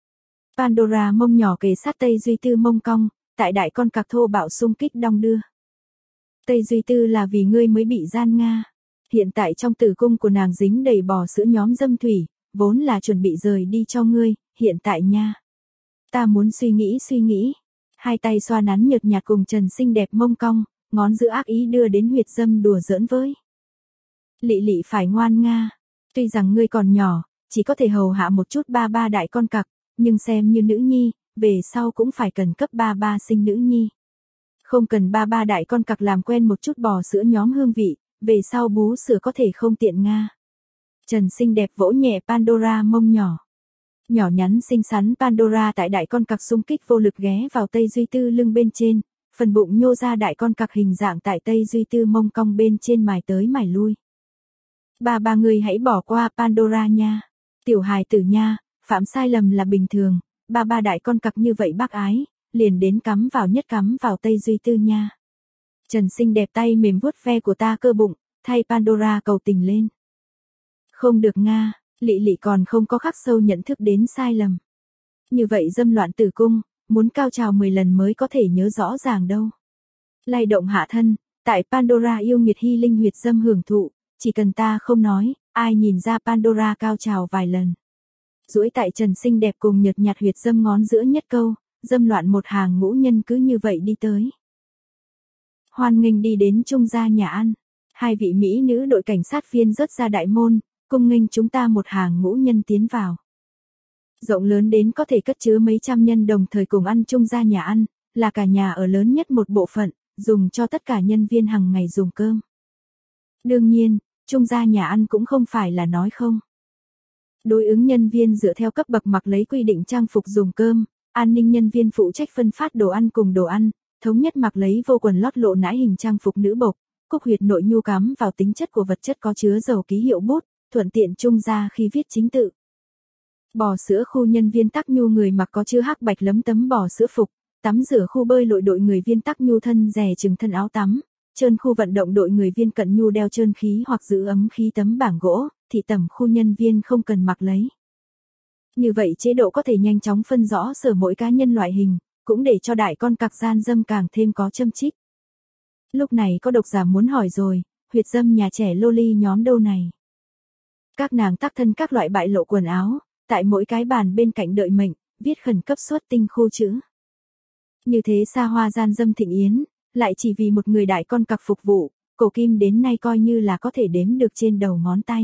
Pandora mông nhỏ kề sát Tây Duy Tư mông cong, tại đại con cặc thô bạo xung kích đong đưa. Tây Duy Tư là vì ngươi mới bị gian nga. Hiện tại trong tử cung của nàng dính đầy bò sữa nhóm dâm thủy, vốn là chuẩn bị rời đi cho ngươi, hiện tại nha. Ta muốn suy nghĩ suy nghĩ. Hai tay xoa nắn nhợt nhạt cùng trần xinh đẹp mông cong, ngón giữa ác ý đưa đến huyệt dâm đùa giỡn với. Lị lị phải ngoan nga. Tuy rằng ngươi còn nhỏ, chỉ có thể hầu hạ một chút ba ba đại con cặc, nhưng xem như nữ nhi, về sau cũng phải cần cấp ba ba sinh nữ nhi. Không cần ba ba đại con cặc làm quen một chút bò sữa nhóm hương vị, về sau bú sữa có thể không tiện nga. Trần xinh đẹp vỗ nhẹ Pandora mông nhỏ. Nhỏ nhắn xinh xắn Pandora tại đại con cặc xung kích vô lực ghé vào Tây Duy Tư lưng bên trên, phần bụng nhô ra đại con cặc hình dạng tại Tây Duy Tư mông cong bên trên mài tới mài lui. Ba ba người hãy bỏ qua Pandora nha. Tiểu hài tử nha, phạm sai lầm là bình thường, ba ba đại con cặc như vậy bác ái, liền đến cắm vào nhất cắm vào Tây Duy Tư nha. Trần xinh đẹp tay mềm vuốt ve của ta cơ bụng, thay Pandora cầu tình lên. Không được nga, lị lị còn không có khắc sâu nhận thức đến sai lầm. Như vậy dâm loạn tử cung, muốn cao trào mười lần mới có thể nhớ rõ ràng đâu. Lay động hạ thân, tại Pandora yêu nghiệt hy linh huyệt dâm hưởng thụ, chỉ cần ta không nói, ai nhìn ra Pandora cao trào vài lần. Duỗi tại trần xinh đẹp cùng nhợt nhạt huyệt dâm ngón giữa nhất câu, dâm loạn một hàng ngũ nhân cứ như vậy đi tới. Hoan nghênh đi đến trung gia nhà ăn. Hai vị mỹ nữ đội cảnh sát viên rớt ra đại môn, cung nghênh chúng ta một hàng ngũ nhân tiến vào. Rộng lớn đến có thể cất chứa mấy trăm nhân đồng thời cùng ăn chung gia nhà ăn, là cả nhà ở lớn nhất một bộ phận, dùng cho tất cả nhân viên hàng ngày dùng cơm. Đương nhiên, chung gia nhà ăn cũng không phải là nói không. Đối ứng nhân viên dựa theo cấp bậc mặc lấy quy định trang phục dùng cơm, an ninh nhân viên phụ trách phân phát đồ ăn cùng đồ ăn, thống nhất mặc lấy vô quần lót lộ nãi hình trang phục nữ bộc, cúc huyệt nội nhu cắm vào tính chất của vật chất có chứa dầu ký hiệu bút, thuận tiện trung gia khi viết chính tự. Bò sữa khu nhân viên tắc nhu người mặc có chứa hắc bạch lấm tấm bò sữa phục, tắm rửa khu bơi lội đội người viên tắc nhu thân rè chừng thân áo tắm, trơn khu vận động đội người viên cận nhu đeo trơn khí hoặc giữ ấm khí tấm bảng gỗ, thị tẩm khu nhân viên không cần mặc lấy. Như vậy chế độ có thể nhanh chóng phân rõ sở mỗi cá nhân loại hình, cũng để cho đại con cặc gian dâm càng thêm có châm chích. Lúc này có độc giả muốn hỏi rồi, huyệt dâm nhà trẻ loli nhóm đâu này? Các nàng tác thân các loại bại lộ quần áo, tại mỗi cái bàn bên cạnh đợi mệnh, viết khẩn cấp xuất tinh khu chữ. Như thế xa hoa gian dâm thịnh yến, lại chỉ vì một người đại con cặc phục vụ, cổ kim đến nay coi như là có thể đếm được trên đầu ngón tay.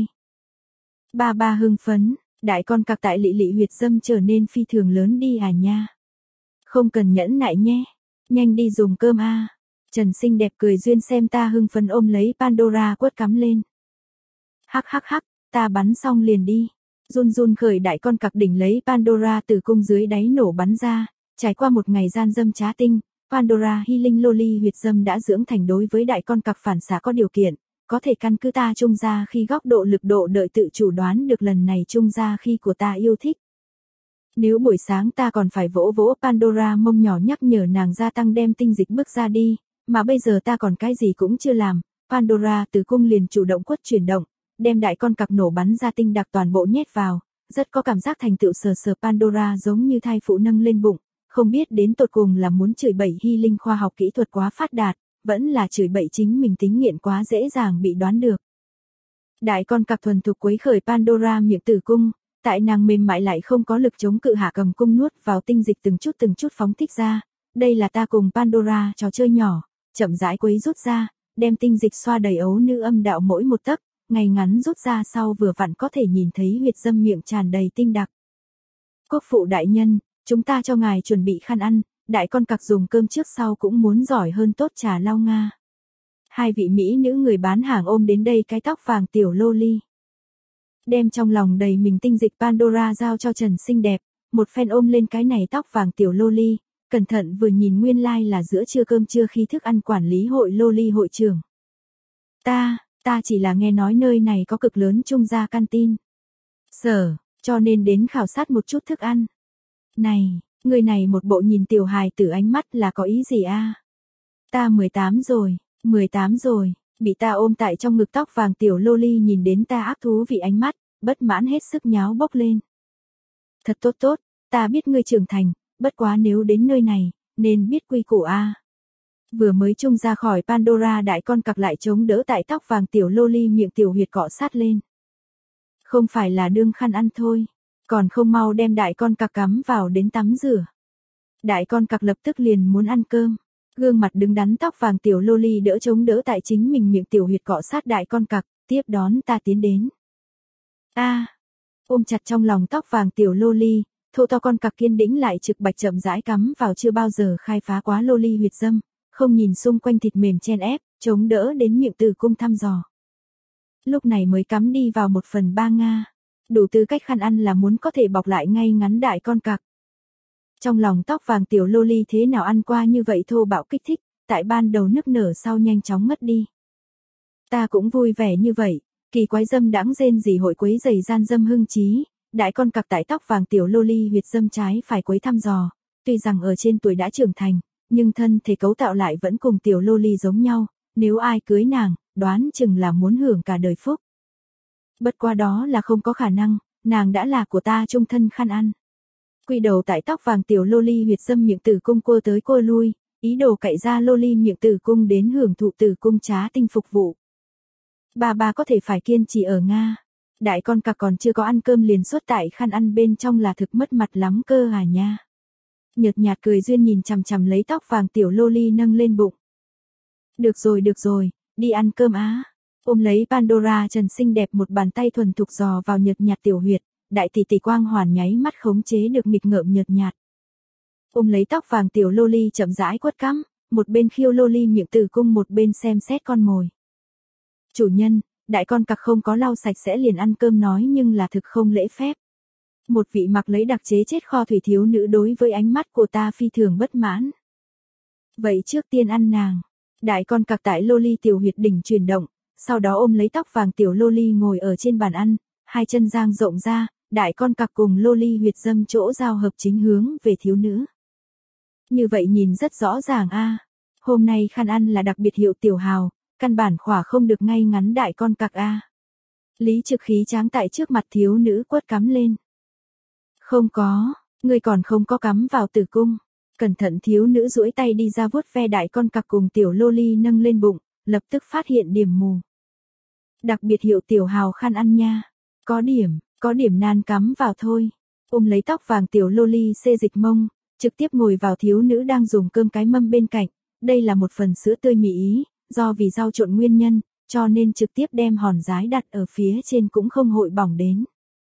Ba ba hưng phấn, đại con cặc tại lị lị huyệt dâm trở nên phi thường lớn đi à nha. Không cần nhẫn nại nhé, nhanh đi dùng cơm a. Trần xinh đẹp cười duyên xem ta hưng phấn ôm lấy Pandora quất cắm lên. Hắc hắc hắc, ta bắn xong liền đi. Run run khởi đại con cặc đỉnh lấy Pandora từ cung dưới đáy nổ bắn ra, trải qua một ngày gian dâm trá tinh, Pandora hy linh loli huyệt dâm đã dưỡng thành đối với đại con cặc phản xạ có điều kiện, có thể căn cứ ta trung gia khi góc độ lực độ đợi tự chủ đoán được lần này trung gia khi của ta yêu thích. Nếu buổi sáng ta còn phải vỗ vỗ Pandora mông nhỏ nhắc nhở nàng gia tăng đem tinh dịch bước ra đi, mà bây giờ ta còn cái gì cũng chưa làm, Pandora từ cung liền chủ động quất chuyển động, đem đại con cặc nổ bắn ra tinh đặc toàn bộ nhét vào, rất có cảm giác thành tựu sờ sờ Pandora giống như thai phụ nâng lên bụng, không biết đến tột cùng là muốn chửi bậy hy linh khoa học kỹ thuật quá phát đạt, vẫn là chửi bậy chính mình tính nghiện quá dễ dàng bị đoán được. Đại con cặc thuần thục quấy khởi Pandora miệng tử cung, tại nàng mềm mại lại không có lực chống cự hạ cầm cung nuốt vào tinh dịch từng chút từng chút phóng thích ra, đây là ta cùng Pandora trò chơi nhỏ, chậm rãi quấy rút ra, đem tinh dịch xoa đầy ấu nữ âm đạo mỗi một tấc, ngày ngắn rút ra sau vừa vặn có thể nhìn thấy huyệt dâm miệng tràn đầy tinh đặc. Quốc phụ đại nhân, chúng ta cho ngài chuẩn bị khăn ăn, đại con cặc dùng cơm trước sau cũng muốn giỏi hơn tốt trà lau nga. Hai vị mỹ nữ người bán hàng ôm đến đây cái tóc vàng tiểu loli. Đem trong lòng đầy mình tinh dịch Pandora giao cho Trần xinh đẹp, một phen ôm lên cái này tóc vàng tiểu loli, cẩn thận vừa nhìn nguyên lai like là giữa trưa cơm trưa khi thức ăn quản lý hội loli hội trưởng. Ta, ta chỉ là nghe nói nơi này có cực lớn trung gia canteen. Sở, cho nên đến khảo sát một chút thức ăn. Này, người này một bộ nhìn tiểu hài tử ánh mắt là có ý gì a? Ta mười tám rồi, mười tám rồi, bị ta ôm tại trong ngực tóc vàng tiểu loli nhìn đến ta ác thú vị ánh mắt, bất mãn hết sức nháo bốc lên. Thật tốt tốt, ta biết ngươi trưởng thành, bất quá nếu đến nơi này, nên biết quy củ a. Vừa mới trung ra khỏi Pandora đại con cặc lại chống đỡ tại tóc vàng tiểu loli miệng tiểu huyệt cọ sát lên. Không phải là đương khăn ăn thôi, còn không mau đem đại con cặc cắm vào đến tắm rửa. Đại con cặc lập tức liền muốn ăn cơm. Gương mặt đứng đắn tóc vàng tiểu loli đỡ chống đỡ tại chính mình miệng tiểu huyệt cọ sát đại con cặc, tiếp đón ta tiến đến. A, à, ôm chặt trong lòng tóc vàng tiểu loli, thô to con cặc kiên đĩnh lại trực bạch chậm rãi cắm vào chưa bao giờ khai phá quá loli huyệt dâm, không nhìn xung quanh thịt mềm chen ép, chống đỡ đến miệng tử cung thăm dò. Lúc này mới cắm đi vào một phần ba nga, đủ tư cách khăn ăn là muốn có thể bọc lại ngay ngắn đại con cặc. Trong lòng tóc vàng tiểu loli thế nào ăn qua như vậy thô bạo kích thích, tại ban đầu nức nở sau nhanh chóng mất đi. Ta cũng vui vẻ như vậy, kỳ quái dâm đãng rên rỉ hội quấy rầy gian dâm hưng trí, đại con cặc tại tóc vàng tiểu loli huyệt dâm trái phải quấy thăm dò, tuy rằng ở trên tuổi đã trưởng thành, nhưng thân thể cấu tạo lại vẫn cùng tiểu loli giống nhau, nếu ai cưới nàng, đoán chừng là muốn hưởng cả đời phúc. Bất qua đó là không có khả năng, nàng đã là của ta chung thân khăn ăn. Quỳ đầu tại tóc vàng tiểu loli huyệt dâm miệng tử cung cua tới cua lui, ý đồ cậy ra loli miệng tử cung đến hưởng thụ tử cung trá tinh phục vụ. Bà bà có thể phải kiên trì ở Nga. Đại con cặc còn chưa có ăn cơm liền xuất tại khăn ăn bên trong là thực mất mặt lắm cơ à nha. Nhợt nhạt cười duyên nhìn chằm chằm lấy tóc vàng tiểu loli nâng lên bụng. Được rồi được rồi, đi ăn cơm á. Ôm lấy Pandora Trần xinh đẹp một bàn tay thuần thục dò vào nhợt nhạt tiểu huyệt, đại tỷ tỷ quang hoàn nháy mắt khống chế được nghịch ngợm nhợt nhạt. Ôm lấy tóc vàng tiểu loli chậm rãi quất cắm, một bên khiêu loli miệng tử cung một bên xem xét con mồi. Chủ nhân, đại con cặc không có lau sạch sẽ liền ăn cơm nói nhưng là thực không lễ phép. Một vị mặc lấy đặc chế chết kho thủy thiếu nữ đối với ánh mắt của ta phi thường bất mãn. Vậy trước tiên ăn nàng. Đại con cặc tại loli tiểu huyệt đỉnh chuyển động, sau đó ôm lấy tóc vàng tiểu loli ngồi ở trên bàn ăn, hai chân dang rộng ra, đại con cặc cùng loli huyệt dâm chỗ giao hợp chính hướng về thiếu nữ. Như vậy nhìn rất rõ ràng a. Hôm nay khăn ăn là đặc biệt hiệu tiểu hào, căn bản khỏa không được ngay ngắn đại con cặc a. Lý Trực khí tráng tại trước mặt thiếu nữ quất cắm lên. Không có, ngươi còn không có cắm vào tử cung. Cẩn thận thiếu nữ duỗi tay đi ra vuốt ve đại con cặc cùng tiểu loli nâng lên bụng, lập tức phát hiện điểm mù. Đặc biệt hiệu tiểu hào khăn ăn nha. Có điểm, có điểm nan cắm vào thôi. Ôm lấy tóc vàng tiểu loli xê dịch mông, trực tiếp ngồi vào thiếu nữ đang dùng cơm cái mâm bên cạnh. Đây là một phần sữa tươi mì ý, do vì rau trộn nguyên nhân, cho nên trực tiếp đem hòn dái đặt ở phía trên cũng không hội bỏng đến.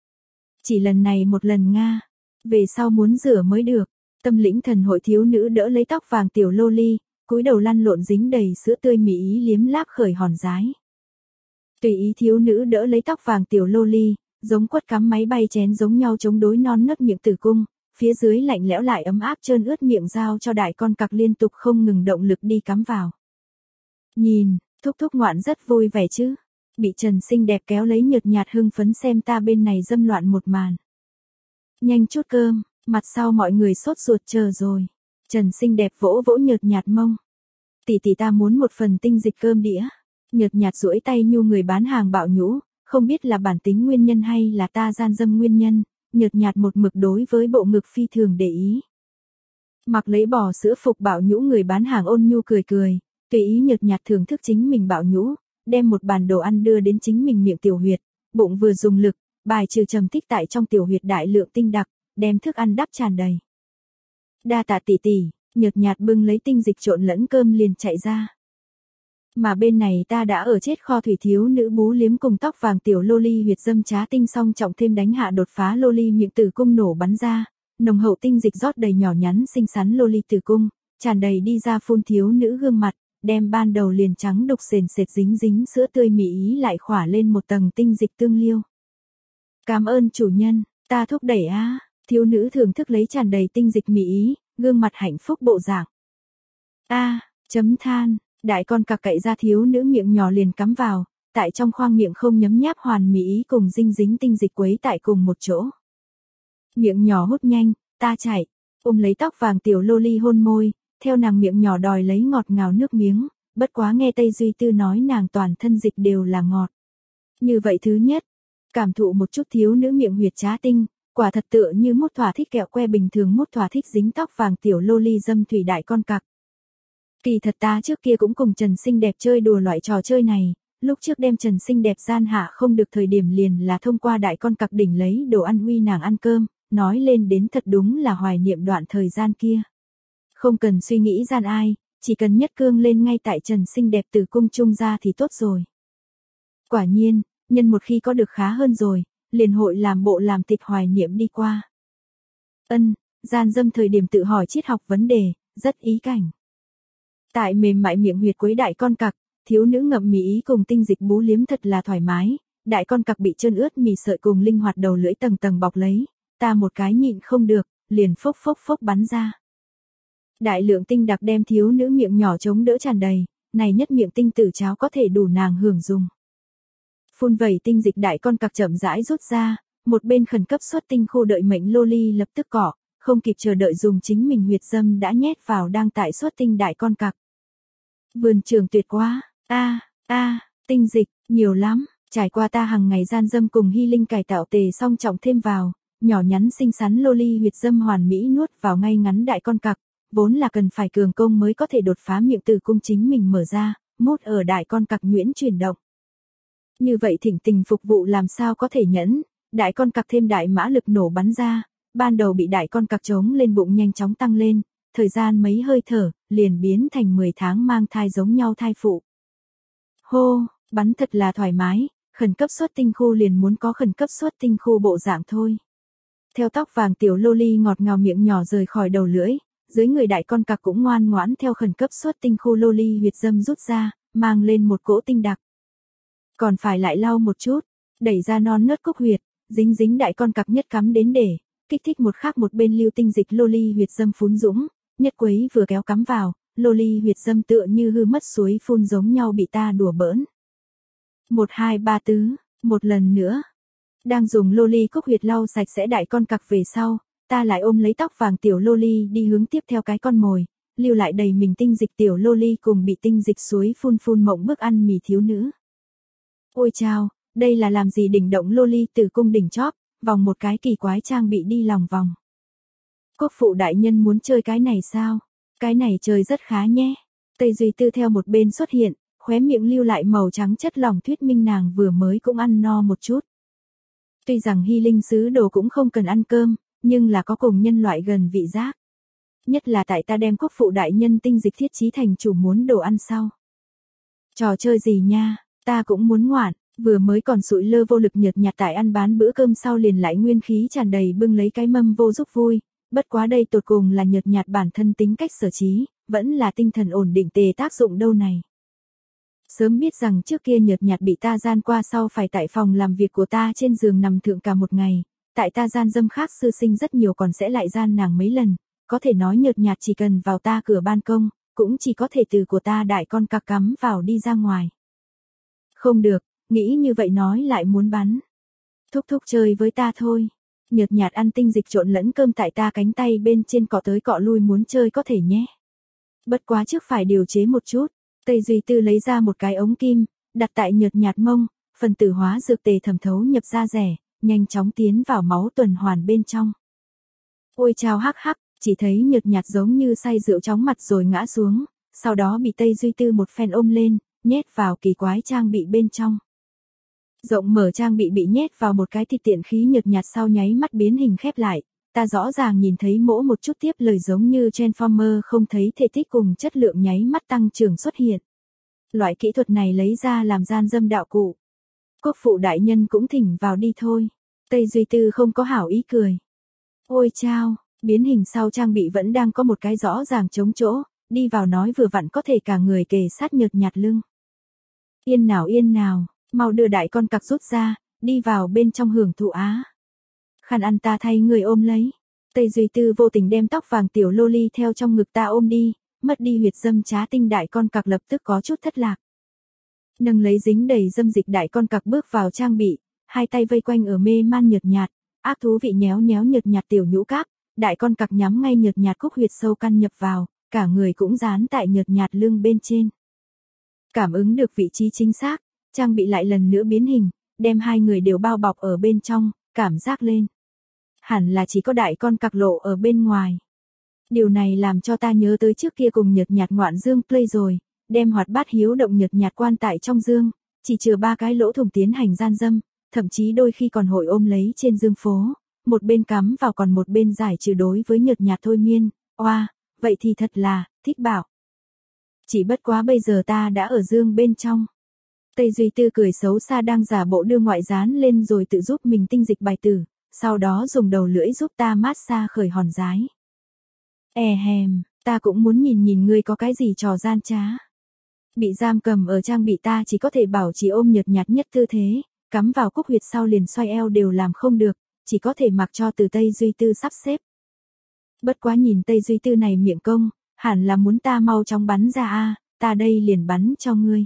Chỉ lần này một lần Nga, về sau muốn rửa mới được. Tâm lĩnh thần hội thiếu nữ đỡ lấy tóc vàng tiểu loli, cúi đầu lăn lộn dính đầy sữa tươi mì ý liếm láp khởi hòn dái. Tùy ý thiếu nữ đỡ lấy tóc vàng tiểu loli, giống quất cắm máy bay chén giống nhau chống đối non nớt miệng tử cung, phía dưới lạnh lẽo lại ấm áp trơn ướt miệng giao cho đại con cặc liên tục không ngừng động lực đi cắm vào. Nhìn, thúc thúc ngoạn rất vui vẻ chứ. Bị Trần xinh đẹp kéo lấy nhợt nhạt hưng phấn xem ta bên này dâm loạn một màn. Nhanh chút cơm, mặt sau mọi người sốt ruột chờ rồi. Trần xinh đẹp vỗ vỗ nhợt nhạt mông. Tỷ tỷ ta muốn một phần tinh dịch cơm đĩa. Nhợt nhạt duỗi tay nhu người bán hàng bạo nhũ, không biết là bản tính nguyên nhân hay là ta gian dâm nguyên nhân, nhợt nhạt một mực đối với bộ ngực phi thường để ý. Mặc lấy bò sữa phục bạo nhũ người bán hàng ôn nhu cười cười, tùy ý nhợt nhạt thưởng thức chính mình bạo nhũ, đem một bàn đồ ăn đưa đến chính mình miệng tiểu huyệt, bụng vừa dùng lực, bài trừ trầm tích tại trong tiểu huyệt đại lượng tinh đặc, đem thức ăn đắp tràn đầy. Đa tạ tỷ tỷ, nhợt nhạt bưng lấy tinh dịch trộn lẫn cơm liền chạy ra. Mà bên này ta đã ở chết kho thủy thiếu nữ bú liếm cùng tóc vàng tiểu loli huyệt dâm trá tinh song trọng thêm đánh hạ đột phá loli miệng tử cung nổ bắn ra, nồng hậu tinh dịch rót đầy nhỏ nhắn xinh xắn loli tử cung, tràn đầy đi ra phun thiếu nữ gương mặt, đem ban đầu liền trắng đục sền sệt dính dính sữa tươi mị ý lại khỏa lên một tầng tinh dịch tương liêu. Cảm ơn chủ nhân, ta thúc đẩy á, thiếu nữ thưởng thức lấy tràn đầy tinh dịch mị ý, gương mặt hạnh phúc bộ dạng. A, chấm than. Đại con cặc cậy ra thiếu nữ miệng nhỏ liền cắm vào, tại trong khoang miệng không nhấm nháp hoàn mỹ ý cùng dinh dính tinh dịch quấy tại cùng một chỗ. Miệng nhỏ hút nhanh, ta chạy, ôm lấy tóc vàng tiểu loli hôn môi, theo nàng miệng nhỏ đòi lấy ngọt ngào nước miếng, bất quá nghe Tây Duy Tư nói nàng toàn thân dịch đều là ngọt. Như vậy thứ nhất, cảm thụ một chút thiếu nữ miệng huyệt trá tinh, quả thật tựa như mút thỏa thích kẹo que bình thường mút thỏa thích dính tóc vàng tiểu loli dâm thủy đại con cặc. Kỳ thật ta trước kia cũng cùng Trần xinh đẹp chơi đùa loại trò chơi này, lúc trước đem Trần xinh đẹp gian hạ không được thời điểm liền là thông qua đại con cặc đỉnh lấy đồ ăn uy nàng ăn cơm, nói lên đến thật đúng là hoài niệm đoạn thời gian kia. Không cần suy nghĩ gian ai, chỉ cần nhất cương lên ngay tại Trần xinh đẹp từ cung trung ra thì tốt rồi. Quả nhiên, nhân một khi có được khá hơn rồi, liền hội làm bộ làm tịch hoài niệm đi qua. Ân, gian dâm thời điểm tự hỏi triết học vấn đề, rất ý cảnh. Tại mềm mại miệng huyệt quấy đại con cặc, thiếu nữ ngậm mì ý cùng tinh dịch bú liếm thật là thoải mái, đại con cặc bị trơn ướt mì sợi cùng linh hoạt đầu lưỡi tầng tầng bọc lấy, ta một cái nhịn không được, liền phốc phốc phốc bắn ra. Đại lượng tinh đặc đem thiếu nữ miệng nhỏ chống đỡ tràn đầy, này nhất miệng tinh tử cháo có thể đủ nàng hưởng dùng. Phun vẩy tinh dịch đại con cặc chậm rãi rút ra, một bên khẩn cấp xuất tinh khô đợi mệnh loli lập tức cỏ, không kịp chờ đợi dùng chính mình huyệt dâm đã nhét vào đang tại xuất tinh đại con cặc. Vườn trường tuyệt quá, a a, tinh dịch, nhiều lắm, trải qua ta hàng ngày gian dâm cùng hy linh cải tạo tề song trọng thêm vào, nhỏ nhắn xinh xắn loli huyệt dâm hoàn mỹ nuốt vào ngay ngắn đại con cặc, vốn là cần phải cường công mới có thể đột phá miệng tử cung chính mình mở ra, mút ở đại con cặc nhuyễn chuyển động. Như vậy thỉnh tình phục vụ làm sao có thể nhẫn, đại con cặc thêm đại mã lực nổ bắn ra, ban đầu bị đại con cặc trống lên bụng nhanh chóng tăng lên, thời gian mấy hơi thở, liền biến thành mười tháng mang thai giống nhau thai phụ. Hô, bắn thật là thoải mái, khẩn cấp xuất tinh khu liền muốn có khẩn cấp xuất tinh khu bộ dạng thôi. Theo tóc vàng tiểu loli ngọt ngào miệng nhỏ rời khỏi đầu lưỡi, dưới người đại con cặc cũng ngoan ngoãn theo khẩn cấp xuất tinh khu loli huyệt dâm rút ra, mang lên một cỗ tinh đặc. Còn phải lại lau một chút, đẩy ra non nớt cúc huyệt, dính dính đại con cặc nhất cắm đến để, kích thích một khác một bên lưu tinh dịch loli huyệt dâm phún dũng, nhất quấy vừa kéo cắm vào, loli huyệt dâm tựa như hư mất suối phun giống nhau bị ta đùa bỡn. Một hai ba tứ, một lần nữa. Đang dùng loli cúc huyệt lau sạch sẽ đại con cặc về sau, ta lại ôm lấy tóc vàng tiểu loli đi hướng tiếp theo cái con mồi, lưu lại đầy mình tinh dịch tiểu loli cùng bị tinh dịch suối phun phun mộng bức ăn mì thiếu nữ. Ôi chao, đây là làm gì đỉnh động loli từ cung đỉnh chóp, vòng một cái kỳ quái trang bị đi lòng vòng. Quốc phụ đại nhân muốn chơi cái này sao? Cái này chơi rất khá nhé. Tây Duy Tư theo một bên xuất hiện, khóe miệng lưu lại màu trắng chất lỏng thuyết minh nàng vừa mới cũng ăn no một chút. Tuy rằng hy linh sứ đồ cũng không cần ăn cơm, nhưng là có cùng nhân loại gần vị giác. Nhất là tại ta đem quốc phụ đại nhân tinh dịch thiết trí thành chủ muốn đồ ăn sau. Trò chơi gì nha, ta cũng muốn ngoạn, vừa mới còn sụi lơ vô lực nhợt nhạt tại ăn bán bữa cơm sau liền lại nguyên khí tràn đầy bưng lấy cái mâm vô giúp vui, bất quá đây tột cùng là nhợt nhạt bản thân tính cách sở trí, vẫn là tinh thần ổn định tề tác dụng đâu này. Sớm biết rằng trước kia nhợt nhạt bị ta gian qua sau phải tại phòng làm việc của ta trên giường nằm thượng cả một ngày, tại ta gian dâm khác sư sinh rất nhiều còn sẽ lại gian nàng mấy lần, có thể nói nhợt nhạt chỉ cần vào ta cửa ban công, cũng chỉ có thể từ của ta đại con cặc cắm vào đi ra ngoài. Không được, nghĩ như vậy nói lại muốn bắn. Thúc thúc chơi với ta thôi. Nhợt nhạt ăn tinh dịch trộn lẫn cơm tại ta cánh tay bên trên cọ tới cọ lui muốn chơi có thể nhé. Bất quá trước phải điều chế một chút. Tây Duy Tư lấy ra một cái ống kim, đặt tại nhợt nhạt mông, phần tử hóa dược tề thẩm thấu nhập ra rẻ, nhanh chóng tiến vào máu tuần hoàn bên trong. Ôi chao hắc hắc, chỉ thấy nhợt nhạt giống như say rượu chóng mặt rồi ngã xuống, sau đó bị Tây Duy Tư một phen ôm lên, nhét vào kỳ quái trang bị bên trong. Rộng mở trang bị bị nhét vào một cái thịt tiện khí nhợt nhạt sau nháy mắt biến hình khép lại, ta rõ ràng nhìn thấy mỗ một chút tiếp lời giống như Transformer không thấy thể tích cùng chất lượng nháy mắt tăng trưởng xuất hiện. Loại kỹ thuật này lấy ra làm gian dâm đạo cụ. Quốc phụ đại nhân cũng thỉnh vào đi thôi. Tây Duy Tư không có hảo ý cười. Ôi chao, biến hình sau trang bị vẫn đang có một cái rõ ràng trống chỗ, đi vào nói vừa vặn có thể cả người kề sát nhợt nhạt lưng. Yên nào yên nào, mau đưa đại con cặc rút ra, đi vào bên trong hưởng thụ á. Khăn ăn ta thay người ôm lấy. Tây Duy Tư vô tình đem tóc vàng tiểu loli theo trong ngực ta ôm đi, mất đi huyệt dâm trá tinh đại con cặc lập tức có chút thất lạc. Nâng lấy dính đầy dâm dịch đại con cặc bước vào trang bị, hai tay vây quanh ở mê man nhợt nhạt, ác thú vị nhéo nhéo nhợt nhạt tiểu nhũ cáp, đại con cặc nhắm ngay nhợt nhạt cúc huyệt sâu căn nhập vào, cả người cũng dán tại nhợt nhạt lưng bên trên. Cảm ứng được vị trí chính xác, trang bị lại lần nữa biến hình, đem hai người đều bao bọc ở bên trong, cảm giác lên. Hẳn là chỉ có đại con cặc lộ ở bên ngoài. Điều này làm cho ta nhớ tới trước kia cùng nhợt nhạt ngoạn dương play rồi, đem hoạt bát hiếu động nhợt nhạt quan tại trong dương, chỉ chừa ba cái lỗ thủng tiến hành gian dâm, thậm chí đôi khi còn hội ôm lấy trên dương phố, một bên cắm vào còn một bên giải trừ đối với nhợt nhạt thôi miên, oa, vậy thì thật là, thích bảo. Chỉ bất quá bây giờ ta đã ở dương bên trong. Tây Duy Tư cười xấu xa đang giả bộ đưa ngoại gián lên rồi tự giúp mình tinh dịch bài tử, sau đó dùng đầu lưỡi giúp ta mát xa khởi hòn giái. E hèm, ta cũng muốn nhìn nhìn ngươi có cái gì trò gian trá. Bị giam cầm ở trang bị ta chỉ có thể bảo trì ôm nhợt nhạt nhất tư thế, cắm vào cúc huyệt sau liền xoay eo đều làm không được, chỉ có thể mặc cho từ Tây Duy Tư sắp xếp. Bất quá nhìn Tây Duy Tư này miệng công, hẳn là muốn ta mau chóng bắn ra a, ta đây liền bắn cho ngươi.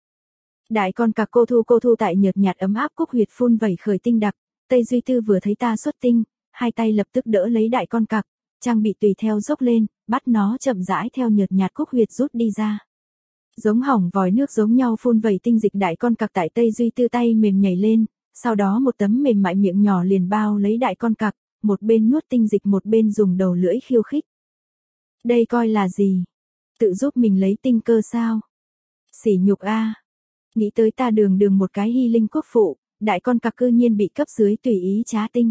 Đại con cặc cô thu cô thu tại nhợt nhạt ấm áp cúc huyệt phun vẩy khởi tinh đặc, Tây Duy Tư vừa thấy ta xuất tinh, hai tay lập tức đỡ lấy đại con cặc, trang bị tùy theo dốc lên, bắt nó chậm rãi theo nhợt nhạt cúc huyệt rút đi ra. Giống hỏng vòi nước giống nhau phun vẩy tinh dịch đại con cặc tại Tây Duy Tư tay mềm nhảy lên, sau đó một tấm mềm mại miệng nhỏ liền bao lấy đại con cặc, một bên nuốt tinh dịch một bên dùng đầu lưỡi khiêu khích. Đây coi là gì? Tự giúp mình lấy tinh cơ sao? Sỉ nhục a. Nghĩ tới ta đường đường một cái hy linh quốc phụ, đại con cặc cư nhiên bị cấp dưới tùy ý trá tinh.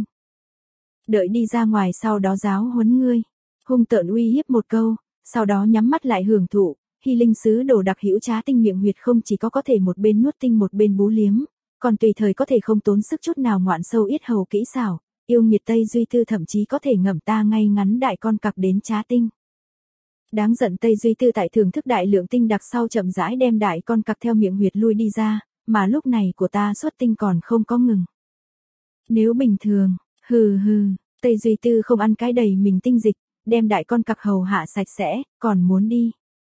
Đợi đi ra ngoài sau đó giáo huấn ngươi, hung tợn uy hiếp một câu, sau đó nhắm mắt lại hưởng thụ, hy linh sứ đồ đặc hữu trá tinh miệng huyệt không chỉ có có thể một bên nuốt tinh một bên bú liếm, còn tùy thời có thể không tốn sức chút nào ngoạn sâu yết hầu kỹ xảo, yêu nghiệt Tây Duy Tư thậm chí có thể ngậm ta ngay ngắn đại con cặc đến trá tinh. Đáng giận Tây Duy Tư tại thưởng thức đại lượng tinh đặc sau chậm rãi đem đại con cặc theo miệng huyệt lui đi ra, mà lúc này của ta xuất tinh còn không có ngừng. Nếu bình thường, hừ hừ, Tây Duy Tư không ăn cái đầy mình tinh dịch, đem đại con cặc hầu hạ sạch sẽ, còn muốn đi.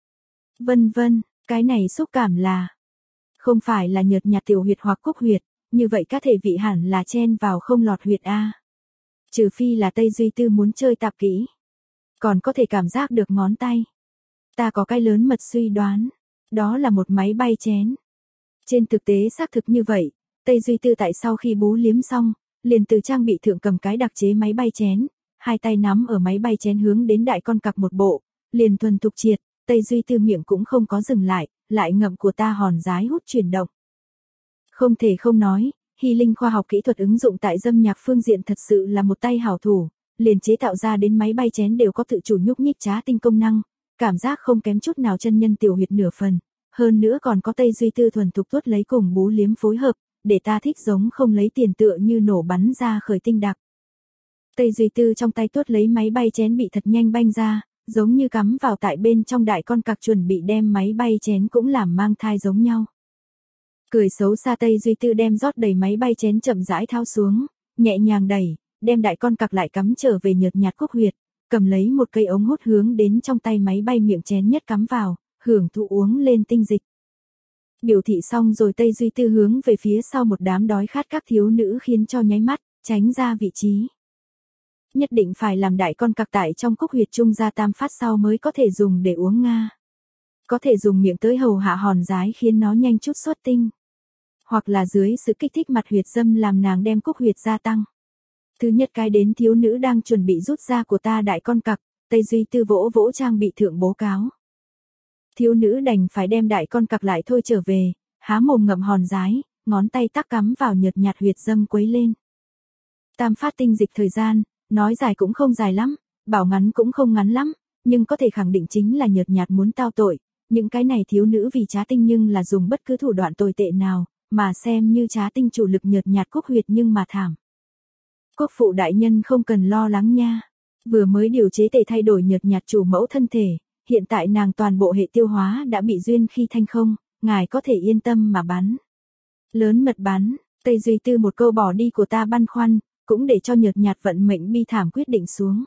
Vân vân, cái này xúc cảm là, không phải là nhợt nhạt tiểu huyệt hoặc cúc huyệt, như vậy các thể vị hẳn là chen vào không lọt huyệt a. Trừ phi là Tây Duy Tư muốn chơi tạp kỹ, còn có thể cảm giác được ngón tay. Ta có cái lớn mật suy đoán, đó là một máy bay chén. Trên thực tế xác thực như vậy, Tây Duy Tư tại sau khi bú liếm xong, liền từ trang bị thượng cầm cái đặc chế máy bay chén, hai tay nắm ở máy bay chén hướng đến đại con cặc một bộ, liền thuần thục triệt, Tây Duy Tư miệng cũng không có dừng lại, lại ngậm của ta hòn giái hút chuyển động. Không thể không nói, hy linh khoa học kỹ thuật ứng dụng tại dâm nhạc phương diện thật sự là một tay hảo thủ, liền chế tạo ra đến máy bay chén đều có tự chủ nhúc nhích trá tinh công năng, cảm giác không kém chút nào chân nhân tiểu huyệt nửa phần, hơn nữa còn có Tây Duy Tư thuần thục tuốt lấy cùng bú liếm phối hợp, để ta thích giống không lấy tiền tựa như nổ bắn ra khởi tinh đặc. Tây Duy Tư trong tay tuốt lấy máy bay chén bị thật nhanh banh ra, giống như cắm vào tại bên trong đại con cặc chuẩn bị đem máy bay chén cũng làm mang thai giống nhau. Cười xấu xa Tây Duy Tư đem rót đầy máy bay chén chậm rãi tháo xuống, nhẹ nhàng đẩy, đem đại con cặc lại cắm trở về nhợt nhạt cúc huyệt, cầm lấy một cây ống hút hướng đến trong tay máy bay miệng chén nhất cắm vào, hưởng thụ uống lên tinh dịch. Biểu thị xong rồi Tây Duy Tư hướng về phía sau một đám đói khát các thiếu nữ khiến cho nháy mắt, tránh ra vị trí. Nhất định phải làm đại con cặc tại trong cúc huyệt trung ra tam phát sau mới có thể dùng để uống nga. Có thể dùng miệng tới hầu hạ hòn giái khiến nó nhanh chút xuất tinh. Hoặc là dưới sự kích thích mặt huyệt dâm làm nàng đem cúc huyệt gia tăng. Thứ nhất cái đến thiếu nữ đang chuẩn bị rút ra của ta đại con cặc, Tây Duy Tư vỗ vỗ trang bị thượng bố cáo. Thiếu nữ đành phải đem đại con cặc lại thôi trở về, há mồm ngậm hòn giái, ngón tay tắc cắm vào nhợt nhạt huyệt dâm quấy lên. Tam phát tinh dịch thời gian, nói dài cũng không dài lắm, bảo ngắn cũng không ngắn lắm, nhưng có thể khẳng định chính là nhợt nhạt muốn tao tội, những cái này thiếu nữ vì trá tinh nhưng là dùng bất cứ thủ đoạn tồi tệ nào, mà xem như trá tinh chủ lực nhợt nhạt cúc huyệt nhưng mà thảm. Quốc phụ đại nhân không cần lo lắng nha, vừa mới điều chế tệ thay đổi nhợt nhạt chủ mẫu thân thể, hiện tại nàng toàn bộ hệ tiêu hóa đã bị duyên khi thanh không, ngài có thể yên tâm mà bắn. Lớn mật bắn, Tây Duy Tư một câu bỏ đi của ta băn khoăn, cũng để cho nhợt nhạt vận mệnh bi thảm quyết định xuống.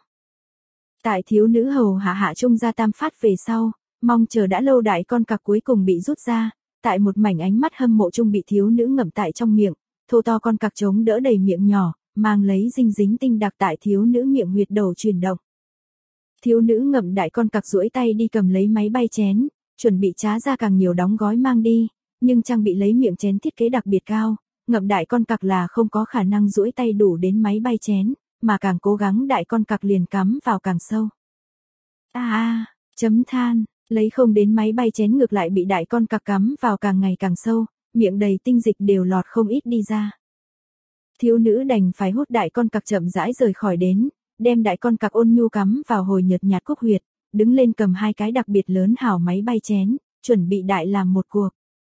Tại thiếu nữ hầu hạ hạ trung ra tam phát về sau, mong chờ đã lâu đại con cặc cuối cùng bị rút ra, tại một mảnh ánh mắt hâm mộ trung bị thiếu nữ ngậm tại trong miệng, thô to con cặc chống đỡ đầy miệng nhỏ, mang lấy dinh dính tinh đặc tại thiếu nữ miệng huyệt đầu chuyển động. Thiếu nữ ngậm đại con cặc duỗi tay đi cầm lấy máy bay chén, chuẩn bị trá ra càng nhiều đóng gói mang đi, nhưng trang bị lấy miệng chén thiết kế đặc biệt cao, ngậm đại con cặc là không có khả năng duỗi tay đủ đến máy bay chén, mà càng cố gắng đại con cặc liền cắm vào càng sâu. A a, chấm than, lấy không đến máy bay chén ngược lại bị đại con cặc cắm vào càng ngày càng sâu, miệng đầy tinh dịch đều lọt không ít đi ra. Thiếu nữ đành phải hút đại con cặc chậm rãi rời khỏi đến, đem đại con cặc ôn nhu cắm vào hồi nhợt nhạt cúc huyệt, đứng lên cầm hai cái đặc biệt lớn hảo máy bay chén, chuẩn bị đại làm một cuộc.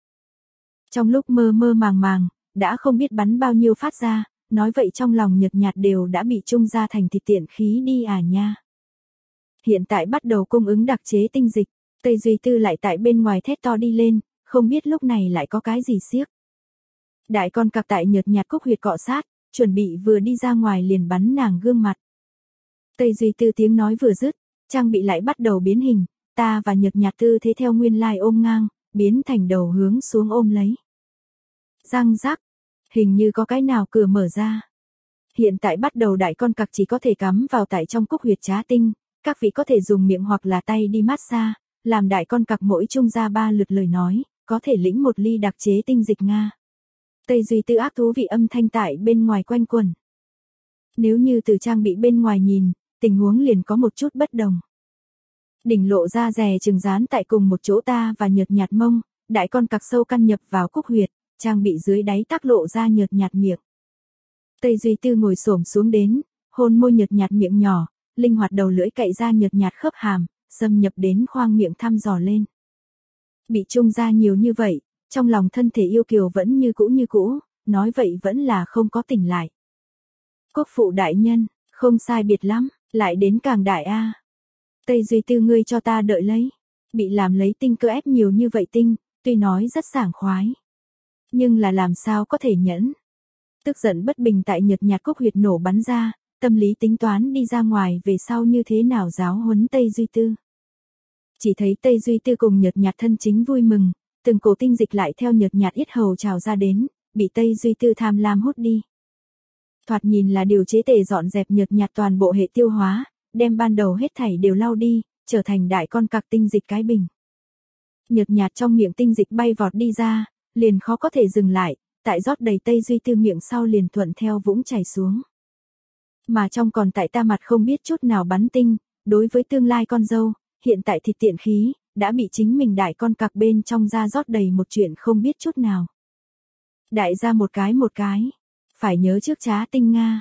Trong lúc mơ mơ màng màng, đã không biết bắn bao nhiêu phát ra, nói vậy trong lòng nhợt nhạt đều đã bị trung ra thành thịt tiện khí đi à nha. Hiện tại bắt đầu cung ứng đặc chế tinh dịch, Tây Duy Tư lại tại bên ngoài thét to đi lên, không biết lúc này lại có cái gì xiếc. Đại con cặc tại nhợt nhạt Cúc Huyệt cọ sát, chuẩn bị vừa đi ra ngoài liền bắn nàng gương mặt. Tây Duy Tư tiếng nói vừa dứt, trang bị lại bắt đầu biến hình, ta và nhợt nhạt tư thế theo nguyên lai ôm ngang, biến thành đầu hướng xuống ôm lấy. Răng rắc, hình như có cái nào cửa mở ra. Hiện tại bắt đầu đại con cặc chỉ có thể cắm vào tại trong Cúc Huyệt trá tinh, các vị có thể dùng miệng hoặc là tay đi massage, làm đại con cặc mỗi trung ra ba lượt lời nói, có thể lĩnh một ly đặc chế tinh dịch Nga. Tây Duy Tư ác thú vị âm thanh tại bên ngoài quanh quẩn. Nếu như từ trang bị bên ngoài nhìn, tình huống liền có một chút bất đồng. Đỉnh lộ ra rè chừng dán tại cùng một chỗ ta và nhợt nhạt mông, đại con cặc sâu căn nhập vào Cúc Huyệt, trang bị dưới đáy tác lộ ra nhợt nhạt miệng. Tây Duy Tư ngồi xổm xuống đến, hôn môi nhợt nhạt miệng nhỏ, linh hoạt đầu lưỡi cậy ra nhợt nhạt khớp hàm, xâm nhập đến khoang miệng thăm dò lên. Bị trung ra nhiều như vậy, trong lòng thân thể yêu kiều vẫn như cũ như cũ, nói vậy vẫn là không có tỉnh lại. Quốc phụ đại nhân, không sai biệt lắm, lại đến càng đại a. Tây Duy Tư ngươi cho ta đợi lấy, bị làm lấy tinh cơ ép nhiều như vậy tinh, tuy nói rất sảng khoái, nhưng là làm sao có thể nhẫn. Tức giận bất bình tại nhợt nhạt Cúc Huyệt nổ bắn ra, tâm lý tính toán đi ra ngoài về sau như thế nào giáo huấn Tây Duy Tư. Chỉ thấy Tây Duy Tư cùng nhợt nhạt thân chính vui mừng, từng cổ tinh dịch lại theo nhợt nhạt yết hầu trào ra đến, bị Tây Duy Tư tham lam hút đi. Thoạt nhìn là điều chế tề dọn dẹp nhợt nhạt toàn bộ hệ tiêu hóa, đem ban đầu hết thảy đều lau đi, trở thành đại con cặc tinh dịch cái bình. Nhợt nhạt trong miệng tinh dịch bay vọt đi ra, liền khó có thể dừng lại, tại rót đầy Tây Duy Tư miệng sau liền thuận theo vũng chảy xuống. Mà trong còn tại ta mặt không biết chút nào bắn tinh, đối với tương lai con dâu, hiện tại thịt tiện khí, đã bị chính mình đại con cặc bên trong ra rót đầy một chuyện không biết chút nào. Đại ra một cái một cái, phải nhớ trước trá tinh Nga.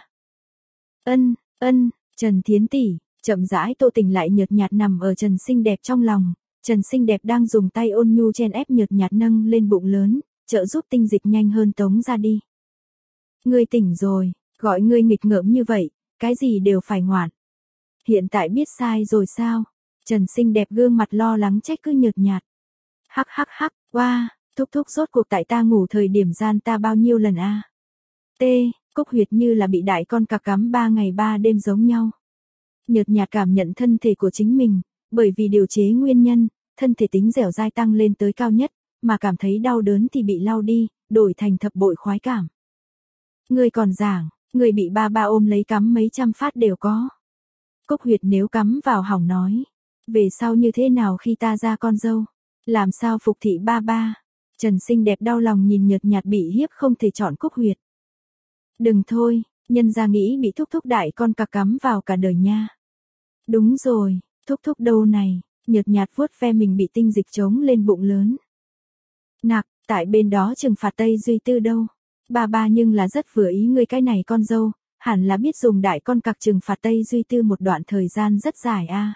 Ân, ân, Trần Thiến tỷ, chậm rãi Tô Tình lại nhợt nhạt nằm ở Trần Xinh Đẹp trong lòng, Trần Xinh Đẹp đang dùng tay ôn nhu chen ép nhợt nhạt nâng lên bụng lớn, trợ giúp tinh dịch nhanh hơn tống ra đi. Ngươi tỉnh rồi, gọi ngươi nghịch ngợm như vậy, cái gì đều phải ngoạn. Hiện tại biết sai rồi sao? Trần Xinh Đẹp gương mặt lo lắng trách cứ nhợt nhạt. Hắc hắc hắc, oa, thúc thúc rốt cuộc tại ta ngủ thời điểm gian ta bao nhiêu lần a? T, Cúc Huyệt như là bị đại con cặc cắm ba ngày ba đêm giống nhau. Nhợt nhạt cảm nhận thân thể của chính mình, bởi vì điều chế nguyên nhân, thân thể tính dẻo dai tăng lên tới cao nhất, mà cảm thấy đau đớn thì bị lau đi, đổi thành thập bội khoái cảm. Người còn giảng, người bị ba ba ôm lấy cắm mấy trăm phát đều có. Cúc Huyệt nếu cắm vào hỏng nói, về sau như thế nào khi ta ra con dâu, làm sao phục thị ba ba. Trần Xinh Đẹp đau lòng nhìn nhợt nhạt bị hiếp không thể chọn Cúc Huyệt. Đừng thôi, nhân ra nghĩ bị thúc thúc đại con cặc cắm vào cả đời nha. Đúng rồi, thúc thúc đâu này, nhợt nhạt vuốt ve mình bị tinh dịch trống lên bụng lớn. Nặc, tại bên đó trừng phạt Tây Duy Tư đâu. Ba ba nhưng là rất vừa ý ngươi cái này con dâu, hẳn là biết dùng đại con cặc trừng phạt Tây Duy Tư một đoạn thời gian rất dài a.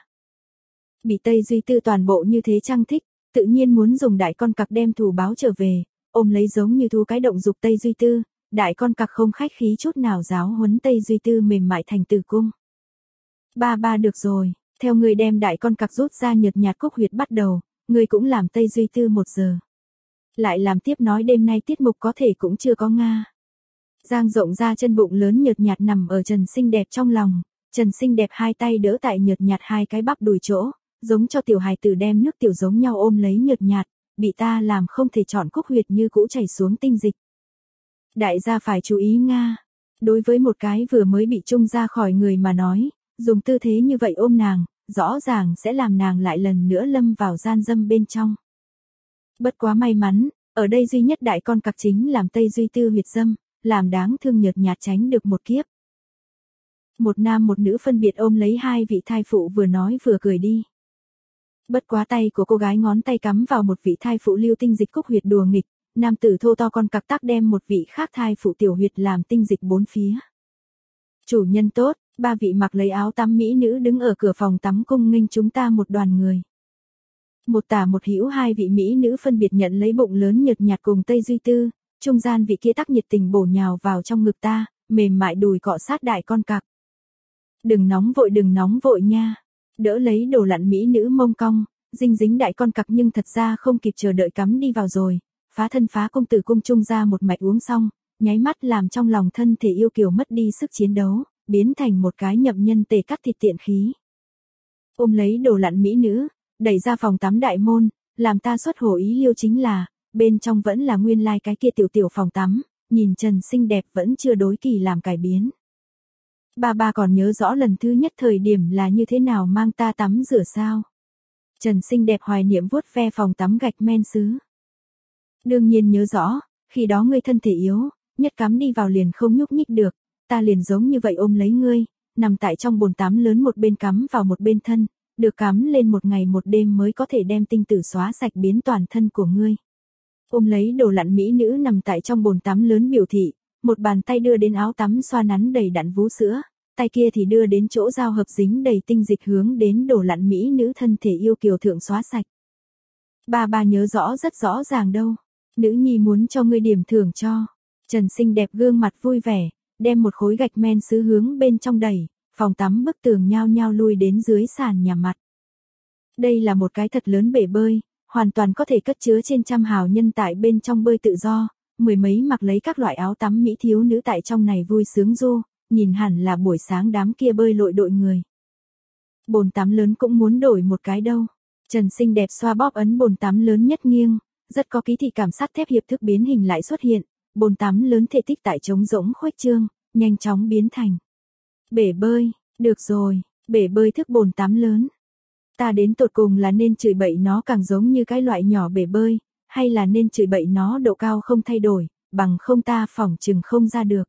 Bị Tây Duy Tư toàn bộ như thế trăng thích, tự nhiên muốn dùng đại con cặc đem thù báo trở về, ôm lấy giống như thu cái động dục Tây Duy Tư, đại con cặc không khách khí chút nào giáo huấn Tây Duy Tư mềm mại thành tử cung. Ba ba được rồi, theo người đem đại con cặc rút ra nhợt nhạt Cúc Huyệt bắt đầu, người cũng làm Tây Duy Tư một giờ. Lại làm tiếp nói đêm nay tiết mục có thể cũng chưa có Nga. Giang rộng ra chân bụng lớn nhợt nhạt nằm ở Trần Xinh Đẹp trong lòng, Trần Xinh Đẹp hai tay đỡ tại nhợt nhạt hai cái bắp đùi chỗ, giống cho tiểu hài tử đem nước tiểu giống nhau ôm lấy nhợt nhạt, bị ta làm không thể chọn Cúc Huyệt như cũ chảy xuống tinh dịch. Đại gia phải chú ý Nga, đối với một cái vừa mới bị trung ra khỏi người mà nói, dùng tư thế như vậy ôm nàng, rõ ràng sẽ làm nàng lại lần nữa lâm vào gian dâm bên trong. Bất quá may mắn, ở đây duy nhất đại con cặc chính làm Tây Duy Tư huyệt dâm, làm đáng thương nhợt nhạt tránh được một kiếp. Một nam một nữ phân biệt ôm lấy hai vị thai phụ vừa nói vừa cười đi. Bất quá tay của cô gái ngón tay cắm vào một vị thai phụ lưu tinh dịch Cúc Huyệt đùa nghịch, nam tử thô to con cặc tác đem một vị khác thai phụ tiểu huyệt làm tinh dịch bốn phía. Chủ nhân tốt, Ba vị mặc lấy áo tắm mỹ nữ đứng ở cửa phòng tắm cung nghênh chúng ta một đoàn người. Một tả một hữu hai vị mỹ nữ phân biệt nhận lấy bụng lớn nhợt nhạt cùng Tây Duy Tư, trung gian vị kia tắc nhiệt tình bổ nhào vào trong ngực ta, mềm mại đùi cọ sát đại con cặc. Đừng nóng vội đừng nóng vội nha. Đỡ lấy đồ lặn mỹ nữ mông cong, dinh dính đại con cặc nhưng thật ra không kịp chờ đợi cắm đi vào rồi, phá thân phá công tử cung trung ra một mạch uống xong, nháy mắt làm trong lòng thân thể yêu kiều mất đi sức chiến đấu, biến thành một cái nhậm nhân tề cắt thịt tiện khí. Ôm lấy đồ lặn mỹ nữ, đẩy ra phòng tắm đại môn, làm ta xuất hồ ý liêu chính là, bên trong vẫn là nguyên lai like cái kia tiểu tiểu phòng tắm, nhìn Trần xinh đẹp vẫn chưa đối kỳ làm cải biến. Ba ba còn nhớ rõ lần thứ nhất thời điểm là như thế nào mang ta tắm rửa sao? Trần xinh đẹp hoài niệm vuốt ve phòng tắm gạch men sứ. Đương nhiên nhớ rõ, khi đó ngươi thân thể yếu, nhất cắm đi vào liền không nhúc nhích được, ta liền giống như vậy ôm lấy ngươi, nằm tại trong bồn tắm lớn một bên cắm vào một bên thân, được cắm lên một ngày một đêm mới có thể đem tinh tử xóa sạch biến toàn thân của ngươi. Ôm lấy đồ lặn mỹ nữ nằm tại trong bồn tắm lớn biểu thị, một bàn tay đưa đến áo tắm xoa nắn đầy đặn vú sữa, tay kia thì đưa đến chỗ giao hợp dính đầy tinh dịch hướng đến đồ lặn mỹ nữ thân thể yêu kiều thượng xóa sạch. Ba ba nhớ rõ rất rõ ràng đâu, nữ nhi muốn cho ngươi điểm thưởng cho. Trần xinh đẹp gương mặt vui vẻ, đem một khối gạch men sứ hướng bên trong đẩy, phòng tắm bức tường nhao nhao lui đến dưới sàn nhà mặt. Đây là một cái thật lớn bể bơi, hoàn toàn có thể cất chứa trên trăm hào nhân tại bên trong bơi tự do, mười mấy mặc lấy các loại áo tắm mỹ thiếu nữ tại trong này vui sướng du, nhìn hẳn là buổi sáng đám kia bơi lội đội người. Bồn tắm lớn cũng muốn đổi một cái đâu. Trần xinh đẹp xoa bóp ấn bồn tắm lớn nhất nghiêng, rất có ký thị cảm sắt thép hiệp thức biến hình lại xuất hiện, bồn tắm lớn thể tích tại trống rỗng khuếch trương, nhanh chóng biến thành bể bơi. Được rồi, bể bơi thức bồn tắm lớn. Ta đến tột cùng là nên chửi bậy nó càng giống như cái loại nhỏ bể bơi, hay là nên chửi bậy nó độ cao không thay đổi, bằng không ta phỏng chừng không ra được.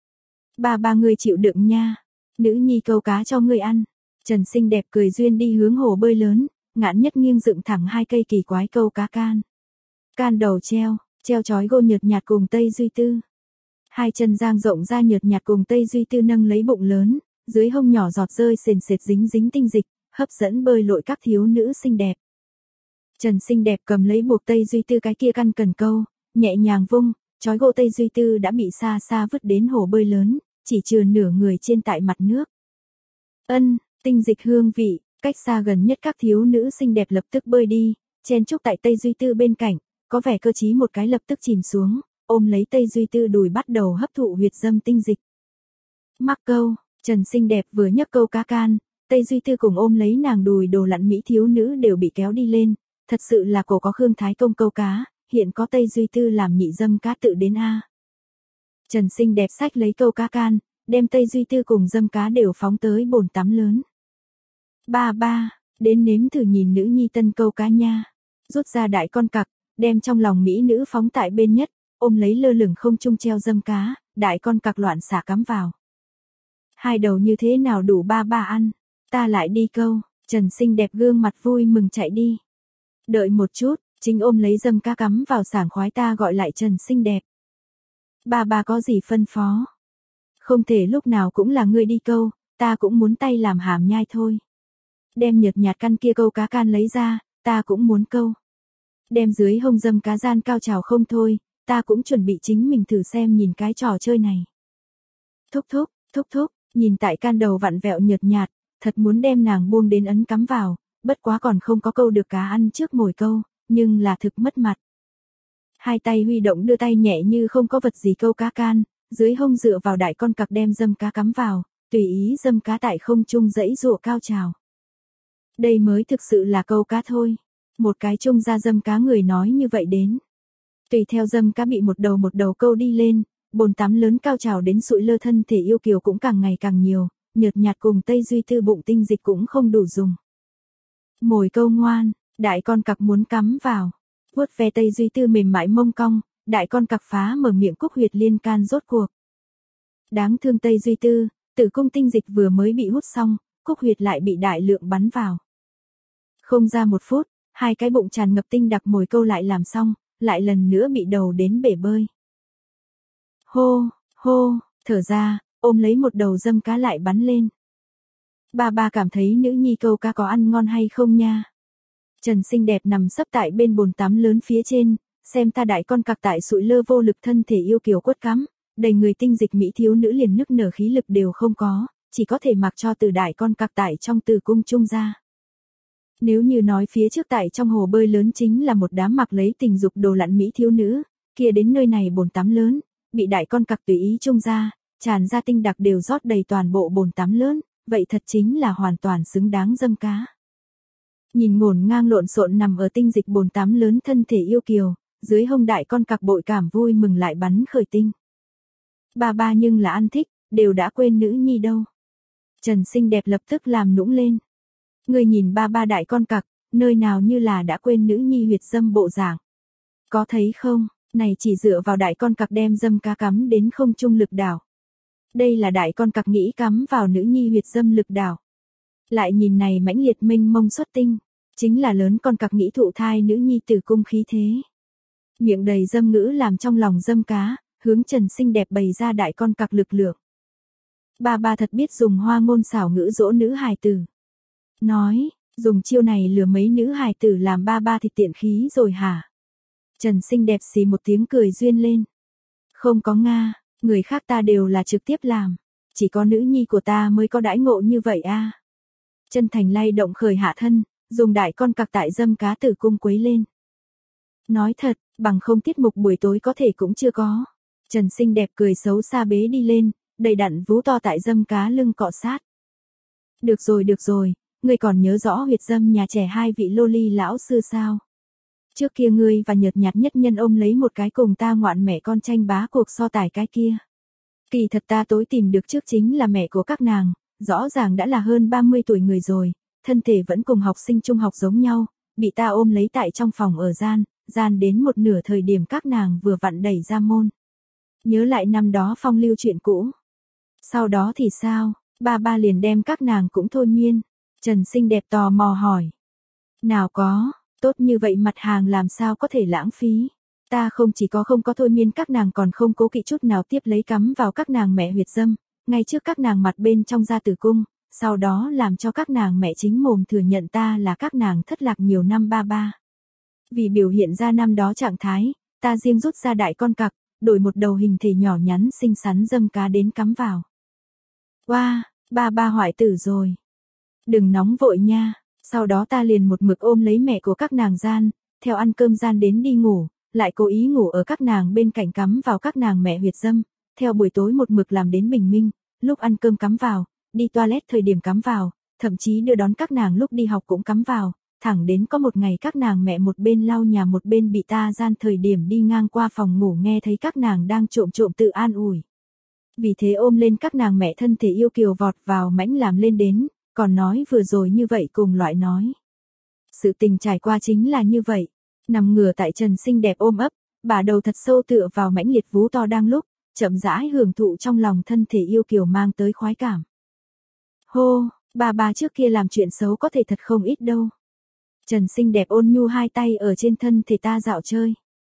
Ba ba người chịu đựng nha, nữ nhi câu cá cho ngươi ăn. Trần xinh đẹp cười duyên đi hướng hồ bơi lớn, ngạn nhất nghiêng dựng thẳng hai cây kỳ quái câu cá can. Can đầu treo, treo chói gô nhợt nhạt cùng Tây Duy Tư. Hai chân dang rộng ra nhợt nhạt cùng Tây Duy Tư nâng lấy bụng lớn, dưới hông nhỏ giọt rơi sền sệt dính dính tinh dịch, hấp dẫn bơi lội các thiếu nữ xinh đẹp. Trần xinh đẹp cầm lấy buộc Tây Duy Tư cái kia căn cần câu, nhẹ nhàng vung, chói gô Tây Duy Tư đã bị xa xa vứt đến hồ bơi lớn, chỉ chừa nửa người trên tại mặt nước. Ân, tinh dịch hương vị, cách xa gần nhất các thiếu nữ xinh đẹp lập tức bơi đi, chen chúc tại Tây Duy Tư bên cạnh, có vẻ cơ trí một cái lập tức chìm xuống, ôm lấy Tây Duy Tư đùi bắt đầu hấp thụ huyệt dâm tinh dịch. Mắc câu, Trần xinh đẹp vừa nhấc câu cá can, Tây Duy Tư cùng ôm lấy nàng đùi đồ lặn mỹ thiếu nữ đều bị kéo đi lên, thật sự là cổ có Khương Thái Công câu cá, hiện có Tây Duy Tư làm nhị dâm cá tự đến a. Trần xinh đẹp xách lấy câu cá can, đem Tây Duy Tư cùng dâm cá đều phóng tới bồn tắm lớn. Ba ba, đến nếm thử nhìn nữ nhi tân câu cá nha. Rút ra đại con cặc, đem trong lòng mỹ nữ phóng tại bên nhất, ôm lấy lơ lửng không trung treo dâm cá, đại con cặc loạn xả cắm vào. Hai đầu như thế nào đủ ba ba ăn, ta lại đi câu. Trần xinh đẹp gương mặt vui mừng chạy đi. Đợi một chút, chính ôm lấy dâm cá cắm vào sảng khoái ta gọi lại Trần xinh đẹp. Ba ba có gì phân phó? Không thể lúc nào cũng là ngươi đi câu, ta cũng muốn tay làm hàm nhai thôi. Đem nhợt nhạt căn kia câu cá can lấy ra, ta cũng muốn câu. Đem dưới hông dâm cá gian cao trào không thôi, ta cũng chuẩn bị chính mình thử xem nhìn cái trò chơi này. Thúc thúc, thúc thúc, nhìn tại can đầu vặn vẹo nhợt nhạt, thật muốn đem nàng buông đến ấn cắm vào, bất quá còn không có câu được cá ăn trước mồi câu, nhưng là thực mất mặt. Hai tay huy động đưa tay nhẹ như không có vật gì câu cá can, dưới hông dựa vào đại con cặc đem dâm cá cắm vào, tùy ý dâm cá tại không trung dãy rụa cao trào. Đây mới thực sự là câu cá thôi. Một cái trung ra dâm cá người nói như vậy đến. Tùy theo dâm cá bị một đầu một đầu câu đi lên, bồn tắm lớn cao trào đến sụi lơ thân thể yêu kiều cũng càng ngày càng nhiều, nhợt nhạt cùng Tây Duy Tư bụng tinh dịch cũng không đủ dùng. Mồi câu ngoan, đại con cặc muốn cắm vào, vuốt ve Tây Duy Tư mềm mại mông cong, đại con cặc phá mở miệng cúc huyệt liên can rốt cuộc. Đáng thương Tây Duy Tư, tử cung tinh dịch vừa mới bị hút xong, cúc huyệt lại bị đại lượng bắn vào. Không ra một phút, hai cái bụng tràn ngập tinh đặc mồi câu lại làm xong, lại lần nữa bị đầu đến bể bơi. Hô, hô, thở ra, ôm lấy một đầu dâm cá lại bắn lên. Ba ba cảm thấy nữ nhi câu cá có ăn ngon hay không nha. Trần xinh đẹp nằm sấp tại bên bồn tắm lớn phía trên, xem ta đại con cặc tại sụi lơ vô lực thân thể yêu kiều quất cắm, đầy người tinh dịch mỹ thiếu nữ liền nức nở khí lực đều không có, chỉ có thể mặc cho từ đại con cặc tại trong tử cung trung ra. Nếu như nói phía trước tại trong hồ bơi lớn chính là một đám mặc lấy tình dục đồ lặn mỹ thiếu nữ, kia đến nơi này bồn tắm lớn, bị đại con cặc tùy ý trung ra, tràn ra tinh đặc đều rót đầy toàn bộ bồn tắm lớn, vậy thật chính là hoàn toàn xứng đáng dâm cá. Nhìn ngổn ngang lộn xộn nằm ở tinh dịch bồn tắm lớn thân thể yêu kiều, dưới hông đại con cặc bội cảm vui mừng lại bắn khởi tinh. Ba ba nhưng là ăn thích, đều đã quên nữ nhi đâu. Trần xinh đẹp lập tức làm nũng lên. Người nhìn ba ba đại con cặc, nơi nào như là đã quên nữ nhi huyệt dâm bộ dạng. Có thấy không, này chỉ dựa vào đại con cặc đem dâm cá cắm đến không trung lực đảo. Đây là đại con cặc nghĩ cắm vào nữ nhi huyệt dâm lực đảo. Lại nhìn này mãnh liệt mênh mông xuất tinh, chính là lớn con cặc nghĩ thụ thai nữ nhi tử cung khí thế. Miệng đầy dâm ngữ làm trong lòng dâm cá, hướng Trần xinh đẹp bày ra đại con cặc lực lượng. Ba ba thật biết dùng hoa ngôn xảo ngữ dỗ nữ hài tử. Nói, dùng chiêu này lừa mấy nữ hài tử làm ba ba thì tiện khí rồi hả? Trần xinh đẹp xì một tiếng cười duyên lên. Không có Nga, người khác ta đều là trực tiếp làm, chỉ có nữ nhi của ta mới có đãi ngộ như vậy a. Chân thành lay động khởi hạ thân, dùng đại con cặc tại dâm cá tử cung quấy lên. Nói thật, bằng không tiết mục buổi tối có thể cũng chưa có. Trần xinh đẹp cười xấu xa bế đi lên, đầy đặn vú to tại dâm cá lưng cọ sát. Được rồi được rồi, ngươi còn nhớ rõ huyệt dâm nhà trẻ hai vị loli lão sư sao? Trước kia ngươi và nhợt nhạt nhất nhân ôm lấy một cái cùng ta ngoạn mẹ con tranh bá cuộc so tài cái kia. Kỳ thật ta tối tìm được trước chính là mẹ của các nàng, rõ ràng đã là hơn ba mươi tuổi người rồi, thân thể vẫn cùng học sinh trung học giống nhau, bị ta ôm lấy tại trong phòng ở gian, gian đến một nửa thời điểm các nàng vừa vặn đẩy ra môn. Nhớ lại năm đó phong lưu chuyện cũ. Sau đó thì sao, ba ba liền đem các nàng cũng thôi miên. Trần xinh đẹp tò mò hỏi. Nào có, tốt như vậy mặt hàng làm sao có thể lãng phí. Ta không chỉ có không có thôi miên các nàng còn không cố kỵ chút nào tiếp lấy cắm vào các nàng mẹ huyệt dâm, ngay trước các nàng mặt bên trong ra tử cung, sau đó làm cho các nàng mẹ chính mồm thừa nhận ta là các nàng thất lạc nhiều năm ba ba. Vì biểu hiện ra năm đó trạng thái, ta riêng rút ra đại con cặc, đổi một đầu hình thể nhỏ nhắn xinh xắn dâm cá đến cắm vào. Wow, ba ba hoại tử rồi. Đừng nóng vội nha, sau đó ta liền một mực ôm lấy mẹ của các nàng gian, theo ăn cơm gian đến đi ngủ, lại cố ý ngủ ở các nàng bên cạnh cắm vào các nàng mẹ huyệt dâm, theo buổi tối một mực làm đến bình minh, lúc ăn cơm cắm vào, đi toilet thời điểm cắm vào, thậm chí đưa đón các nàng lúc đi học cũng cắm vào, thẳng đến có một ngày các nàng mẹ một bên lau nhà một bên bị ta gian thời điểm đi ngang qua phòng ngủ nghe thấy các nàng đang trộm trộm tự an ủi. Vì thế ôm lên các nàng mẹ thân thể yêu kiều vọt vào mãnh làm lên đến, còn nói vừa rồi như vậy cùng loại nói. Sự tình trải qua chính là như vậy, nằm ngửa tại Trần xinh đẹp ôm ấp, bả đầu thật sâu tựa vào mãnh liệt vú to đang lúc, chậm rãi hưởng thụ trong lòng thân thể yêu kiều mang tới khoái cảm. Hô, bà bà trước kia làm chuyện xấu có thể thật không ít đâu. Trần xinh đẹp ôn nhu hai tay ở trên thân thể ta dạo chơi.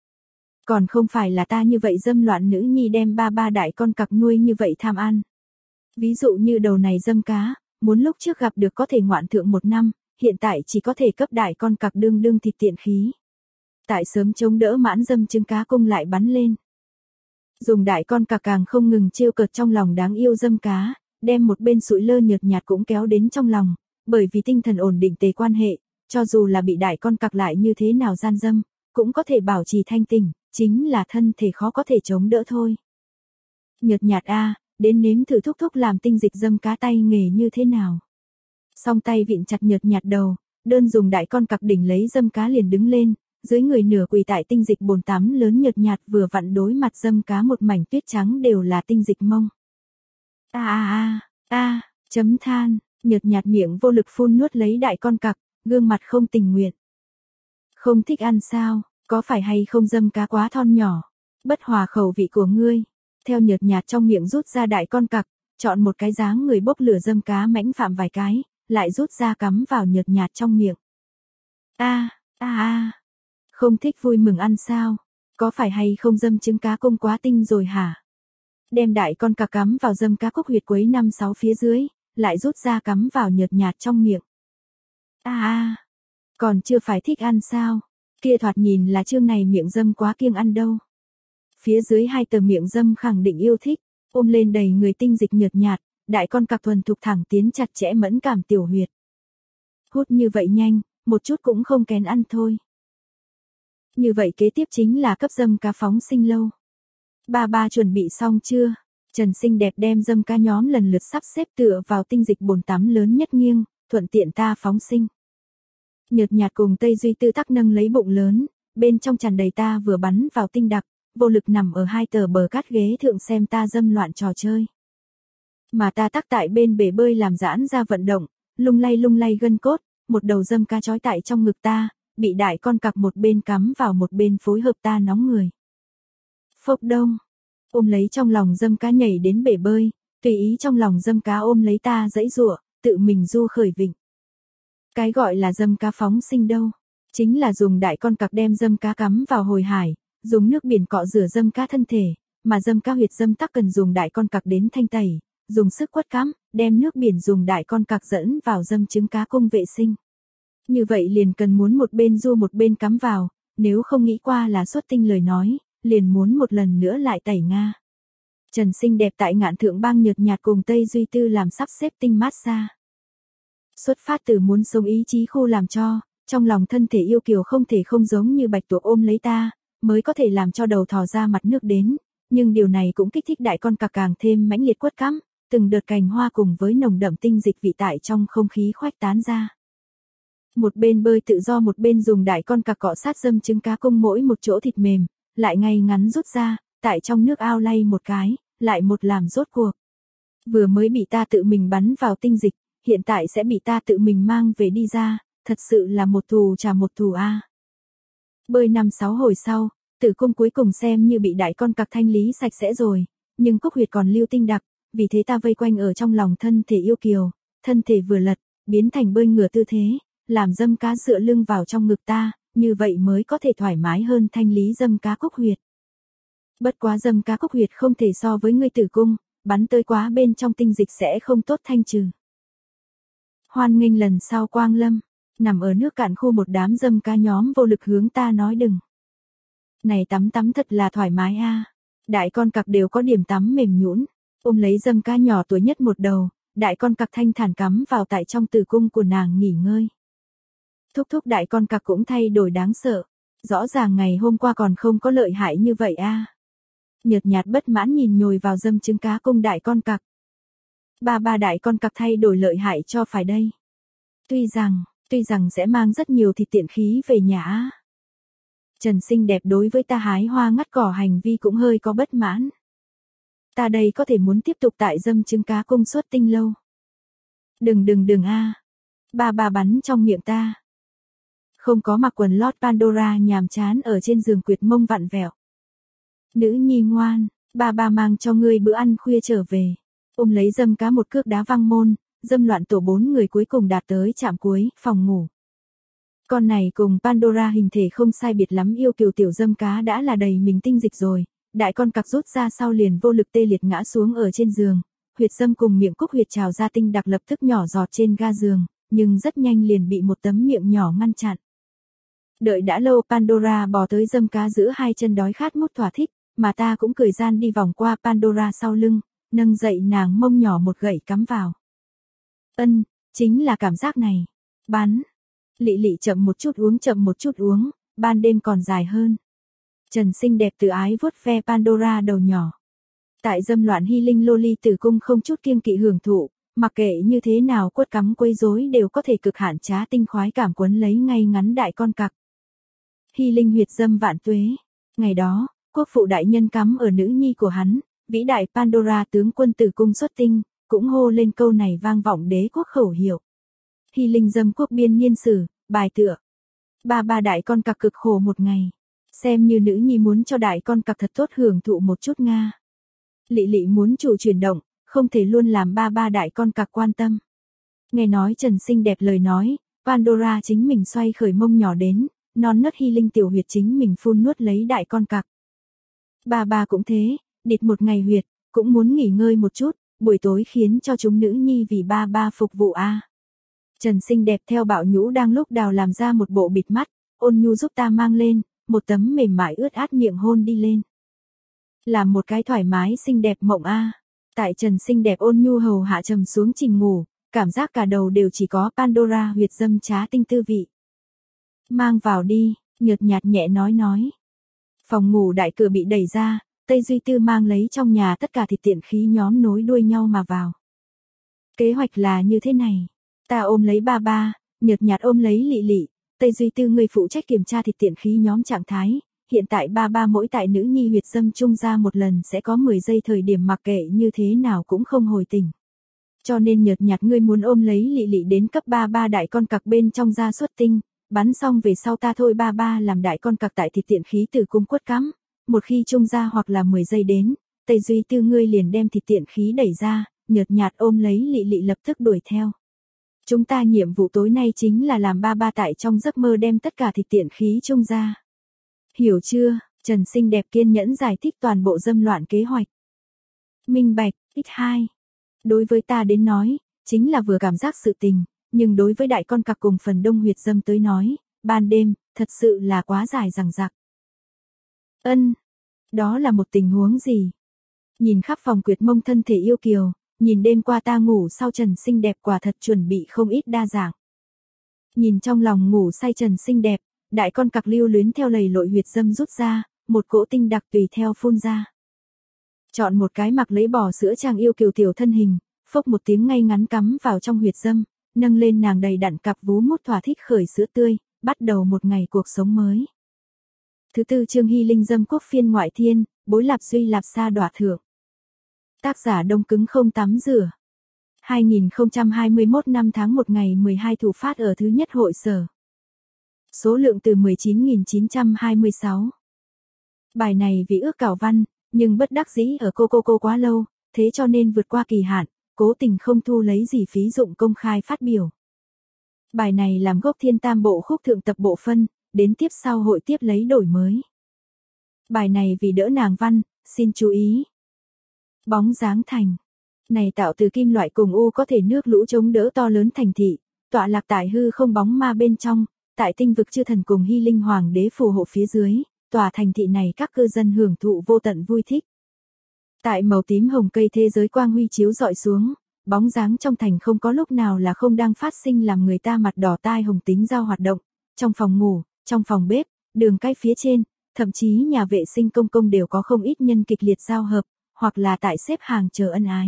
Còn không phải là ta như vậy dâm loạn nữ nhi đem ba ba đại con cặc nuôi như vậy tham ăn. Ví dụ như đầu này dâm cá, muốn lúc trước gặp được có thể ngoạn thượng một năm, hiện tại chỉ có thể cấp đại con cặc đương đương thịt tiện khí. Tại sớm chống đỡ mãn dâm trứng cá cung lại bắn lên. Dùng đại con cặc càng không ngừng trêu cợt trong lòng đáng yêu dâm cá, đem một bên sụi lơ nhợt nhạt cũng kéo đến trong lòng, bởi vì tinh thần ổn định tề quan hệ, cho dù là bị đại con cặc lại như thế nào gian dâm, cũng có thể bảo trì thanh tỉnh, chính là thân thể khó có thể chống đỡ thôi. Nhợt nhạt a, đến nếm thử thúc thúc làm tinh dịch dâm cá tay nghề như thế nào. Song tay vịn chặt nhợt nhạt đầu, đơn dùng đại con cặc đỉnh lấy dâm cá liền đứng lên, dưới người nửa quỳ tại tinh dịch bồn tắm lớn nhợt nhạt vừa vặn đối mặt dâm cá một mảnh tuyết trắng đều là tinh dịch mông. A a a, a, chấm than, nhợt nhạt miệng vô lực phun nuốt lấy đại con cặc, gương mặt không tình nguyện. Không thích ăn sao, có phải hay không dâm cá quá thon nhỏ, bất hòa khẩu vị của ngươi. Theo nhợt nhạt trong miệng rút ra đại con cặc, chọn một cái dáng người bốc lửa dâm cá mãnh phạm vài cái, lại rút ra cắm vào nhợt nhạt trong miệng. A, a a, không thích vui mừng ăn sao, có phải hay không dâm trứng cá cung quá tinh rồi hả? Đem đại con cặc cắm vào dâm cá cúc huyệt quấy năm sáu phía dưới, lại rút ra cắm vào nhợt nhạt trong miệng. A a, còn chưa phải thích ăn sao? Kia thoạt nhìn là chương này miệng dâm quá kiêng ăn đâu. Phía dưới hai tờ miệng dâm khẳng định yêu thích, ôm lên đầy người tinh dịch nhợt nhạt, đại con cặc thuần thục thẳng tiến chặt chẽ mẫn cảm tiểu huyệt. Hút như vậy nhanh, một chút cũng không kén ăn thôi. Như vậy kế tiếp chính là cấp dâm cá phóng sinh lâu. Ba ba chuẩn bị xong chưa? Trần xinh đẹp đem dâm cá nhóm lần lượt sắp xếp tựa vào tinh dịch bồn tắm lớn nhất nghiêng, thuận tiện ta phóng sinh. Nhợt nhạt cùng Tây Duy Tư tắc nâng lấy bụng lớn, bên trong tràn đầy ta vừa bắn vào tinh đặc, vô lực nằm ở hai tờ bờ cát ghế thượng xem ta dâm loạn trò chơi. Mà ta tắc tại bên bể bơi làm giãn ra vận động, lung lay lung lay gân cốt, một đầu dâm cá trói tại trong ngực ta, bị đại con cặc một bên cắm vào một bên phối hợp ta nóng người. Phốc đông, ôm lấy trong lòng dâm cá nhảy đến bể bơi, tùy ý trong lòng dâm cá ôm lấy ta giãy giụa, tự mình du khởi vịnh. Cái gọi là dâm cá phóng sinh đâu, chính là dùng đại con cặc đem dâm cá cắm vào hồi hải, dùng nước biển cọ rửa dâm cá thân thể, mà dâm cá huyệt dâm tắc cần dùng đại con cặc đến thanh tẩy, dùng sức quất cắm, đem nước biển dùng đại con cặc dẫn vào dâm trứng cá cung vệ sinh. Như vậy liền cần muốn một bên du một bên cắm vào, nếu không nghĩ qua là xuất tinh lời nói, liền muốn một lần nữa lại tẩy nga. Trần xinh đẹp tại ngạn thượng bang nhợt nhạt cùng Tây Duy Tư làm sắp xếp tinh massage. Xuất phát từ muốn sống ý chí khu làm cho, trong lòng thân thể yêu kiều không thể không giống như bạch tuộc ôm lấy ta, mới có thể làm cho đầu thò ra mặt nước đến, nhưng điều này cũng kích thích đại con cặc càng thêm mãnh liệt quất cắm, từng đợt cành hoa cùng với nồng đậm tinh dịch vị tại trong không khí khoách tán ra. Một bên bơi tự do một bên dùng đại con cặc cọ sát dâm trứng cá cung mỗi một chỗ thịt mềm, lại ngay ngắn rút ra, tại trong nước ao lay một cái, lại một làm rốt cuộc. Vừa mới bị ta tự mình bắn vào tinh dịch, hiện tại sẽ bị ta tự mình mang về đi ra, thật sự là một thù trả một thù a. Bơi năm sáu hồi sau, tử cung cuối cùng xem như bị đại con cặc thanh lý sạch sẽ rồi, nhưng cúc huyệt còn lưu tinh đặc, vì thế ta vây quanh ở trong lòng thân thể yêu kiều, thân thể vừa lật, biến thành bơi ngửa tư thế, làm dâm cá dựa lưng vào trong ngực ta, như vậy mới có thể thoải mái hơn thanh lý dâm cá cúc huyệt. Bất quá dâm cá cúc huyệt không thể so với ngươi tử cung, bắn tới quá bên trong tinh dịch sẽ không tốt thanh trừ. Hoan nghênh lần sau quang lâm, nằm ở nước cạn khu một đám dâm cá nhóm vô lực hướng ta nói đừng. Này tắm tắm thật là thoải mái a. Đại con cặc đều có điểm tắm mềm nhũn, ôm lấy dâm cá nhỏ tuổi nhất một đầu, đại con cặc thanh thản cắm vào tại trong tử cung của nàng nghỉ ngơi. Thúc thúc đại con cặc cũng thay đổi đáng sợ, rõ ràng ngày hôm qua còn không có lợi hại như vậy a. Nhợt nhạt bất mãn nhìn nhồi vào dâm trứng cá cung đại con cặc. Ba ba đại con cặc thay đổi lợi hại cho phải đây. Tuy rằng, tuy rằng sẽ mang rất nhiều thịt tiện khí về nhà. Trần xinh đẹp đối với ta hái hoa ngắt cỏ hành vi cũng hơi có bất mãn. Ta đây có thể muốn tiếp tục tại dâm trứng cá cung suốt tinh lâu. Đừng đừng đừng a. Ba ba bắn trong miệng ta. Không có mặc quần lót Pandora nhàm chán ở trên giường quyệt mông vặn vẹo. Nữ nhi ngoan, ba ba mang cho ngươi bữa ăn khuya trở về. Ôm lấy dâm cá một cước đá văng môn, dâm loạn tổ bốn người cuối cùng đạt tới trạm cuối, phòng ngủ. Con này cùng Pandora hình thể không sai biệt lắm yêu kiều tiểu dâm cá đã là đầy mình tinh dịch rồi, đại con cặc rút ra sau liền vô lực tê liệt ngã xuống ở trên giường, huyệt dâm cùng miệng cúc huyệt trào ra tinh đặc lập tức nhỏ giọt trên ga giường, nhưng rất nhanh liền bị một tấm miệng nhỏ ngăn chặn. Đợi đã lâu Pandora bò tới dâm cá giữa hai chân đói khát mút thỏa thích, mà ta cũng cười gian đi vòng qua Pandora sau lưng, nâng dậy nàng mông nhỏ một gậy cắm vào. Ân, chính là cảm giác này. Bắn. Lị lị chậm một chút uống chậm một chút uống, ban đêm còn dài hơn. Trần xinh đẹp tự ái vuốt ve Pandora đầu nhỏ. Tại dâm loạn healing loli tử cung không chút kiêng kỵ hưởng thụ, mặc kệ như thế nào quất cắm quấy rối đều có thể cực hạn trá tinh khoái cảm quấn lấy ngay ngắn đại con cặc. Healing huyệt dâm vạn tuế. Ngày đó, quốc phụ đại nhân cắm ở nữ nhi của hắn, vĩ đại Pandora tướng quân tử cung xuất tinh, cũng hô lên câu này vang vọng đế quốc khẩu hiệu. Healing dâm quốc biên niên sử, bài tựa. Ba ba đại con cặc cực khổ một ngày. Xem như nữ nhi muốn cho đại con cặc thật tốt hưởng thụ một chút nga. Lị lị muốn chủ chuyển động, không thể luôn làm ba ba đại con cặc quan tâm. Nghe nói Trần xinh đẹp lời nói, Pandora chính mình xoay khởi mông nhỏ đến, non nớt healing tiểu huyệt chính mình phun nuốt lấy đại con cặc. Ba ba cũng thế, địt một ngày huyệt, cũng muốn nghỉ ngơi một chút, buổi tối khiến cho chúng nữ nhi vì ba ba phục vụ a. Trần xinh đẹp theo Bảo Nhũ đang lúc đào làm ra một bộ bịt mắt, ôn nhu giúp ta mang lên, một tấm mềm mại ướt át miệng hôn đi lên. Làm một cái thoải mái xinh đẹp mộng a. Tại Trần xinh đẹp ôn nhu hầu hạ trầm xuống trình ngủ, cảm giác cả đầu đều chỉ có Pandora huyệt dâm trá tinh tư vị. Mang vào đi, nhợt nhạt nhẹ nói nói. Phòng ngủ đại cửa bị đẩy ra, Tây Duy Tư mang lấy trong nhà tất cả thịt tiện khí nhóm nối đuôi nhau mà vào. Kế hoạch là như thế này. Ta ôm lấy ba ba, nhợt nhạt ôm lấy Lị Lị, Tây Duy Tư người phụ trách kiểm tra thịt tiện khí nhóm trạng thái. Hiện tại ba ba mỗi tại nữ nhi huyệt dâm chung ra một lần sẽ có mười giây thời điểm mặc kệ như thế nào cũng không hồi tỉnh. Cho nên nhợt nhạt ngươi muốn ôm lấy Lị Lị đến cấp ba ba đại con cặc bên trong ra xuất tinh, bắn xong về sau ta thôi ba ba làm đại con cặc tại thịt tiện khí tử cung quất cắm. Một khi chung ra hoặc là mười giây đến, Tây Duy Tư ngươi liền đem thịt tiện khí đẩy ra, nhợt nhạt ôm lấy Lị Lị lập tức đuổi theo. Chúng ta nhiệm vụ tối nay chính là làm ba ba tại trong giấc mơ đem tất cả thịt tiện khí chung ra. Hiểu chưa? Trần xinh đẹp kiên nhẫn giải thích toàn bộ dâm loạn kế hoạch. Minh bạch, ít hai. Đối với ta đến nói, chính là vừa cảm giác sự tình, nhưng đối với đại con cặc cùng phần đông huyệt dâm tới nói, ban đêm, thật sự là quá dài dằng dặc. Ân, đó là một tình huống gì? Nhìn khắp phòng quyệt mông thân thể yêu kiều, nhìn đêm qua ta ngủ sau Trần xinh đẹp quả thật chuẩn bị không ít đa dạng. Nhìn trong lòng ngủ say Trần xinh đẹp, đại con cặc lưu luyến theo lầy lội huyệt dâm rút ra, một cỗ tinh đặc tùy theo phun ra. Chọn một cái mặc lấy bò sữa trang yêu kiều tiểu thân hình, phốc một tiếng ngay ngắn cắm vào trong huyệt dâm, nâng lên nàng đầy đặn cặp vú mút thỏa thích khởi sữa tươi, bắt đầu một ngày cuộc sống mới. Thứ tư chương Hy Linh dâm quốc phiên ngoại thiên, bối lạp duy lạp sa đọa thượng. Tác giả đông cứng không tắm rửa. hai nghìn không trăm hai mươi mốt năm tháng một ngày mười hai thủ phát ở thứ nhất hội sở. Số lượng từ mười chín nghìn chín trăm hai mươi sáu. Bài này vì ước cảo văn, nhưng bất đắc dĩ ở cô cô cô quá lâu, thế cho nên vượt qua kỳ hạn, cố tình không thu lấy gì phí dụng công khai phát biểu. Bài này làm gốc thiên tam bộ khúc thượng tập bộ phân, đến tiếp sau hội tiếp lấy đổi mới. Bài này vì đỡ nàng văn, xin chú ý. Bóng dáng thành. Này tạo từ kim loại cùng u có thể nước lũ chống đỡ to lớn thành thị, tọa lạc tại hư không bóng ma bên trong, tại tinh vực chư thần cùng Hy Linh hoàng đế phù hộ phía dưới, tòa thành thị này các cư dân hưởng thụ vô tận vui thích. Tại màu tím hồng cây thế giới quang huy chiếu dọi xuống, bóng dáng trong thành không có lúc nào là không đang phát sinh làm người ta mặt đỏ tai hồng tính giao hoạt động, trong phòng ngủ, trong phòng bếp, đường cái phía trên, thậm chí nhà vệ sinh công công đều có không ít nhân kịch liệt giao hợp, hoặc là tại xếp hàng chờ ân ái.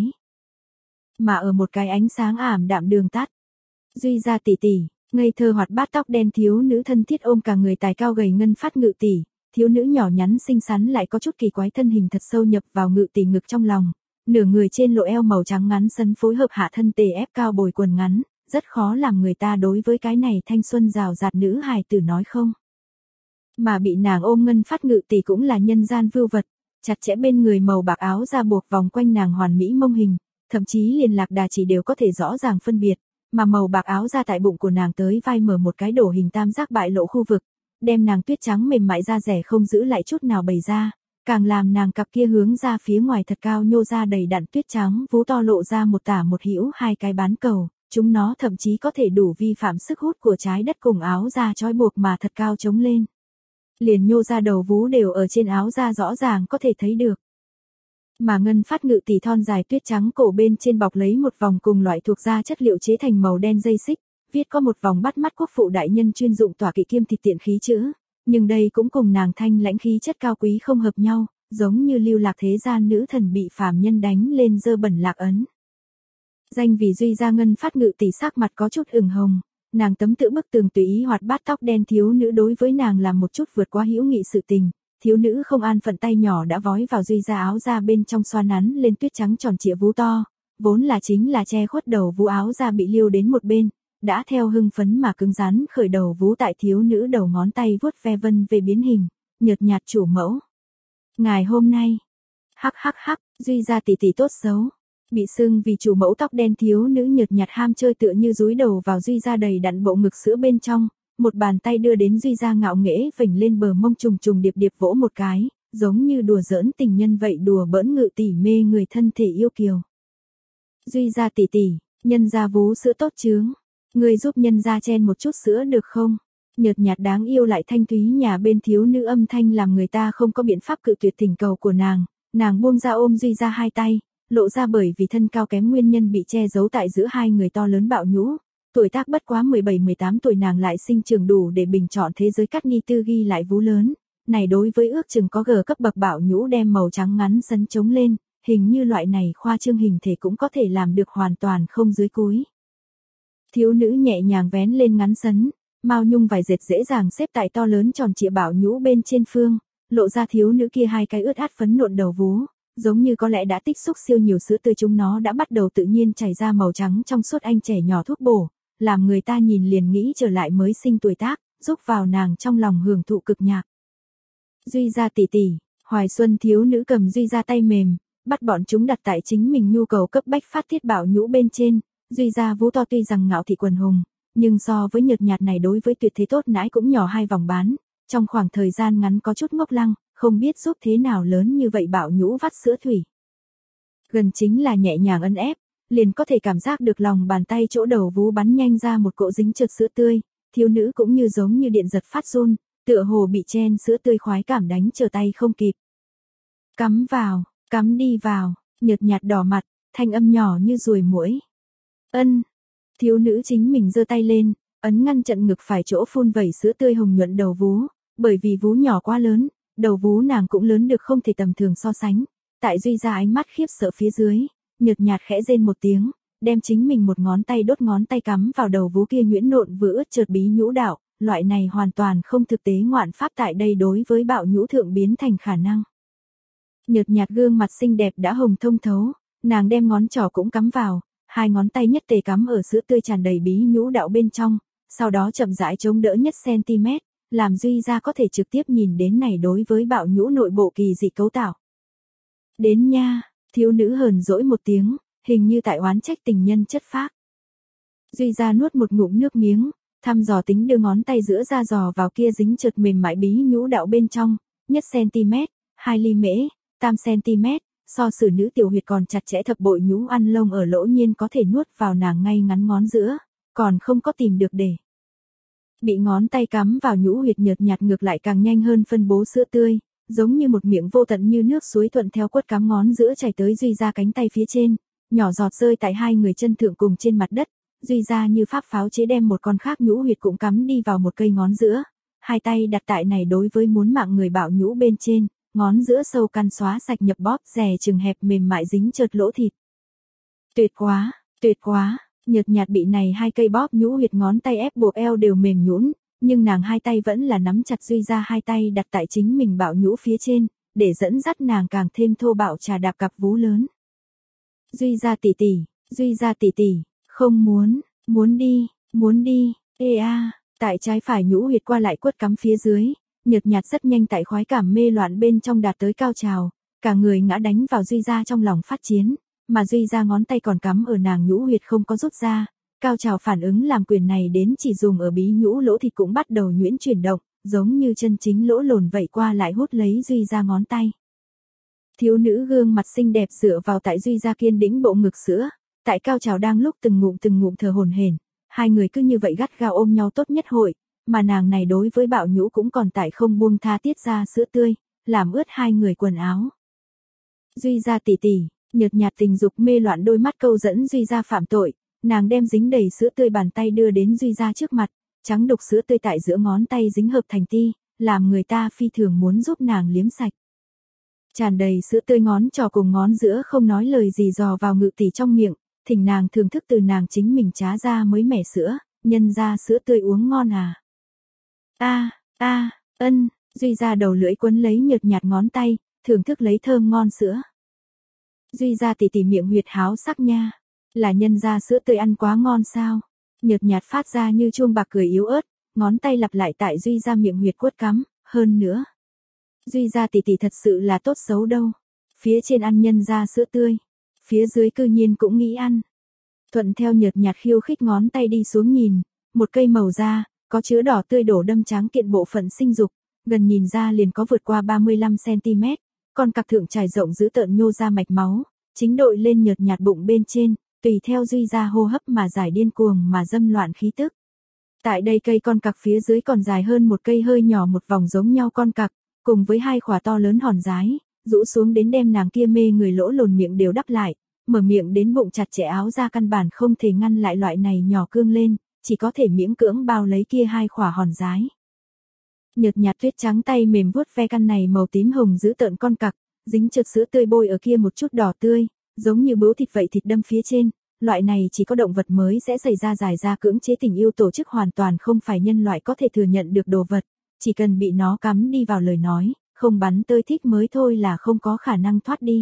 Mà ở một cái ánh sáng ảm đạm đường tắt, Duy Gia tỷ tỷ, ngây thơ hoạt bát tóc đen thiếu nữ thân thiết ôm cả người tài cao gầy ngân phát ngự tỷ, thiếu nữ nhỏ nhắn xinh xắn lại có chút kỳ quái thân hình thật sâu nhập vào ngự tỷ ngực trong lòng, nửa người trên lộ eo màu trắng ngắn sấn phối hợp hạ thân tề ép cao bồi quần ngắn, rất khó làm người ta đối với cái này thanh xuân rào rạt nữ hài tử nói không. Mà bị nàng ôm ngân phát ngự tỷ cũng là nhân gian vưu vật, chặt chẽ bên người màu bạc áo ra buộc vòng quanh nàng hoàn mỹ mông hình, thậm chí liền lạc đà chỉ đều có thể rõ ràng phân biệt, mà màu bạc áo ra tại bụng của nàng tới vai mở một cái đổ hình tam giác bại lộ khu vực, đem nàng tuyết trắng mềm mại da rẻ không giữ lại chút nào bày ra, càng làm nàng cặp kia hướng ra phía ngoài thật cao nhô ra đầy đặn tuyết trắng vú to lộ ra một tả một hữu hai cái bán cầu, chúng nó thậm chí có thể đủ vi phạm sức hút của trái đất cùng áo da trói buộc mà thật cao chống lên. Liền nhô ra đầu vú đều ở trên áo da rõ ràng có thể thấy được. Mà ngân phát ngự tỷ thon dài tuyết trắng cổ bên trên bọc lấy một vòng cùng loại thuộc da chất liệu chế thành màu đen dây xích, viết có một vòng bắt mắt quốc phụ đại nhân chuyên dụng tỏa kỵ kiêm thịt tiện khí chữ, nhưng đây cũng cùng nàng thanh lãnh khí chất cao quý không hợp nhau, giống như lưu lạc thế gian nữ thần bị phàm nhân đánh lên dơ bẩn lạc ấn. Danh vì Duy Gia ngân phát ngự tỷ sắc mặt có chút ửng hồng, nàng tấm tự bức tường tùy ý hoạt bát tóc đen thiếu nữ đối với nàng làm một chút vượt qua hữu nghị sự tình, thiếu nữ không an phận tay nhỏ đã vói vào Duy Gia áo da bên trong xoa nắn lên tuyết trắng tròn trịa vú to, vốn là chính là che khuất đầu vú áo da bị liêu đến một bên, đã theo hưng phấn mà cứng rắn khởi đầu vú tại thiếu nữ đầu ngón tay vuốt ve vân về biến hình, nhợt nhạt chủ mẫu. Ngày hôm nay, hắc hắc hắc, Duy Gia tỷ tỷ tốt xấu. Bị sưng vì chủ mẫu tóc đen thiếu nữ nhợt nhạt ham chơi tựa như dúi đầu vào Duy Gia đầy đặn bộ ngực sữa bên trong, một bàn tay đưa đến Duy Gia ngạo nghễ vểnh lên bờ mông trùng trùng điệp điệp vỗ một cái, giống như đùa giỡn tình nhân vậy đùa bỡn ngự tỉ mê người thân thể yêu kiều. Duy gia tỷ tỷ, nhân gia vú sữa tốt chướng. Người giúp nhân gia chen một chút sữa được không? Nhợt nhạt đáng yêu lại thanh thúy nhà bên thiếu nữ âm thanh làm người ta không có biện pháp cự tuyệt thỉnh cầu của nàng. Nàng buông ra ôm Duy gia hai tay, lộ ra bởi vì thân cao kém nguyên nhân bị che giấu tại giữa hai người to lớn bạo nhũ. Tuổi tác bất quá mười bảy mười tám tuổi nàng lại sinh trưởng đủ để bình chọn thế giới cắt ni tư ghi lại vú lớn. Này đối với ước chừng có G cấp bậc bạo nhũ đem màu trắng ngắn sấn trống lên, hình như loại này khoa trương hình thể cũng có thể làm được hoàn toàn không dưới cúi. Thiếu nữ nhẹ nhàng vén lên ngắn sấn, mao nhung vải dệt dễ dàng xếp tại to lớn tròn trịa bạo nhũ bên trên phương, lộ ra thiếu nữ kia hai cái ướt át phấn nộn đầu vú, giống như có lẽ đã tích xúc siêu nhiều sữa tươi chúng nó đã bắt đầu tự nhiên chảy ra màu trắng trong suốt anh trẻ nhỏ thuốc bổ, làm người ta nhìn liền nghĩ trở lại mới sinh tuổi tác, giúp vào nàng trong lòng hưởng thụ cực nhạc. Duy gia tỷ tỷ, Hoài Xuân thiếu nữ cầm Duy gia tay mềm, bắt bọn chúng đặt tại chính mình nhu cầu cấp bách phát tiết bạo nhũ bên trên. Duy gia vú to tuy rằng ngạo thị quần hùng, nhưng so với nhợt nhạt này đối với tuyệt thế tốt nãi cũng nhỏ hai vòng bán, trong khoảng thời gian ngắn có chút ngốc lăng, không biết giúp thế nào lớn như vậy bạo nhũ vắt sữa thủy. Gần chính là nhẹ nhàng ấn ép, liền có thể cảm giác được lòng bàn tay chỗ đầu vú bắn nhanh ra một cỗ dính trượt sữa tươi, thiếu nữ cũng như giống như điện giật phát run, tựa hồ bị chen sữa tươi khoái cảm đánh trở tay không kịp. Cắm vào, cắm đi vào, nhợt nhạt đỏ mặt, thanh âm nhỏ như ruồi muỗi. Ân. Thiếu nữ chính mình giơ tay lên, ấn ngăn chặn ngực phải chỗ phun vẩy sữa tươi hồng nhuận đầu vú, bởi vì vú nhỏ quá lớn, đầu vú nàng cũng lớn được không thể tầm thường so sánh. Tại Duy gia ánh mắt khiếp sợ phía dưới, nhợt nhạt khẽ rên một tiếng, đem chính mình một ngón tay đốt ngón tay cắm vào đầu vú kia nhuyễn nộn vừa ướt chợt bí nhũ đạo, loại này hoàn toàn không thực tế ngoạn pháp tại đây đối với bạo nhũ thượng biến thành khả năng. Nhợt nhạt gương mặt xinh đẹp đã hồng thông thấu, nàng đem ngón trỏ cũng cắm vào, hai ngón tay nhất tề cắm ở sữa tươi tràn đầy bí nhũ đạo bên trong, sau đó chậm rãi chống đỡ nhất cm, làm Duy gia có thể trực tiếp nhìn đến này đối với bạo nhũ nội bộ kỳ dị cấu tạo. Đến nha, thiếu nữ hờn dỗi một tiếng, hình như tại oán trách tình nhân chất phác. Duy gia nuốt một ngụm nước miếng, thăm dò tính đưa ngón tay giữa ra dò vào kia dính chợt mềm mại bí nhũ đạo bên trong, nhất cm, hai ly mễ, tam cm, so xử nữ tiểu huyệt còn chặt chẽ thập bội nhũ ăn lông ở lỗ nhiên có thể nuốt vào nàng ngay ngắn ngón giữa, còn không có tìm được để. Bị ngón tay cắm vào nhũ huyệt nhợt nhạt ngược lại càng nhanh hơn phân bố sữa tươi, giống như một miệng vô tận như nước suối thuận theo quất cắm ngón giữa chảy tới Duy gia cánh tay phía trên, nhỏ giọt rơi tại hai người chân thượng cùng trên mặt đất. Duy gia như pháp pháo chế đem một con khác nhũ huyệt cũng cắm đi vào một cây ngón giữa, hai tay đặt tại này đối với muốn mạng người bạo nhũ bên trên, ngón giữa sâu căn xóa sạch nhập bóp rè chừng hẹp mềm mại dính chợt lỗ thịt. Tuyệt quá, tuyệt quá, nhợt nhạt bị này hai cây bóp nhũ huyệt ngón tay ép buộc eo đều mềm nhũn, nhưng nàng hai tay vẫn là nắm chặt Duy gia hai tay đặt tại chính mình bạo nhũ phía trên, để dẫn dắt nàng càng thêm thô bạo trà đạp cặp vú lớn. Duy gia tỷ tỷ, Duy gia tỷ tỷ. Không muốn, muốn đi, muốn đi, ê a, tại trái phải nhũ huyệt qua lại quất cắm phía dưới, nhợt nhạt rất nhanh tại khoái cảm mê loạn bên trong đạt tới cao trào, cả người ngã đánh vào Duy gia trong lòng phát chiến, mà Duy gia ngón tay còn cắm ở nàng nhũ huyệt không có rút ra, cao trào phản ứng làm quyền này đến chỉ dùng ở bí nhũ lỗ thịt cũng bắt đầu nhuyễn chuyển động, giống như chân chính lỗ lồn vậy qua lại hút lấy Duy gia ngón tay. Thiếu nữ gương mặt xinh đẹp dựa vào tại Duy gia kiên đĩnh bộ ngực sữa. Tại cao trào đang lúc từng ngụm từng ngụm thở hổn hển, hai người cứ như vậy gắt gao ôm nhau tốt nhất hội, mà nàng này đối với bạo nhũ cũng còn tại không buông tha tiết ra sữa tươi, làm ướt hai người quần áo. Duy gia tỷ tỷ, nhợt nhạt tình dục mê loạn đôi mắt câu dẫn Duy gia phạm tội, nàng đem dính đầy sữa tươi bàn tay đưa đến Duy gia trước mặt, trắng đục sữa tươi tại giữa ngón tay dính hợp thành ti, làm người ta phi thường muốn giúp nàng liếm sạch. Tràn đầy sữa tươi ngón trỏ cùng ngón giữa không nói lời gì dò vào ngự tỷ trong miệng. Thỉnh nàng thưởng thức từ nàng chính mình trá ra mới mẻ sữa, nhân ra sữa tươi uống ngon à. A, a, ân, Duy gia đầu lưỡi quấn lấy nhợt nhạt ngón tay, thưởng thức lấy thơm ngon sữa. Duy gia tỷ tỷ miệng huyệt háo sắc nha, là nhân ra sữa tươi ăn quá ngon sao? Nhợt nhạt phát ra như chuông bạc cười yếu ớt, ngón tay lặp lại tại Duy gia miệng huyệt quất cắm, hơn nữa. Duy gia tỷ tỷ thật sự là tốt xấu đâu, phía trên ăn nhân ra sữa tươi. Phía dưới cư nhiên cũng nghĩ ăn. Thuận theo nhợt nhạt khiêu khích ngón tay đi xuống nhìn, một cây màu da, có chứa đỏ tươi đổ đâm trắng kiện bộ phận sinh dục, gần nhìn ra liền có vượt qua ba mươi lăm xăng ti mét, con cặc thượng trải rộng giữ tợn nhô ra mạch máu, chính đội lên nhợt nhạt bụng bên trên, tùy theo Duy Gia hô hấp mà giải điên cuồng mà dâm loạn khí tức. Tại đây cây con cặc phía dưới còn dài hơn một cây hơi nhỏ một vòng giống nhau con cặc, cùng với hai khỏa to lớn hòn dái, rũ xuống đến đem nàng kia mê người lỗ lồn miệng đều đắp lại, mở miệng đến bụng chặt chẽ áo ra căn bản không thể ngăn lại loại này nhỏ cương lên, chỉ có thể miễn cưỡng bao lấy kia hai khỏa hòn dái. Nhợt nhạt tuyết trắng tay mềm vuốt ve căn này màu tím hồng giữ tợn con cặc, dính trượt sữa tươi bôi ở kia một chút đỏ tươi, giống như bướu thịt vậy thịt đâm phía trên, loại này chỉ có động vật mới sẽ xảy ra giải ra cưỡng chế tình yêu tổ chức hoàn toàn không phải nhân loại có thể thừa nhận được đồ vật, chỉ cần bị nó cắm đi vào lời nói, không bắn tơi thích mới thôi là không có khả năng thoát đi.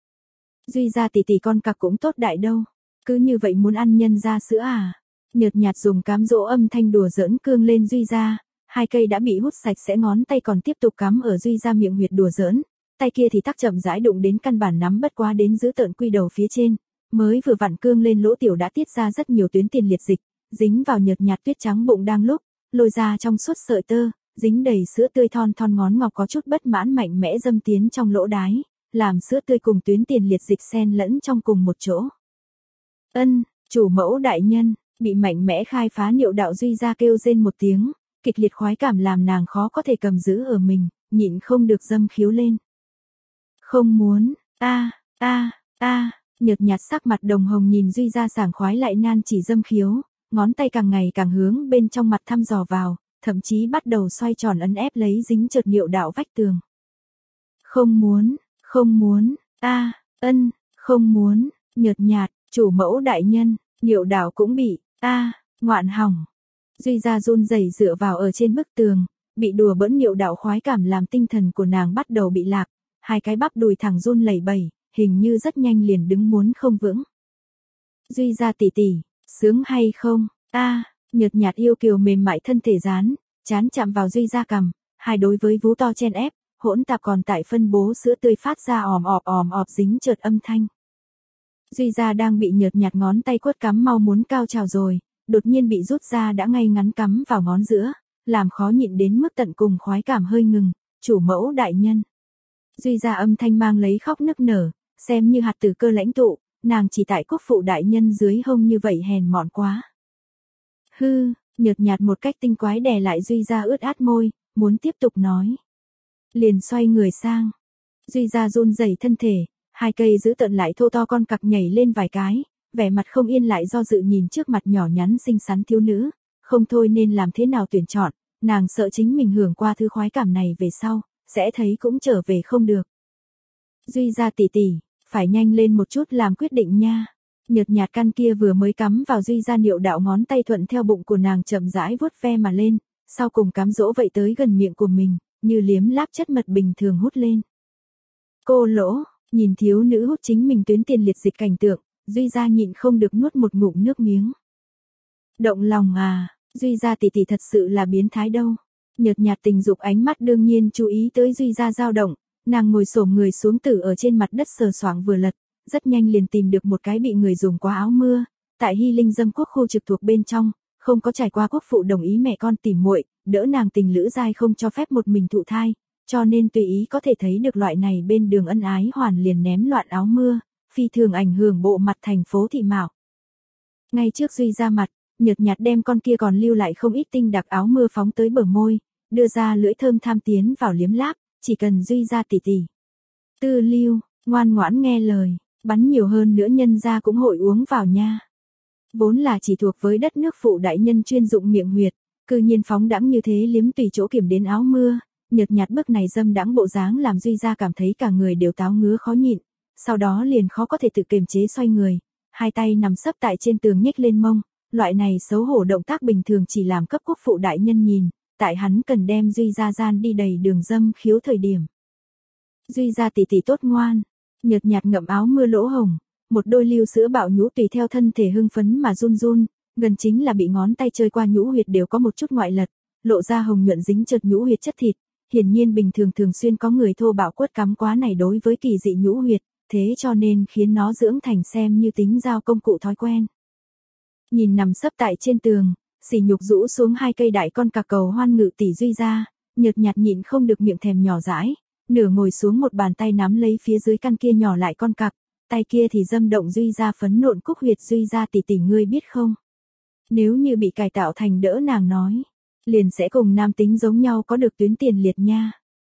Duy Gia tỷ tỷ con cặc cũng tốt đại đâu, cứ như vậy muốn ăn nhân ra sữa à? Nhợt nhạt dùng cám dỗ âm thanh đùa giỡn cương lên Duy Gia, hai cây đã bị hút sạch sẽ ngón tay còn tiếp tục cắm ở Duy Gia miệng huyệt đùa giỡn, tay kia thì tắc chậm rãi đụng đến căn bản nắm bất quá đến giữ tợn quy đầu phía trên, mới vừa vặn cương lên lỗ tiểu đã tiết ra rất nhiều tuyến tiền liệt dịch, dính vào nhợt nhạt tuyết trắng bụng đang lúc, lôi ra trong suốt sợi tơ, dính đầy sữa tươi thon thon ngón ngọc có chút bất mãn mạnh mẽ dâm tiến trong lỗ đái, làm sữa tươi cùng tuyến tiền liệt dịch xen lẫn trong cùng một chỗ. Ân, chủ mẫu đại nhân, bị mạnh mẽ khai phá niệu đạo Duy Gia kêu rên một tiếng, kịch liệt khoái cảm làm nàng khó có thể cầm giữ ở mình, nhịn không được dâm khiếu lên. Không muốn, a a a, nhợt nhạt sắc mặt đồng hồng nhìn Duy Gia sảng khoái lại nan chỉ dâm khiếu, ngón tay càng ngày càng hướng bên trong mặt thăm dò vào, thậm chí bắt đầu xoay tròn ấn ép lấy dính trượt niệu đạo vách tường. Không muốn, không muốn, a, ân, không muốn, nhợt nhạt, chủ mẫu đại nhân, niệu đạo cũng bị, a, ngoạn hỏng. Duy Gia run rẩy dựa vào ở trên bức tường, bị đùa bỡn niệu đạo khoái cảm làm tinh thần của nàng bắt đầu bị lạc, hai cái bắp đùi thẳng run lẩy bẩy, hình như rất nhanh liền đứng muốn không vững. Duy Gia tỷ tỷ, sướng hay không? A, nhợt nhạt yêu kiều mềm mại thân thể dán, chán chạm vào Duy Gia cằm, hai đối với vú to chen ép, hỗn tạp còn tại phân bố sữa tươi phát ra òm ọp òm ọp dính chợt âm thanh. Duy Gia đang bị nhợt nhạt ngón tay quất cắm mau muốn cao trào rồi, đột nhiên bị rút ra đã ngay ngắn cắm vào ngón giữa, làm khó nhịn đến mức tận cùng khoái cảm hơi ngừng, chủ mẫu đại nhân. Duy Gia âm thanh mang lấy khóc nức nở, xem như hạt tử cơ lãnh tụ, nàng chỉ tại quốc phụ đại nhân dưới hông như vậy hèn mọn quá. Hư, nhợt nhạt một cách tinh quái đè lại Duy Gia ướt át môi, muốn tiếp tục nói. Liền xoay người sang. Duy Gia run rẩy thân thể, hai cây giữ tợn lại thô to con cặc nhảy lên vài cái, vẻ mặt không yên lại do dự nhìn trước mặt nhỏ nhắn xinh xắn thiếu nữ, không thôi nên làm thế nào tuyển chọn, nàng sợ chính mình hưởng qua thứ khoái cảm này về sau, sẽ thấy cũng trở về không được. Duy Gia tỷ tỷ, phải nhanh lên một chút làm quyết định nha. Nhợt nhạt căn kia vừa mới cắm vào Duy Gia niệu đạo ngón tay thuận theo bụng của nàng chậm rãi vuốt ve mà lên, sau cùng cám dỗ vậy tới gần miệng của mình, như liếm láp chất mật bình thường hút lên. Cô lỗ, nhìn thiếu nữ hút chính mình tuyến tiền liệt dịch cảnh tượng, Duy Gia nhịn không được nuốt một ngụm nước miếng. Động lòng à, Duy Gia tỷ tỷ thật sự là biến thái đâu. Nhợt nhạt tình dục ánh mắt đương nhiên chú ý tới Duy Gia dao động, nàng ngồi xổm người xuống tử ở trên mặt đất sờ soạng vừa lật, rất nhanh liền tìm được một cái bị người dùng qua áo mưa, tại Hy Linh Dâm Quốc khu trực thuộc bên trong, không có trải qua quốc phụ đồng ý mẹ con tìm muội, đỡ nàng tình lữ giai không cho phép một mình thụ thai, cho nên tùy ý có thể thấy được loại này bên đường ân ái hoàn liền ném loạn áo mưa, phi thường ảnh hưởng bộ mặt thành phố thị mạo. Ngay trước Duy Gia mặt, nhợt nhạt đem con kia còn lưu lại không ít tinh đặc áo mưa phóng tới bờ môi, đưa ra lưỡi thơm tham tiến vào liếm láp, chỉ cần Duy Gia tỷ tỷ. Tư lưu, ngoan ngoãn nghe lời, bắn nhiều hơn nữa nhân gia cũng hội uống vào nha. Vốn là chỉ thuộc với đất nước phụ đại nhân chuyên dụng miệng huyệt, cư nhiên phóng đãng như thế liếm tùy chỗ kiểm đến áo mưa, nhợt nhạt bức này dâm đãng bộ dáng làm Duy Gia cảm thấy cả người đều táo ngứa khó nhịn, sau đó liền khó có thể tự kiềm chế xoay người, hai tay nằm sấp tại trên tường nhếch lên mông, loại này xấu hổ động tác bình thường chỉ làm cấp quốc phụ đại nhân nhìn, tại hắn cần đem Duy Gia gian đi đầy đường dâm khiếu thời điểm. Duy Gia tỷ tỷ tốt ngoan, nhợt nhạt ngậm áo mưa lỗ hồng, một đôi lưu sữa bạo nhũ tùy theo thân thể hưng phấn mà run run, gần chính là bị ngón tay chơi qua nhũ huyệt đều có một chút ngoại lật, lộ ra hồng nhuận dính chợt nhũ huyệt chất thịt, hiển nhiên bình thường thường xuyên có người thô bạo quất cắm quá này đối với kỳ dị nhũ huyệt, thế cho nên khiến nó dưỡng thành xem như tính giao công cụ thói quen. Nhìn nằm sấp tại trên tường, sỉ nhục rũ xuống hai cây đại con cặc cầu hoan ngự tỷ Duy Gia, nhợt nhạt nhịn không được miệng thèm nhỏ dãi, nửa ngồi xuống một bàn tay nắm lấy phía dưới căn kia nhỏ lại con cặc, tay kia thì dâm động Duy Gia phấn nộn Cúc Huyệt. Duy Gia tỷ tỷ ngươi biết không? Nếu như bị cải tạo thành đỡ nàng nói, liền sẽ cùng nam tính giống nhau có được tuyến tiền liệt nha.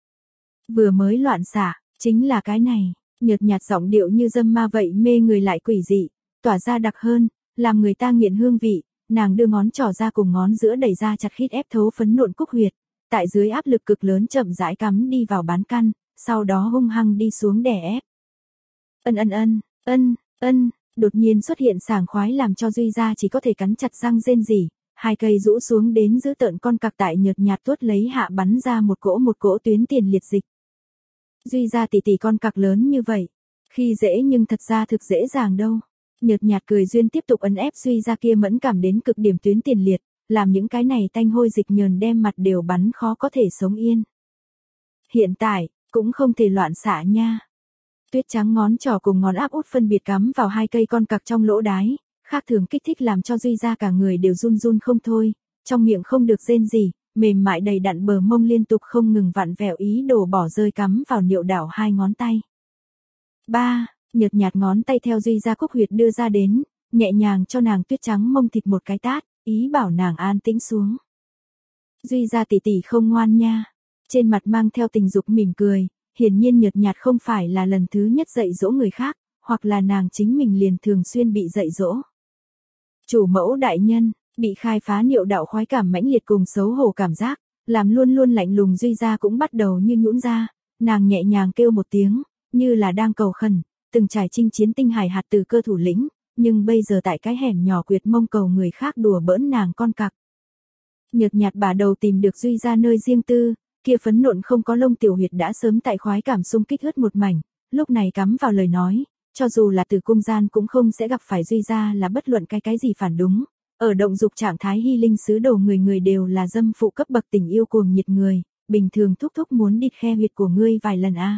Vừa mới loạn xạ, chính là cái này, nhợt nhạt giọng điệu như dâm ma vậy mê người lại quỷ dị, tỏa ra đặc hơn, làm người ta nghiện hương vị. Nàng đưa ngón trỏ ra cùng ngón giữa đẩy ra chặt khít ép thấu phấn nộn Cúc Huyệt, tại dưới áp lực cực lớn chậm rãi cắm đi vào bán căn, sau đó hung hăng đi xuống đè ép. Ân ân ân, ân, ân, đột nhiên xuất hiện sảng khoái làm cho Duy Gia chỉ có thể cắn chặt răng rên rỉ, hai cây rũ xuống đến giữ tợn con cặc tại nhợt nhạt tuốt lấy hạ bắn ra một cỗ một cỗ tuyến tiền liệt dịch. Duy Gia tỷ tỷ con cặc lớn như vậy, khi dễ nhưng thật ra thực dễ dàng đâu. Nhợt nhạt cười duyên tiếp tục ấn ép Duy Gia kia mẫn cảm đến cực điểm tuyến tiền liệt, làm những cái này tanh hôi dịch nhờn đem mặt đều bắn khó có thể sống yên. Hiện tại, cũng không thể loạn xạ nha. Tuyết trắng ngón trỏ cùng ngón áp út phân biệt cắm vào hai cây con cặc trong lỗ đái, khác thường kích thích làm cho Duy Gia cả người đều run run không thôi, trong miệng không được rên gì, mềm mại đầy đặn bờ mông liên tục không ngừng vặn vẹo ý đồ bỏ rơi cắm vào niệu đảo hai ngón tay. ba. Nhợt nhạt ngón tay theo Duy Gia Cúc Huyệt đưa ra đến, nhẹ nhàng cho nàng tuyết trắng mông thịt một cái tát, ý bảo nàng an tĩnh xuống. Duy Gia tỷ tỷ không ngoan nha. Trên mặt mang theo tình dục mỉm cười, hiển nhiên nhợt nhạt không phải là lần thứ nhất dạy dỗ người khác, hoặc là nàng chính mình liền thường xuyên bị dạy dỗ. Chủ mẫu đại nhân, bị khai phá niệu đạo khoái cảm mãnh liệt cùng xấu hổ cảm giác, làm luôn luôn lạnh lùng Duy Gia cũng bắt đầu như nhũn ra, nàng nhẹ nhàng kêu một tiếng, như là đang cầu khẩn, từng trải chinh chiến tinh hải hạt từ cơ thủ lĩnh, nhưng bây giờ tại cái hẻm nhỏ quyệt mông cầu người khác đùa bỡn nàng con cặc. Nhợt nhạt bà đầu tìm được Duy Gia nơi riêng tư, kia phấn nộn không có lông tiểu huyệt đã sớm tại khoái cảm xung kích ướt một mảnh, lúc này cắm vào lời nói, cho dù là từ cung gian cũng không sẽ gặp phải Duy Gia là bất luận cái cái gì phản đúng. Ở động dục trạng thái hy linh sứ đầu người người đều là dâm phụ cấp bậc tình yêu cuồng nhiệt người, bình thường thúc thúc muốn địt khe huyệt của ngươi vài lần a. À.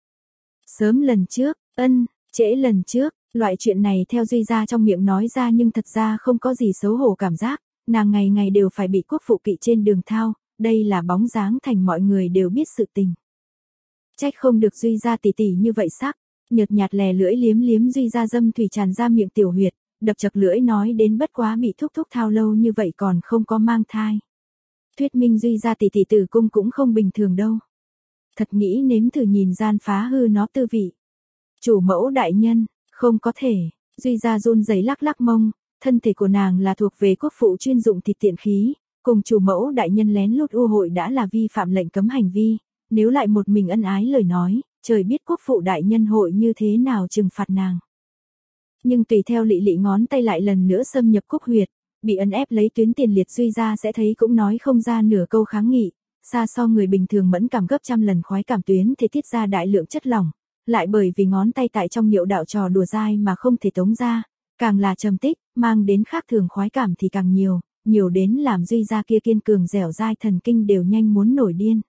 Sớm lần trước, ân, trễ lần trước, loại chuyện này theo Duy Gia trong miệng nói ra nhưng thật ra không có gì xấu hổ cảm giác, nàng ngày ngày đều phải bị quốc phụ kỵ trên đường thao, đây là bóng dáng thành mọi người đều biết sự tình. Trách không được Duy Gia tỷ tỷ như vậy sắc, nhợt nhạt lè lưỡi liếm liếm Duy Gia dâm thủy tràn ra miệng tiểu huyệt, đập chật lưỡi nói đến bất quá bị thúc thúc thao lâu như vậy còn không có mang thai. Thuyết minh Duy Gia tỷ tỷ tử cung cũng không bình thường đâu. Thật nghĩ nếm thử nhìn gian phá hư nó tư vị. Chủ mẫu đại nhân, không có thể, Duy Gia run rẩy lắc lắc mông, thân thể của nàng là thuộc về quốc phụ chuyên dụng thịt tiện khí, cùng chủ mẫu đại nhân lén lút u hội đã là vi phạm lệnh cấm hành vi, nếu lại một mình ân ái lời nói, trời biết quốc phụ đại nhân hội như thế nào trừng phạt nàng. Nhưng tùy theo lị lị ngón tay lại lần nữa xâm nhập Cúc Huyệt, bị ấn ép lấy tuyến tiền liệt Duy Gia sẽ thấy cũng nói không ra nửa câu kháng nghị, xa so người bình thường mẫn cảm gấp trăm lần khoái cảm tuyến thể tiết ra đại lượng chất lỏng, lại bởi vì ngón tay tại trong niệu đạo trò đùa dai mà không thể tống ra, càng là trầm tích, mang đến khác thường khoái cảm thì càng nhiều, nhiều đến làm Duy Gia kia kiên cường dẻo dai thần kinh đều nhanh muốn nổi điên.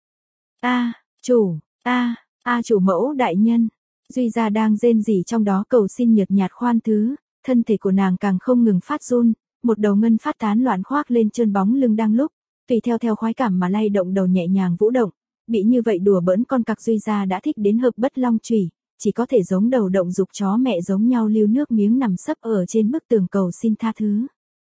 A, chủ, a, a chủ mẫu đại nhân. Duy Gia đang rên rỉ trong đó cầu xin nhợt nhạt khoan thứ, thân thể của nàng càng không ngừng phát run, một đầu ngân phát tán loạn khoác lên trơn bóng lưng đang lúc, tùy theo theo khoái cảm mà lay động đầu nhẹ nhàng vũ động, bị như vậy đùa bỡn con cặc Duy Gia đã thích đến hợp bất long chủy, chỉ có thể giống đầu động dục chó mẹ giống nhau lưu nước miếng nằm sấp ở trên bức tường cầu xin tha thứ.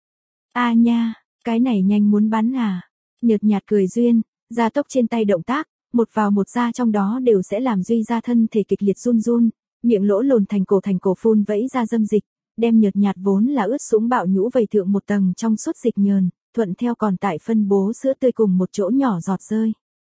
A nha, cái này nhanh muốn bắn à, nhợt nhạt cười duyên, gia tốc trên tay động tác. Một vào một ra trong đó đều sẽ làm Duy Gia thân thể kịch liệt run run, miệng lỗ lồn thành cổ thành cổ phun vẫy ra dâm dịch, đem nhợt nhạt vốn là ướt sũng bạo nhũ vầy thượng một tầng trong suốt dịch nhờn, thuận theo còn tại phân bố sữa tươi cùng một chỗ nhỏ giọt rơi.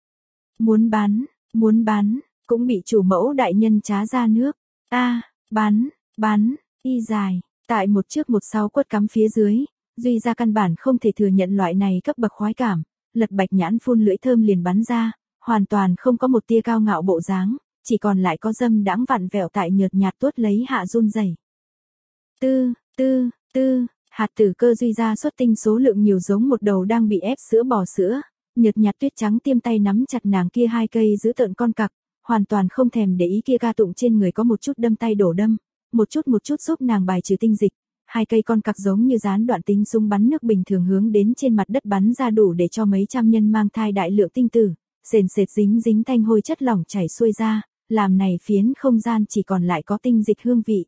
Muốn bắn, muốn bắn, cũng bị chủ mẫu đại nhân trá ra nước. A, à, bắn, bắn, y dài, tại một trước một sau quất cắm phía dưới, Duy Gia căn bản không thể thừa nhận loại này cấp bậc khoái cảm, lật bạch nhãn phun lưỡi thơm liền bắn ra. Hoàn toàn không có một tia cao ngạo bộ dáng, chỉ còn lại có dâm đãng vặn vẹo tại nhợt nhạt tuốt lấy hạ run rẩy. Tư, tư, tư, hạt tử cơ Duy Gia xuất tinh số lượng nhiều giống một đầu đang bị ép sữa bò sữa, nhợt nhạt tuyết trắng tiêm tay nắm chặt nàng kia hai cây giữ tợn con cặc, hoàn toàn không thèm để ý kia ca tụng trên người có một chút đâm tay đổ đâm, một chút một chút giúp nàng bài trừ tinh dịch, hai cây con cặc giống như gián đoạn tính súng bắn nước bình thường hướng đến trên mặt đất bắn ra đủ để cho mấy trăm nhân mang thai đại lượng tinh tử. Sền sệt dính dính thanh hôi chất lỏng chảy xuôi ra, làm này phiến không gian chỉ còn lại có tinh dịch hương vị.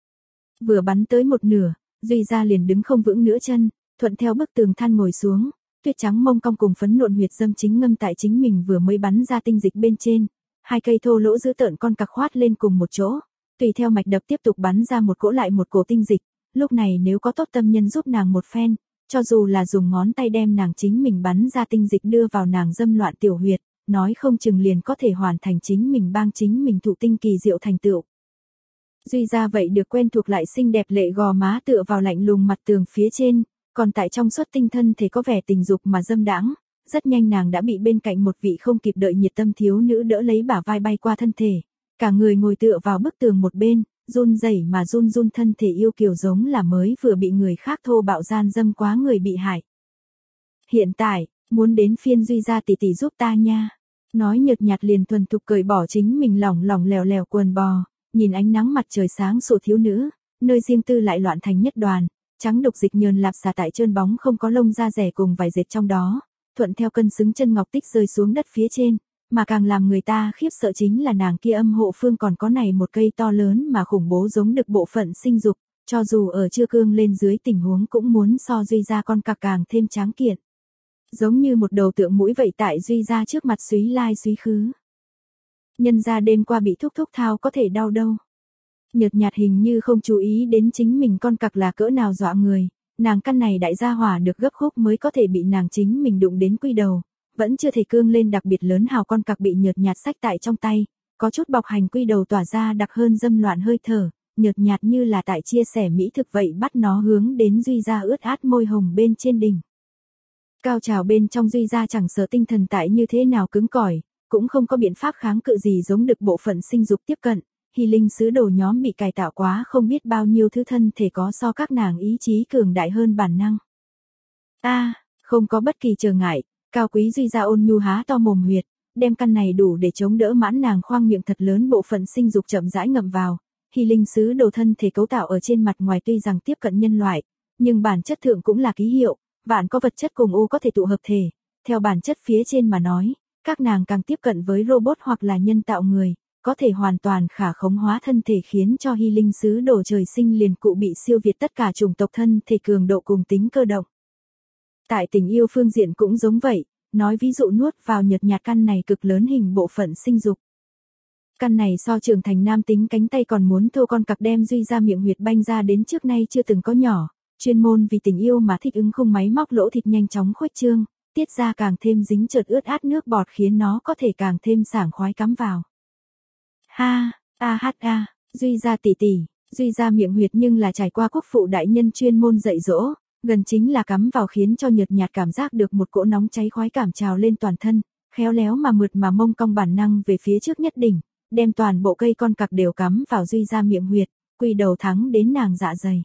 Vừa bắn tới một nửa, Duy Gia liền đứng không vững nữa chân, thuận theo bức tường than ngồi xuống, tuyết trắng mông cong cùng phấn nộn huyệt dâm chính ngâm tại chính mình vừa mới bắn ra tinh dịch bên trên, hai cây thô lỗ giữ tợn con cặc khoát lên cùng một chỗ, tùy theo mạch đập tiếp tục bắn ra một cỗ lại một cổ tinh dịch, lúc này nếu có tốt tâm nhân giúp nàng một phen, cho dù là dùng ngón tay đem nàng chính mình bắn ra tinh dịch đưa vào nàng dâm loạn tiểu huyệt, nói không chừng liền có thể hoàn thành chính mình bang chính mình thụ tinh kỳ diệu thành tựu. Duy Gia vậy được quen thuộc lại xinh đẹp lệ gò má tựa vào lạnh lùng mặt tường phía trên, còn tại trong suốt tinh thân thể có vẻ tình dục mà dâm đãng, rất nhanh nàng đã bị bên cạnh một vị không kịp đợi nhiệt tâm thiếu nữ đỡ lấy bả vai bay qua thân thể, cả người ngồi tựa vào bức tường một bên, run rẩy mà run run thân thể yêu kiều giống là mới vừa bị người khác thô bạo gian dâm quá người bị hại. Hiện tại, muốn đến phiên Duy Gia tỷ tỷ giúp ta nha. Nói nhợt nhạt liền thuần thục cởi bỏ chính mình lỏng lỏng lèo lèo quần bò, nhìn ánh nắng mặt trời sáng sủa thiếu nữ, nơi riêng tư lại loạn thành nhất đoàn, trắng đục dịch nhờn lạp xà tại trơn bóng không có lông da rẻ cùng vài dệt trong đó, thuận theo cân xứng chân ngọc tích rơi xuống đất phía trên, mà càng làm người ta khiếp sợ chính là nàng kia âm hộ phương còn có này một cây to lớn mà khủng bố giống được bộ phận sinh dục, cho dù ở chưa cương lên dưới tình huống cũng muốn so Duy Gia con cặc càng thêm tráng kiện. Giống như một đầu tượng mũi vậy tại Duy Gia trước mặt súy lai súy khứ. Nhân ra đêm qua bị thúc thúc thao có thể đau đâu. Nhợt nhạt hình như không chú ý đến chính mình con cặc là cỡ nào dọa người, nàng căn này đại gia hỏa được gấp khúc mới có thể bị nàng chính mình đụng đến quy đầu, vẫn chưa thể cương lên đặc biệt lớn hào con cặc bị nhợt nhạt xách tại trong tay, có chút bọc hành quy đầu tỏa ra đặc hơn dâm loạn hơi thở, nhợt nhạt như là tại chia sẻ mỹ thực vậy bắt nó hướng đến Duy Gia ướt át môi hồng bên trên đỉnh. Cao trào bên trong Duy Gia chẳng sợ tinh thần tại như thế nào cứng cỏi, cũng không có biện pháp kháng cự gì giống được bộ phận sinh dục tiếp cận, Hy Linh sứ đồ nhóm bị cải tạo quá không biết bao nhiêu thứ thân thể có so các nàng ý chí cường đại hơn bản năng. A, à, không có bất kỳ trở ngại, cao quý Duy Gia ôn nhu há to mồm huyệt, đem căn này đủ để chống đỡ mãn nàng khoang miệng thật lớn bộ phận sinh dục chậm rãi ngậm vào, Hy Linh sứ đồ thân thể cấu tạo ở trên mặt ngoài tuy rằng tiếp cận nhân loại, nhưng bản chất thượng cũng là ký hiệu, vạn có vật chất cùng u có thể tụ hợp thể, theo bản chất phía trên mà nói, các nàng càng tiếp cận với robot hoặc là nhân tạo người, có thể hoàn toàn khả khống hóa thân thể khiến cho Hy Linh sứ đồ trời sinh liền cụ bị siêu việt tất cả chủng tộc thân thể cường độ cùng tính cơ động. Tại tình yêu phương diện cũng giống vậy, nói ví dụ nuốt vào nhợt nhạt căn này cực lớn hình bộ phận sinh dục. Căn này so trưởng thành nam tính cánh tay còn muốn thô con cặc đem Duy Gia miệng huyệt banh ra đến trước nay chưa từng có nhỏ, chuyên môn vì tình yêu mà thích ứng khung máy móc lỗ thịt nhanh chóng khuếch trương, tiết ra càng thêm dính chợt ướt át nước bọt khiến nó có thể càng thêm sảng khoái cắm vào. Ha, a hát a, Duy Gia tỷ tỷ, Duy Gia miệng huyệt nhưng là trải qua quốc phụ đại nhân chuyên môn dạy dỗ, gần chính là cắm vào khiến cho nhợt nhạt cảm giác được một cỗ nóng cháy khoái cảm trào lên toàn thân, khéo léo mà mượt mà mông cong bản năng về phía trước nhất đỉnh, đem toàn bộ cây con cặc đều cắm vào Duy Gia miệng huyệt, quy đầu thắng đến nàng dạ dày.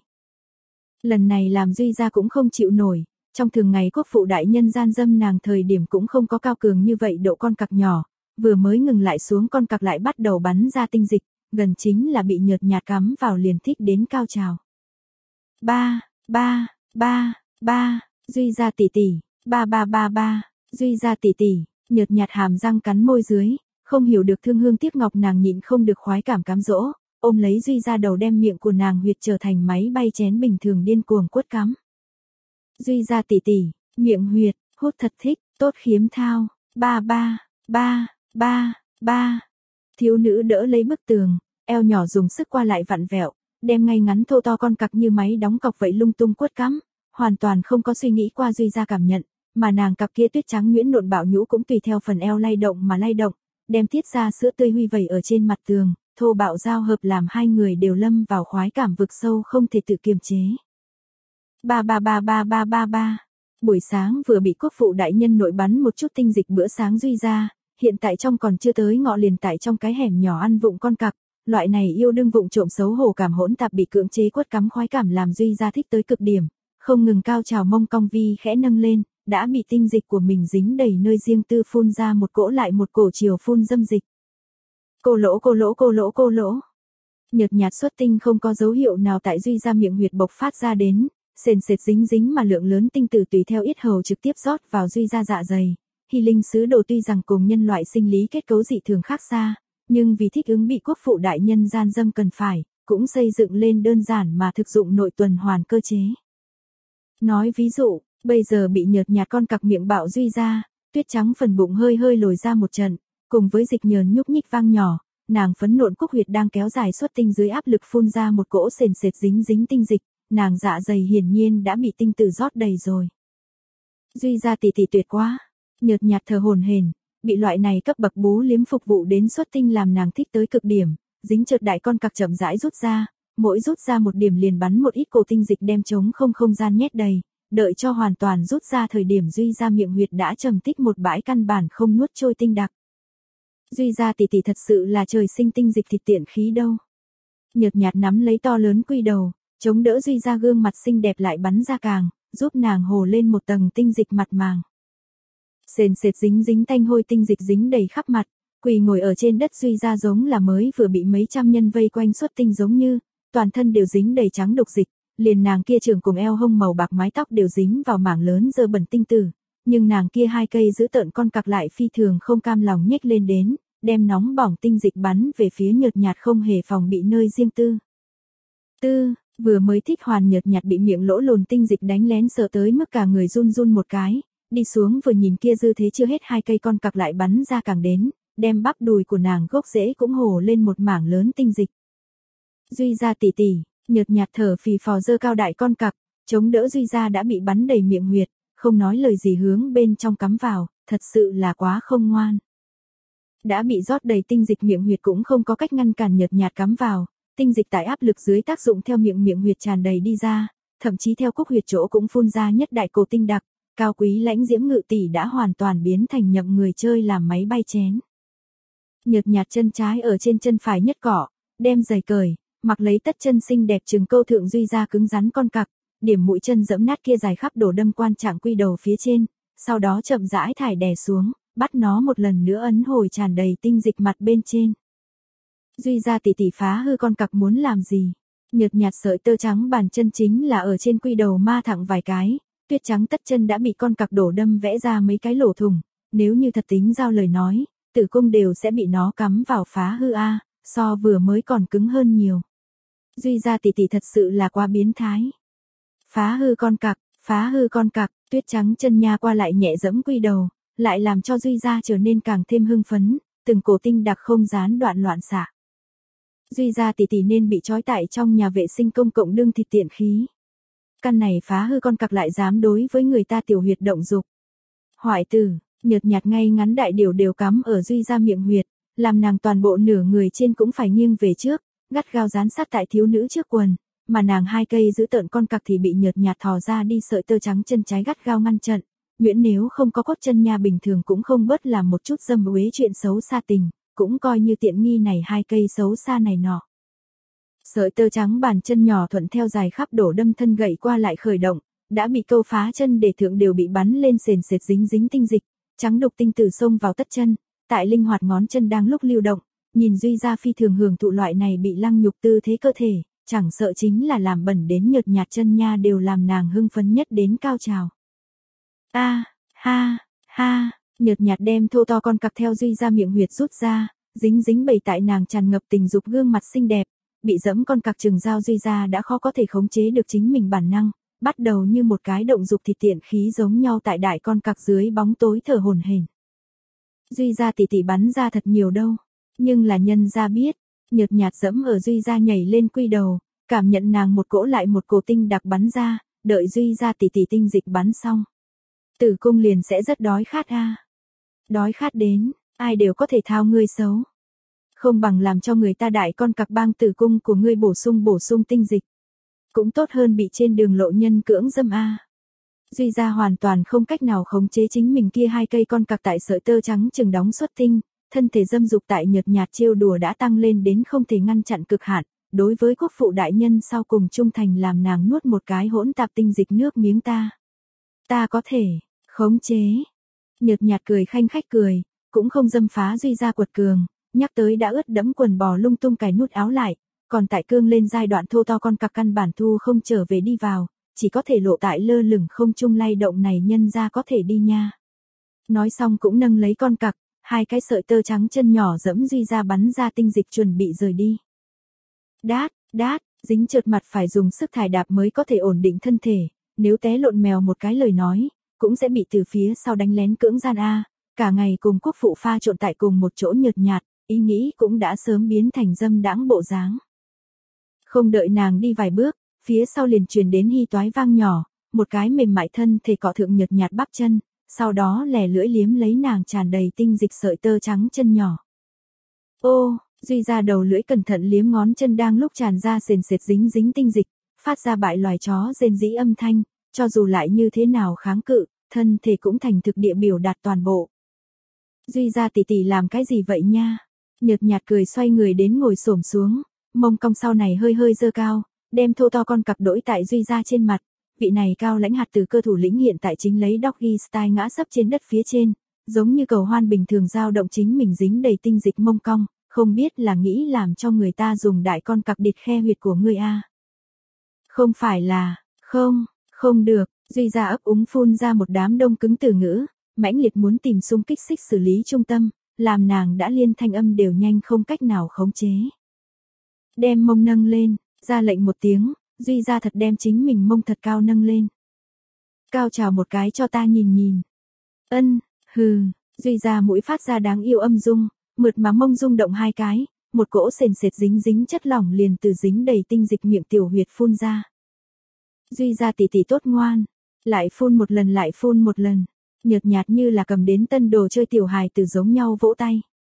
Lần này làm Duy Gia cũng không chịu nổi, trong thường ngày quốc phụ đại nhân gian dâm nàng thời điểm cũng không có cao cường như vậy độ con cặc nhỏ, vừa mới ngừng lại xuống con cặc lại bắt đầu bắn ra tinh dịch, gần chính là bị nhợt nhạt cắm vào liền thích đến cao trào. Ba, ba, ba, ba, Duy Gia tỷ tỷ, ba ba ba ba, Duy Gia tỷ tỷ, nhợt nhạt hàm răng cắn môi dưới, không hiểu được thương hương tiếc ngọc nàng nhịn không được khoái cảm cám dỗ, ôm lấy Duy Gia đầu đem miệng của nàng huyệt trở thành máy bay chén bình thường điên cuồng quất cắm. Duy Gia tỷ tỷ, miệng huyệt, hút thật thích, tốt khiếm thao, ba ba, ba, ba, ba. Thiếu nữ đỡ lấy bức tường, eo nhỏ dùng sức qua lại vặn vẹo, đem ngay ngắn thô to con cặc như máy đóng cọc vậy lung tung quất cắm, hoàn toàn không có suy nghĩ qua Duy Gia cảm nhận, mà nàng cặp kia tuyết trắng nhuyễn nộn bạo nhũ cũng tùy theo phần eo lay động mà lay động, đem tiết ra sữa tươi huy vẩy ở trên mặt tường, thô bạo giao hợp làm hai người đều lâm vào khoái cảm vực sâu không thể tự kiềm chế. Ba ba ba ba ba ba ba. Buổi sáng vừa bị quốc phụ đại nhân nội bắn một chút tinh dịch bữa sáng Duy Gia, hiện tại trong còn chưa tới ngọ liền tại trong cái hẻm nhỏ ăn vụng con cặc, loại này yêu đương vụng trộm xấu hổ cảm hỗn tạp bị cưỡng chế quất cắm khoái cảm làm Duy Gia thích tới cực điểm, không ngừng cao trào mông cong vi khẽ nâng lên, đã bị tinh dịch của mình dính đầy nơi riêng tư phun ra một cỗ lại một cổ chiều phun dâm dịch. Cô lỗ cô lỗ cô lỗ cô lỗ. Nhợt nhạt xuất tinh không có dấu hiệu nào tại Duy Gia miệng huyệt bộc phát ra đến, sền sệt dính dính mà lượng lớn tinh tử tùy theo yết hầu trực tiếp rót vào Duy Gia dạ dày. Hy Linh sứ đồ tuy rằng cùng nhân loại sinh lý kết cấu dị thường khác xa, nhưng vì thích ứng bị quốc phụ đại nhân gian dâm cần phải, cũng xây dựng lên đơn giản mà thực dụng nội tuần hoàn cơ chế. Nói ví dụ, bây giờ bị nhợt nhạt con cặc miệng bạo Duy ra, tuyết trắng phần bụng hơi hơi lồi ra một trận, cùng với dịch nhờn nhúc nhích vang nhỏ, nàng phấn nộn cúc huyệt đang kéo dài xuất tinh dưới áp lực phun ra một cỗ sền sệt dính dính tinh dịch, nàng dạ dày hiển nhiên đã bị tinh tử rót đầy rồi. Duy ra tỷ tỷ tuyệt quá, nhợt nhạt thở hổn hển, bị loại này cấp bậc bú liếm phục vụ đến xuất tinh làm nàng thích tới cực điểm, dính chợt đại con cặc chậm rãi rút ra, mỗi rút ra một điểm liền bắn một ít cổ tinh dịch đem trống không không gian nhét đầy, đợi cho hoàn toàn rút ra thời điểm Duy ra miệng huyệt đã trầm tích một bãi căn bản không nuốt trôi tinh đặc. Duy ra tỷ tỷ thật sự là trời sinh tinh dịch thịt tiện khí đâu. Nhợt nhạt nắm lấy to lớn quy đầu, chống đỡ Duy ra gương mặt xinh đẹp lại bắn ra càng, giúp nàng hồ lên một tầng tinh dịch mặt màng. Sền sệt dính dính tanh hôi tinh dịch dính đầy khắp mặt, quỳ ngồi ở trên đất Duy ra giống là mới vừa bị mấy trăm nhân vây quanh xuất tinh giống như, toàn thân đều dính đầy trắng độc dịch, liền nàng kia trường cùng eo hông màu bạc mái tóc đều dính vào mảng lớn dơ bẩn tinh tử, nhưng nàng kia hai cây giữ tợn con cặc lại phi thường không cam lòng nhếch lên đến, đem nóng bỏng tinh dịch bắn về phía nhợt nhạt không hề phòng bị nơi riêng tư. Tư, vừa mới thích hoàn nhợt nhạt bị miệng lỗ lồn tinh dịch đánh lén sợ tới mức cả người run run một cái, đi xuống vừa nhìn kia dư thế chưa hết hai cây con cặc lại bắn ra càng đến, đem bắp đùi của nàng gốc rễ cũng hồ lên một mảng lớn tinh dịch. Duy ra tỷ tỷ, nhợt nhạt thở phì phò dơ cao đại con cặc, chống đỡ Duy ra đã bị bắn đầy miệng huyệt, không nói lời gì hướng bên trong cắm vào, thật sự là quá không ngoan. Đã bị rót đầy tinh dịch miệng huyệt cũng không có cách ngăn cản nhợt nhạt cắm vào, tinh dịch tại áp lực dưới tác dụng theo miệng miệng huyệt tràn đầy đi ra, thậm chí theo cúc huyệt chỗ cũng phun ra nhất đại cổ tinh đặc, cao quý lãnh diễm ngự tỷ đã hoàn toàn biến thành nhậm người chơi làm máy bay chén. Nhợt nhạt chân trái ở trên chân phải nhất cỏ, đem giày cởi, mặc lấy tất chân xinh đẹp trừng câu thượng Duy ra cứng rắn con cặc, điểm mũi chân dẫm nát kia dài khắp đổ đâm quan trạng quy đầu phía trên, sau đó chậm rãi thải đè xuống, bắt nó một lần nữa ấn hồi tràn đầy tinh dịch mặt bên trên. Duy ra tỷ tỷ phá hư con cặc muốn làm gì? Nhợt nhạt sợi tơ trắng bàn chân chính là ở trên quy đầu ma thẳng vài cái, tuyết trắng tất chân đã bị con cặc đổ đâm vẽ ra mấy cái lỗ thủng, nếu như thật tính giao lời nói, tử cung đều sẽ bị nó cắm vào phá hư a, so vừa mới còn cứng hơn nhiều. Duy ra tỷ tỷ thật sự là quá biến thái. Phá hư con cặc, phá hư con cặc, tuyết trắng chân nha qua lại nhẹ dẫm quy đầu, lại làm cho Duy ra trở nên càng thêm hưng phấn, từng cổ tinh đặc không gián đoạn loạn xạ. Duy ra tỷ tỷ nên bị trói tại trong nhà vệ sinh công cộng đương thịt tiện khí. Căn này phá hư con cặc lại dám đối với người ta tiểu huyệt động dục. Hoại tử, nhợt nhạt ngay ngắn đại điều đều cắm ở Duy ra miệng huyệt, làm nàng toàn bộ nửa người trên cũng phải nghiêng về trước, gắt gao dán sát tại thiếu nữ trước quần, mà nàng hai cây giữ tợn con cặc thì bị nhợt nhạt thò ra đi sợi tơ trắng chân trái gắt gao ngăn chặn. Nguyễn nếu không có cốt chân nha bình thường cũng không bớt làm một chút dâm uế chuyện xấu xa tình, cũng coi như tiện nghi này hai cây xấu xa này nọ. Sợi tơ trắng bàn chân nhỏ thuận theo dài khắp đổ đâm thân gậy qua lại khởi động, đã bị câu phá chân để thượng đều bị bắn lên sền sệt dính dính tinh dịch, trắng đục tinh tử xông vào tất chân, tại linh hoạt ngón chân đang lúc lưu động, nhìn Duy ra phi thường hưởng thụ loại này bị lăng nhục tư thế cơ thể, chẳng sợ chính là làm bẩn đến nhợt nhạt chân nha đều làm nàng hưng phấn nhất đến cao trào. A, à, ha, ha, nhợt nhạt đem thô to con cặc theo Duy ra miệng huyệt rút ra, dính dính bầy tại nàng tràn ngập tình dục gương mặt xinh đẹp, bị dẫm con cặc chừng dao Duy ra đã khó có thể khống chế được chính mình bản năng, bắt đầu như một cái động dục thịt tiện khí giống nhau tại đại con cặc dưới bóng tối thở hổn hển. Duy ra tỷ tỷ bắn ra thật nhiều đâu, nhưng là nhân ra biết, nhợt nhạt dẫm ở Duy ra nhảy lên quy đầu, cảm nhận nàng một cỗ lại một cổ tinh đặc bắn ra, đợi Duy ra tỷ tỷ tinh dịch bắn xong. Tử cung liền sẽ rất đói khát a. À. Đói khát đến, ai đều có thể thao ngươi xấu. Không bằng làm cho người ta đại con cặc bang tử cung của ngươi bổ sung bổ sung tinh dịch. Cũng tốt hơn bị trên đường lộ nhân cưỡng dâm a. À. Duy ra hoàn toàn không cách nào khống chế chính mình kia hai cây con cặc tại sợi tơ trắng chừng đóng xuất tinh, thân thể dâm dục tại nhợt nhạt trêu đùa đã tăng lên đến không thể ngăn chặn cực hạn, đối với quốc phụ đại nhân sau cùng trung thành làm nàng nuốt một cái hỗn tạp tinh dịch nước miếng ta. Ta có thể, khống chế. Nhợt nhạt cười khanh khách cười, cũng không dâm phá Duy ra quật cường, nhắc tới đã ướt đẫm quần bò lung tung cài nút áo lại, còn tại cương lên giai đoạn thô to con cặc căn bản thu không trở về đi vào, chỉ có thể lộ tại lơ lửng không trung lay động này nhân ra có thể đi nha. Nói xong cũng nâng lấy con cặc, Hai cái sợi tơ trắng chân nhỏ dẫm Duy ra bắn ra tinh dịch chuẩn bị rời đi. Đát, đát, dính trượt mặt phải dùng sức thải đạp mới có thể ổn định thân thể, nếu té lộn mèo một cái lời nói, cũng sẽ bị từ phía sau đánh lén cưỡng gian a. Cả ngày cùng quốc phụ pha trộn tại cùng một chỗ nhợt nhạt, ý nghĩ cũng đã sớm biến thành dâm đãng bộ dáng. Không đợi nàng đi vài bước, phía sau liền truyền đến hy toái vang nhỏ, một cái mềm mại thân thể cọ thượng nhợt nhạt bắp chân, sau đó lè lưỡi liếm lấy nàng tràn đầy tinh dịch sợi tơ trắng chân nhỏ. Ô, Duy ra đầu lưỡi cẩn thận liếm ngón chân đang lúc tràn ra sền sệt dính dính tinh dịch, phát ra bại loài chó rên rỉ âm thanh, cho dù lại như thế nào kháng cự, thân thể cũng thành thực địa biểu đạt toàn bộ. Duy ra tỷ tỷ làm cái gì vậy nha? Nhợt nhạt cười xoay người đến ngồi xổm xuống, mông cong sau này hơi hơi dơ cao, đem thô to con cặc đỗi tại Duy ra trên mặt. Vị này cao lãnh hạt từ cơ thủ lĩnh hiện tại chính lấy doggy style ngã sấp trên đất phía trên, giống như cầu hoan bình thường dao động chính mình dính đầy tinh dịch mông cong, không biết là nghĩ làm cho người ta dùng đại con cặc địt khe huyệt của ngươi a. Không phải là, không, không được, Duy ra ấp úng phun ra một đám đông cứng từ ngữ, mãnh liệt muốn tìm xung kích xích xử lý trung tâm, làm nàng đã liên thanh âm đều nhanh không cách nào khống chế. Đem mông nâng lên, ra lệnh một tiếng, Duy ra thật đem chính mình mông thật cao nâng lên. Cao trào một cái cho ta nhìn nhìn. Ân, hừ, Duy ra mũi phát ra đáng yêu âm dung, mượt mà mông rung động hai cái, một cỗ sền sệt dính dính chất lỏng liền từ dính đầy tinh dịch miệng tiểu huyệt phun ra. Duy ra tỷ tỷ tốt ngoan, lại phun một lần lại phun một lần, nhợt nhạt như là cầm đến tân đồ chơi tiểu hài tử giống nhau vỗ tay.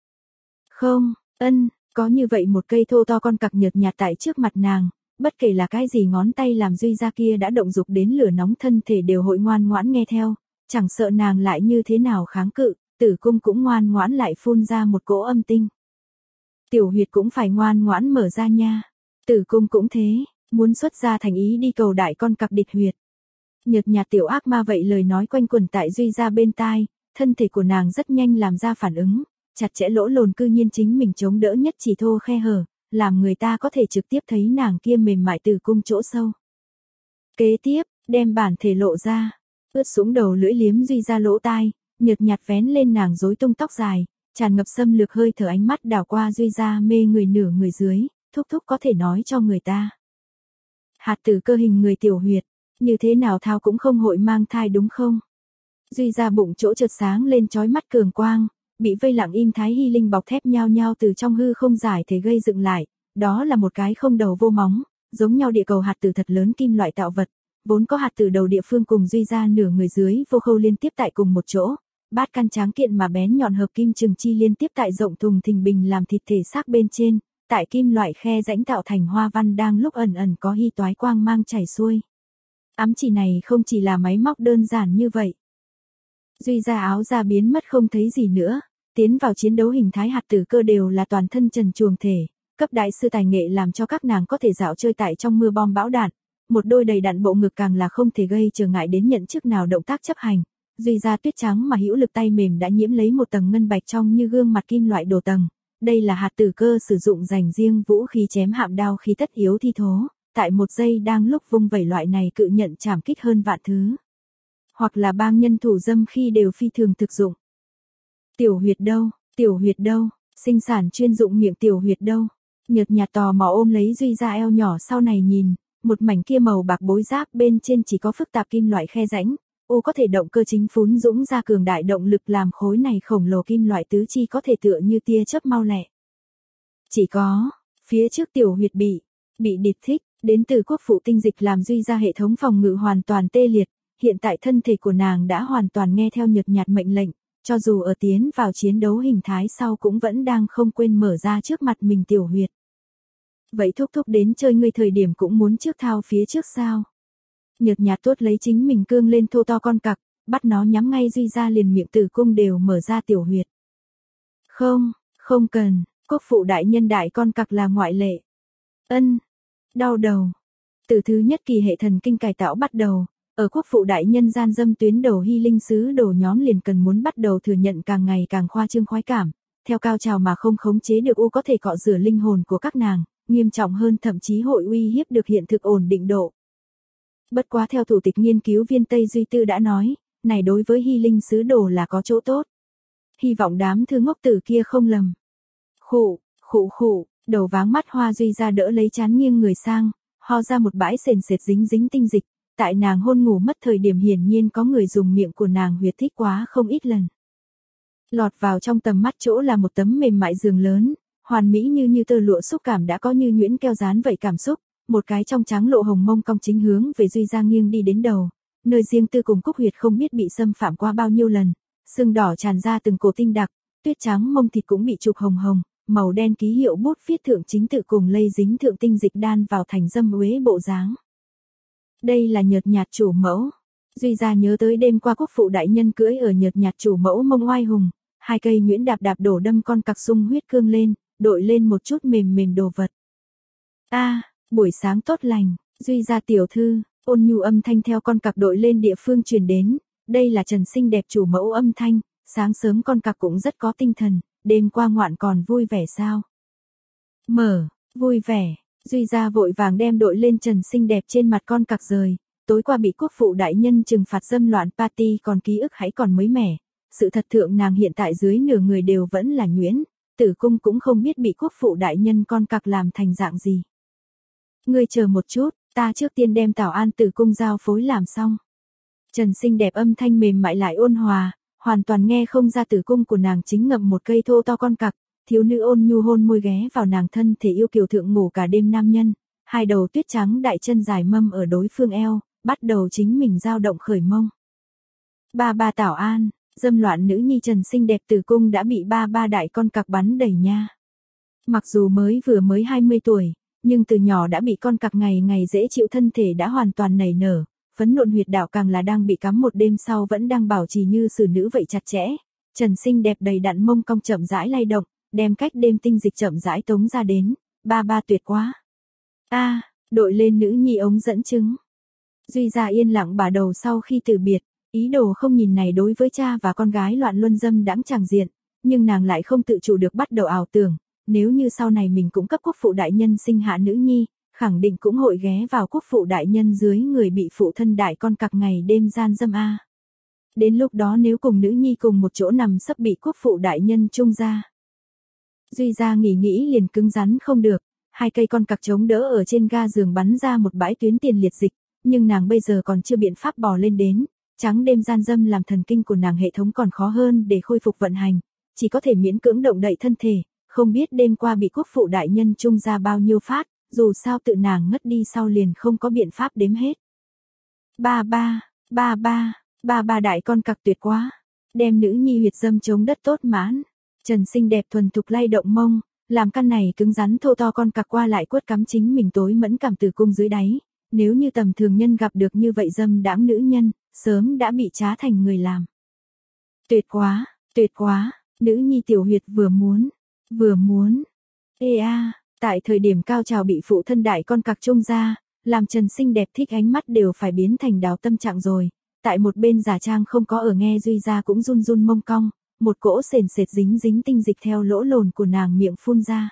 Không, ân, có như vậy một cây thô to con cặc nhợt nhạt tại trước mặt nàng, bất kể là cái gì ngón tay làm Duy ra kia đã động dục đến lửa nóng thân thể đều hội ngoan ngoãn nghe theo, chẳng sợ nàng lại như thế nào kháng cự, tử cung cũng ngoan ngoãn lại phun ra một cỗ âm tinh. Tiểu huyệt cũng phải ngoan ngoãn mở ra nha, tử cung cũng thế, muốn xuất ra thành ý đi cầu đại con cặc địt huyệt. Nhợt nhạt tiểu ác ma vậy lời nói quanh quẩn tại Duy ra bên tai, thân thể của nàng rất nhanh làm ra phản ứng, chặt chẽ lỗ lồn cư nhiên chính mình chống đỡ nhất chỉ thô khe hở, làm người ta có thể trực tiếp thấy nàng kia mềm mại tử cung chỗ sâu. Kế tiếp, đem bản thể lộ ra, ướt xuống đầu lưỡi liếm Duy ra lỗ tai, nhợt nhạt vén lên nàng rối tung tóc dài, tràn ngập xâm lược hơi thở ánh mắt đảo qua Duy ra mê người nửa người dưới, thúc thúc có thể nói cho người ta. Hạt tử cơ hình người tiểu huyệt, như thế nào thao cũng không hội mang thai đúng không? Duy ra bụng chỗ chợt sáng lên chói mắt cường quang, bị vây lặng im thái hy linh bọc thép nhao nhao từ trong hư không giải thể gây dựng lại, đó là một cái không đầu vô móng, giống nhau địa cầu hạt tử thật lớn kim loại tạo vật, vốn có hạt tử đầu địa phương cùng Duy ra nửa người dưới vô khâu liên tiếp tại cùng một chỗ, bát căn tráng kiện mà bén nhọn hợp kim chừng chi liên tiếp tại rộng thùng thình bình làm thịt thể xác bên trên, tại kim loại khe rãnh tạo thành hoa văn đang lúc ẩn ẩn có hy toái quang mang chảy xuôi. Ám chỉ này không chỉ là máy móc đơn giản như vậy. Duy ra áo ra biến mất không thấy gì nữa, tiến vào chiến đấu hình thái hạt tử cơ đều là toàn thân trần truồng thể, cấp đại sư tài nghệ làm cho các nàng có thể dạo chơi tại trong mưa bom bão đạn, một đôi đầy đặn bộ ngực càng là không thể gây trở ngại đến nhận chức nào động tác chấp hành. Duy ra tuyết trắng mà hữu lực tay mềm đã nhiễm lấy một tầng ngân bạch trong như gương mặt kim loại đồ tầng, đây là hạt tử cơ sử dụng dành riêng vũ khí chém hạm đao khi tất yếu thi thố, tại một giây đang lúc vung vẩy loại này cự nhận chảm kích hơn vạn thứ. Hoặc là bang nhân thủ dâm khi đều phi thường thực dụng. Tiểu huyệt đâu, tiểu huyệt đâu, sinh sản chuyên dụng miệng tiểu huyệt đâu. Nhợt nhạt tò mò ôm lấy Duy ra eo nhỏ sau này nhìn, một mảnh kia màu bạc bối giáp bên trên chỉ có phức tạp kim loại khe rãnh, ô có thể động cơ chính phún dũng ra cường đại động lực làm khối này khổng lồ kim loại tứ chi có thể tựa như tia chớp mau lẹ. Chỉ có, phía trước tiểu huyệt bị, bị địch thích, đến từ quốc phụ tinh dịch làm Duy ra hệ thống phòng ngự hoàn toàn tê liệt, hiện tại thân thể của nàng đã hoàn toàn nghe theo nhợt nhạt mệnh lệnh, cho dù ở tiến vào chiến đấu hình thái sau cũng vẫn đang không quên mở ra trước mặt mình tiểu huyệt. Vậy thúc thúc đến chơi ngươi thời điểm cũng muốn trước thao phía trước sao? Nhợt nhạt tuốt lấy chính mình cương lên thô to con cặc, bắt nó nhắm ngay Duy ra liền miệng tử cung đều mở ra tiểu huyệt. Không, không cần, quốc phụ đại nhân đại con cặc là ngoại lệ. Ân, đau đầu. Từ thứ nhất kỳ hệ thần kinh cải tạo bắt đầu, ở quốc phụ đại nhân gian dâm tuyến đầu hy linh sứ đồ nhóm liền cần muốn bắt đầu thừa nhận càng ngày càng khoa trương khoái cảm, theo cao trào mà không khống chế được u có thể cọ rửa linh hồn của các nàng, nghiêm trọng hơn thậm chí hội uy hiếp được hiện thực ổn định độ. Bất quá theo thủ tịch nghiên cứu viên Tây Duy Tư đã nói, này đối với hy linh sứ đồ là có chỗ tốt. hy vọng đám thư ngốc tử kia không lầm. Khụ, khụ khụ, đầu váng mắt hoa Duy ra đỡ lấy chán nghiêng người sang, ho ra một bãi sền sệt dính dính tinh dịch, tại nàng hôn ngủ mất thời điểm hiển nhiên có người dùng miệng của nàng huyệt thích quá không ít lần. Lọt vào trong tầm mắt chỗ là một tấm mềm mại giường lớn, hoàn mỹ như như tơ lụa xúc cảm đã có như nhuyễn keo dán vậy cảm xúc, một cái trong trắng lộ hồng mông cong chính hướng về Duy ra nghiêng đi đến đầu, nơi riêng tư cùng cúc huyệt không biết bị xâm phạm qua bao nhiêu lần, sưng đỏ tràn ra từng cổ tinh đặc, tuyết trắng mông thịt cũng bị chụp hồng hồng, màu đen ký hiệu bút viết thượng chính tự cùng lây dính thượng tinh dịch đan vào thành dâm uế bộ dáng. Đây là nhợt nhạt chủ mẫu. Duy ra nhớ tới đêm qua quốc phụ đại nhân cưỡi ở nhợt nhạt chủ mẫu mông oai hùng, hai cây nhuyễn đạp đạp đổ đâm con cặc sung huyết cương lên, đội lên một chút mềm mềm đồ vật. A, buổi sáng tốt lành, Duy ra tiểu thư, ôn nhu âm thanh theo con cặc đội lên địa phương truyền đến, đây là Trần xinh đẹp chủ mẫu âm thanh, sáng sớm con cặc cũng rất có tinh thần, đêm qua ngoạn còn vui vẻ sao? Mở, vui vẻ. Duy ra vội vàng đem đội lên Trần xinh đẹp trên mặt con cặc rời, tối qua bị quốc phụ đại nhân trừng phạt dâm loạn party còn ký ức hãy còn mới mẻ, sự thật thượng nàng hiện tại dưới nửa người đều vẫn là nhuyễn, tử cung cũng không biết bị quốc phụ đại nhân con cặc làm thành dạng gì. Ngươi chờ một chút, ta trước tiên đem Tảo An tử cung giao phối làm xong. Trần xinh đẹp âm thanh mềm mại lại ôn hòa, hoàn toàn nghe không ra tử cung của nàng chính ngậm một cây thô to con cặc. Thiếu nữ ôn nhu hôn môi ghé vào nàng thân thể yêu kiều thượng ngủ cả đêm nam nhân, hai đầu tuyết trắng đại chân dài mâm ở đối phương eo, bắt đầu chính mình dao động khởi mông. Ba ba Tảo An, dâm loạn nữ nhi Trần xinh đẹp tử cung đã bị ba ba đại con cặc bắn đầy nha. Mặc dù mới vừa mới hai mươi tuổi, nhưng từ nhỏ đã bị con cặc ngày ngày dễ chịu thân thể đã hoàn toàn nảy nở, phấn nộn huyệt đạo càng là đang bị cắm một đêm sau vẫn đang bảo trì như xử nữ vậy chặt chẽ. Trần xinh đẹp đầy đặn mông cong chậm rãi lay động, đem cách đêm tinh dịch chậm rãi tống ra đến, ba ba tuyệt quá. A, à, đội lên nữ nhi ống dẫn chứng. Duy ra yên lặng bả đầu sau khi từ biệt, ý đồ không nhìn này đối với cha và con gái loạn luân dâm đãng tràng diện, nhưng nàng lại không tự chủ được bắt đầu ảo tưởng, nếu như sau này mình cũng cấp quốc phụ đại nhân sinh hạ nữ nhi, khẳng định cũng hội ghé vào quốc phụ đại nhân dưới người bị phụ thân đại con cặc ngày đêm gian dâm a. Đến lúc đó nếu cùng nữ nhi cùng một chỗ nằm sấp bị quốc phụ đại nhân chung ra. Duy ra nghỉ nghĩ liền cứng rắn không được, hai cây con cặc chống đỡ ở trên ga giường bắn ra một bãi tuyến tiền liệt dịch, nhưng nàng bây giờ còn chưa biện pháp bò lên đến, trắng đêm gian dâm làm thần kinh của nàng hệ thống còn khó hơn để khôi phục vận hành, chỉ có thể miễn cưỡng động đậy thân thể, không biết đêm qua bị quốc phụ đại nhân chung ra bao nhiêu phát, dù sao tự nàng ngất đi sau liền không có biện pháp đếm hết. Ba ba, ba ba, ba ba đại con cặc tuyệt quá, đem nữ nhi huyệt dâm chống đất tốt mãn. Trần xinh đẹp thuần thục lay động mông, làm căn này cứng rắn thô to con cặc qua lại quất cắm chính mình tối mẫn cảm tử cung dưới đáy, nếu như tầm thường nhân gặp được như vậy dâm đãng nữ nhân, sớm đã bị trá thành người làm. Tuyệt quá, tuyệt quá, nữ nhi tiểu huyệt vừa muốn, vừa muốn. Ê a, tại thời điểm cao trào bị phụ thân đại con cặc chung ra, làm Trần xinh đẹp thích ánh mắt đều phải biến thành đào tâm trạng rồi, tại một bên giả trang không có ở nghe Duy ra cũng run run mông cong. Một cỗ sền sệt dính dính tinh dịch theo lỗ lồn của nàng miệng phun ra.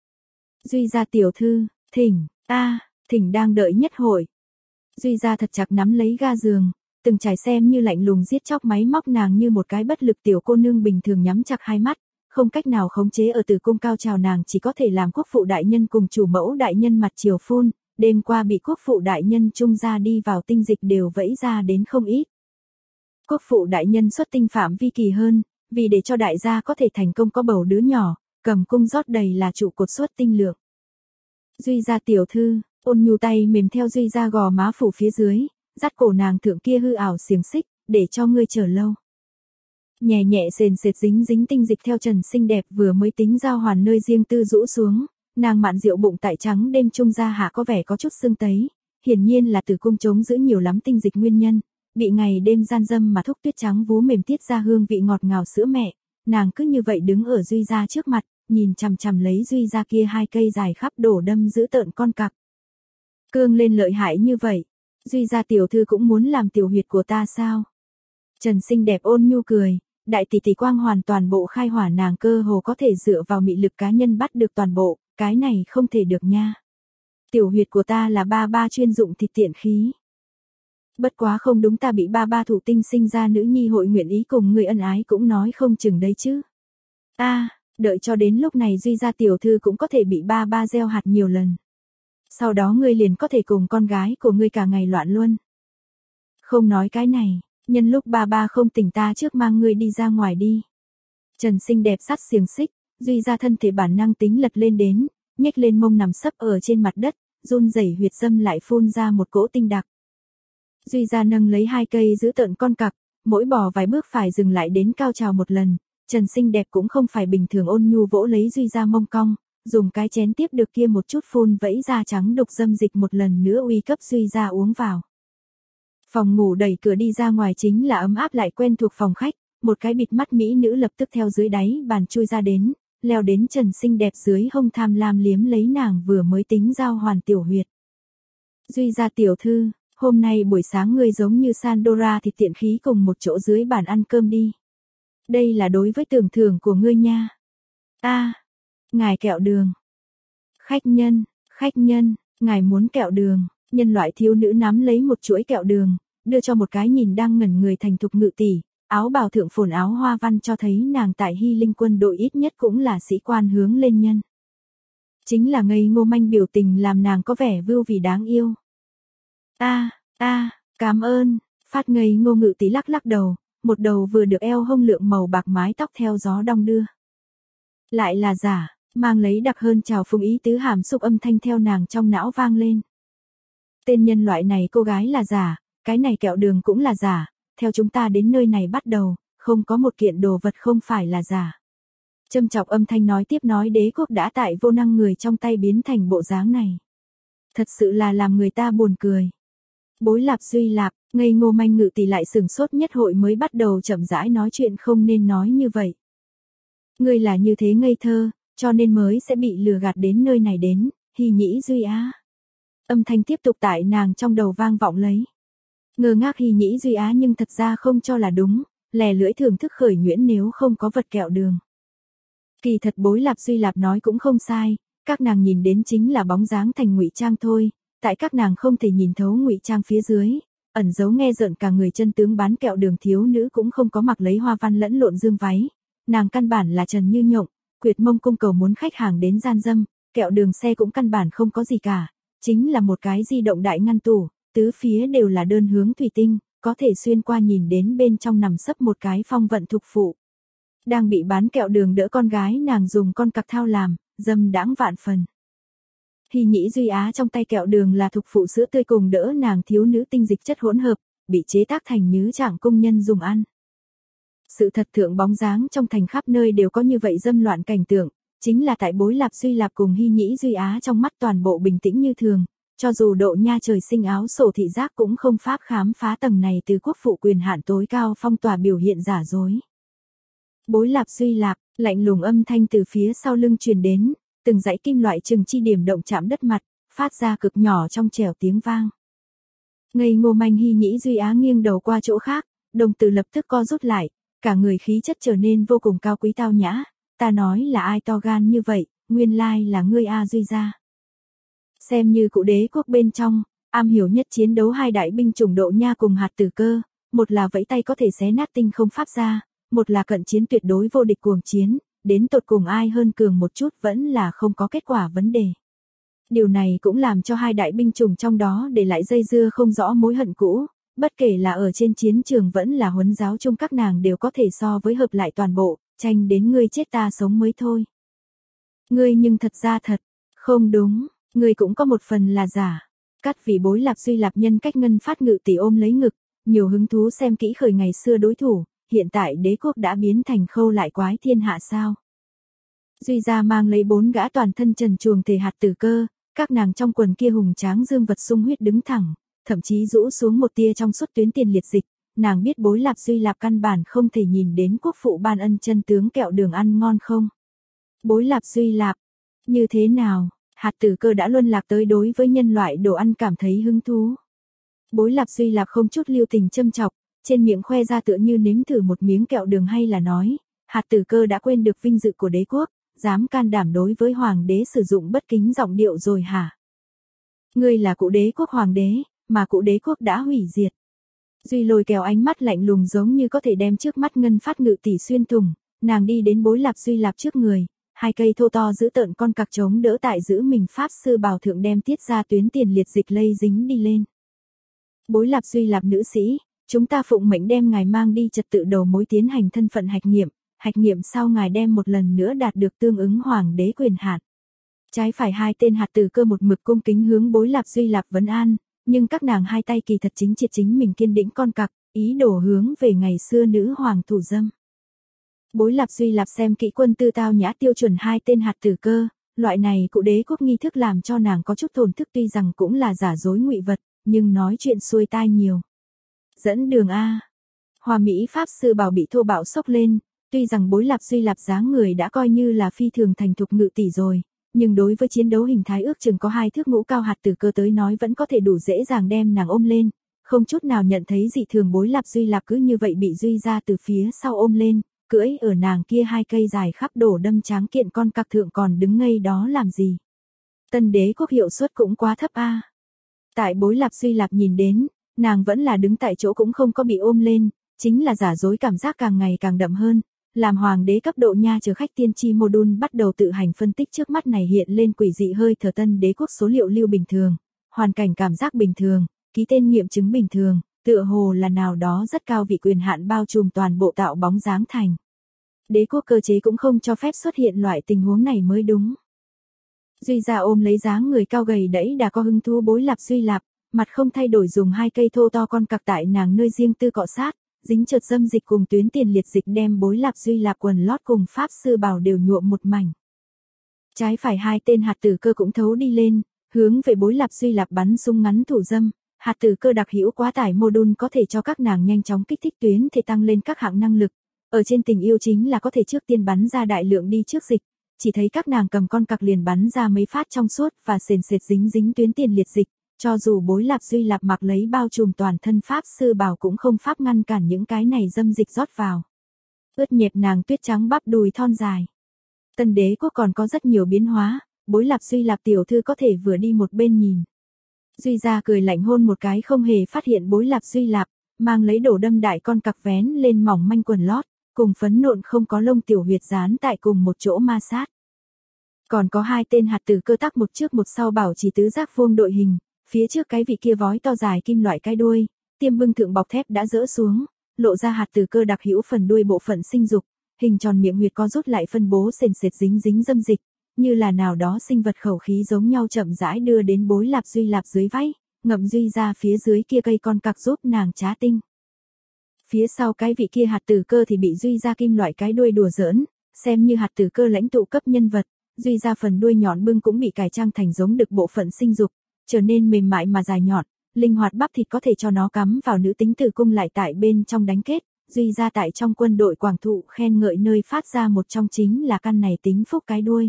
Duy ra tiểu thư, thỉnh, a, à, thỉnh đang đợi nhất hội. Duy ra thật chặt nắm lấy ga giường, từng trải xem như lạnh lùng giết chóc máy móc nàng như một cái bất lực tiểu cô nương bình thường nhắm chặt hai mắt, không cách nào khống chế ở tử cung cao trào nàng chỉ có thể làm quốc phụ đại nhân cùng chủ mẫu đại nhân mặt chiều phun, đêm qua bị quốc phụ đại nhân chung ra đi vào tinh dịch đều vẫy ra đến không ít. Quốc phụ đại nhân xuất tinh phạm vi kỳ hơn. Vì để cho đại gia có thể thành công có bầu đứa nhỏ, cầm cung rót đầy là trụ cột suất tinh lượng. Duy ra tiểu thư, ôn nhu tay mềm theo Duy ra gò má phủ phía dưới, dắt cổ nàng thượng kia hư ảo xiềng xích, để cho ngươi chờ lâu. Nhẹ nhẹ sền sệt dính dính tinh dịch theo Trần xinh đẹp vừa mới tính giao hoàn nơi riêng tư rũ xuống, nàng mạn rượu bụng tại trắng đêm trung ra hạ có vẻ có chút sưng tấy, hiển nhiên là tử cung chống giữ nhiều lắm tinh dịch nguyên nhân. Bị ngày đêm gian dâm mà thúc tuyết trắng vú mềm tiết ra hương vị ngọt ngào sữa mẹ, nàng cứ như vậy đứng ở Duy ra trước mặt, nhìn chằm chằm lấy Duy ra kia hai cây dài khắp đổ đâm giữ tợn con cặc. Cương lên lợi hại như vậy, Duy ra tiểu thư cũng muốn làm tiểu huyệt của ta sao? Trần xinh đẹp ôn nhu cười, đại tỷ tỷ quang hoàn toàn bộ khai hỏa nàng cơ hồ có thể dựa vào mị lực cá nhân bắt được toàn bộ, cái này không thể được nha. Tiểu huyệt của ta là ba ba chuyên dụng thịt tiện khí. Bất quá không đúng, ta bị ba ba thụ tinh sinh ra nữ nhi hội nguyện ý cùng ngươi ân ái cũng nói không chừng đấy chứ. A, à, đợi cho đến lúc này Duy gia tiểu thư cũng có thể bị ba ba gieo hạt nhiều lần. Sau đó ngươi liền có thể cùng con gái của ngươi cả ngày loạn luôn. Không nói cái này, nhân lúc ba ba không tỉnh ta trước mang ngươi đi ra ngoài đi. Trần xinh đẹp sắt xiềng xích, Duy gia thân thể bản năng tính lật lên đến, nhếch lên mông nằm sấp ở trên mặt đất, run rẩy huyệt dâm lại phun ra một cỗ tinh đặc. Duy gia nâng lấy hai cây giữ tợn con cặc, mỗi bò vài bước phải dừng lại đến cao trào một lần. Trần xinh đẹp cũng không phải bình thường ôn nhu vỗ lấy Duy gia mông cong, dùng cái chén tiếp được kia một chút phun vẫy da trắng đục dâm dịch một lần nữa uy cấp Duy gia uống vào. Phòng ngủ đẩy cửa đi ra ngoài chính là ấm áp lại quen thuộc phòng khách, một cái bịt mắt mỹ nữ lập tức theo dưới đáy bàn chui ra đến, leo đến Trần xinh đẹp dưới hông tham lam liếm lấy nàng vừa mới tính giao hoàn tiểu huyệt. Duy gia tiểu thư, hôm nay buổi sáng ngươi giống như Sandora thì tiện khí cùng một chỗ dưới bàn ăn cơm đi. Đây là đối với tưởng thưởng của ngươi nha. A, à, ngài kẹo đường. Khách nhân, khách nhân, ngài muốn kẹo đường. Nhân loại thiếu nữ nắm lấy một chuỗi kẹo đường, đưa cho một cái nhìn đang ngẩn người thành thục ngự tỷ, áo bào thượng phồn áo hoa văn cho thấy nàng tại Hy Linh quân đội ít nhất cũng là sĩ quan hướng lên nhân. Chính là ngây ngô manh biểu tình làm nàng có vẻ vưu vì đáng yêu. A, a, cảm ơn, phát ngây ngô ngự tỷ lắc lắc đầu, một đầu vừa được eo hông lượng màu bạc mái tóc theo gió đong đưa. Lại là giả, mang lấy đặc hơn chào phúng ý tứ hàm xúc âm thanh theo nàng trong não vang lên. Tên nhân loại này cô gái là giả, cái này kẹo đường cũng là giả, theo chúng ta đến nơi này bắt đầu, không có một kiện đồ vật không phải là giả. Châm chọc âm thanh nói tiếp nói đế quốc đã tại vô năng người trong tay biến thành bộ dáng này. Thật sự là làm người ta buồn cười. Bối lạp Duy lạp, ngây ngô manh ngự tỷ lại sừng sốt nhất hội mới bắt đầu chậm rãi nói chuyện không nên nói như vậy. Ngươi là như thế ngây thơ, cho nên mới sẽ bị lừa gạt đến nơi này đến, Hy nhĩ Duy á. Âm thanh tiếp tục tại nàng trong đầu vang vọng lấy. Ngơ ngác Hy nhĩ Duy á nhưng thật ra không cho là đúng, lè lưỡi thưởng thức khởi nhuyễn nếu không có vật kẹo đường. Kỳ thật bối lạp Duy lạp nói cũng không sai, các nàng nhìn đến chính là bóng dáng thành ngụy trang thôi, tại các nàng không thể nhìn thấu ngụy trang phía dưới, ẩn giấu nghe rợn cả người chân tướng bán kẹo đường thiếu nữ cũng không có mặc lấy hoa văn lẫn lộn dương váy, nàng căn bản là trần như nhộng, quyệt mông cung cầu muốn khách hàng đến gian dâm, kẹo đường xe cũng căn bản không có gì cả, chính là một cái di động đại ngăn tủ, tứ phía đều là đơn hướng thủy tinh, có thể xuyên qua nhìn đến bên trong nằm sấp một cái phong vận thục phụ. Đang bị bán kẹo đường đỡ con gái nàng dùng con cặc thao làm, dâm đãng vạn phần. Hy nhĩ Duy á trong tay kẹo đường là thục phụ sữa tươi cùng đỡ nàng thiếu nữ tinh dịch chất hỗn hợp, bị chế tác thành nhứ trạng công nhân dùng ăn. Sự thật thượng bóng dáng trong thành khắp nơi đều có như vậy dâm loạn cảnh tượng, chính là tại bối lạp Duy lạp cùng Hy nhĩ Duy á trong mắt toàn bộ bình tĩnh như thường, cho dù độ nha trời sinh áo sổ thị giác cũng không pháp khám phá tầng này từ quốc phụ quyền hạn tối cao phong tỏa biểu hiện giả dối. Bối lạp Duy lạp, lạnh lùng âm thanh từ phía sau lưng truyền đến, từng dãy kim loại chừng chi điểm động chạm đất mặt, phát ra cực nhỏ trong trẻo tiếng vang. Ngây ngô manh Hy nhĩ Duy á nghiêng đầu qua chỗ khác, đồng tử lập tức co rút lại, cả người khí chất trở nên vô cùng cao quý tao nhã, ta nói là ai to gan như vậy, nguyên lai là ngươi A Duy gia. Xem như cụ đế quốc bên trong, am hiểu nhất chiến đấu hai đại binh chủng độ nha cùng hạt tử cơ, một là vẫy tay có thể xé nát tinh không pháp ra, một là cận chiến tuyệt đối vô địch cuồng chiến, đến tột cùng ai hơn cường một chút vẫn là không có kết quả vấn đề. Điều này cũng làm cho hai đại binh chủng trong đó để lại dây dưa không rõ mối hận cũ, bất kể là ở trên chiến trường vẫn là huấn giáo chung các nàng đều có thể so với hợp lại toàn bộ, tranh đến ngươi chết ta sống mới thôi. Ngươi nhưng thật ra thật, không đúng, ngươi cũng có một phần là giả. Cắt vì bối lạp Duy lạp nhân cách ngân phát ngự tỷ ôm lấy ngực, nhiều hứng thú xem kỹ khởi ngày xưa đối thủ, hiện tại đế quốc đã biến thành khâu lại quái thiên hạ sao. Duy gia mang lấy bốn gã toàn thân trần truồng thể hạt tử cơ, các nàng trong quần kia hùng tráng dương vật sung huyết đứng thẳng, thậm chí rũ xuống một tia trong suốt tuyến tiền liệt dịch, nàng biết bối lạp Duy lạp căn bản không thể nhìn đến quốc phụ ban ân chân tướng kẹo đường ăn ngon không. Bối lạp Duy lạp, như thế nào, hạt tử cơ đã luân lạc tới đối với nhân loại đồ ăn cảm thấy hứng thú. Bối lạp Duy lạp không chút lưu tình châm chọc, trên miệng khoe ra tựa như nếm thử một miếng kẹo đường hay là nói, hạt tử cơ đã quên được vinh dự của đế quốc, dám can đảm đối với hoàng đế sử dụng bất kính giọng điệu rồi hả? Ngươi là cụ đế quốc hoàng đế, mà cụ đế quốc đã hủy diệt, Duy Lôi kéo ánh mắt lạnh lùng giống như có thể đem trước mắt Ngân Phát Ngự tỷ xuyên thủng, nàng đi đến Bối Lạp Duy Lạp trước người, hai cây thô to giữ tợn con cặc chống đỡ tại giữ mình pháp sư bào thượng đem tiết ra tuyến tiền liệt dịch lây dính đi lên. Bối Lạp Duy Lạp nữ sĩ, chúng ta phụng mệnh đem ngài mang đi trật tự đầu mối tiến hành thân phận hạch nghiệm, hạch nghiệm sau ngài đem một lần nữa đạt được tương ứng hoàng đế quyền hạn. Trái phải hai tên hạt tử cơ một mực cung kính hướng Bối Lạp Duy Lạp vấn an, nhưng các nàng hai tay kỳ thật chính triệt chính mình kiên định con cặc, ý đồ hướng về ngày xưa nữ hoàng thủ dâm. Bối Lạp Duy Lạp xem kỹ quân tư tao nhã tiêu chuẩn hai tên hạt tử cơ, loại này cụ đế quốc nghi thức làm cho nàng có chút thổn thức, tuy rằng cũng là giả dối ngụy vật, nhưng nói chuyện xuôi tai nhiều. Dẫn đường A. Hoa Mỹ pháp sư bảo bị thô bạo sốc lên, tuy rằng Bối Lạp Duy Lạp dáng người đã coi như là phi thường thành thục ngự tỷ rồi, nhưng đối với chiến đấu hình thái ước chừng có hai thước ngũ cao hạt tử cơ tới nói vẫn có thể đủ dễ dàng đem nàng ôm lên, không chút nào nhận thấy dị thường. Bối Lạp Duy Lạp cứ như vậy bị Duy ra từ phía sau ôm lên, cưỡi ở nàng kia hai cây dài khắp đổ đâm tráng kiện con cặc thượng còn đứng ngây đó làm gì. Tân đế quốc hiệu suất cũng quá thấp a. Tại Bối Lạp Duy Lạp nhìn đến, nàng vẫn là đứng tại chỗ cũng không có bị ôm lên, chính là giả dối cảm giác càng ngày càng đậm hơn. Làm hoàng đế cấp độ nha chờ khách tiên tri mô đun bắt đầu tự hành phân tích trước mắt này hiện lên quỷ dị hơi thở tân đế quốc số liệu lưu bình thường, hoàn cảnh cảm giác bình thường, ký tên nghiệm chứng bình thường, tựa hồ là nào đó rất cao vị quyền hạn bao trùm toàn bộ tạo bóng dáng thành. Đế quốc cơ chế cũng không cho phép xuất hiện loại tình huống này mới đúng. Duy ra ôm lấy dáng người cao gầy đẫy đã có hứng thú Bối Lạp Duy Lạp, mặt không thay đổi dùng hai cây thô to con cặc tại nàng nơi riêng tư cọ sát, dính trượt dâm dịch cùng tuyến tiền liệt dịch đem Bối Lạp Duy Lạp quần lót cùng pháp sư bào đều nhuộm một mảnh. Trái phải hai tên hạt tử cơ cũng thấu đi lên, hướng về Bối Lạp Duy Lạp bắn súng ngắn thủ dâm. Hạt tử cơ đặc hữu quá tải mô đun có thể cho các nàng nhanh chóng kích thích tuyến thể tăng lên các hạng năng lực. Ở trên tình yêu chính là có thể trước tiên bắn ra đại lượng đi trước dịch, chỉ thấy các nàng cầm con cặc liền bắn ra mấy phát trong suốt và sền sệt dính dính tuyến tiền liệt dịch, cho dù Bối Lạp Duy Lạp mặc lấy bao trùm toàn thân pháp sư bào cũng không pháp ngăn cản những cái này dâm dịch rót vào. Ướt nhẹp nàng tuyết trắng bắp đùi thon dài. Tân đế quốc còn có rất nhiều biến hóa, Bối Lạp Duy Lạp tiểu thư có thể vừa đi một bên nhìn. Duy ra cười lạnh hôn một cái không hề phát hiện Bối Lạp Duy Lạp, mang lấy đổ đâm đại con cặc vén lên mỏng manh quần lót, cùng phấn nộn không có lông tiểu huyệt dán tại cùng một chỗ ma sát. Còn có hai tên hạt tử cơ tác một trước một sau bảo trì tứ giác vuông đội hình, phía trước cái vị kia vói to dài kim loại cái đuôi, tiêm bưng thượng bọc thép đã rỡ xuống, lộ ra hạt tử cơ đặc hữu phần đuôi bộ phận sinh dục, hình tròn miệng huyệt co rút lại phân bố sền sệt dính dính dâm dịch, như là nào đó sinh vật khẩu khí giống nhau chậm rãi đưa đến Bối Lạp Duy Lạp dưới váy, ngậm Duy ra phía dưới kia cây con cặc giúp nàng trá tinh. Phía sau cái vị kia hạt tử cơ thì bị Duy ra kim loại cái đuôi đùa giỡn, xem như hạt tử cơ lãnh tụ cấp nhân vật, Duy ra phần đuôi nhọn bưng cũng bị cải trang thành giống được bộ phận sinh dục, trở nên mềm mại mà dài nhọn, linh hoạt bắp thịt có thể cho nó cắm vào nữ tính tử cung lại tại bên trong đánh kết. Duy ra tại trong quân đội quảng thụ khen ngợi nơi phát ra một trong chính là căn này tính phúc cái đuôi.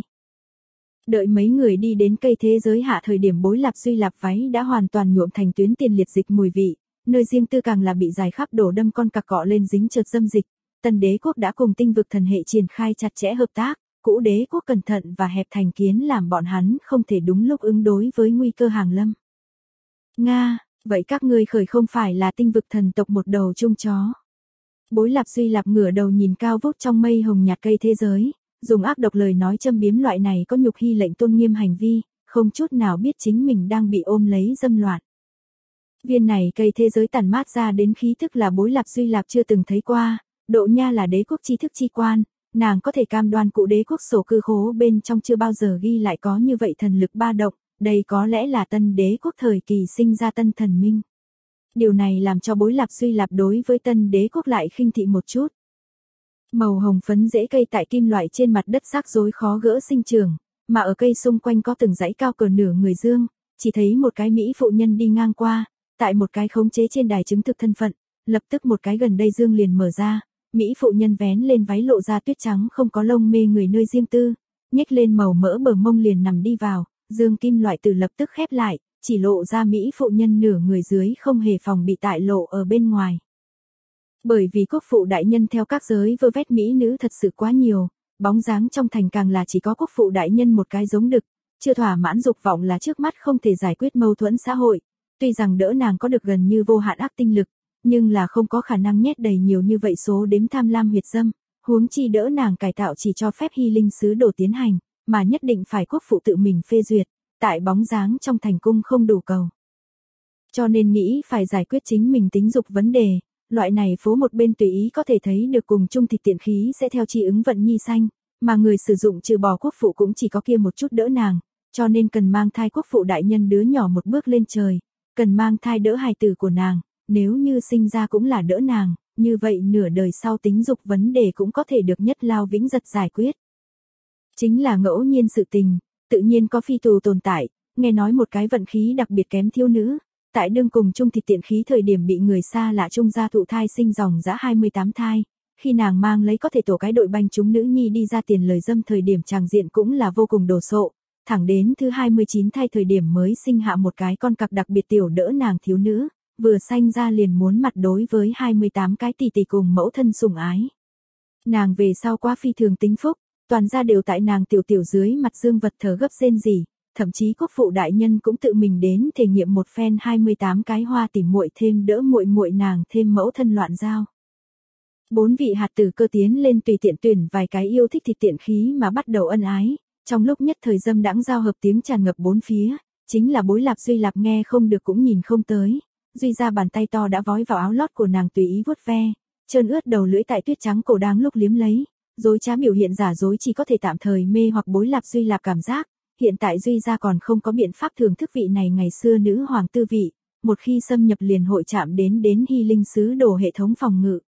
Đợi mấy người đi đến cây thế giới hạ thời điểm Bối Lạp Duy Lạp váy đã hoàn toàn nhuộm thành tuyến tiền liệt dịch mùi vị, nơi riêng tư càng là bị dài khắp đổ đâm con cặc cọ lên dính trượt dâm dịch. Tân đế quốc đã cùng tinh vực thần hệ triển khai chặt chẽ hợp tác, cũ đế quốc cẩn thận và hẹp thành kiến làm bọn hắn không thể đúng lúc ứng đối với nguy cơ hàng lâm. Nga, vậy các ngươi khởi không phải là tinh vực thần tộc một đầu chung chó. Bối Lạp Duy Lạp ngửa đầu nhìn cao vút trong mây hồng nhạt cây thế giới, dùng ác độc lời nói châm biếm loại này có nhục hy lệnh tôn nghiêm hành vi, không chút nào biết chính mình đang bị ôm lấy dâm loạn. Viên này cây thế giới tản mát ra đến khí thức là Bối Lạp Duy Lạp chưa từng thấy qua, độ nha là đế quốc tri thức chi quan, nàng có thể cam đoan cụ đế quốc sổ cư khố bên trong chưa bao giờ ghi lại có như vậy thần lực ba động, đây có lẽ là tân đế quốc thời kỳ sinh ra tân thần minh. Điều này làm cho Bối Lạp Duy Lạp đối với tân đế quốc lại khinh thị một chút. Màu hồng phấn rễ cây tại kim loại trên mặt đất rắc rối khó gỡ sinh trưởng, mà ở cây xung quanh có từng dãy cao cỡ nửa người dương, chỉ thấy một cái mỹ phụ nhân đi ngang qua, tại một cái khống chế trên đài chứng thực thân phận, lập tức một cái gần đây dương liền mở ra, mỹ phụ nhân vén lên váy lộ ra tuyết trắng không có lông mê người nơi riêng tư, nhếch lên màu mỡ bờ mông liền nằm đi vào, dương kim loại từ lập tức khép lại, chỉ lộ ra mỹ phụ nhân nửa người dưới không hề phòng bị tại lộ ở bên ngoài. Bởi vì quốc phụ đại nhân theo các giới vơ vét mỹ nữ thật sự quá nhiều, bóng dáng trong thành càng là chỉ có quốc phụ đại nhân một cái giống đực, chưa thỏa mãn dục vọng là trước mắt không thể giải quyết mâu thuẫn xã hội, tuy rằng đỡ nàng có được gần như vô hạn ác tinh lực, nhưng là không có khả năng nhét đầy nhiều như vậy số đếm tham lam huyệt dâm, huống chi đỡ nàng cải tạo chỉ cho phép hy linh sứ đồ tiến hành, mà nhất định phải quốc phụ tự mình phê duyệt, tại bóng dáng trong thành cung không đủ cầu. Cho nên nghĩ phải giải quyết chính mình tính dục vấn đề, loại này phố một bên tùy ý có thể thấy được cùng chung thịt tiện khí sẽ theo chi ứng vận nhi sanh, mà người sử dụng trừ bỏ quốc phụ cũng chỉ có kia một chút đỡ nàng, cho nên cần mang thai quốc phụ đại nhân đứa nhỏ một bước lên trời, cần mang thai đỡ hài tử của nàng, nếu như sinh ra cũng là đỡ nàng, như vậy nửa đời sau tính dục vấn đề cũng có thể được nhất lao vĩnh giật giải quyết. Chính là ngẫu nhiên sự tình, tự nhiên có phi tù tồn tại, nghe nói một cái vận khí đặc biệt kém thiếu nữ, tại đương cùng chung thịt tiện khí thời điểm bị người xa lạ chung gia thụ thai sinh dòng dã hai mươi tám thai, khi nàng mang lấy có thể tổ cái đội banh chúng nữ nhi đi ra tiền lời dâm thời điểm tràng diện cũng là vô cùng đồ sộ, thẳng đến thứ hai mươi chín thai thời điểm mới sinh hạ một cái con cặc đặc biệt tiểu đỡ nàng thiếu nữ, vừa sanh ra liền muốn mặt đối với hai mươi tám cái tỷ tỷ cùng mẫu thân sủng ái. Nàng về sau qua phi thường tính phúc, toàn gia đều tại nàng tiểu tiểu dưới mặt dương vật thở gấp rên rỉ, thậm chí quốc phụ đại nhân cũng tự mình đến thể nghiệm một phen hai mươi tám cái hoa tỉ muội thêm đỡ muội muội nàng thêm mẫu thân loạn giao. Bốn vị hạt tử cơ tiến lên tùy tiện tuyển vài cái yêu thích thịt tiện khí mà bắt đầu ân ái, trong lúc nhất thời dâm đãng giao hợp tiếng tràn ngập bốn phía, chính là bối lạp duy lạp nghe không được cũng nhìn không tới, duy ra bàn tay to đã vói vào áo lót của nàng tùy ý vuốt ve, trơn ướt đầu lưỡi tại tuyết trắng cổ đáng lúc liếm lấy, dối trá biểu hiện giả dối chỉ có thể tạm thời mê hoặc bối lạp duy lạp cảm giác, hiện tại duy ra còn không có biện pháp thưởng thức vị này ngày xưa nữ hoàng tư vị, một khi xâm nhập liền hội chạm đến đến hy linh sứ đồ hệ thống phòng ngự.